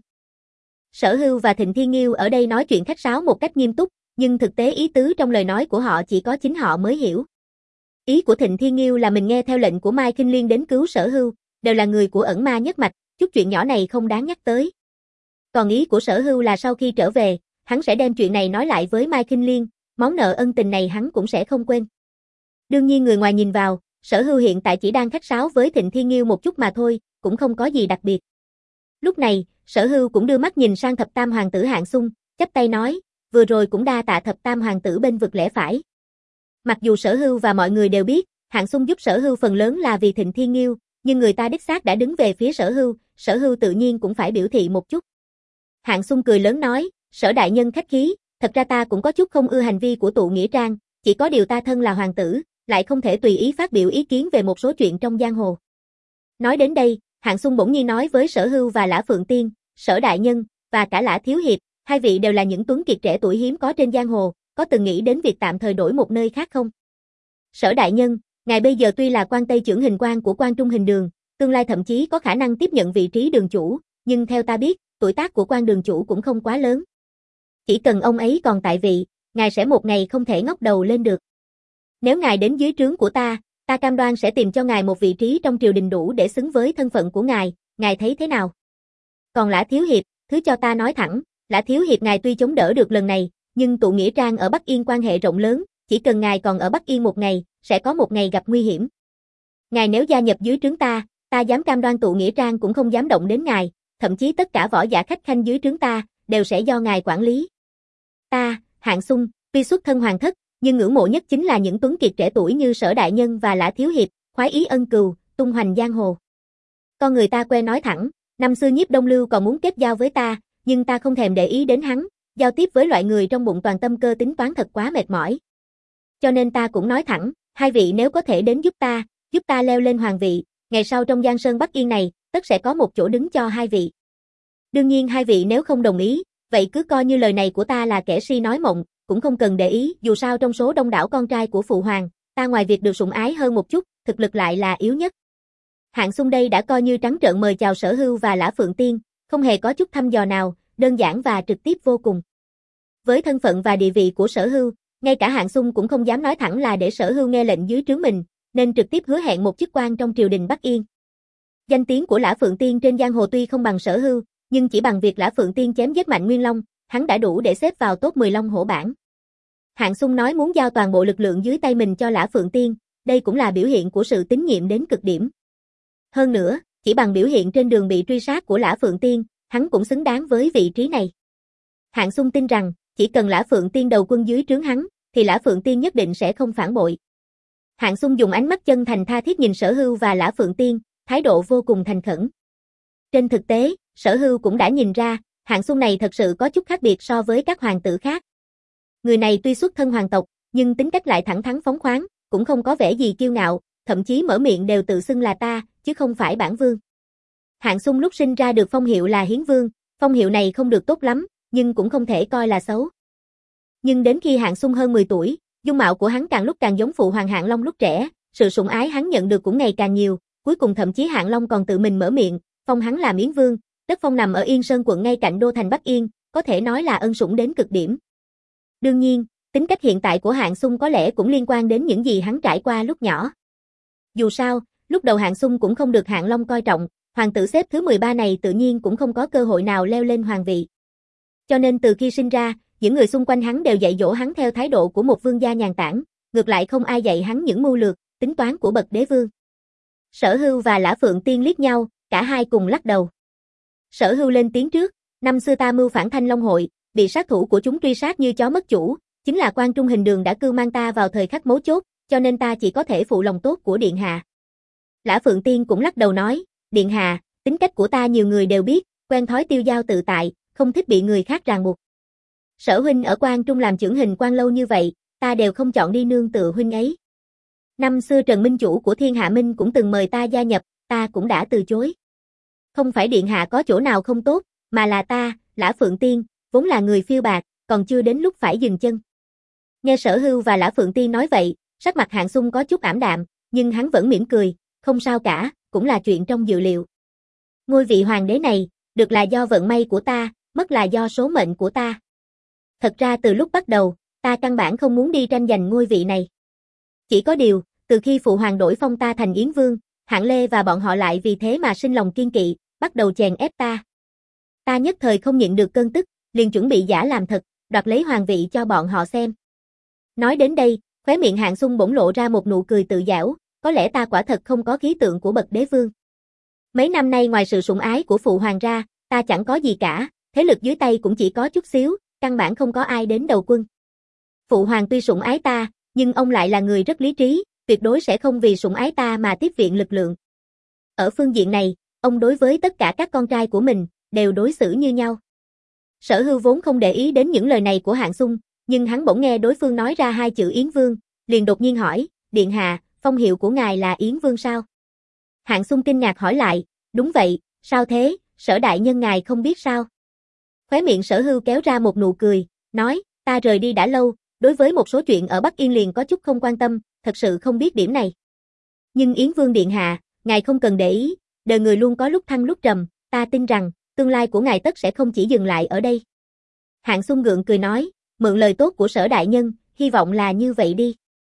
Sở Hưu và Thịnh Thiên Nghiêu ở đây nói chuyện khách sáo một cách nghiêm túc, nhưng thực tế ý tứ trong lời nói của họ chỉ có chính họ mới hiểu. Ý của Thịnh Thiên Nghiêu là mình nghe theo lệnh của Mai Kinh Liên đến cứu Sở Hưu, đều là người của ẩn ma nhất mạch, chút chuyện nhỏ này không đáng nhắc tới. Còn ý của Sở Hưu là sau khi trở về, hắn sẽ đem chuyện này nói lại với Mai Kinh Liên, món nợ ân tình này hắn cũng sẽ không quên. Đương nhiên người ngoài nhìn vào, Sở Hưu hiện tại chỉ đang khách sáo với Thịnh Thiên Nghiêu một chút mà thôi, cũng không có gì đặc biệt. Lúc này, Sở Hưu cũng đưa mắt nhìn sang thập tam hoàng tử Hạng Xung, chắp tay nói, vừa rồi cũng đa tạ thập tam hoàng tử bên vực lẽ phải. Mặc dù Sở Hưu và mọi người đều biết, Hạng Xung giúp Sở Hưu phần lớn là vì Thịnh Thiên Nghiêu, nhưng người ta đích xác đã đứng về phía Sở Hưu, Sở Hưu tự nhiên cũng phải biểu thị một chút. Hạng Xung cười lớn nói, Sở đại nhân khách khí, thật ra ta cũng có chút không ưa hành vi của tụ nghĩa trang, chỉ có điều ta thân là hoàng tử, lại không thể tùy ý phát biểu ý kiến về một số chuyện trong giang hồ. Nói đến đây, Hạng Xung bỗng nhiên nói với Sở Hưu và Lã Phượng Tiên, Sở đại nhân, và cả Lã thiếu hiệp, hai vị đều là những tuấn kiệt trẻ tuổi hiếm có trên giang hồ, có từng nghĩ đến việc tạm thời đổi một nơi khác không? Sở đại nhân, ngài bây giờ tuy là quan tây trưởng hình quan của Quan Trung Hình Đường, tương lai thậm chí có khả năng tiếp nhận vị trí đường chủ, nhưng theo ta biết, tuổi tác của Quan đường chủ cũng không quá lớn. Chỉ cần ông ấy còn tại vị, ngài sẽ một ngày không thể ngóc đầu lên được. Nếu ngài đến dưới trướng của ta, ta cam đoan sẽ tìm cho ngài một vị trí trong triều đình đủ để xứng với thân phận của ngài, ngài thấy thế nào? Còn Lã thiếu hiệp, thứ cho ta nói thẳng, Lã thiếu hiệp ngài tuy chống đỡ được lần này, nhưng tụ nghĩa trang ở Bắc Yên quan hệ rộng lớn, chỉ cần ngài còn ở Bắc Yên một ngày, sẽ có một ngày gặp nguy hiểm. Ngài nếu gia nhập dưới trướng ta, ta dám cam đoan tụ nghĩa trang cũng không dám động đến ngài, thậm chí tất cả võ giả khách khanh dưới trướng ta, đều sẽ do ngài quản lý. Ta, Hạng Xung, tuy xuất thân hoàng thất, nhưng ngưỡng mộ nhất chính là những tuấn kiệt trẻ tuổi như Sở đại nhân và Lã thiếu hiệp, khoái ý ân cừu, tung hoành giang hồ. Con người ta quen nói thẳng, năm xưa Nhiếp Đông Lưu còn muốn kết giao với ta, nhưng ta không thèm để ý đến hắn, giao tiếp với loại người trong bụng toàn tâm cơ tính toán thật quá mệt mỏi. Cho nên ta cũng nói thẳng, hai vị nếu có thể đến giúp ta, giúp ta leo lên hoàng vị, ngày sau trong Giang Sơn Bắc Yên này, tất sẽ có một chỗ đứng cho hai vị. Đương nhiên hai vị nếu không đồng ý, vậy cứ coi như lời này của ta là kẻ si nói mộng, cũng không cần để ý, dù sao trong số đông đảo con trai của phụ hoàng, ta ngoài việc được sủng ái hơn một chút, thực lực lại là yếu nhất. Hạng Xung đây đã coi như trắng trợn mời chào Sở Hưu và Lã Phượng Tiên, không hề có chút thăm dò nào, đơn giản và trực tiếp vô cùng. Với thân phận và địa vị của Sở Hưu, ngay cả Hạng Xung cũng không dám nói thẳng là để Sở Hưu nghe lệnh dưới trướng mình, nên trực tiếp hứa hẹn một chức quan trong triều đình Bắc Yên. Danh tiếng của Lã Phượng Tiên trên giang hồ tuy không bằng Sở Hưu, nhưng chỉ bằng việc Lã Phượng Tiên chém giết Mạnh Nguyên Long, hắn đã đủ để xếp vào top mười Long hổ bảng. Hạng Xung nói muốn giao toàn bộ lực lượng dưới tay mình cho Lã Phượng Tiên, đây cũng là biểu hiện của sự tín nhiệm đến cực điểm. Hơn nữa, chỉ bằng biểu hiện trên đường bị truy sát của Lã Phượng Tiên, hắn cũng xứng đáng với vị trí này. Hạng Xung tin rằng, chỉ cần Lã Phượng Tiên đầu quân dưới trướng hắn, thì Lã Phượng Tiên nhất định sẽ không phản bội. Hạng Xung dùng ánh mắt chân thành tha thiết nhìn Sở Hưu và Lã Phượng Tiên, thái độ vô cùng thành khẩn. Trên thực tế, Sở Hưu cũng đã nhìn ra, Hạng Xung này thật sự có chút khác biệt so với các hoàng tử khác. Người này tuy xuất thân hoàng tộc, nhưng tính cách lại thẳng thắn phóng khoáng, cũng không có vẻ gì kiêu ngạo, thậm chí mở miệng đều tự xưng là ta, chứ không phải bản vương. Hạng Xung lúc sinh ra được phong hiệu là Hiến Vương, phong hiệu này không được tốt lắm, nhưng cũng không thể coi là xấu. Nhưng đến khi Hạng Xung hơn mười tuổi, dung mạo của hắn càng lúc càng giống phụ hoàng Hạng Long lúc trẻ, sự sủng ái hắn nhận được cũng ngày càng nhiều, cuối cùng thậm chí Hạng Long còn tự mình mở miệng, phong hắn làm Yến Vương, đất phong nằm ở Yên Sơn quận ngay cạnh đô thành Bắc Yên, có thể nói là ân sủng đến cực điểm. Đương nhiên, tính cách hiện tại của Hạng Xung có lẽ cũng liên quan đến những gì hắn trải qua lúc nhỏ. Dù sao, lúc đầu Hạng Xung cũng không được Hạng Long coi trọng, hoàng tử xếp thứ mười ba này tự nhiên cũng không có cơ hội nào leo lên hoàng vị. Cho nên từ khi sinh ra, những người xung quanh hắn đều dạy dỗ hắn theo thái độ của một vương gia nhàn tản, ngược lại không ai dạy hắn những mưu lược, tính toán của bậc đế vương. Sở Hưu và Lã Phượng Tiên liếc nhau, cả hai cùng lắc đầu. Sở Hưu lên tiếng trước, năm xưa ta mưu phản Thanh Long hội, bị sát thủ của chúng truy sát như chó mất chủ, chính là Quan Trung Hình Đường đã cưu mang ta vào thời khắc mấu chốt, cho nên ta chỉ có thể phụ lòng tốt của điện hạ. Lã Phượng Tiên cũng lắc đầu nói, điện hạ, tính cách của ta nhiều người đều biết, quen thói tiêu dao tự tại, không thích bị người khác ràng buộc. Sở huynh ở Quan Trung làm chưởng hình quan lâu như vậy, ta đều không chọn đi nương tựa huynh ấy. Năm xưa Trần Minh chủ của Thiên Hạ Minh cũng từng mời ta gia nhập, ta cũng đã từ chối. Không phải điện hạ có chỗ nào không tốt, mà là ta, Lã Phượng Tiên, vốn là người phiêu bạt, còn chưa đến lúc phải dừng chân. Nghe Sở Hưu và Lã Phượng Tiên nói vậy, sắc mặt Hạng Xung có chút ảm đạm, nhưng hắn vẫn mỉm cười, không sao cả, cũng là chuyện trong dự liệu. Ngôi vị hoàng đế này, được là do vận may của ta, mất là do số mệnh của ta. Thật ra từ lúc bắt đầu, ta căn bản không muốn đi tranh giành ngôi vị này. Chỉ có điều, từ khi phụ hoàng đổi phong ta thành Yến Vương, Hạng Lê và bọn họ lại vì thế mà sinh lòng kiên kỵ, bắt đầu chèn ép ta. Ta nhất thời không nhịn được cơn tức, liền chuẩn bị giả làm thật, đoạt lấy hoàng vị cho bọn họ xem. Nói đến đây, khóe miệng Hạng Xung bỗng lộ ra một nụ cười tự giễu, có lẽ ta quả thật không có khí tượng của bậc đế vương. Mấy năm nay ngoài sự sủng ái của phụ hoàng ra, ta chẳng có gì cả, thế lực dưới tay cũng chỉ có chút xíu, căn bản không có ai đến đầu quân. Phụ hoàng tuy sủng ái ta, nhưng ông lại là người rất lý trí, tuyệt đối sẽ không vì sủng ái ta mà tiếp viện lực lượng. Ở phương diện này, ông đối với tất cả các con trai của mình, đều đối xử như nhau. Sở Hưu vốn không để ý đến những lời này của Hạng Xung, nhưng hắn bỗng nghe đối phương nói ra hai chữ Yến Vương, liền đột nhiên hỏi, điện hạ, phong hiệu của ngài là Yến Vương sao? Hạng Xung kinh ngạc hỏi lại, đúng vậy, sao thế, Sở đại nhân ngài không biết sao? Khóe miệng Sở Hưu kéo ra một nụ cười, nói, ta rời đi đã lâu, đối với một số chuyện ở Bắc Yên liền có chút không quan tâm, thật sự không biết điểm này. Nhưng Yến Vương điện hạ, ngài không cần để ý, đời người luôn có lúc thăng lúc trầm, ta tin rằng, tương lai của ngài tất sẽ không chỉ dừng lại ở đây. Hạng Xung gượng cười nói, mượn lời tốt của Sở đại nhân, hy vọng là như vậy đi.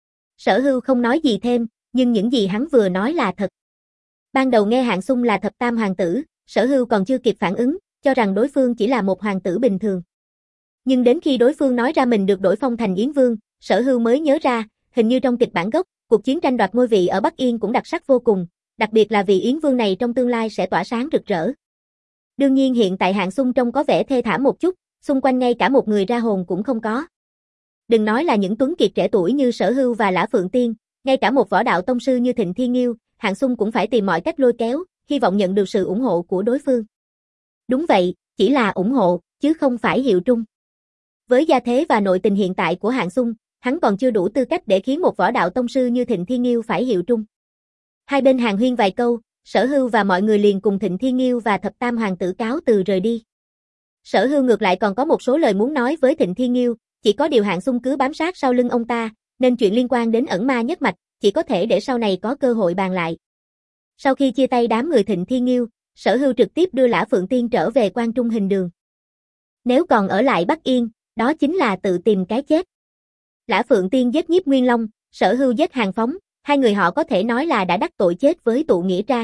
Sở Hưu không nói gì thêm, nhưng những gì hắn vừa nói là thật. Ban đầu nghe Hạng Xung là thập tam hoàng tử, Sở Hưu còn chưa kịp phản ứng, cho rằng đối phương chỉ là một hoàng tử bình thường. Nhưng đến khi đối phương nói ra mình được đổi phong thành Yến Vương, Sở Hưu mới nhớ ra, hình như trong kịch bản gốc, cuộc chiến tranh đoạt ngôi vị ở Bắc Yên cũng đặc sắc vô cùng, đặc biệt là vì Yến Vương này trong tương lai sẽ tỏa sáng rực rỡ. Đương nhiên hiện tại Hạng Xung trông có vẻ thê thảm một chút, xung quanh ngay cả một người ra hồn cũng không có. Đừng nói là những tuấn kiệt trẻ tuổi như Sở Hưu và Lã Phượng Tiên, ngay cả một võ đạo tông sư như Thịnh Thiên Nghiêu, Hạng Xung cũng phải tìm mọi cách lôi kéo, hy vọng nhận được sự ủng hộ của đối phương. Đúng vậy, chỉ là ủng hộ, chứ không phải hiệu trung. Với gia thế và nội tình hiện tại của Hạng Xung, hắn còn chưa đủ tư cách để khiến một võ đạo tông sư như Thịnh Thiên Nghiêu phải hiệu trung. Hai bên hàn huyên vài câu, Sở Hưu và mọi người liền cùng Thịnh Thiên Nghiêu và thập tam hoàng tử cáo từ rời đi. Sở Hưu ngược lại còn có một số lời muốn nói với Thịnh Thiên Nghiêu, chỉ có điều Hạng Xung cứ bám sát sau lưng ông ta, nên chuyện liên quan đến ẩn ma nhất mạch, chỉ có thể để sau này có cơ hội bàn lại. Sau khi chia tay đám người Thịnh Thiên Nghiêu, Sở Hưu trực tiếp đưa Lã Phượng Tiên trở về Quan Trung Hình Đường. Nếu còn ở lại Bắc Yên, đó chính là tự tìm cái chết. Lã Phượng Tiên giết Nhiếp Nguyên Long, Sở Hưu giết Hàn Phóng, hai người họ có thể nói là đã đắc tội chết với tụ nghĩa trang.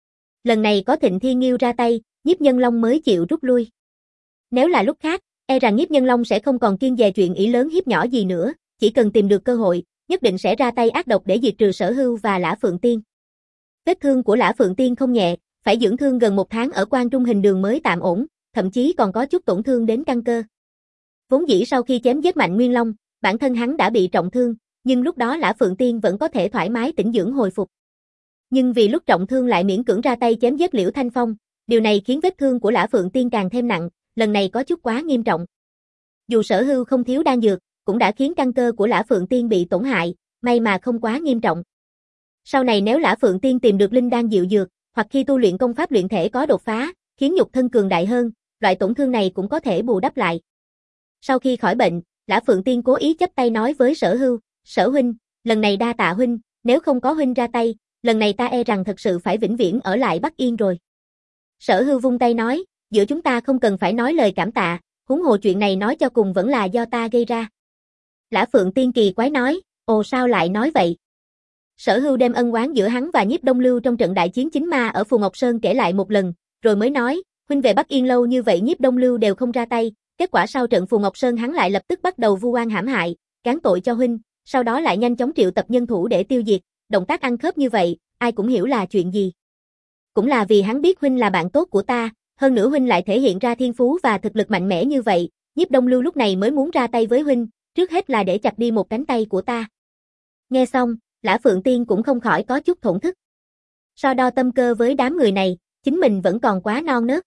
Lần này có Thịnh Thiên Nghiêu ra tay, Nhiếp Nhân Long mới chịu rút lui. Nếu là lúc khác, e rằng Nhiếp Nhân Long sẽ không còn kiêng dè chuyện ỷ lớn hiếp nhỏ gì nữa, chỉ cần tìm được cơ hội, nhất định sẽ ra tay ác độc để diệt trừ Sở Hưu và Lã Phượng Tiên. Vết thương của Lã Phượng Tiên không nhẹ, phải dưỡng thương gần một tháng ở Quan Trung Hình Đường mới tạm ổn, thậm chí còn có chút tổn thương đến căn cơ. Vốn dĩ sau khi chém giết Mạnh Nguyên Long, bản thân hắn đã bị trọng thương, nhưng lúc đó Lã Phượng Tiên vẫn có thể thoải mái tĩnh dưỡng hồi phục. Nhưng vì lúc trọng thương lại miễn cưỡng ra tay chém giết Liễu Thanh Phong, điều này khiến vết thương của Lã Phượng Tiên càng thêm nặng, lần này có chút quá nghiêm trọng. Dù Sở Hưu không thiếu đan dược, cũng đã khiến căn cơ của Lã Phượng Tiên bị tổn hại, may mà không quá nghiêm trọng. Sau này nếu Lã Phượng Tiên tìm được linh đan diệu dược, hoặc khi tu luyện công pháp luyện thể có đột phá, khiến nhục thân cường đại hơn, loại tổn thương này cũng có thể bù đắp lại. Sau khi khỏi bệnh, Lã Phượng Tiên cố ý chắp tay nói với Sở Hưu, Sở huynh, lần này đa tạ huynh, nếu không có huynh ra tay, lần này ta e rằng thật sự phải vĩnh viễn ở lại Bắc Yên rồi. Sở Hưu vung tay nói, giữa chúng ta không cần phải nói lời cảm tạ, huống hồ chuyện này nói cho cùng vẫn là do ta gây ra. Lã Phượng Tiên kỳ quái nói, ồ sao lại nói vậy? Sở Hưu đem ân oán giữa hắn và Nhiếp Đông Lưu trong trận đại chiến chính ma ở Phù Ngọc Sơn kể lại một lần, rồi mới nói, huynh về Bắc Yên lâu như vậy Nhiếp Đông Lưu đều không ra tay, kết quả sau trận Phù Ngọc Sơn hắn lại lập tức bắt đầu vu oan hãm hại, gán tội cho huynh, sau đó lại nhanh chóng triệu tập nhân thủ để tiêu diệt, động tác ăn khớp như vậy, ai cũng hiểu là chuyện gì. Cũng là vì hắn biết huynh là bạn tốt của ta, hơn nữa huynh lại thể hiện ra thiên phú và thực lực mạnh mẽ như vậy, Nhiếp Đông Lưu lúc này mới muốn ra tay với huynh, trước hết là để chặt đi một cánh tay của ta. Nghe xong, Lã Phượng Tiên cũng không khỏi có chút thổn thức. So đo tâm cơ với đám người này, chính mình vẫn còn quá non nớt.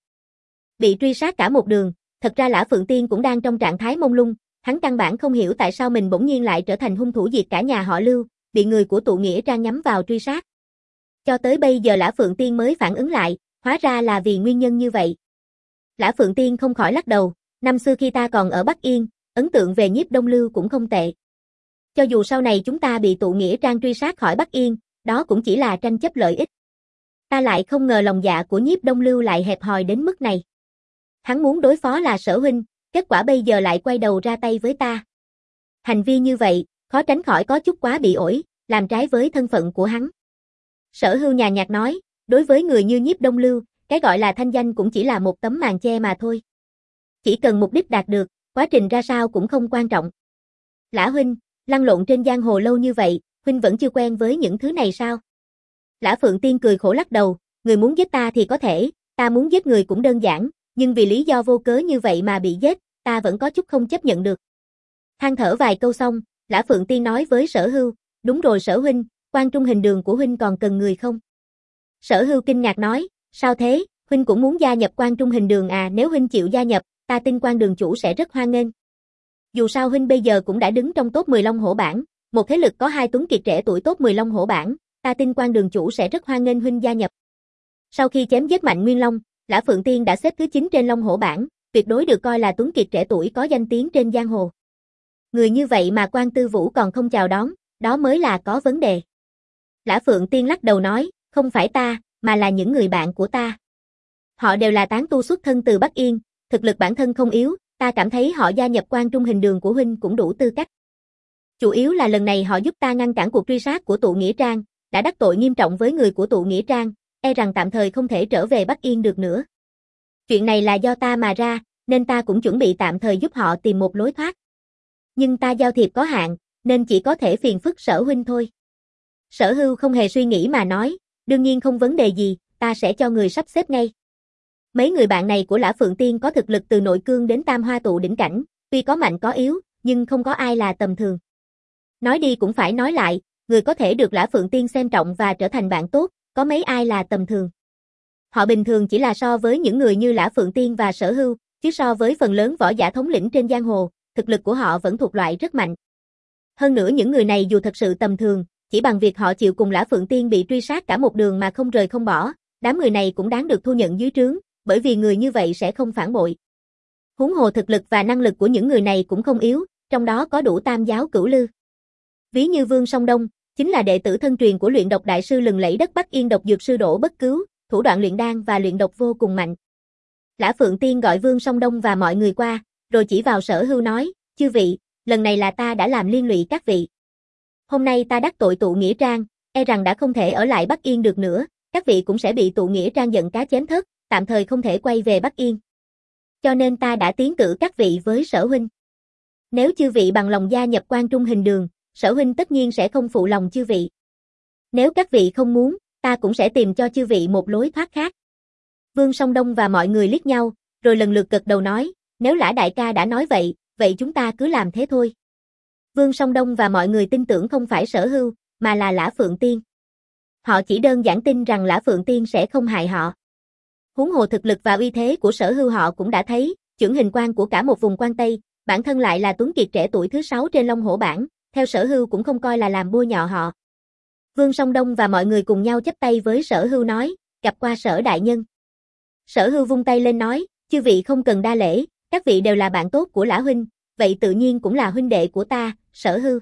Bị truy sát cả một đường, thật ra Lã Phượng Tiên cũng đang trong trạng thái mông lung, hắn căn bản không hiểu tại sao mình bỗng nhiên lại trở thành hung thủ diệt cả nhà họ Lưu, bị người của tụ nghĩa trang nhắm vào truy sát. Cho tới bây giờ Lã Phượng Tiên mới phản ứng lại, hóa ra là vì nguyên nhân như vậy. Lã Phượng Tiên không khỏi lắc đầu, năm xưa khi ta còn ở Bắc Yên, ấn tượng về Nhiếp Đông Lưu cũng không tệ. Cho dù sau này chúng ta bị tụ nghĩa trang truy sát khỏi Bắc Yên, đó cũng chỉ là tranh chấp lợi ích. Ta lại không ngờ lòng dạ của Nhiếp Đông Lưu lại hẹp hòi đến mức này. Hắn muốn đối phó là Sở huynh, kết quả bây giờ lại quay đầu ra tay với ta. Hành vi như vậy, khó tránh khỏi có chút quá bị ổi, làm trái với thân phận của hắn. Sở Hưu nhàn nhạt nói, đối với người như Nhiếp Đông Lưu, cái gọi là thanh danh cũng chỉ là một tấm màn che mà thôi. Chỉ cần mục đích đạt được, quá trình ra sao cũng không quan trọng. Lã huynh, lăn lộn trên giang hồ lâu như vậy, huynh vẫn chưa quen với những thứ này sao? Lã Phượng Tiên cười khổ lắc đầu, người muốn giết ta thì có thể, ta muốn giết người cũng đơn giản, nhưng vì lý do vô cớ như vậy mà bị giết, ta vẫn có chút không chấp nhận được. Than thở vài câu xong, Lã Phượng Tiên nói với Sở Hưu, đúng rồi Sở huynh, Quan Trung Hình Đường của huynh còn cần người không? Sở Hưu kinh ngạc nói, sao thế, huynh cũng muốn gia nhập Quan Trung Hình Đường à? Nếu huynh chịu gia nhập, ta tin Quan đường chủ sẽ rất hoan nghênh. Dù sao huynh bây giờ cũng đã đứng trong top mười Long Hổ bảng, một thế lực có hai tuấn kiệt trẻ tuổi top mười Long Hổ bảng, ta tin Quan đường chủ sẽ rất hoan nghênh huynh gia nhập. Sau khi chém giết Mạnh Nguyên Long, Lã Phượng Tiên đã xếp thứ chín trên Long Hổ bảng, tuyệt đối được coi là tuấn kiệt trẻ tuổi có danh tiếng trên giang hồ. Người như vậy mà Quan Tư Vũ còn không chào đón, đó mới là có vấn đề. Lã Phượng Tiên lắc đầu nói, không phải ta, mà là những người bạn của ta. Họ đều là tán tu xuất thân từ Bắc Yên, thực lực bản thân không yếu, ta cảm thấy họ gia nhập Quan Trung Hình Đường của huynh cũng đủ tư cách. Chủ yếu là lần này họ giúp ta ngăn cản cuộc truy sát của tụ nghĩa trang, đã đắc tội nghiêm trọng với người của tụ nghĩa trang, e rằng tạm thời không thể trở về Bắc Yên được nữa. Chuyện này là do ta mà ra, nên ta cũng chuẩn bị tạm thời giúp họ tìm một lối thoát. Nhưng ta giao thiệp có hạn, nên chỉ có thể phiền phức Sở huynh thôi. Sở Hưu không hề suy nghĩ mà nói, đương nhiên không vấn đề gì, ta sẽ cho người sắp xếp ngay. Mấy người bạn này của Lã Phượng Tiên có thực lực từ nội cương đến tam hoa tụ đỉnh cảnh, tuy có mạnh có yếu, nhưng không có ai là tầm thường. Nói đi cũng phải nói lại, người có thể được Lã Phượng Tiên xem trọng và trở thành bạn tốt, có mấy ai là tầm thường. Họ bình thường chỉ là so với những người như Lã Phượng Tiên và Sở Hưu, chứ so với phần lớn võ giả thống lĩnh trên giang hồ, thực lực của họ vẫn thuộc loại rất mạnh. Hơn nữa những người này dù thật sự tầm thường, chỉ bằng việc họ chịu cùng Lã Phượng Tiên bị truy sát cả một đường mà không rời không bỏ, đám người này cũng đáng được thu nhận dưới trướng, bởi vì người như vậy sẽ không phản bội. Huống hồ thực lực và năng lực của những người này cũng không yếu, trong đó có đủ tam giáo cửu lư. Ví như Vương Song Đông, chính là đệ tử thân truyền của luyện độc đại sư lừng lẫy đất Bắc Yên độc dược sư Đỗ Bất Cứu, thủ đoạn luyện đan và luyện độc vô cùng mạnh. Lã Phượng Tiên gọi Vương Song Đông và mọi người qua, rồi chỉ vào Sở Hưu nói, chư vị, lần này là ta đã làm liên lụy các vị. Hôm nay ta đắc tội tụ nghĩa trang, e rằng đã không thể ở lại Bắc Yên được nữa, các vị cũng sẽ bị tụ nghĩa trang giận cá chém thớt, tạm thời không thể quay về Bắc Yên. Cho nên ta đã tiến cử các vị với Sở huynh. Nếu chư vị bằng lòng gia nhập Quan Trung Hình Đường, Sở huynh tất nhiên sẽ không phụ lòng chư vị. Nếu các vị không muốn, ta cũng sẽ tìm cho chư vị một lối thoát khác. Vương Song Đông và mọi người liếc nhau, rồi lần lượt gật đầu nói, nếu Lã đại ca đã nói vậy, vậy chúng ta cứ làm thế thôi. Vương Song Đông và mọi người tin tưởng không phải Sở Hưu, mà là Lã Phượng Tiên. Họ chỉ đơn giản tin rằng Lã Phượng Tiên sẽ không hại họ. Huống hồ thực lực và uy thế của Sở Hưu họ cũng đã thấy, chưởng hình quan của cả một vùng quan Tây, bản thân lại là tuấn kiệt trẻ tuổi thứ sáu trên Long Hổ bảng, theo Sở Hưu cũng không coi là làm bôi nhọ họ. Vương Song Đông và mọi người cùng nhau chắp tay với Sở Hưu nói, gặp qua Sở đại nhân. Sở Hưu vung tay lên nói, chư vị không cần đa lễ, các vị đều là bạn tốt của Lã huynh, vậy tự nhiên cũng là huynh đệ của ta, Sở Hưu.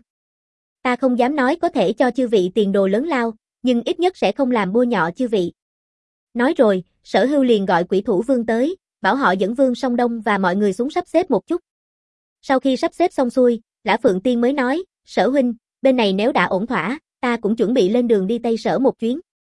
Ta không dám nói có thể cho chư vị tiền đồ lớn lao, nhưng ít nhất sẽ không làm bôi nhọ chư vị. Nói rồi, Sở Hưu liền gọi Quỷ Thủ Vương tới, bảo họ dẫn Vương Song Đông và mọi người xuống sắp xếp một chút. Sau khi sắp xếp xong xuôi, Lã Phượng Tiên mới nói, Sở huynh, bên này nếu đã ổn thỏa, ta cũng chuẩn bị lên đường đi Tây Sở một chuyến.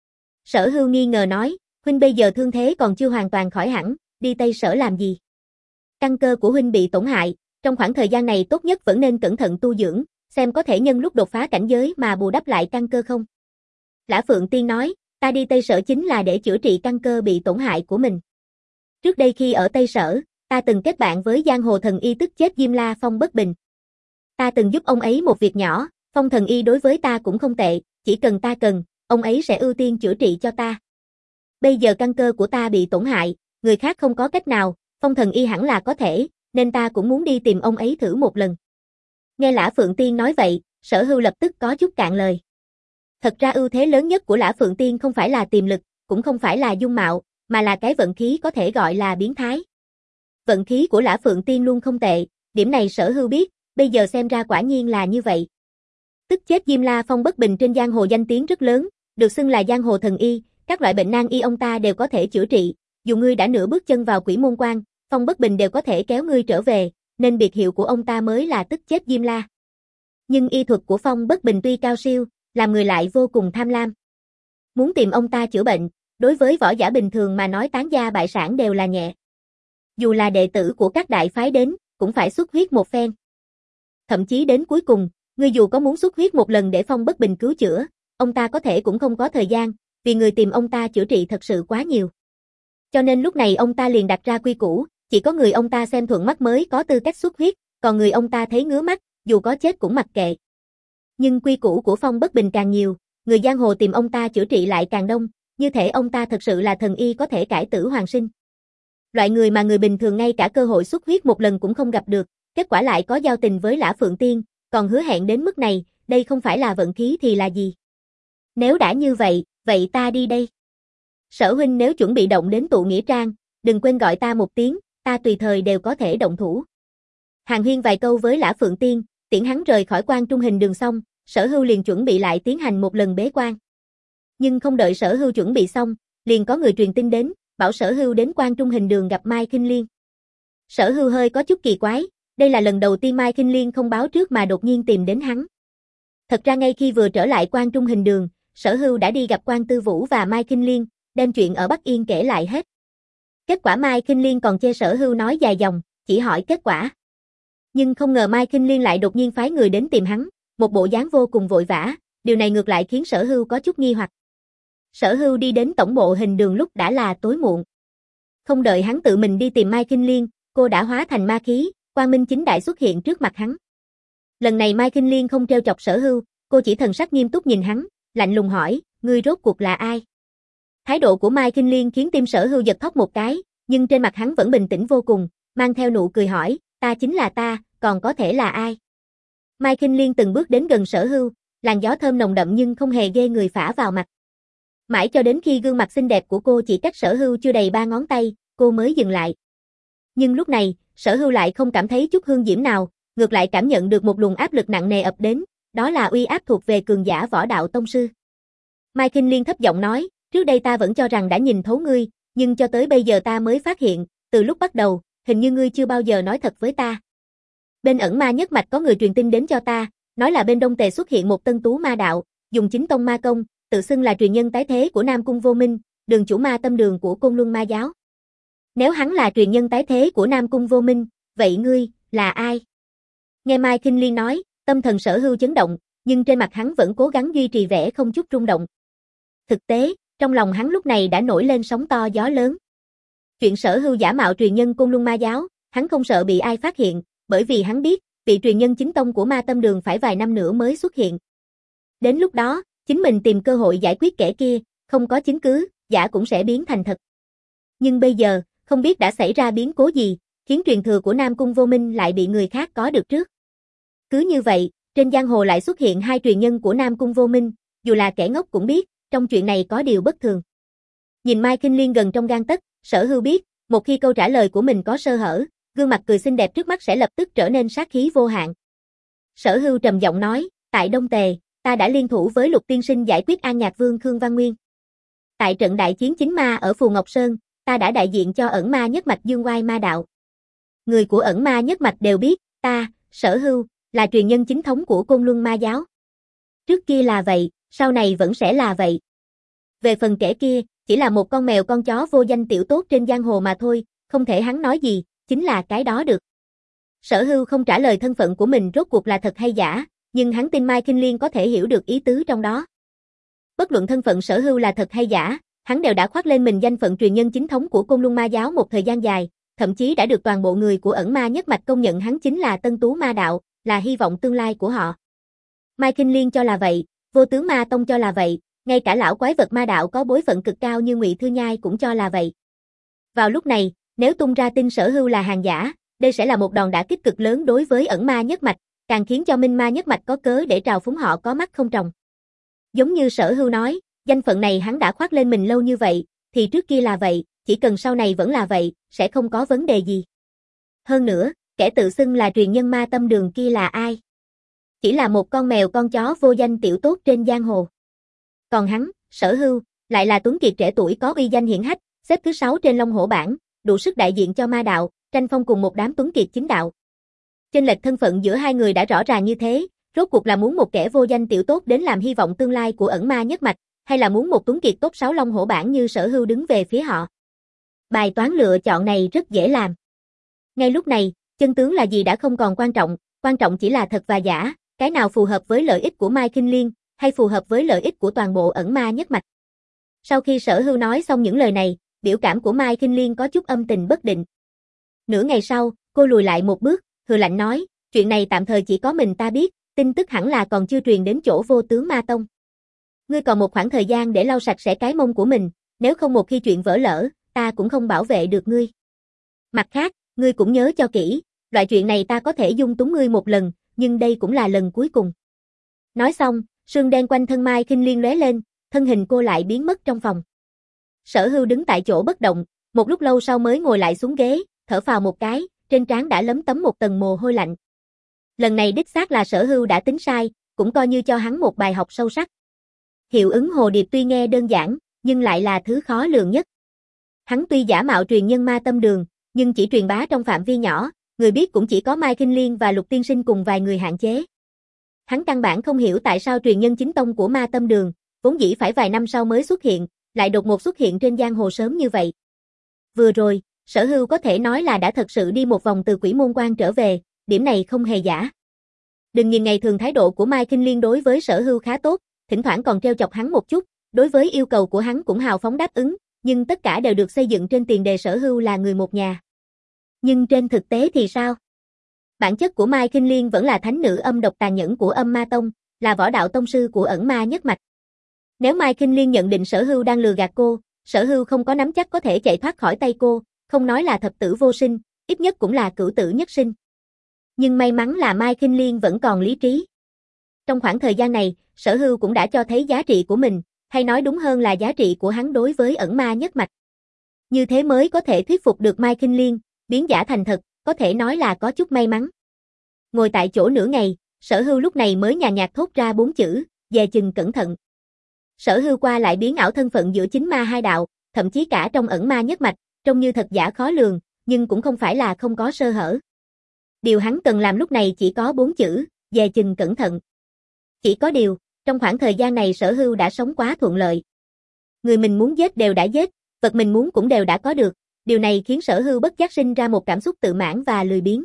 Sở Hưu nghi ngờ nói, huynh bây giờ thương thế còn chưa hoàn toàn khỏi hẳn, đi Tây Sở làm gì? Căn cơ của huynh bị tổn hại, trong khoảng thời gian này tốt nhất vẫn nên cẩn thận tu dưỡng, xem có thể nhân lúc đột phá cảnh giới mà bù đắp lại căn cơ không. Lã Phượng Tiên nói, ta đi Tây Sở chính là để chữa trị căn cơ bị tổn hại của mình. Trước đây khi ở Tây Sở, ta từng kết bạn với giang hồ thần y tức chết Diêm La Phong Bất Bình. Ta từng giúp ông ấy một việc nhỏ, Phong thần y đối với ta cũng không tệ, chỉ cần ta cần, ông ấy sẽ ưu tiên chữa trị cho ta. Bây giờ căn cơ của ta bị tổn hại, người khác không có cách nào, Phong thần y hẳn là có thể, nên ta cũng muốn đi tìm ông ấy thử một lần. Nghe Lã Phượng Tiên nói vậy, Sở Hưu lập tức có chút cạn lời. Thật ra ưu thế lớn nhất của Lã Phượng Tiên không phải là tiềm lực, cũng không phải là dung mạo, mà là cái vận khí có thể gọi là biến thái. Vận khí của Lã Phượng Tiên luôn không tệ, điểm này Sở Hưu biết, bây giờ xem ra quả nhiên là như vậy. Tức chết Diêm La Phong Bất Bình trên giang hồ danh tiếng rất lớn, được xưng là giang hồ thần y, các loại bệnh nan y ông ta đều có thể chữa trị, dù ngươi đã nửa bước chân vào Quỷ Môn Quan, Phong Bất Bình đều có thể kéo ngươi trở về, nên biệt hiệu của ông ta mới là tức chết Diêm La. Nhưng y thuật của Phong Bất Bình tuy cao siêu, làm người lại vô cùng tham lam. Muốn tìm ông ta chữa bệnh, đối với võ giả bình thường mà nói tán gia bại sản đều là nhẹ. Dù là đệ tử của các đại phái đến, cũng phải xuất huyết một phen. Thậm chí đến cuối cùng, ngươi dù có muốn xuất huyết một lần để Phong Bất Bình cứu chữa, ông ta có thể cũng không có thời gian, vì người tìm ông ta chữa trị thật sự quá nhiều. Cho nên lúc này ông ta liền đặt ra quy củ, chỉ có người ông ta xem thuận mắt mới có tư cách xuất huyết, còn người ông ta thấy ngứa mắt, dù có chết cũng mặc kệ. Nhưng quy củ của Phong Bất Bình càng nhiều, người giang hồ tìm ông ta chữa trị lại càng đông, như thể ông ta thật sự là thần y có thể cải tử hoàn sinh. Loại người mà người bình thường ngay cả cơ hội xuất huyết một lần cũng không gặp được, kết quả lại có giao tình với Lã Phượng Tiên, còn hứa hẹn đến mức này, đây không phải là vận khí thì là gì? Nếu đã như vậy, vậy ta đi đây. Sở huynh nếu chuẩn bị động đến tụ nghĩa trang, đừng quên gọi ta một tiếng, ta tùy thời đều có thể động thủ. Hàn huyên vài câu với Lã Phượng Tiên, tiễn hắn rời khỏi Quan Trung Hình Đường xong, Sở Hưu liền chuẩn bị lại tiến hành một lần bế quan. Nhưng không đợi Sở Hưu chuẩn bị xong, liền có người truyền tin đến, bảo Sở Hưu đến Quan Trung Hình Đường gặp Mai Khinh Liên. Sở Hưu hơi có chút kỳ quái, đây là lần đầu tiên Mai Khinh Liên không báo trước mà đột nhiên tìm đến hắn. Thật ra ngay khi vừa trở lại Quan Trung Hình Đường, Sở Hưu đã đi gặp Quan Tư Vũ và Mai Khinh Liên, đem chuyện ở Bắc Yên kể lại hết. Kết quả Mai Khinh Liên còn chê Sở Hưu nói dài dòng, chỉ hỏi kết quả. Nhưng không ngờ Mai Khinh Liên lại đột nhiên phái người đến tìm hắn, một bộ dáng vô cùng vội vã, điều này ngược lại khiến Sở Hưu có chút nghi hoặc. Sở Hưu đi đến tổng bộ Hình Đường lúc đã là tối muộn. Không đợi hắn tự mình đi tìm Mai Khinh Liên, cô đã hóa thành ma khí, quang minh chính đại xuất hiện trước mặt hắn. Lần này Mai Khinh Liên không trêu chọc Sở Hưu, cô chỉ thần sắc nghiêm túc nhìn hắn, lạnh lùng hỏi, ngươi rốt cuộc là ai? Thái độ của Mai Khinh Liên khiến tim Sở Hưu giật thót một cái, nhưng trên mặt hắn vẫn bình tĩnh vô cùng, mang theo nụ cười hỏi, ta chính là ta, còn có thể là ai? Mai Khinh Liên từng bước đến gần Sở Hưu, làn gió thơm nồng đậm nhưng không hề ghê người phả vào mặt. Mãi cho đến khi gương mặt xinh đẹp của cô chỉ cách Sở Hưu chưa đầy ba ngón tay, cô mới dừng lại. Nhưng lúc này, Sở Hưu lại không cảm thấy chút hương diễm nào, ngược lại cảm nhận được một luồng áp lực nặng nề ập đến, đó là uy áp thuộc về cường giả võ đạo tông sư. Mai Khinh Liên thấp giọng nói, trước đây ta vẫn cho rằng đã nhìn thấu ngươi, nhưng cho tới bây giờ ta mới phát hiện, từ lúc bắt đầu, hình như ngươi chưa bao giờ nói thật với ta. Bên Ẩn Ma Nhất Mạch có người truyền tin đến cho ta, nói là bên Đông Tề xuất hiện một tân tú ma đạo, dùng chính tông ma công, tự xưng là truyền nhân tái thế của Nam Cung Vô Minh, đường chủ ma tâm đường của Côn Luân Ma giáo. Nếu hắn là truyền nhân tái thế của Nam Cung Vô Minh, vậy ngươi, là ai? Nghe Mai Khinh Liên nói, tâm thần Sở Hưu chấn động, nhưng trên mặt hắn vẫn cố gắng duy trì vẻ không chút rung động. Thực tế, trong lòng hắn lúc này đã nổi lên sóng to gió lớn. Chuyện Sở Hưu giả mạo truyền nhân Côn Luân Ma giáo, hắn không sợ bị ai phát hiện, bởi vì hắn biết, vị truyền nhân chính tông của ma tâm đường phải vài năm nữa mới xuất hiện. Đến lúc đó, Chính mình tìm cơ hội giải quyết kẻ kia, không có chứng cứ, giả cũng sẽ biến thành thật. Nhưng bây giờ, không biết đã xảy ra biến cố gì, khiến truyền thừa của Nam Cung Vô Minh lại bị người khác có được trước. Cứ như vậy, trên giang hồ lại xuất hiện hai truyền nhân của Nam Cung Vô Minh, dù là kẻ ngốc cũng biết, trong chuyện này có điều bất thường. Nhìn Mai Kinh Liên gần trong gang tấc, Sở Hưu biết, một khi câu trả lời của mình có sơ hở, gương mặt cười xinh đẹp trước mắt sẽ lập tức trở nên sát khí vô hạn. Sở Hưu trầm giọng nói, tại Đông Tề, ta đã liên thủ với Lục tiên sinh giải quyết An Nhạc Vương Khương Văn Nguyên. Tại trận đại chiến chính ma ở Phù Ngọc Sơn, ta đã đại diện cho ẩn ma nhất mạch Dương Oai Ma Đạo. Người của ẩn ma nhất mạch đều biết, ta, Sở Hưu, là truyền nhân chính thống của Côn Luân Ma Giáo. Trước kia là vậy, sau này vẫn sẽ là vậy. Về phần kẻ kia, chỉ là một con mèo con chó vô danh tiểu tốt trên giang hồ mà thôi, không thể hắn nói gì, chính là cái đó được. Sở Hưu không trả lời thân phận của mình rốt cuộc là thật hay giả, nhưng hắn tin Mai Kinh Liên có thể hiểu được ý tứ trong đó. Bất luận thân phận Sở Hưu là thật hay giả, hắn đều đã khoác lên mình danh phận truyền nhân chính thống của Côn Luân Ma Giáo một thời gian dài, thậm chí đã được toàn bộ người của ẩn ma nhất mạch công nhận hắn chính là Tân Tú Ma Đạo, là hy vọng tương lai của họ. Mai Kinh Liên cho là vậy, Vô Tướng Ma Tông cho là vậy, ngay cả lão quái vật ma đạo có bối phận cực cao như Ngụy Thư Nhai cũng cho là vậy. Vào lúc này, nếu tung ra tin Sở Hưu là hàng giả, đây sẽ là một đòn đả kích cực lớn đối với ẩn ma nhất mạch, càng khiến cho Minh Ma nhất mạch có cớ để trào phúng họ có mắt không tròng. Giống như Sở Hưu nói, danh phận này hắn đã khoác lên mình lâu như vậy, thì trước kia là vậy, chỉ cần sau này vẫn là vậy, sẽ không có vấn đề gì. Hơn nữa, kẻ tự xưng là truyền nhân ma tâm đường kia là ai? Chỉ là một con mèo con chó vô danh tiểu tốt trên giang hồ. Còn hắn, Sở Hưu, lại là tuấn kiệt trẻ tuổi có uy danh hiển hách, xếp thứ sáu trên Long Hổ bảng, đủ sức đại diện cho ma đạo, tranh phong cùng một đám tuấn kiệt chính đạo. Chênh lệch thân phận giữa hai người đã rõ ràng như thế, rốt cuộc là muốn một kẻ vô danh tiểu tốt đến làm hy vọng tương lai của ẩn ma nhất mạch, hay là muốn một tuấn kiệt top sáu Long Hổ bảng như Sở Hưu đứng về phía họ. Bài toán lựa chọn này rất dễ làm. Ngay lúc này, chân tướng là gì đã không còn quan trọng, quan trọng chỉ là thật và giả, cái nào phù hợp với lợi ích của Mai Kinh Liên, hay phù hợp với lợi ích của toàn bộ ẩn ma nhất mạch. Sau khi Sở Hưu nói xong những lời này, biểu cảm của Mai Kinh Liên có chút âm tình bất định. Nửa ngày sau, cô lùi lại một bước, hừ lạnh nói, chuyện này tạm thời chỉ có mình ta biết, tin tức hẳn là còn chưa truyền đến chỗ Vô Tướng Ma Tông. Ngươi còn một khoảng thời gian để lau sạch sẽ cái mông của mình, nếu không một khi chuyện vỡ lỡ, ta cũng không bảo vệ được ngươi. Mặt khác, ngươi cũng nhớ cho kỹ, loại chuyện này ta có thể dung túng ngươi một lần, nhưng đây cũng là lần cuối cùng. Nói xong, sương đen quanh thân Mai Kinh Liên lóe lên, thân hình cô lại biến mất trong phòng. Sở Hưu đứng tại chỗ bất động, một lúc lâu sau mới ngồi lại xuống ghế, thở phào một cái, trên trán đã lấm tấm một tầng mồ hôi lạnh. Lần này đích xác là Sở Hưu đã tính sai, cũng coi như cho hắn một bài học sâu sắc. Hiệu ứng hồ điệp tuy nghe đơn giản, nhưng lại là thứ khó lường nhất. Hắn tuy giả mạo truyền nhân ma tâm đường, nhưng chỉ truyền bá trong phạm vi nhỏ, người biết cũng chỉ có Mai Kinh Liên và Lục tiên sinh cùng vài người hạn chế. Hắn căn bản không hiểu tại sao truyền nhân chính tông của ma tâm đường, vốn dĩ phải vài năm sau mới xuất hiện, lại đột ngột xuất hiện trên giang hồ sớm như vậy. Vừa rồi, Sở Hưu có thể nói là đã thật sự đi một vòng từ Quỷ Môn Quan trở về, điểm này không hề giả. Đừng nhìn ngày thường thái độ của Mai Kinh Liên đối với Sở Hưu khá tốt, thỉnh thoảng còn trêu chọc hắn một chút, đối với yêu cầu của hắn cũng hào phóng đáp ứng, nhưng tất cả đều được xây dựng trên tiền đề Sở Hưu là người một nhà. Nhưng trên thực tế thì sao? Bản chất của Mai Kinh Liên vẫn là thánh nữ âm độc tàn nhẫn của Âm Ma Tông, là võ đạo tông sư của ẩn ma nhất mạch. Nếu Mai Kinh Liên nhận định Sở Hưu đang lừa gạt cô, Sở Hưu không có nắm chắc có thể chạy thoát khỏi tay cô, không nói là thập tử vô sinh, ít nhất cũng là cửu tử nhất sinh. Nhưng may mắn là Mai Kinh Liên vẫn còn lý trí. Trong khoảng thời gian này, Sở Hưu cũng đã cho thấy giá trị của mình, hay nói đúng hơn là giá trị của hắn đối với ẩn ma nhất mạch. Như thế mới có thể thuyết phục được Mai Kinh Liên, biến giả thành thật, có thể nói là có chút may mắn. Ngồi tại chỗ nửa ngày, Sở Hưu lúc này mới nhàn nhạt thốt ra bốn chữ, dè chừng cẩn thận. Sở Hưu qua lại biến ảo thân phận giữa chính ma hai đạo, thậm chí cả trong ẩn ma nhất mạch, trông như thật giả khó lường, nhưng cũng không phải là không có sơ hở. Điều hắn cần làm lúc này chỉ có bốn chữ, dè chừng cẩn thận. Chỉ có điều, trong khoảng thời gian này Sở Hưu đã sống quá thuận lợi. Người mình muốn giết đều đã giết, vật mình muốn cũng đều đã có được, điều này khiến Sở Hưu bất giác sinh ra một cảm xúc tự mãn và lười biếng.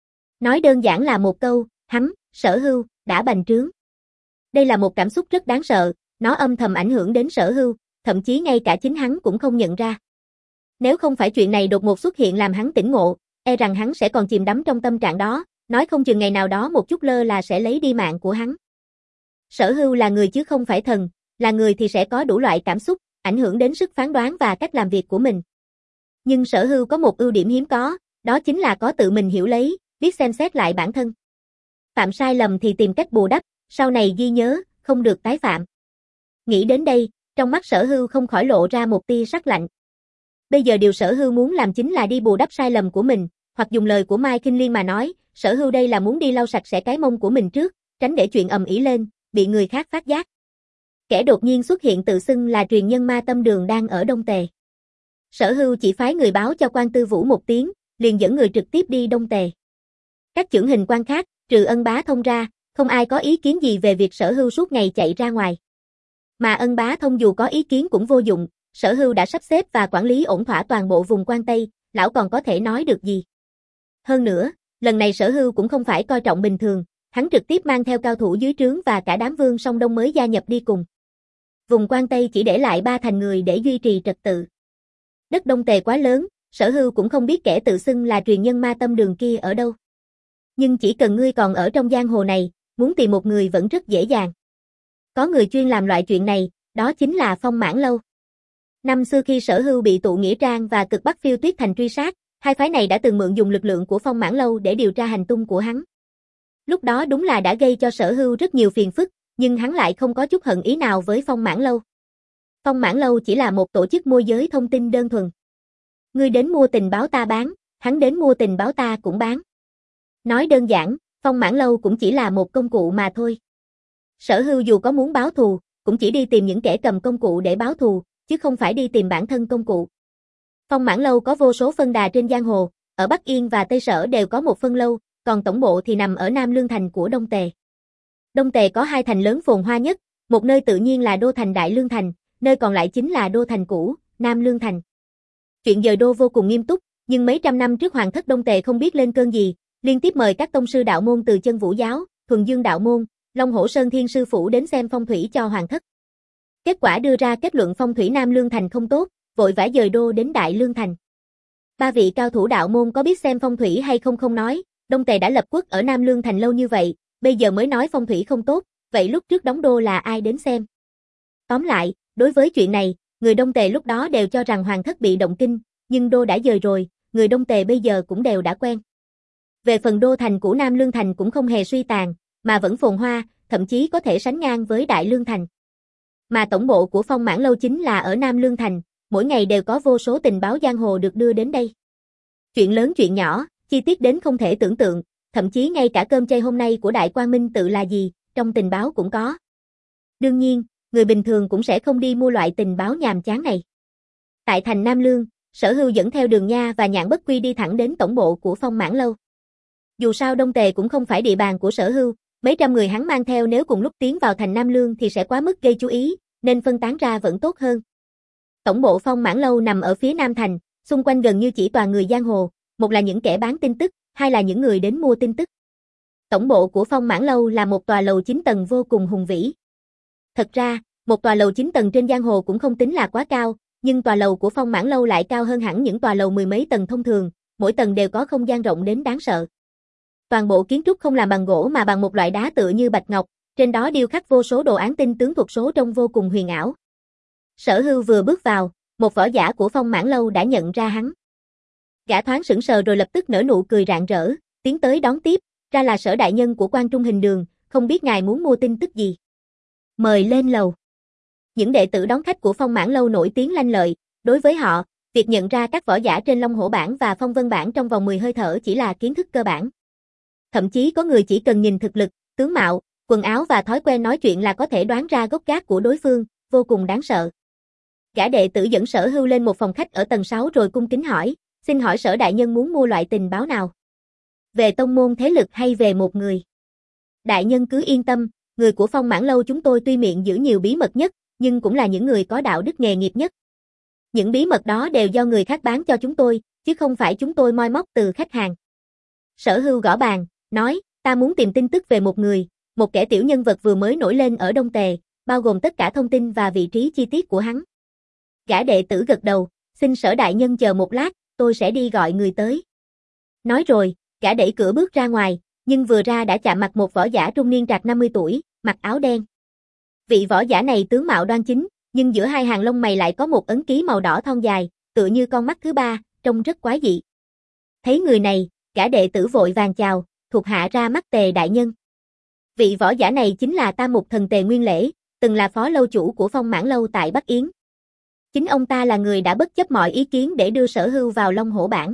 Nói đơn giản là một câu, hắn, Sở Hưu, đã bành trướng. Đây là một cảm xúc rất đáng sợ, nó âm thầm ảnh hưởng đến Sở Hưu, thậm chí ngay cả chính hắn cũng không nhận ra. Nếu không phải chuyện này đột ngột xuất hiện làm hắn tỉnh ngộ, e rằng hắn sẽ còn chìm đắm trong tâm trạng đó, nói không chừng ngày nào đó một chút lơ là sẽ lấy đi mạng của hắn. Sở Hưu là người chứ không phải thần, là người thì sẽ có đủ loại cảm xúc, ảnh hưởng đến sức phán đoán và cách làm việc của mình. Nhưng Sở Hưu có một ưu điểm hiếm có, đó chính là có tự mình hiểu lấy, biết xem xét lại bản thân. Phạm sai lầm thì tìm cách bù đắp, sau này ghi nhớ, không được tái phạm. Nghĩ đến đây, trong mắt Sở Hưu không khỏi lộ ra một tia sắc lạnh. Bây giờ điều Sở Hưu muốn làm chính là đi bù đắp sai lầm của mình, hoặc dùng lời của Mai Kinh Liên mà nói, Sở Hưu đây là muốn đi lau sạch sẽ cái mông của mình trước, tránh để chuyện ầm ĩ lên, bị người khác phát giác. Kẻ đột nhiên xuất hiện tự xưng là truyền nhân ma tâm đường đang ở Đông Tề. Sở Hưu chỉ phái người báo cho quan Tư Vũ một tiếng, liền dẫn người trực tiếp đi Đông Tề. Các chưởng hình quan khác, trừ Ân Bá Thông ra, không ai có ý kiến gì về việc Sở Hưu suốt ngày chạy ra ngoài. Mà Ân Bá Thông dù có ý kiến cũng vô dụng, Sở Hưu đã sắp xếp và quản lý ổn thỏa toàn bộ vùng Quan Tây, lão còn có thể nói được gì. Hơn nữa, lần này Sở Hưu cũng không phải coi trọng bình thường, hắn trực tiếp mang theo cao thủ dưới trướng và cả đám vương song đông mới gia nhập đi cùng. Vùng Quan Tây chỉ để lại ba thành người để duy trì trật tự. Đất Đông Tề quá lớn, Sở Hưu cũng không biết kẻ tự xưng là truyền nhân ma tâm đường kia ở đâu. Nhưng chỉ cần ngươi còn ở trong giang hồ này, muốn tìm một người vẫn rất dễ dàng. Có người chuyên làm loại chuyện này, đó chính là Phong Mãn Lâu. Năm xưa khi Sở Hưu bị tụ Nghĩa Trang và cực Bắc Phiêu Tuyết Thành truy sát, hai phái này đã từng mượn dùng lực lượng của Phong Mãn Lâu để điều tra hành tung của hắn. Lúc đó đúng là đã gây cho Sở Hưu rất nhiều phiền phức, nhưng hắn lại không có chút hận ý nào với Phong Mãn Lâu. Phong Mãn Lâu chỉ là một tổ chức môi giới thông tin đơn thuần. Ngươi đến mua tình báo ta bán, hắn đến mua tình báo ta cũng bán. Nói đơn giản, Phong Mãn Lâu cũng chỉ là một công cụ mà thôi. Sở Hưu dù có muốn báo thù, cũng chỉ đi tìm những kẻ cầm công cụ để báo thù, chứ không phải đi tìm bản thân công cụ. Phong Mãn Lâu có vô số phân đà trên giang hồ, ở Bắc Yên và Tây Sở đều có một phân lâu, còn tổng bộ thì nằm ở Nam Lương Thành của Đông Tề. Đông Tề có hai thành lớn phồn hoa nhất, một nơi tự nhiên là đô thành Đại Lương Thành, nơi còn lại chính là đô thành cũ, Nam Lương Thành. Chuyện dời đô vô cùng nghiêm túc, nhưng mấy trăm năm trước Hoàng thất Đông Tề không biết lên cơn gì, liên tiếp mời các tông sư đạo môn từ Chân Vũ giáo, Thuần Dương đạo môn, Long Hổ Sơn Thiên sư phủ đến xem phong thủy cho Hoàng thất. Kết quả đưa ra kết luận phong thủy Nam Lương Thành không tốt, vội vã dời đô đến Đại Lương Thành. Ba vị cao thủ đạo môn có biết xem phong thủy hay không không nói, Đông Tề đã lập quốc ở Nam Lương Thành lâu như vậy, bây giờ mới nói phong thủy không tốt, vậy lúc trước đóng đô là ai đến xem? Tóm lại, đối với chuyện này, người Đông Tề lúc đó đều cho rằng Hoàng thất bị động kinh, nhưng đô đã dời rồi, người Đông Tề bây giờ cũng đều đã quen. Về phần đô thành của Nam Lương Thành cũng không hề suy tàn, mà vẫn phồn hoa, thậm chí có thể sánh ngang với Đại Lương Thành. Mà tổng bộ của Phong Mãn Lâu chính là ở Nam Lương Thành, mỗi ngày đều có vô số tình báo giang hồ được đưa đến đây. Chuyện lớn chuyện nhỏ, chi tiết đến không thể tưởng tượng, thậm chí ngay cả cơm chay hôm nay của Đại Quang Minh tự là gì, trong tình báo cũng có. Đương nhiên, người bình thường cũng sẽ không đi mua loại tình báo nhàm chán này. Tại thành Nam Lương, Sở Hưu dẫn theo Đường Nha và Nhạn Bất Quy đi thẳng đến tổng bộ của Phong Mãn Lâu. Dù sao Đông Tề cũng không phải địa bàn của Sở Hưu, mấy trăm người hắn mang theo nếu cùng lúc tiến vào thành Nam Lương thì sẽ quá mức gây chú ý, nên phân tán ra vẫn tốt hơn. Tổng bộ Phong Mãn Lâu nằm ở phía Nam thành, xung quanh gần như chỉ toàn người giang hồ, một là những kẻ bán tin tức, hai là những người đến mua tin tức. Tổng bộ của Phong Mãn Lâu là một tòa lầu chín tầng vô cùng hùng vĩ. Thật ra, một tòa lầu chín tầng trên giang hồ cũng không tính là quá cao, nhưng tòa lầu của Phong Mãn Lâu lại cao hơn hẳn những tòa lầu mười mấy tầng thông thường, mỗi tầng đều có không gian rộng đến đáng sợ. Toàn bộ kiến trúc không làm bằng gỗ mà bằng một loại đá tựa như bạch ngọc, trên đó điêu khắc vô số đồ án tinh tướng thuật số trông vô cùng huyền ảo. Sở Hưu vừa bước vào, một võ giả của Phong Mãn Lâu đã nhận ra hắn. Gã thoáng sững sờ rồi lập tức nở nụ cười rạng rỡ, tiến tới đón tiếp, ra là Sở đại nhân của Quan Trung Hình Đường, không biết ngài muốn mua tin tức gì. Mời lên lầu. Những đệ tử đón khách của Phong Mãn Lâu nổi tiếng lanh lợi, đối với họ, việc nhận ra các võ giả trên Long Hổ bảng và Phong Vân bảng trong vòng mười hơi thở chỉ là kiến thức cơ bản. Thậm chí có người chỉ cần nhìn thực lực, tướng mạo, quần áo và thói quen nói chuyện là có thể đoán ra gốc gác của đối phương, vô cùng đáng sợ. Gã đệ tử dẫn Sở Hưu lên một phòng khách ở tầng sáu rồi cung kính hỏi, xin hỏi Sở đại nhân muốn mua loại tình báo nào? Về tông môn thế lực hay về một người? Đại nhân cứ yên tâm, người của Phong Mãn Lâu chúng tôi tuy miệng giữ nhiều bí mật nhất, nhưng cũng là những người có đạo đức nghề nghiệp nhất. Những bí mật đó đều do người khác bán cho chúng tôi, chứ không phải chúng tôi moi móc từ khách hàng. Sở Hưu gõ bàn, nói, ta muốn tìm tin tức về một người, một kẻ tiểu nhân vật vừa mới nổi lên ở Đông Tề, bao gồm tất cả thông tin và vị trí chi tiết của hắn. Gã đệ tử gật đầu, xin Sở đại nhân chờ một lát, tôi sẽ đi gọi người tới. Nói rồi, gã đẩy cửa bước ra ngoài, nhưng vừa ra đã chạm mặt một võ giả trung niên trạc năm mươi tuổi, mặc áo đen. Vị võ giả này tướng mạo đoan chính, nhưng giữa hai hàng lông mày lại có một ấn ký màu đỏ thon dài, tựa như con mắt thứ ba, trông rất quái dị. Thấy người này, gã đệ tử vội vàng chào, thuộc hạ ra mắt Tề đại nhân. Vị võ giả này chính là Tam Mục Thần Tề Nguyên Lễ, từng là phó lâu chủ của Phong Mãn Lâu tại Bắc Yến. Chính ông ta là người đã bất chấp mọi ý kiến để đưa Sở Hưu vào Long Hổ bảng.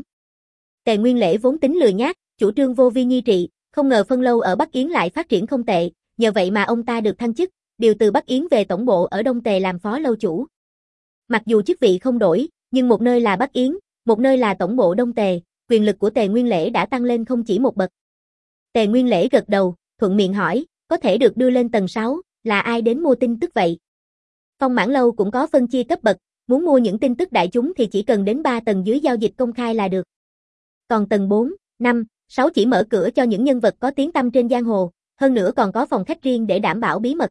Tề Nguyên Lễ vốn tính lười nhác, chủ trương vô vi nhi trị, không ngờ phân lâu ở Bắc Yến lại phát triển không tệ, nhờ vậy mà ông ta được thăng chức, điều từ Bắc Yến về tổng bộ ở Đông Tề làm phó lâu chủ. Mặc dù chức vị không đổi, nhưng một nơi là Bắc Yến, một nơi là tổng bộ Đông Tề, quyền lực của Tề Nguyên Lễ đã tăng lên không chỉ một bậc. Tề Nguyên Lễ gật đầu, thuận miệng hỏi, có thể được đưa lên tầng sáu, là ai đến mua tin tức vậy? Phong Mãn Lâu cũng có phân chia cấp bậc, muốn mua những tin tức đại chúng thì chỉ cần đến ba tầng dưới giao dịch công khai là được. Còn tầng bốn, năm, sáu chỉ mở cửa cho những nhân vật có tiếng tăm trên giang hồ, hơn nữa còn có phòng khách riêng để đảm bảo bí mật.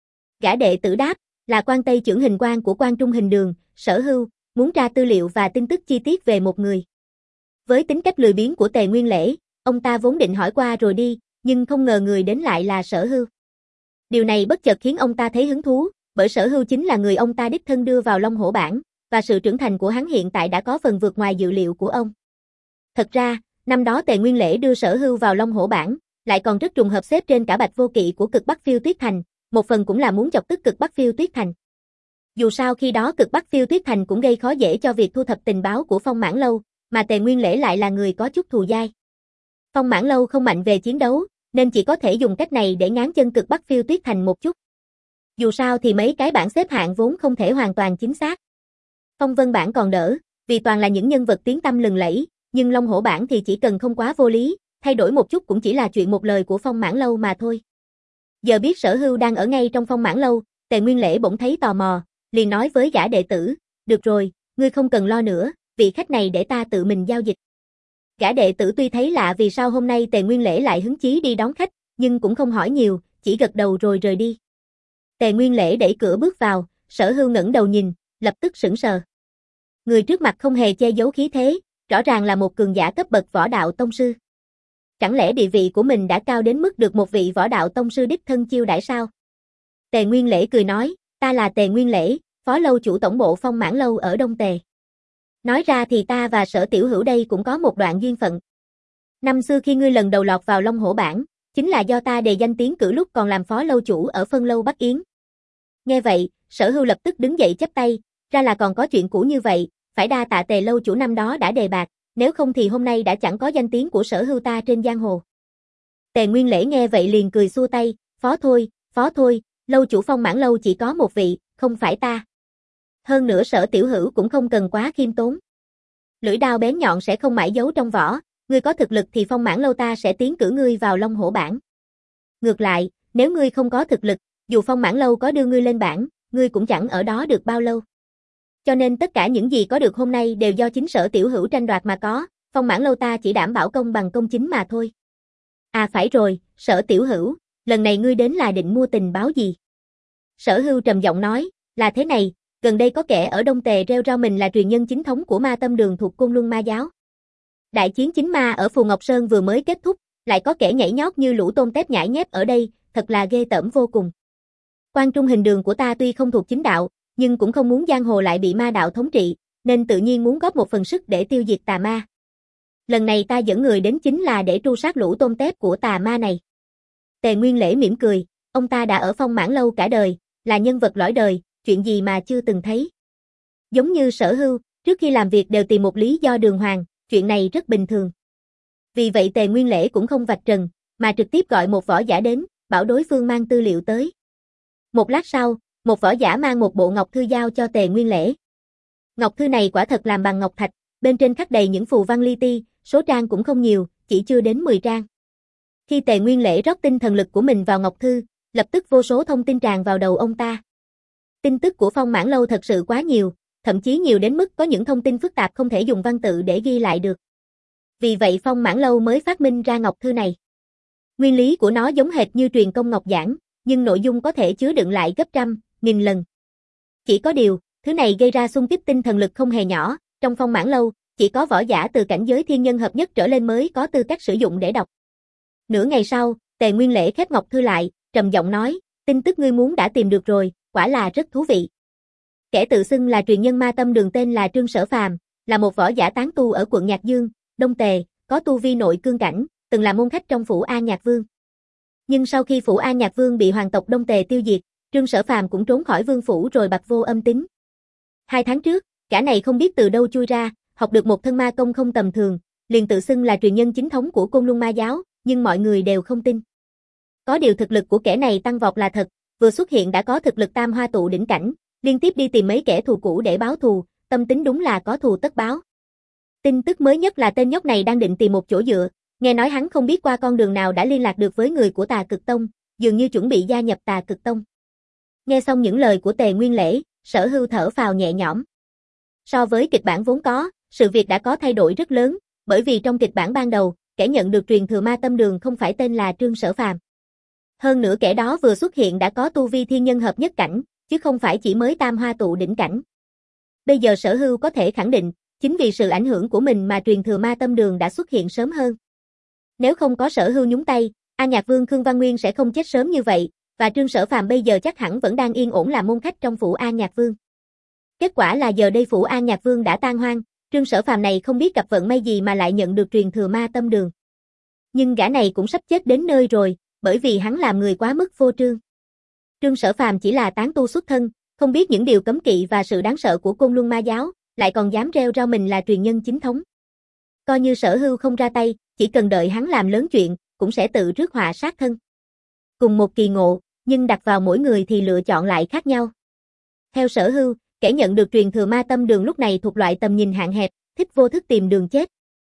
Gã đệ tử đáp, là quan Tây trưởng hình quan của Quan Trung Hình Đường, Sở Hưu, muốn tra tư liệu và tin tức chi tiết về một người. Với tính cách lười biếng của Tề Nguyên Lễ, ông ta vốn định hỏi qua rồi đi, nhưng không ngờ người đến lại là Sở Hưu. Điều này bất chợt khiến ông ta thấy hứng thú, bởi Sở Hưu chính là người ông ta đích thân đưa vào Long Hổ bảng, và sự trưởng thành của hắn hiện tại đã có phần vượt ngoài dự liệu của ông. Thật ra, năm đó Tề Nguyên Lễ đưa Sở Hưu vào Long Hổ bảng, lại còn rất trùng hợp xếp trên cả Bạch Vô Kỵ của Cực Bắc Phiêu Tuyết Thành, một phần cũng là muốn chọc tức Cực Bắc Phiêu Tuyết Thành. Dù sao khi đó Cực Bắc Phiêu Tuyết Thành cũng gây khó dễ cho việc thu thập tình báo của Phong Mãn Lâu, mà Tề Nguyên Lễ lại là người có chút thù dai. Phong Mãn Lâu không mạnh về chiến đấu, nên chỉ có thể dùng cách này để ngáng chân Cực Bắc Phiêu Tuyết Thành một chút. Dù sao thì mấy cái bảng xếp hạng vốn không thể hoàn toàn chính xác. Phong Vân bảng còn đỡ, vì toàn là những nhân vật tiếng tăm lừng lẫy, nhưng Long Hổ bảng thì chỉ cần không quá vô lý, thay đổi một chút cũng chỉ là chuyện một lời của Phong Mãn Lâu mà thôi. Giờ biết Sở Hưu đang ở ngay trong Phong Mãn Lâu, Tề Nguyên Lễ bỗng thấy tò mò, liền nói với gã đệ tử, được rồi, ngươi không cần lo nữa, vị khách này để ta tự mình giao dịch. Gã đệ tử tuy thấy lạ vì sao hôm nay Tề Nguyên Lễ lại hứng chí đi đón khách, nhưng cũng không hỏi nhiều, chỉ gật đầu rồi rời đi. Tề Nguyên Lễ đẩy cửa bước vào, Sở Hưu ngẩng đầu nhìn, lập tức sững sờ. Người trước mặt không hề che giấu khí thế, rõ ràng là một cường giả cấp bậc võ đạo tông sư. Chẳng lẽ địa vị của mình đã cao đến mức được một vị võ đạo tông sư đích thân chiêu đãi sao? Tề Nguyên Lễ cười nói, ta là Tề Nguyên Lễ, phó lâu chủ tổng bộ Phong Mãn Lâu ở Đông Tề. Nói ra thì ta và Sở tiểu hữu đây cũng có một đoạn duyên phận. Năm xưa khi ngươi lần đầu lọt vào Long Hổ bảng, chính là do ta đề danh tiến cử lúc còn làm phó lâu chủ ở phân lâu Bắc Yến. Nghe vậy, Sở Hưu lập tức đứng dậy chắp tay, ra là còn có chuyện cũ như vậy, phải đa tạ Tề lâu chủ năm đó đã đề bạt, nếu không thì hôm nay đã chẳng có danh tiếng của Sở Hưu ta trên giang hồ. Tề Nguyên Lễ nghe vậy liền cười xua tay, phó thôi, phó thôi, lâu chủ Phong Mãn Lâu chỉ có một vị, không phải ta. Hơn nữa Sở tiểu hữu cũng không cần quá khiêm tốn. Lưỡi đao bén nhọn sẽ không mãi giấu trong vỏ, ngươi có thực lực thì Phong Mãn Lâu ta sẽ tiến cử ngươi vào Long Hổ bảng. Ngược lại, nếu ngươi không có thực lực, dù Phong Mãn Lâu có đưa ngươi lên bảng, ngươi cũng chẳng ở đó được bao lâu. Cho nên tất cả những gì có được hôm nay đều do chính Sở tiểu hữu tranh đoạt mà có, Phong Mãn Lâu ta chỉ đảm bảo công bằng công chính mà thôi. À phải rồi, Sở tiểu hữu, lần này ngươi đến là định mua tình báo gì? Sở Hưu trầm giọng nói, là thế này, gần đây có kẻ ở Đông Tề rêu rao mình là truyền nhân chính thống của Ma Tâm Đường thuộc Côn Luân Ma giáo. Đại chiến chính ma ở Phù Ngọc Sơn vừa mới kết thúc, lại có kẻ nhảy nhót như lũ tôm tép nhãi nhép ở đây, thật là ghê tởm vô cùng. Quan Trung Hình Đường của ta tuy không thuộc chính đạo, nhưng cũng không muốn giang hồ lại bị ma đạo thống trị, nên tự nhiên muốn góp một phần sức để tiêu diệt tà ma. Lần này ta dẫn người đến chính là để tru sát lũ tôm tép của tà ma này. Tề Nguyên Lễ mỉm cười, ông ta đã ở Phong Mãn Lâu cả đời, là nhân vật lõi đời, chuyện gì mà chưa từng thấy. Giống như Sở Hưu, trước khi làm việc đều tìm một lý do đường hoàng, chuyện này rất bình thường. Vì vậy Tề Nguyên Lễ cũng không vạch trần, mà trực tiếp gọi một võ giả đến, bảo đối phương mang tư liệu tới. Một lát sau, một võ giả mang một bộ ngọc thư giao cho Tề Nguyên Lễ. Ngọc thư này quả thật làm bằng ngọc thạch, bên trên khắc đầy những phù văn li ti, số trang cũng không nhiều, chỉ chưa đến mười trang. Khi Tề Nguyên Lễ rót tinh thần lực của mình vào ngọc thư, lập tức vô số thông tin tràn vào đầu ông ta. Tin tức của Phong Mãn Lâu thật sự quá nhiều, thậm chí nhiều đến mức có những thông tin phức tạp không thể dùng văn tự để ghi lại được. Vì vậy Phong Mãn Lâu mới phát minh ra ngọc thư này. Nguyên lý của nó giống hệt như truyền công ngọc giảng, nhưng nội dung có thể chứa đựng lại gấp trăm, nghìn lần. Chỉ có điều, thứ này gây ra xung kích tinh thần lực không hề nhỏ, trong Phong Mãn Lâu, chỉ có võ giả từ cảnh giới thiên nhân hợp nhất trở lên mới có tư cách sử dụng để đọc. Nửa ngày sau, Tề Nguyên Lễ khép ngọc thư lại, trầm giọng nói, Tin tức ngươi muốn đã tìm được rồi, quả là rất thú vị. Kẻ tự xưng là truyền nhân ma tâm đường tên là Trương Sở Phàm, là một võ giả tán tu ở quận Nhạc Dương, Đông Tề, có tu vi nội cương cảnh, từng là môn khách trong phủ An Nhạc Vương. Nhưng sau khi phủ An Nhạc Vương bị hoàng tộc Đông Tề tiêu diệt, Trương Sở Phàm cũng trốn khỏi vương phủ rồi bặt vô âm tín. Hai tháng trước, gã này không biết từ đâu chui ra, học được một thân ma công không tầm thường, liền tự xưng là truyền nhân chính thống của Côn Luân Ma giáo, nhưng mọi người đều không tin. Có điều thực lực của kẻ này tăng vọt là thật, vừa xuất hiện đã có thực lực tam hoa tụ đỉnh cảnh, liên tiếp đi tìm mấy kẻ thù cũ để báo thù, tâm tính đúng là có thù tất báo. Tin tức mới nhất là tên nhóc này đang định tìm một chỗ dựa, nghe nói hắn không biết qua con đường nào đã liên lạc được với người của Tà Cực Tông, dường như chuẩn bị gia nhập Tà Cực Tông. Nghe xong những lời của Tề Nguyên Lễ, Sở Hưu thở phào nhẹ nhõm. So với kịch bản vốn có, sự việc đã có thay đổi rất lớn, bởi vì trong kịch bản ban đầu, kẻ nhận được truyền thừa ma tâm đường không phải tên là Trương Sở Phàm. Hơn nữa kẻ đó vừa xuất hiện đã có tu vi thiên nhân hợp nhất cảnh, chứ không phải chỉ mới tam hoa tụ đỉnh cảnh. Bây giờ Sở Hưu có thể khẳng định, chính vì sự ảnh hưởng của mình mà truyền thừa ma tâm đường đã xuất hiện sớm hơn. Nếu không có Sở Hưu nhúng tay, An Nhạc Vương Khương Văn Nguyên sẽ không chết sớm như vậy, và Trương Sở Phàm bây giờ chắc hẳn vẫn đang yên ổn làm môn khách trong phủ An Nhạc Vương. Kết quả là giờ đây phủ An Nhạc Vương đã tan hoang, Trương Sở Phàm này không biết gặp vận may gì mà lại nhận được truyền thừa ma tâm đường. Nhưng gã này cũng sắp chết đến nơi rồi, bởi vì hắn làm người quá mức vô trương. Trương Sở Phàm chỉ là tán tu xuất thân, không biết những điều cấm kỵ và sự đáng sợ của Côn Luân Ma giáo, lại còn dám rêu rao mình là truyền nhân chính thống. Coi như Sở Hưu không ra tay, chỉ cần đợi hắn làm lớn chuyện, cũng sẽ tự rước họa sát thân. Cùng một kỳ ngộ, nhưng đặt vào mỗi người thì lựa chọn lại khác nhau. Theo Sở Hưu, kẻ nhận được truyền thừa ma tâm đường lúc này thuộc loại tầm nhìn hạn hẹp, thích vô thức tìm đường chết.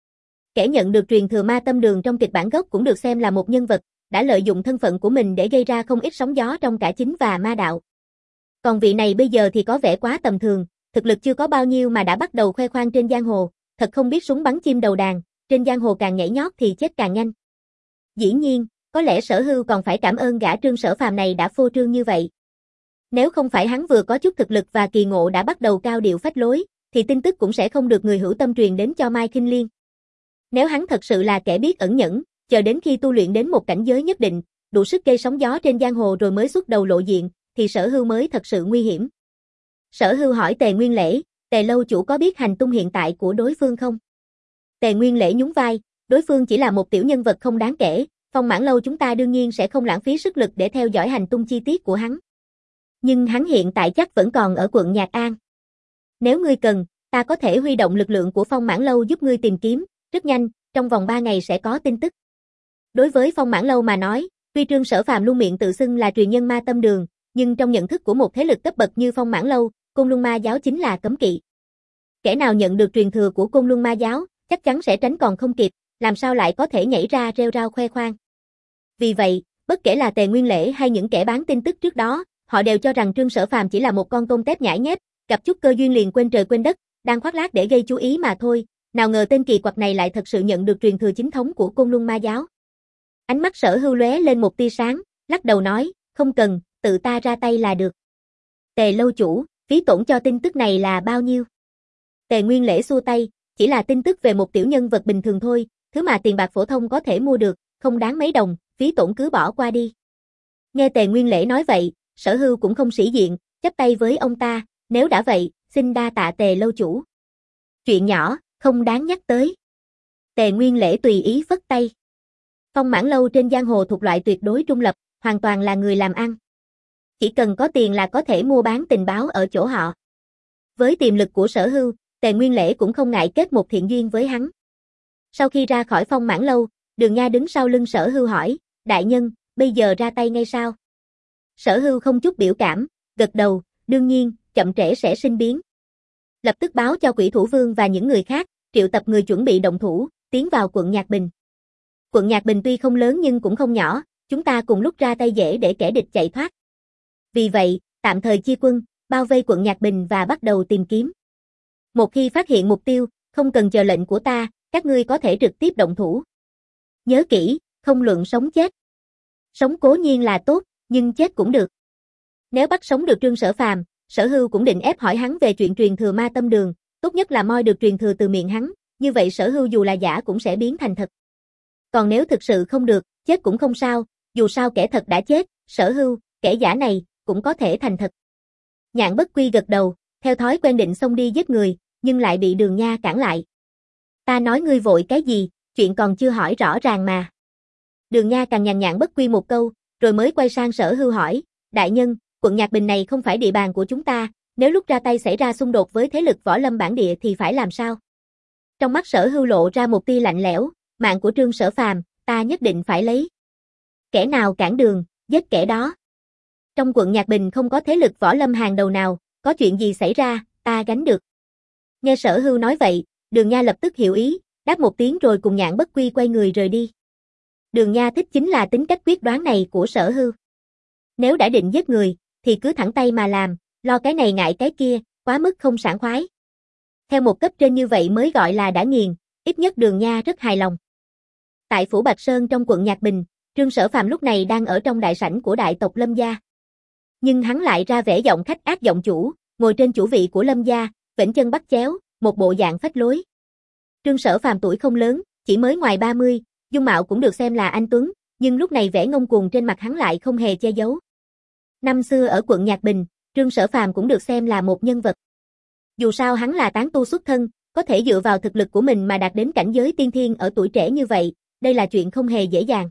Kẻ nhận được truyền thừa ma tâm đường trong kịch bản gốc cũng được xem là một nhân vật, đã lợi dụng thân phận của mình để gây ra không ít sóng gió trong cả chính và ma đạo. Còn vị này bây giờ thì có vẻ quá tầm thường, thực lực chưa có bao nhiêu mà đã bắt đầu khoe khoang trên giang hồ, thật không biết súng bắn chim đầu đàn, trên giang hồ càng nhảy nhót thì chết càng nhanh. Dĩ nhiên, có lẽ Sở Hưu còn phải cảm ơn gã Trương Sở Phàm này đã phô trương như vậy. Nếu không phải hắn vừa có chút thực lực và kỳ ngộ đã bắt đầu cao điệu phách lối, thì tin tức cũng sẽ không được người hữu tâm truyền đến cho Mai Khinh Liên. Nếu hắn thật sự là kẻ biết ẩn nhẫn, chờ đến khi tu luyện đến một cảnh giới nhất định, đủ sức gây sóng gió trên giang hồ rồi mới xuất đầu lộ diện, thì Sở Hưu mới thật sự nguy hiểm. Sở Hưu hỏi Tề Nguyên Lễ, Tề lâu chủ có biết hành tung hiện tại của đối phương không? Tề Nguyên Lễ nhún vai, đối phương chỉ là một tiểu nhân vật không đáng kể, Phong Mãn lâu chúng ta đương nhiên sẽ không lãng phí sức lực để theo dõi hành tung chi tiết của hắn. Nhưng hắn hiện tại chắc vẫn còn ở quận Nhạc An. Nếu ngươi cần, ta có thể huy động lực lượng của Phong Mãn lâu giúp ngươi tìm kiếm, rất nhanh, trong vòng ba ngày sẽ có tin tức. Đối với Phong Mãn lâu mà nói, tuy Trương Sở Phàm luôn miệng tự xưng là truyền nhân ma tâm đường, nhưng trong nhận thức của một thế lực cấp bậc như Phong Mãn lâu, Côn Luân Ma giáo chính là cấm kỵ. Kẻ nào nhận được truyền thừa của Côn Luân Ma giáo, chắc chắn sẽ tránh còn không kịp, làm sao lại có thể nhảy ra rêu rao khoe khoang. Vì vậy, bất kể là Tề Nguyên Lễ hay những kẻ bán tin tức trước đó, họ đều cho rằng Trương Sở Phàm chỉ là một con tôm tép nhãi nhép, gặp chút cơ duyên liền quên trời quên đất, đang khoác lác để gây chú ý mà thôi, nào ngờ tên kỳ quặc này lại thật sự nhận được truyền thừa chính thống của Côn Luân Ma giáo. Ánh mắt Sở Hưu lóe lên một tia sáng, lắc đầu nói, không cần, tự ta ra tay là được. Tề lâu chủ, phí tổn cho tin tức này là bao nhiêu? Tề Nguyên Lễ xua tay, chỉ là tin tức về một tiểu nhân vật bình thường thôi, thứ mà tiền bạc phổ thông có thể mua được, không đáng mấy đồng, phí tổn cứ bỏ qua đi. Nghe Tề Nguyên Lễ nói vậy, Sở Hưu cũng không sĩ diện, chắp tay với ông ta, nếu đã vậy, xin đa tạ Tề lâu chủ. Chuyện nhỏ, không đáng nhắc tới. Tề Nguyên Lễ tùy ý phất tay. Phong Mãn lâu trên giang hồ thuộc loại tuyệt đối trung lập, hoàn toàn là người làm ăn. Chỉ cần có tiền là có thể mua bán tình báo ở chỗ họ. Với tiềm lực của Sở Hưu, Tề Nguyên Lễ cũng không ngại kết một thiện duyên với hắn. Sau khi ra khỏi Phong Mãn lâu, Đường Nha đứng sau lưng Sở Hưu hỏi, đại nhân, bây giờ ra tay ngay sao? Sở Hưu không chút biểu cảm, gật đầu, đương nhiên, chậm trễ sẽ sinh biến. Lập tức báo cho Quỷ Thủ Vương và những người khác, triệu tập người chuẩn bị động thủ, tiến vào quận Nhạc Bình. Quận Nhạc Bình tuy không lớn nhưng cũng không nhỏ, chúng ta cùng lúc ra tay dễ để kẻ địch chạy thoát. Vì vậy, tạm thời chia quân, bao vây quận Nhạc Bình và bắt đầu tìm kiếm. Một khi phát hiện mục tiêu, không cần chờ lệnh của ta, các ngươi có thể trực tiếp động thủ. Nhớ kỹ, không luận sống chết. Sống cố nhiên là tốt, nhưng chết cũng được. Nếu bắt sống được Trương Sở Phàm, Sở Hưu cũng định ép hỏi hắn về chuyện truyền thừa ma tâm đường, tốt nhất là moi được truyền thừa từ miệng hắn, như vậy Sở Hưu dù là giả cũng sẽ biến thành thật. Còn nếu thực sự không được, chết cũng không sao, dù sao kẻ thật đã chết, Sở Hưu, kẻ giả này, cũng có thể thành thật. Nhạn Bất Quy gật đầu, theo thói quen định xông đi giết người, nhưng lại bị Đường Nha cản lại. Ta nói ngươi vội cái gì, chuyện còn chưa hỏi rõ ràng mà. Đường Nha càng nhằn Nhạn Bất Quy một câu, rồi mới quay sang Sở Hưu hỏi, đại nhân, quận Nhạc Bình này không phải địa bàn của chúng ta, nếu lúc ra tay xảy ra xung đột với thế lực võ lâm bản địa thì phải làm sao? Trong mắt Sở Hưu lộ ra một tia lạnh lẽo, mạng của Trương Sở Phàm, ta nhất định phải lấy. Kẻ nào cản đường, giết kẻ đó. Trong quận Nhạc Bình không có thế lực võ lâm hàng đầu nào, có chuyện gì xảy ra, ta gánh được. Nghe Sở Hưu nói vậy, Đường Nha lập tức hiểu ý, đáp một tiếng rồi cùng Nhạn Bất Quy quay người rời đi. Đường Nha thích chính là tính cách quyết đoán này của Sở Hưu. Nếu đã định giết người, thì cứ thẳng tay mà làm, lo cái này ngại cái kia, quá mức không sảng khoái. Theo một cấp trên như vậy mới gọi là đã nghiền, ít nhất Đường Nha rất hài lòng. Tại phủ Bạch Sơn trong quận Nhạc Bình, Trương Sở Phàm lúc này đang ở trong đại sảnh của đại tộc Lâm gia. Nhưng hắn lại ra vẻ giọng khách ác giọng chủ, ngồi trên chủ vị của Lâm gia, vểnh chân bắt chéo, một bộ dạng phách lối. Trương Sở Phàm tuổi không lớn, chỉ mới ngoài ba mươi, dung mạo cũng được xem là anh tuấn, nhưng lúc này vẻ ngông cuồng trên mặt hắn lại không hề che giấu. Năm xưa ở quận Nhạc Bình, Trương Sở Phàm cũng được xem là một nhân vật. Dù sao hắn là tán tu xuất thân, có thể dựa vào thực lực của mình mà đạt đến cảnh giới tiên thiên ở tuổi trẻ như vậy, đây là chuyện không hề dễ dàng.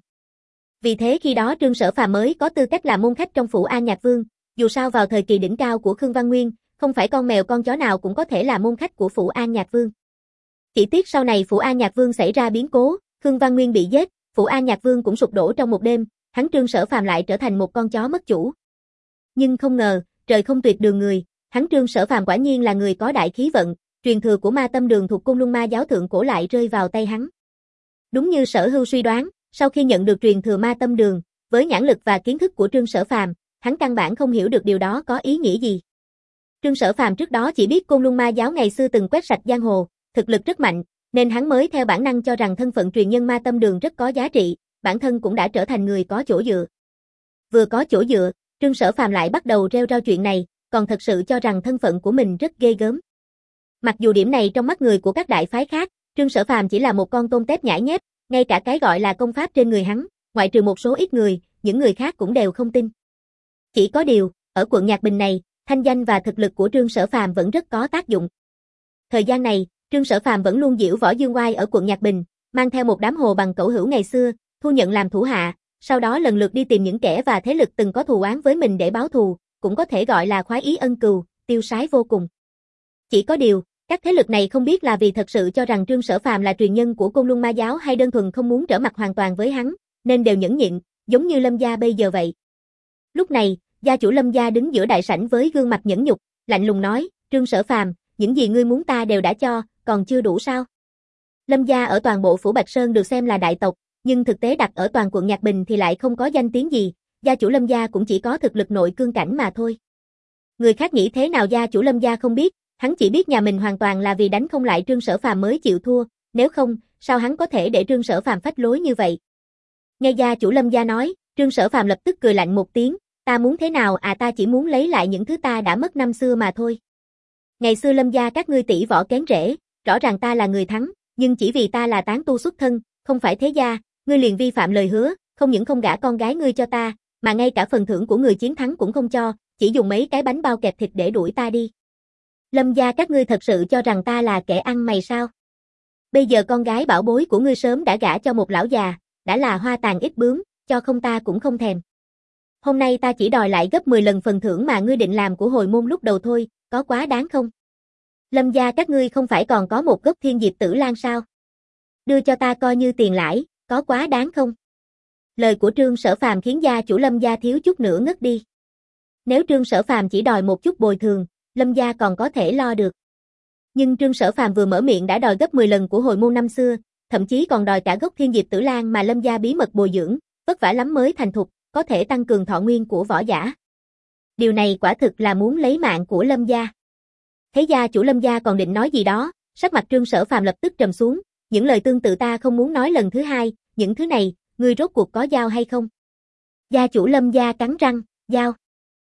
Vì thế khi đó Trương Sở Phàm mới có tư cách là môn khách trong phủ An Nhạc Vương, dù sao vào thời kỳ đỉnh cao của Khương Văn Nguyên, không phải con mèo con chó nào cũng có thể là môn khách của phủ An Nhạc Vương. Chỉ tiếc sau này phủ An Nhạc Vương xảy ra biến cố, Khương Văn Nguyên bị giết, phủ An Nhạc Vương cũng sụp đổ trong một đêm, hắn Trương Sở Phàm lại trở thành một con chó mất chủ. Nhưng không ngờ, trời không tuyệt đường người, hắn Trương Sở Phàm quả nhiên là người có đại khí vận, truyền thừa của Ma Tâm Đường thuộc Côn Luân Ma giáo thượng cổ lại rơi vào tay hắn. Đúng như Sở Hưu suy đoán, sau khi nhận được truyền thừa Ma Tâm Đường, với nhãn lực và kiến thức của Trương Sở Phàm, hắn căn bản không hiểu được điều đó có ý nghĩa gì. Trương Sở Phàm trước đó chỉ biết Côn Luân Ma giáo ngày xưa từng quét sạch giang hồ, thực lực rất mạnh, nên hắn mới theo bản năng cho rằng thân phận truyền nhân Ma Tâm Đường rất có giá trị, bản thân cũng đã trở thành người có chỗ dựa. Vừa có chỗ dựa, Trương Sở Phàm lại bắt đầu rêu rao chuyện này, còn thật sự cho rằng thân phận của mình rất ghê gớm. Mặc dù điểm này trong mắt người của các đại phái khác, Trương Sở Phàm chỉ là một con tôm tép nhãi nhép, ngay cả cái gọi là công pháp trên người hắn, ngoại trừ một số ít người, những người khác cũng đều không tin. Chỉ có điều, ở quận Nhạc Bình này, thanh danh và thực lực của Trương Sở Phàm vẫn rất có tác dụng. Thời gian này, Trương Sở Phàm vẫn luôn giễu võ dương oai ở quận Nhạc Bình, mang theo một đám hồ bằng cẩu hữu ngày xưa, thu nhận làm thủ hạ, sau đó lần lượt đi tìm những kẻ và thế lực từng có thù oán với mình để báo thù, cũng có thể gọi là khoái ý ân cừu, tiêu sái vô cùng. Chỉ có điều, các thế lực này không biết là vì thật sự cho rằng Trương Sở Phàm là truyền nhân của Côn Luân Ma giáo hay đơn thuần không muốn trở mặt hoàn toàn với hắn, nên đều nhẫn nhịn, giống như Lâm gia bây giờ vậy. Lúc này, gia chủ Lâm gia đứng giữa đại sảnh với gương mặt nhẫn nhục, lạnh lùng nói, Trương Sở Phàm, những gì ngươi muốn ta đều đã cho, còn chưa đủ sao? Lâm gia ở toàn bộ phủ Bạch Sơn được xem là đại tộc, nhưng thực tế đặt ở toàn quận Nhạc Bình thì lại không có danh tiếng gì, gia chủ Lâm gia cũng chỉ có thực lực nội cương cảnh mà thôi. Người khác nghĩ thế nào gia chủ Lâm gia không biết, hắn chỉ biết nhà mình hoàn toàn là vì đánh không lại Trương Sở Phàm mới chịu thua, nếu không, sao hắn có thể để Trương Sở Phàm phách lối như vậy? Nghe gia chủ Lâm gia nói, Trương Sở Phàm lập tức cười lạnh một tiếng, ta muốn thế nào à, ta chỉ muốn lấy lại những thứ ta đã mất năm xưa mà thôi. Ngày xưa Lâm gia các ngươi tỷ võ kén rễ, rõ ràng ta là người thắng, nhưng chỉ vì ta là tán tu xuất thân, không phải thế gia, ngươi liền vi phạm lời hứa, không những không gả con gái ngươi cho ta, mà ngay cả phần thưởng của người chiến thắng cũng không cho, chỉ dùng mấy cái bánh bao kẹp thịt để đuổi ta đi. Lâm gia các ngươi thật sự cho rằng ta là kẻ ăn mày sao? Bây giờ con gái bảo bối của ngươi sớm đã gả cho một lão già, đã là hoa tàn ít bướm, cho không ta cũng không thèm. Hôm nay ta chỉ đòi lại gấp mười lần phần thưởng mà ngươi định làm của hồi môn lúc đầu thôi, có quá đáng không? Lâm gia các ngươi không phải còn có một gốc thiên diệp tử lan sao? Đưa cho ta coi như tiền lãi, có quá đáng không? Lời của Trương Sở Phàm khiến gia chủ Lâm gia thiếu chút nữa ngất đi. Nếu Trương Sở Phàm chỉ đòi một chút bồi thường, Lâm gia còn có thể lo được. Nhưng Trương Sở Phàm vừa mở miệng đã đòi gấp mười lần của hồi môn năm xưa, thậm chí còn đòi cả gốc thiên diệp tử lan mà Lâm gia bí mật bồi dưỡng, vất vả lắm mới thành thục, có thể tăng cường thọ nguyên của võ giả. Điều này quả thực là muốn lấy mạng của Lâm gia. Thấy gia chủ Lâm gia còn định nói gì đó, sắc mặt Trương Sở Phàm lập tức trầm xuống, những lời tương tự ta không muốn nói lần thứ hai, những thứ này, ngươi rốt cuộc có giao hay không? Gia chủ Lâm gia cắn răng, giao.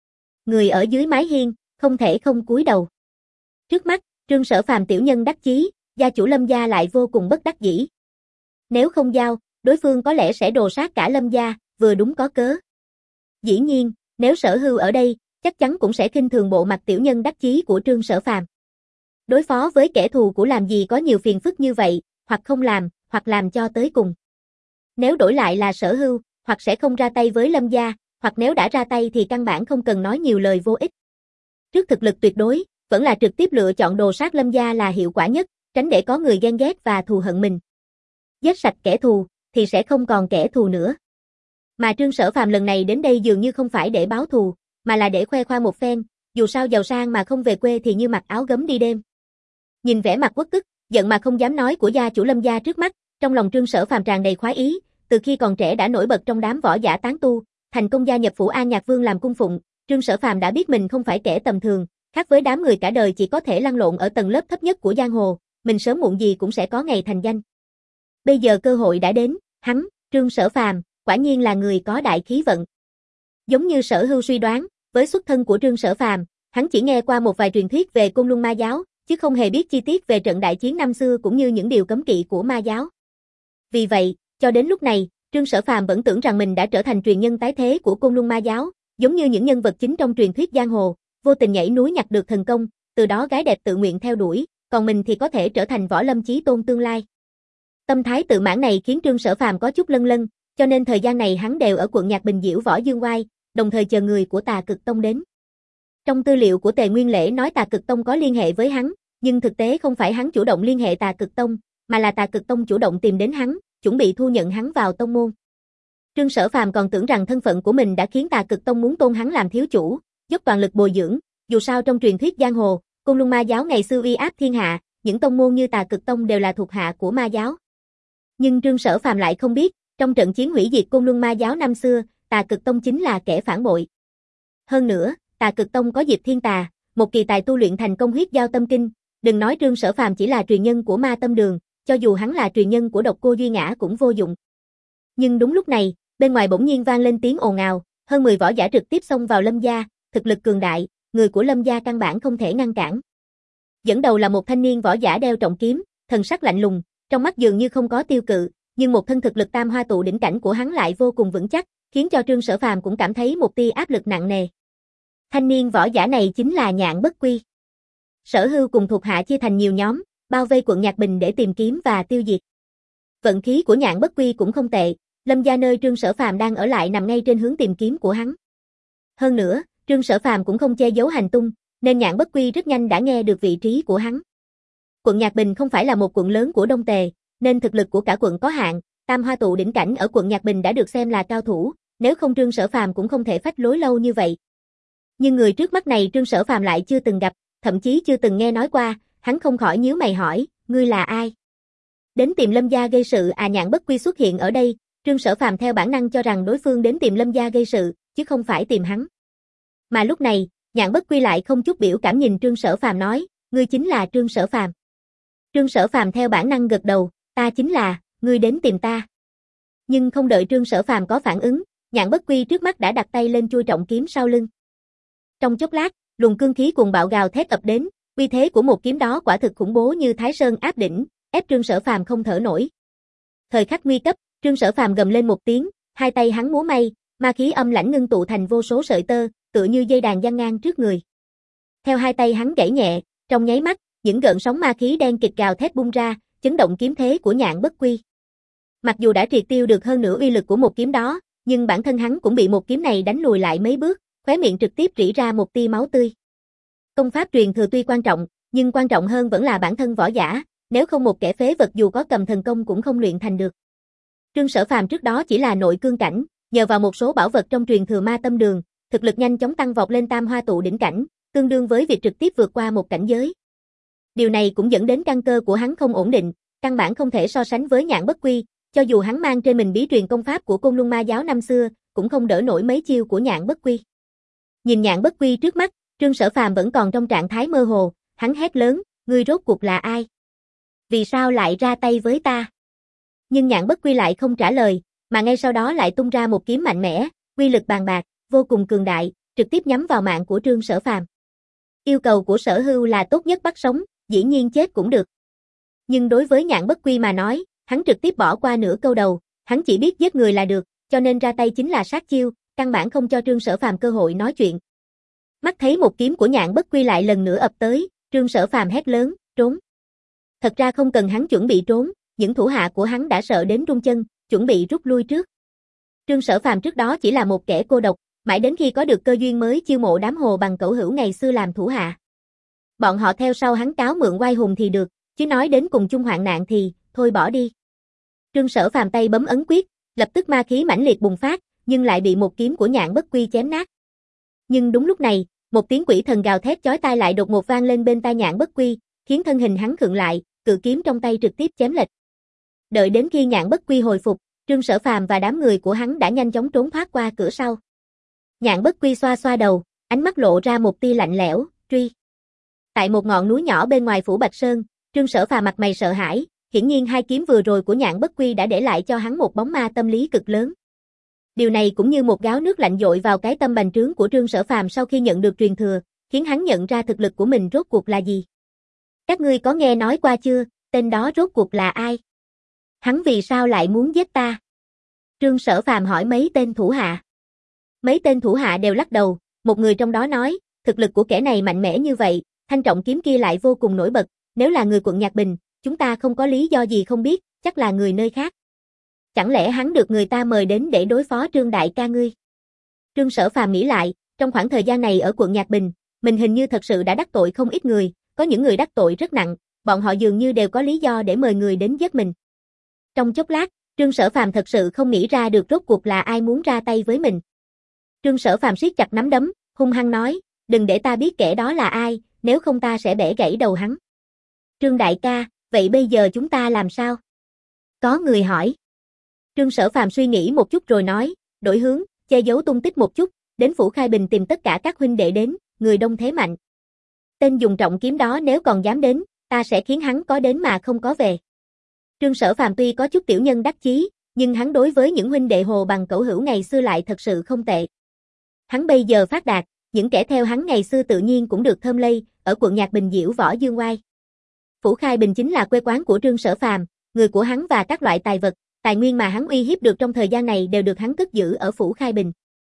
Người ở dưới mái hiên, không thể không cúi đầu. Trước mắt, Trương Sở Phàm tiểu nhân đắc chí, gia chủ Lâm gia lại vô cùng bất đắc dĩ. Nếu không giao, đối phương có lẽ sẽ đồ sát cả Lâm gia, vừa đúng có cớ. Dĩ nhiên, Nếu Sở Hưu ở đây, chắc chắn cũng sẽ khinh thường bộ mặt tiểu nhân đắc chí của Trương Sở Phàm. Đối phó với kẻ thù của làm gì có nhiều phiền phức như vậy, hoặc không làm, hoặc làm cho tới cùng. Nếu đổi lại là Sở Hưu, hoặc sẽ không ra tay với Lâm gia, hoặc nếu đã ra tay thì căn bản không cần nói nhiều lời vô ích. Trước thực lực tuyệt đối, vẫn là trực tiếp lựa chọn đồ sát Lâm gia là hiệu quả nhất, tránh để có người ghen ghét và thù hận mình. Giết sạch kẻ thù, thì sẽ không còn kẻ thù nữa. Mà Trương Sở Phàm lần này đến đây dường như không phải để báo thù, mà là để khoe khoang một phen, dù sao giàu sang mà không về quê thì như mặc áo gấm đi đêm. Nhìn vẻ mặt uất ức, giận mà không dám nói của gia chủ Lâm gia trước mắt, trong lòng Trương Sở Phàm tràn đầy khoái ý, từ khi còn trẻ đã nổi bật trong đám võ giả tán tu, thành công gia nhập phủ An Nhạc Vương làm cung phụng, Trương Sở Phàm đã biết mình không phải kẻ tầm thường, khác với đám người cả đời chỉ có thể lăn lộn ở tầng lớp thấp nhất của giang hồ, mình sớm muộn gì cũng sẽ có ngày thành danh. Bây giờ cơ hội đã đến, hắn, Trương Sở Phàm, quả nhiên là người có đại khí vận. Giống như Sở Hưu suy đoán, với xuất thân của Trương Sở Phàm, hắn chỉ nghe qua một vài truyền thuyết về Côn Luân Ma giáo, chứ không hề biết chi tiết về trận đại chiến năm xưa cũng như những điều cấm kỵ của ma giáo. Vì vậy, cho đến lúc này, Trương Sở Phàm vẫn tưởng rằng mình đã trở thành truyền nhân tái thế của Côn Luân Ma giáo, giống như những nhân vật chính trong truyền thuyết giang hồ, vô tình nhảy núi nhặt được thần công, từ đó gái đẹp tự nguyện theo đuổi, còn mình thì có thể trở thành võ lâm chí tôn tương lai. Tâm thái tự mãn này khiến Trương Sở Phàm có chút lân lân, cho nên thời gian này hắn đều ở quận Nhạc Bình diễu võ dương oai, đồng thời chờ người của Tà Cực Tông đến. Trong tư liệu của Tề Nguyên Lễ nói Tà Cực Tông có liên hệ với hắn, nhưng thực tế không phải hắn chủ động liên hệ Tà Cực Tông, mà là Tà Cực Tông chủ động tìm đến hắn, chuẩn bị thu nhận hắn vào tông môn. Trương Sở Phàm còn tưởng rằng thân phận của mình đã khiến Tà Cực Tông muốn tôn hắn làm thiếu chủ, dốc toàn lực bồi dưỡng, dù sao trong truyền thuyết giang hồ, Côn Luân Ma giáo ngày xưa uy áp thiên hạ, những tông môn như Tà Cực Tông đều là thuộc hạ của ma giáo. Nhưng Trương Sở Phàm lại không biết, trong trận chiến hủy diệt Côn Luân Ma giáo năm xưa, Tà Cực Tông chính là kẻ phản bội. Hơn nữa, Tà Cực Tông có Diệp Thiên Tà, một kỳ tài tu luyện thành công huyết giao tâm kinh, đừng nói Trương Sở Phàm chỉ là truyền nhân của Ma Tâm Đường, cho dù hắn là truyền nhân của Độc Cô Duy Ngã cũng vô dụng. Nhưng đúng lúc này, bên ngoài bỗng nhiên vang lên tiếng ồn ào, hơn mười võ giả trực tiếp xông vào Lâm gia, thực lực cường đại, người của Lâm gia căn bản không thể ngăn cản. Dẫn đầu là một thanh niên võ giả đeo trọng kiếm, thần sắc lạnh lùng, trong mắt dường như không có tiêu cự, nhưng một thân thực lực tam hoa tụ đỉnh cảnh của hắn lại vô cùng vững chắc, khiến cho Trương Sở Phàm cũng cảm thấy một tia áp lực nặng nề. Thanh niên võ giả này chính là Nhạn Bất Quy. Sở Hưu cùng thuộc hạ chia thành nhiều nhóm, bao vây quận Nhạc Bình để tìm kiếm và tiêu diệt. Vận khí của Nhạn Bất Quy cũng không tệ, Lâm gia nơi Trương Sở Phàm đang ở lại nằm ngay trên hướng tìm kiếm của hắn. Hơn nữa, Trương Sở Phàm cũng không che giấu hành tung, nên Nhạn Bất Quy rất nhanh đã nghe được vị trí của hắn. Quận Nhạc Bình không phải là một quận lớn của Đông Tề, nên thực lực của cả quận có hạn, tam hoa tụ đỉnh cảnh ở quận Nhạc Bình đã được xem là cao thủ, nếu không Trương Sở Phàm cũng không thể phách lối lâu như vậy. Nhưng người trước mắt này Trương Sở Phàm lại chưa từng gặp, thậm chí chưa từng nghe nói qua, hắn không khỏi nhíu mày hỏi, ngươi là ai? Đến tìm Lâm gia gây sự à? Nhạn Bất Quy xuất hiện ở đây, Trương Sở Phàm theo bản năng cho rằng đối phương đến tìm Lâm gia gây sự, chứ không phải tìm hắn. Mà lúc này, Nhạn Bất Quy lại không chút biểu cảm nhìn Trương Sở Phàm nói, ngươi chính là Trương Sở Phàm. Trương Sở Phàm theo bản năng gật đầu, ta chính là, ngươi đến tìm ta. Nhưng không đợi Trương Sở Phàm có phản ứng, Nhạn Bất Quy trước mắt đã đặt tay lên chuôi trọng kiếm sau lưng. Trong chốc lát, luồng cương khí cuồng bạo gào thét ập đến, uy thế của một kiếm đó quả thực khủng bố như Thái Sơn áp đỉnh, ép Trương Sở Phàm không thở nổi. Thời khắc nguy cấp, Trương Sở Phàm gầm lên một tiếng, hai tay hắn múa may, ma khí âm lãnh ngưng tụ thành vô số sợi tơ, tựa như dây đàn giăng ngang trước người. Theo hai tay hắn gảy nhẹ, trong nháy mắt, những gợn sóng ma khí đen kịt gào thét bung ra, chấn động kiếm thế của Nhạn Bất Quy. Mặc dù đã triệt tiêu được hơn nửa uy lực của một kiếm đó, nhưng bản thân hắn cũng bị một kiếm này đánh lùi lại mấy bước, khóe miệng trực tiếp rỉ ra một tia máu tươi. Công pháp truyền thừa tuy quan trọng, nhưng quan trọng hơn vẫn là bản thân võ giả, nếu không một kẻ phế vật dù có cầm thần công cũng không luyện thành được. Trương Sở Phàm trước đó chỉ là nội cương cảnh, nhờ vào một số bảo vật trong truyền thừa Ma Tâm Đường, thực lực nhanh chóng tăng vọt lên tam hoa tụ đỉnh cảnh, tương đương với việc trực tiếp vượt qua một cảnh giới. Điều này cũng dẫn đến căn cơ của hắn không ổn định, căn bản không thể so sánh với Nhạn Bất Quy, cho dù hắn mang trên mình bí truyền công pháp của Côn Luân Ma giáo năm xưa, cũng không đỡ nổi mấy chiêu của Nhạn Bất Quy. Nhìn Nhạn Bất Quy trước mắt, Trương Sở Phàm vẫn còn trong trạng thái mơ hồ, hắn hét lớn, ngươi rốt cuộc là ai? Vì sao lại ra tay với ta? Nhưng Nhạn Bất Quy lại không trả lời, mà ngay sau đó lại tung ra một kiếm mạnh mẽ, uy lực bàn bạc, vô cùng cường đại, trực tiếp nhắm vào mạng của Trương Sở Phàm. Yêu cầu của Sở Hưu là tốt nhất bắt sống, dĩ nhiên chết cũng được. Nhưng đối với Nhạn Bất Quy mà nói, hắn trực tiếp bỏ qua nửa câu đầu, hắn chỉ biết giết người là được, cho nên ra tay chính là sát chiêu, căn bản không cho Trương Sở Phàm cơ hội nói chuyện. Mắt thấy một kiếm của Nhạn Bất Quy lại lần nữa ập tới, Trương Sở Phàm hét lớn, trốn. Thật ra không cần hắn chuẩn bị trốn, những thủ hạ của hắn đã sợ đến run chân, chuẩn bị rút lui trước. Trương Sở Phàm trước đó chỉ là một kẻ cô độc, mãi đến khi có được cơ duyên mới chiêu mộ đám Hồ Bằng Cẩu Hữu ngày xưa làm thủ hạ. Bọn họ theo sau hắn cáo mượn oai hùng thì được, chứ nói đến cùng chung hoạn nạn thì, thôi bỏ đi. Trương Sở Phàm tay bấm ấn quyết, lập tức ma khí mãnh liệt bùng phát, nhưng lại bị một kiếm của Nhạn Bất Quy chém nát. Nhưng đúng lúc này, một tiếng quỷ thần gào thét chói tai lại đột ngột vang lên bên tai Nhạn Bất Quy, khiến thân hình hắn khựng lại, cự kiếm trong tay trực tiếp chém lệch. Đợi đến khi Nhạn Bất Quy hồi phục, Trương Sở Phàm và đám người của hắn đã nhanh chóng trốn thoát qua cửa sau. Nhạn Bất Quy xoa xoa đầu, ánh mắt lộ ra một tia lạnh lẽo, truy. Tại một ngọn núi nhỏ bên ngoài phủ Bạch Sơn, Trương Sở Phàm mặt mày sợ hãi, hiển nhiên hai kiếm vừa rồi của Nhạn Bất Quy đã để lại cho hắn một bóng ma tâm lý cực lớn. Điều này cũng như một gáo nước lạnh dội vào cái tâm bành trướng của Trương Sở Phàm sau khi nhận được truyền thừa, khiến hắn nhận ra thực lực của mình rốt cuộc là gì. Các ngươi có nghe nói qua chưa, tên đó rốt cuộc là ai? Hắn vì sao lại muốn giết ta? Trương Sở Phàm hỏi mấy tên thủ hạ. Mấy tên thủ hạ đều lắc đầu, một người trong đó nói, thực lực của kẻ này mạnh mẽ như vậy, thanh trọng kiếm kia lại vô cùng nổi bật, nếu là người quận Nhạc Bình, chúng ta không có lý do gì không biết, chắc là người nơi khác. Chẳng lẽ hắn được người ta mời đến để đối phó Trương đại ca ngươi? Trương Sở Phàm nghĩ lại, trong khoảng thời gian này ở quận Nhạc Bình, mình hình như thật sự đã đắc tội không ít người, có những người đắc tội rất nặng, bọn họ dường như đều có lý do để mời người đến giết mình. Trong chốc lát, Trương Sở Phàm thật sự không nghĩ ra được rốt cuộc là ai muốn ra tay với mình. Trương Sở Phàm siết chặt nắm đấm, hung hăng nói, đừng để ta biết kẻ đó là ai, nếu không ta sẽ bẻ gãy đầu hắn. Trương đại ca, vậy bây giờ chúng ta làm sao? Có người hỏi. Trương Sở Phàm suy nghĩ một chút rồi nói, đổi hướng, che giấu tung tích một chút, đến phủ Khai Bình tìm tất cả các huynh đệ đến, người đông thế mạnh. Tên dùng trọng kiếm đó nếu còn dám đến, ta sẽ khiến hắn có đến mà không có về. Trương Sở Phàm tuy có chút tiểu nhân đắc chí, nhưng hắn đối với những huynh đệ Hồ Bằng Cẩu Hữu ngày xưa lại thật sự không tệ. Hắn bây giờ phát đạt, những kẻ theo hắn ngày xưa tự nhiên cũng được thơm lây, ở quận Nhạc Bình diễu võ dương oai. Phủ Khai Bình chính là quê quán của Trương Sở Phàm, người của hắn và các loại tài vật, tài nguyên mà hắn uy hiếp được trong thời gian này đều được hắn cất giữ ở phủ Khai Bình.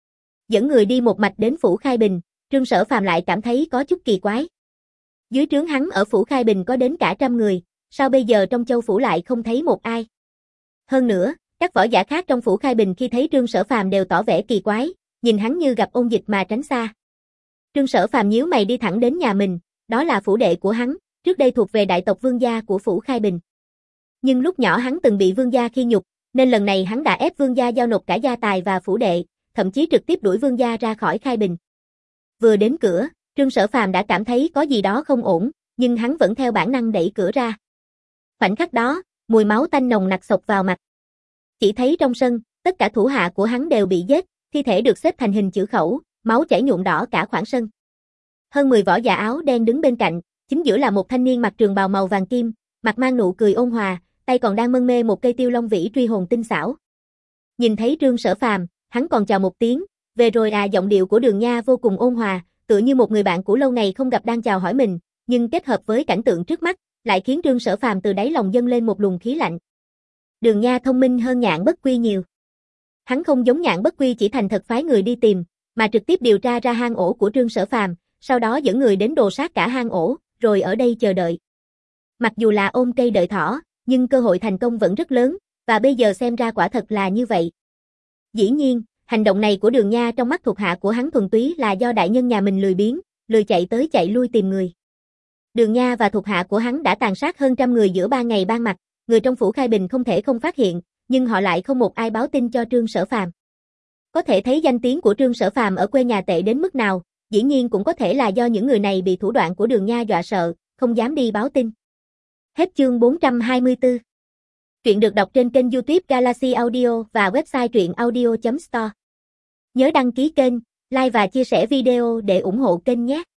Dẫn người đi một mạch đến phủ Khai Bình, Trương Sở Phàm lại cảm thấy có chút kỳ quái. Dưới trướng hắn ở phủ Khai Bình có đến cả trăm người, sao bây giờ trong châu phủ lại không thấy một ai? Hơn nữa, các võ giả khác trong phủ Khai Bình khi thấy Trương Sở Phàm đều tỏ vẻ kỳ quái, nhìn hắn như gặp ôn dịch mà tránh xa. Trương Sở Phàm nhíu mày đi thẳng đến nhà mình, đó là phủ đệ của hắn, trước đây thuộc về đại tộc Vương gia của phủ Khai Bình. Nhưng lúc nhỏ hắn từng bị Vương gia khi nhục, nên lần này hắn đã ép Vương gia giao nộp cả gia tài và phủ đệ, thậm chí trực tiếp đuổi Vương gia ra khỏi Khai Bình. Vừa đến cửa, Trương Sở Phàm đã cảm thấy có gì đó không ổn, nhưng hắn vẫn theo bản năng đẩy cửa ra. Khoảnh khắc đó, mùi máu tanh nồng nặc xộc vào mặt. Chỉ thấy trong sân, tất cả thủ hạ của hắn đều bị giết, thi thể được xếp thành hình chữ khẩu, máu chảy nhuộm đỏ cả khoảng sân. Hơn mười võ giả áo đen đứng bên cạnh, chính giữa là một thanh niên mặc trường bào màu vàng kim, mặt mang nụ cười ôn hòa, tay còn đang mân mê một cây tiêu long vĩ truy hồn tinh xảo. Nhìn thấy Trương Sở Phàm, hắn còn chào một tiếng, về rồi à. Giọng điệu của Đường Nha vô cùng ôn hòa, tựa như một người bạn cũ lâu ngày không gặp đang chào hỏi mình, nhưng kết hợp với cảnh tượng trước mắt, lại khiến Trương Sở Phàm từ đáy lòng dâng lên một luồng khí lạnh. Đường Nha thông minh hơn Nhạn Bất Quy nhiều. Hắn không giống Nhạn Bất Quy chỉ thành thật phái người đi tìm, mà trực tiếp điều tra ra hang ổ của Trương Sở Phàm, sau đó dẫn người đến đồ sát cả hang ổ, rồi ở đây chờ đợi. Mặc dù là ôm cây đợi thỏ, nhưng cơ hội thành công vẫn rất lớn, và bây giờ xem ra quả thật là như vậy. Dĩ nhiên, hành động này của Đường Nha trong mắt thuộc hạ của hắn thuần túy là do đại nhân nhà mình lười biếng, lười chạy tới chạy lui tìm người. Đường Nha và thuộc hạ của hắn đã tàn sát hơn trăm người giữa ba ngày ban mặt, người trong phủ Khai Bình không thể không phát hiện, nhưng họ lại không một ai báo tin cho Trương Sở Phàm. Có thể thấy danh tiếng của Trương Sở Phàm ở quê nhà tệ đến mức nào, dĩ nhiên cũng có thể là do những người này bị thủ đoạn của Đường Nha dọa sợ, không dám đi báo tin. Hết chương bốn trăm hai mươi tư. Truyện được đọc trên kênh YouTube Galaxy Audio và website truyện audio chấm store. Nhớ đăng ký kênh, like và chia sẻ video để ủng hộ kênh nhé.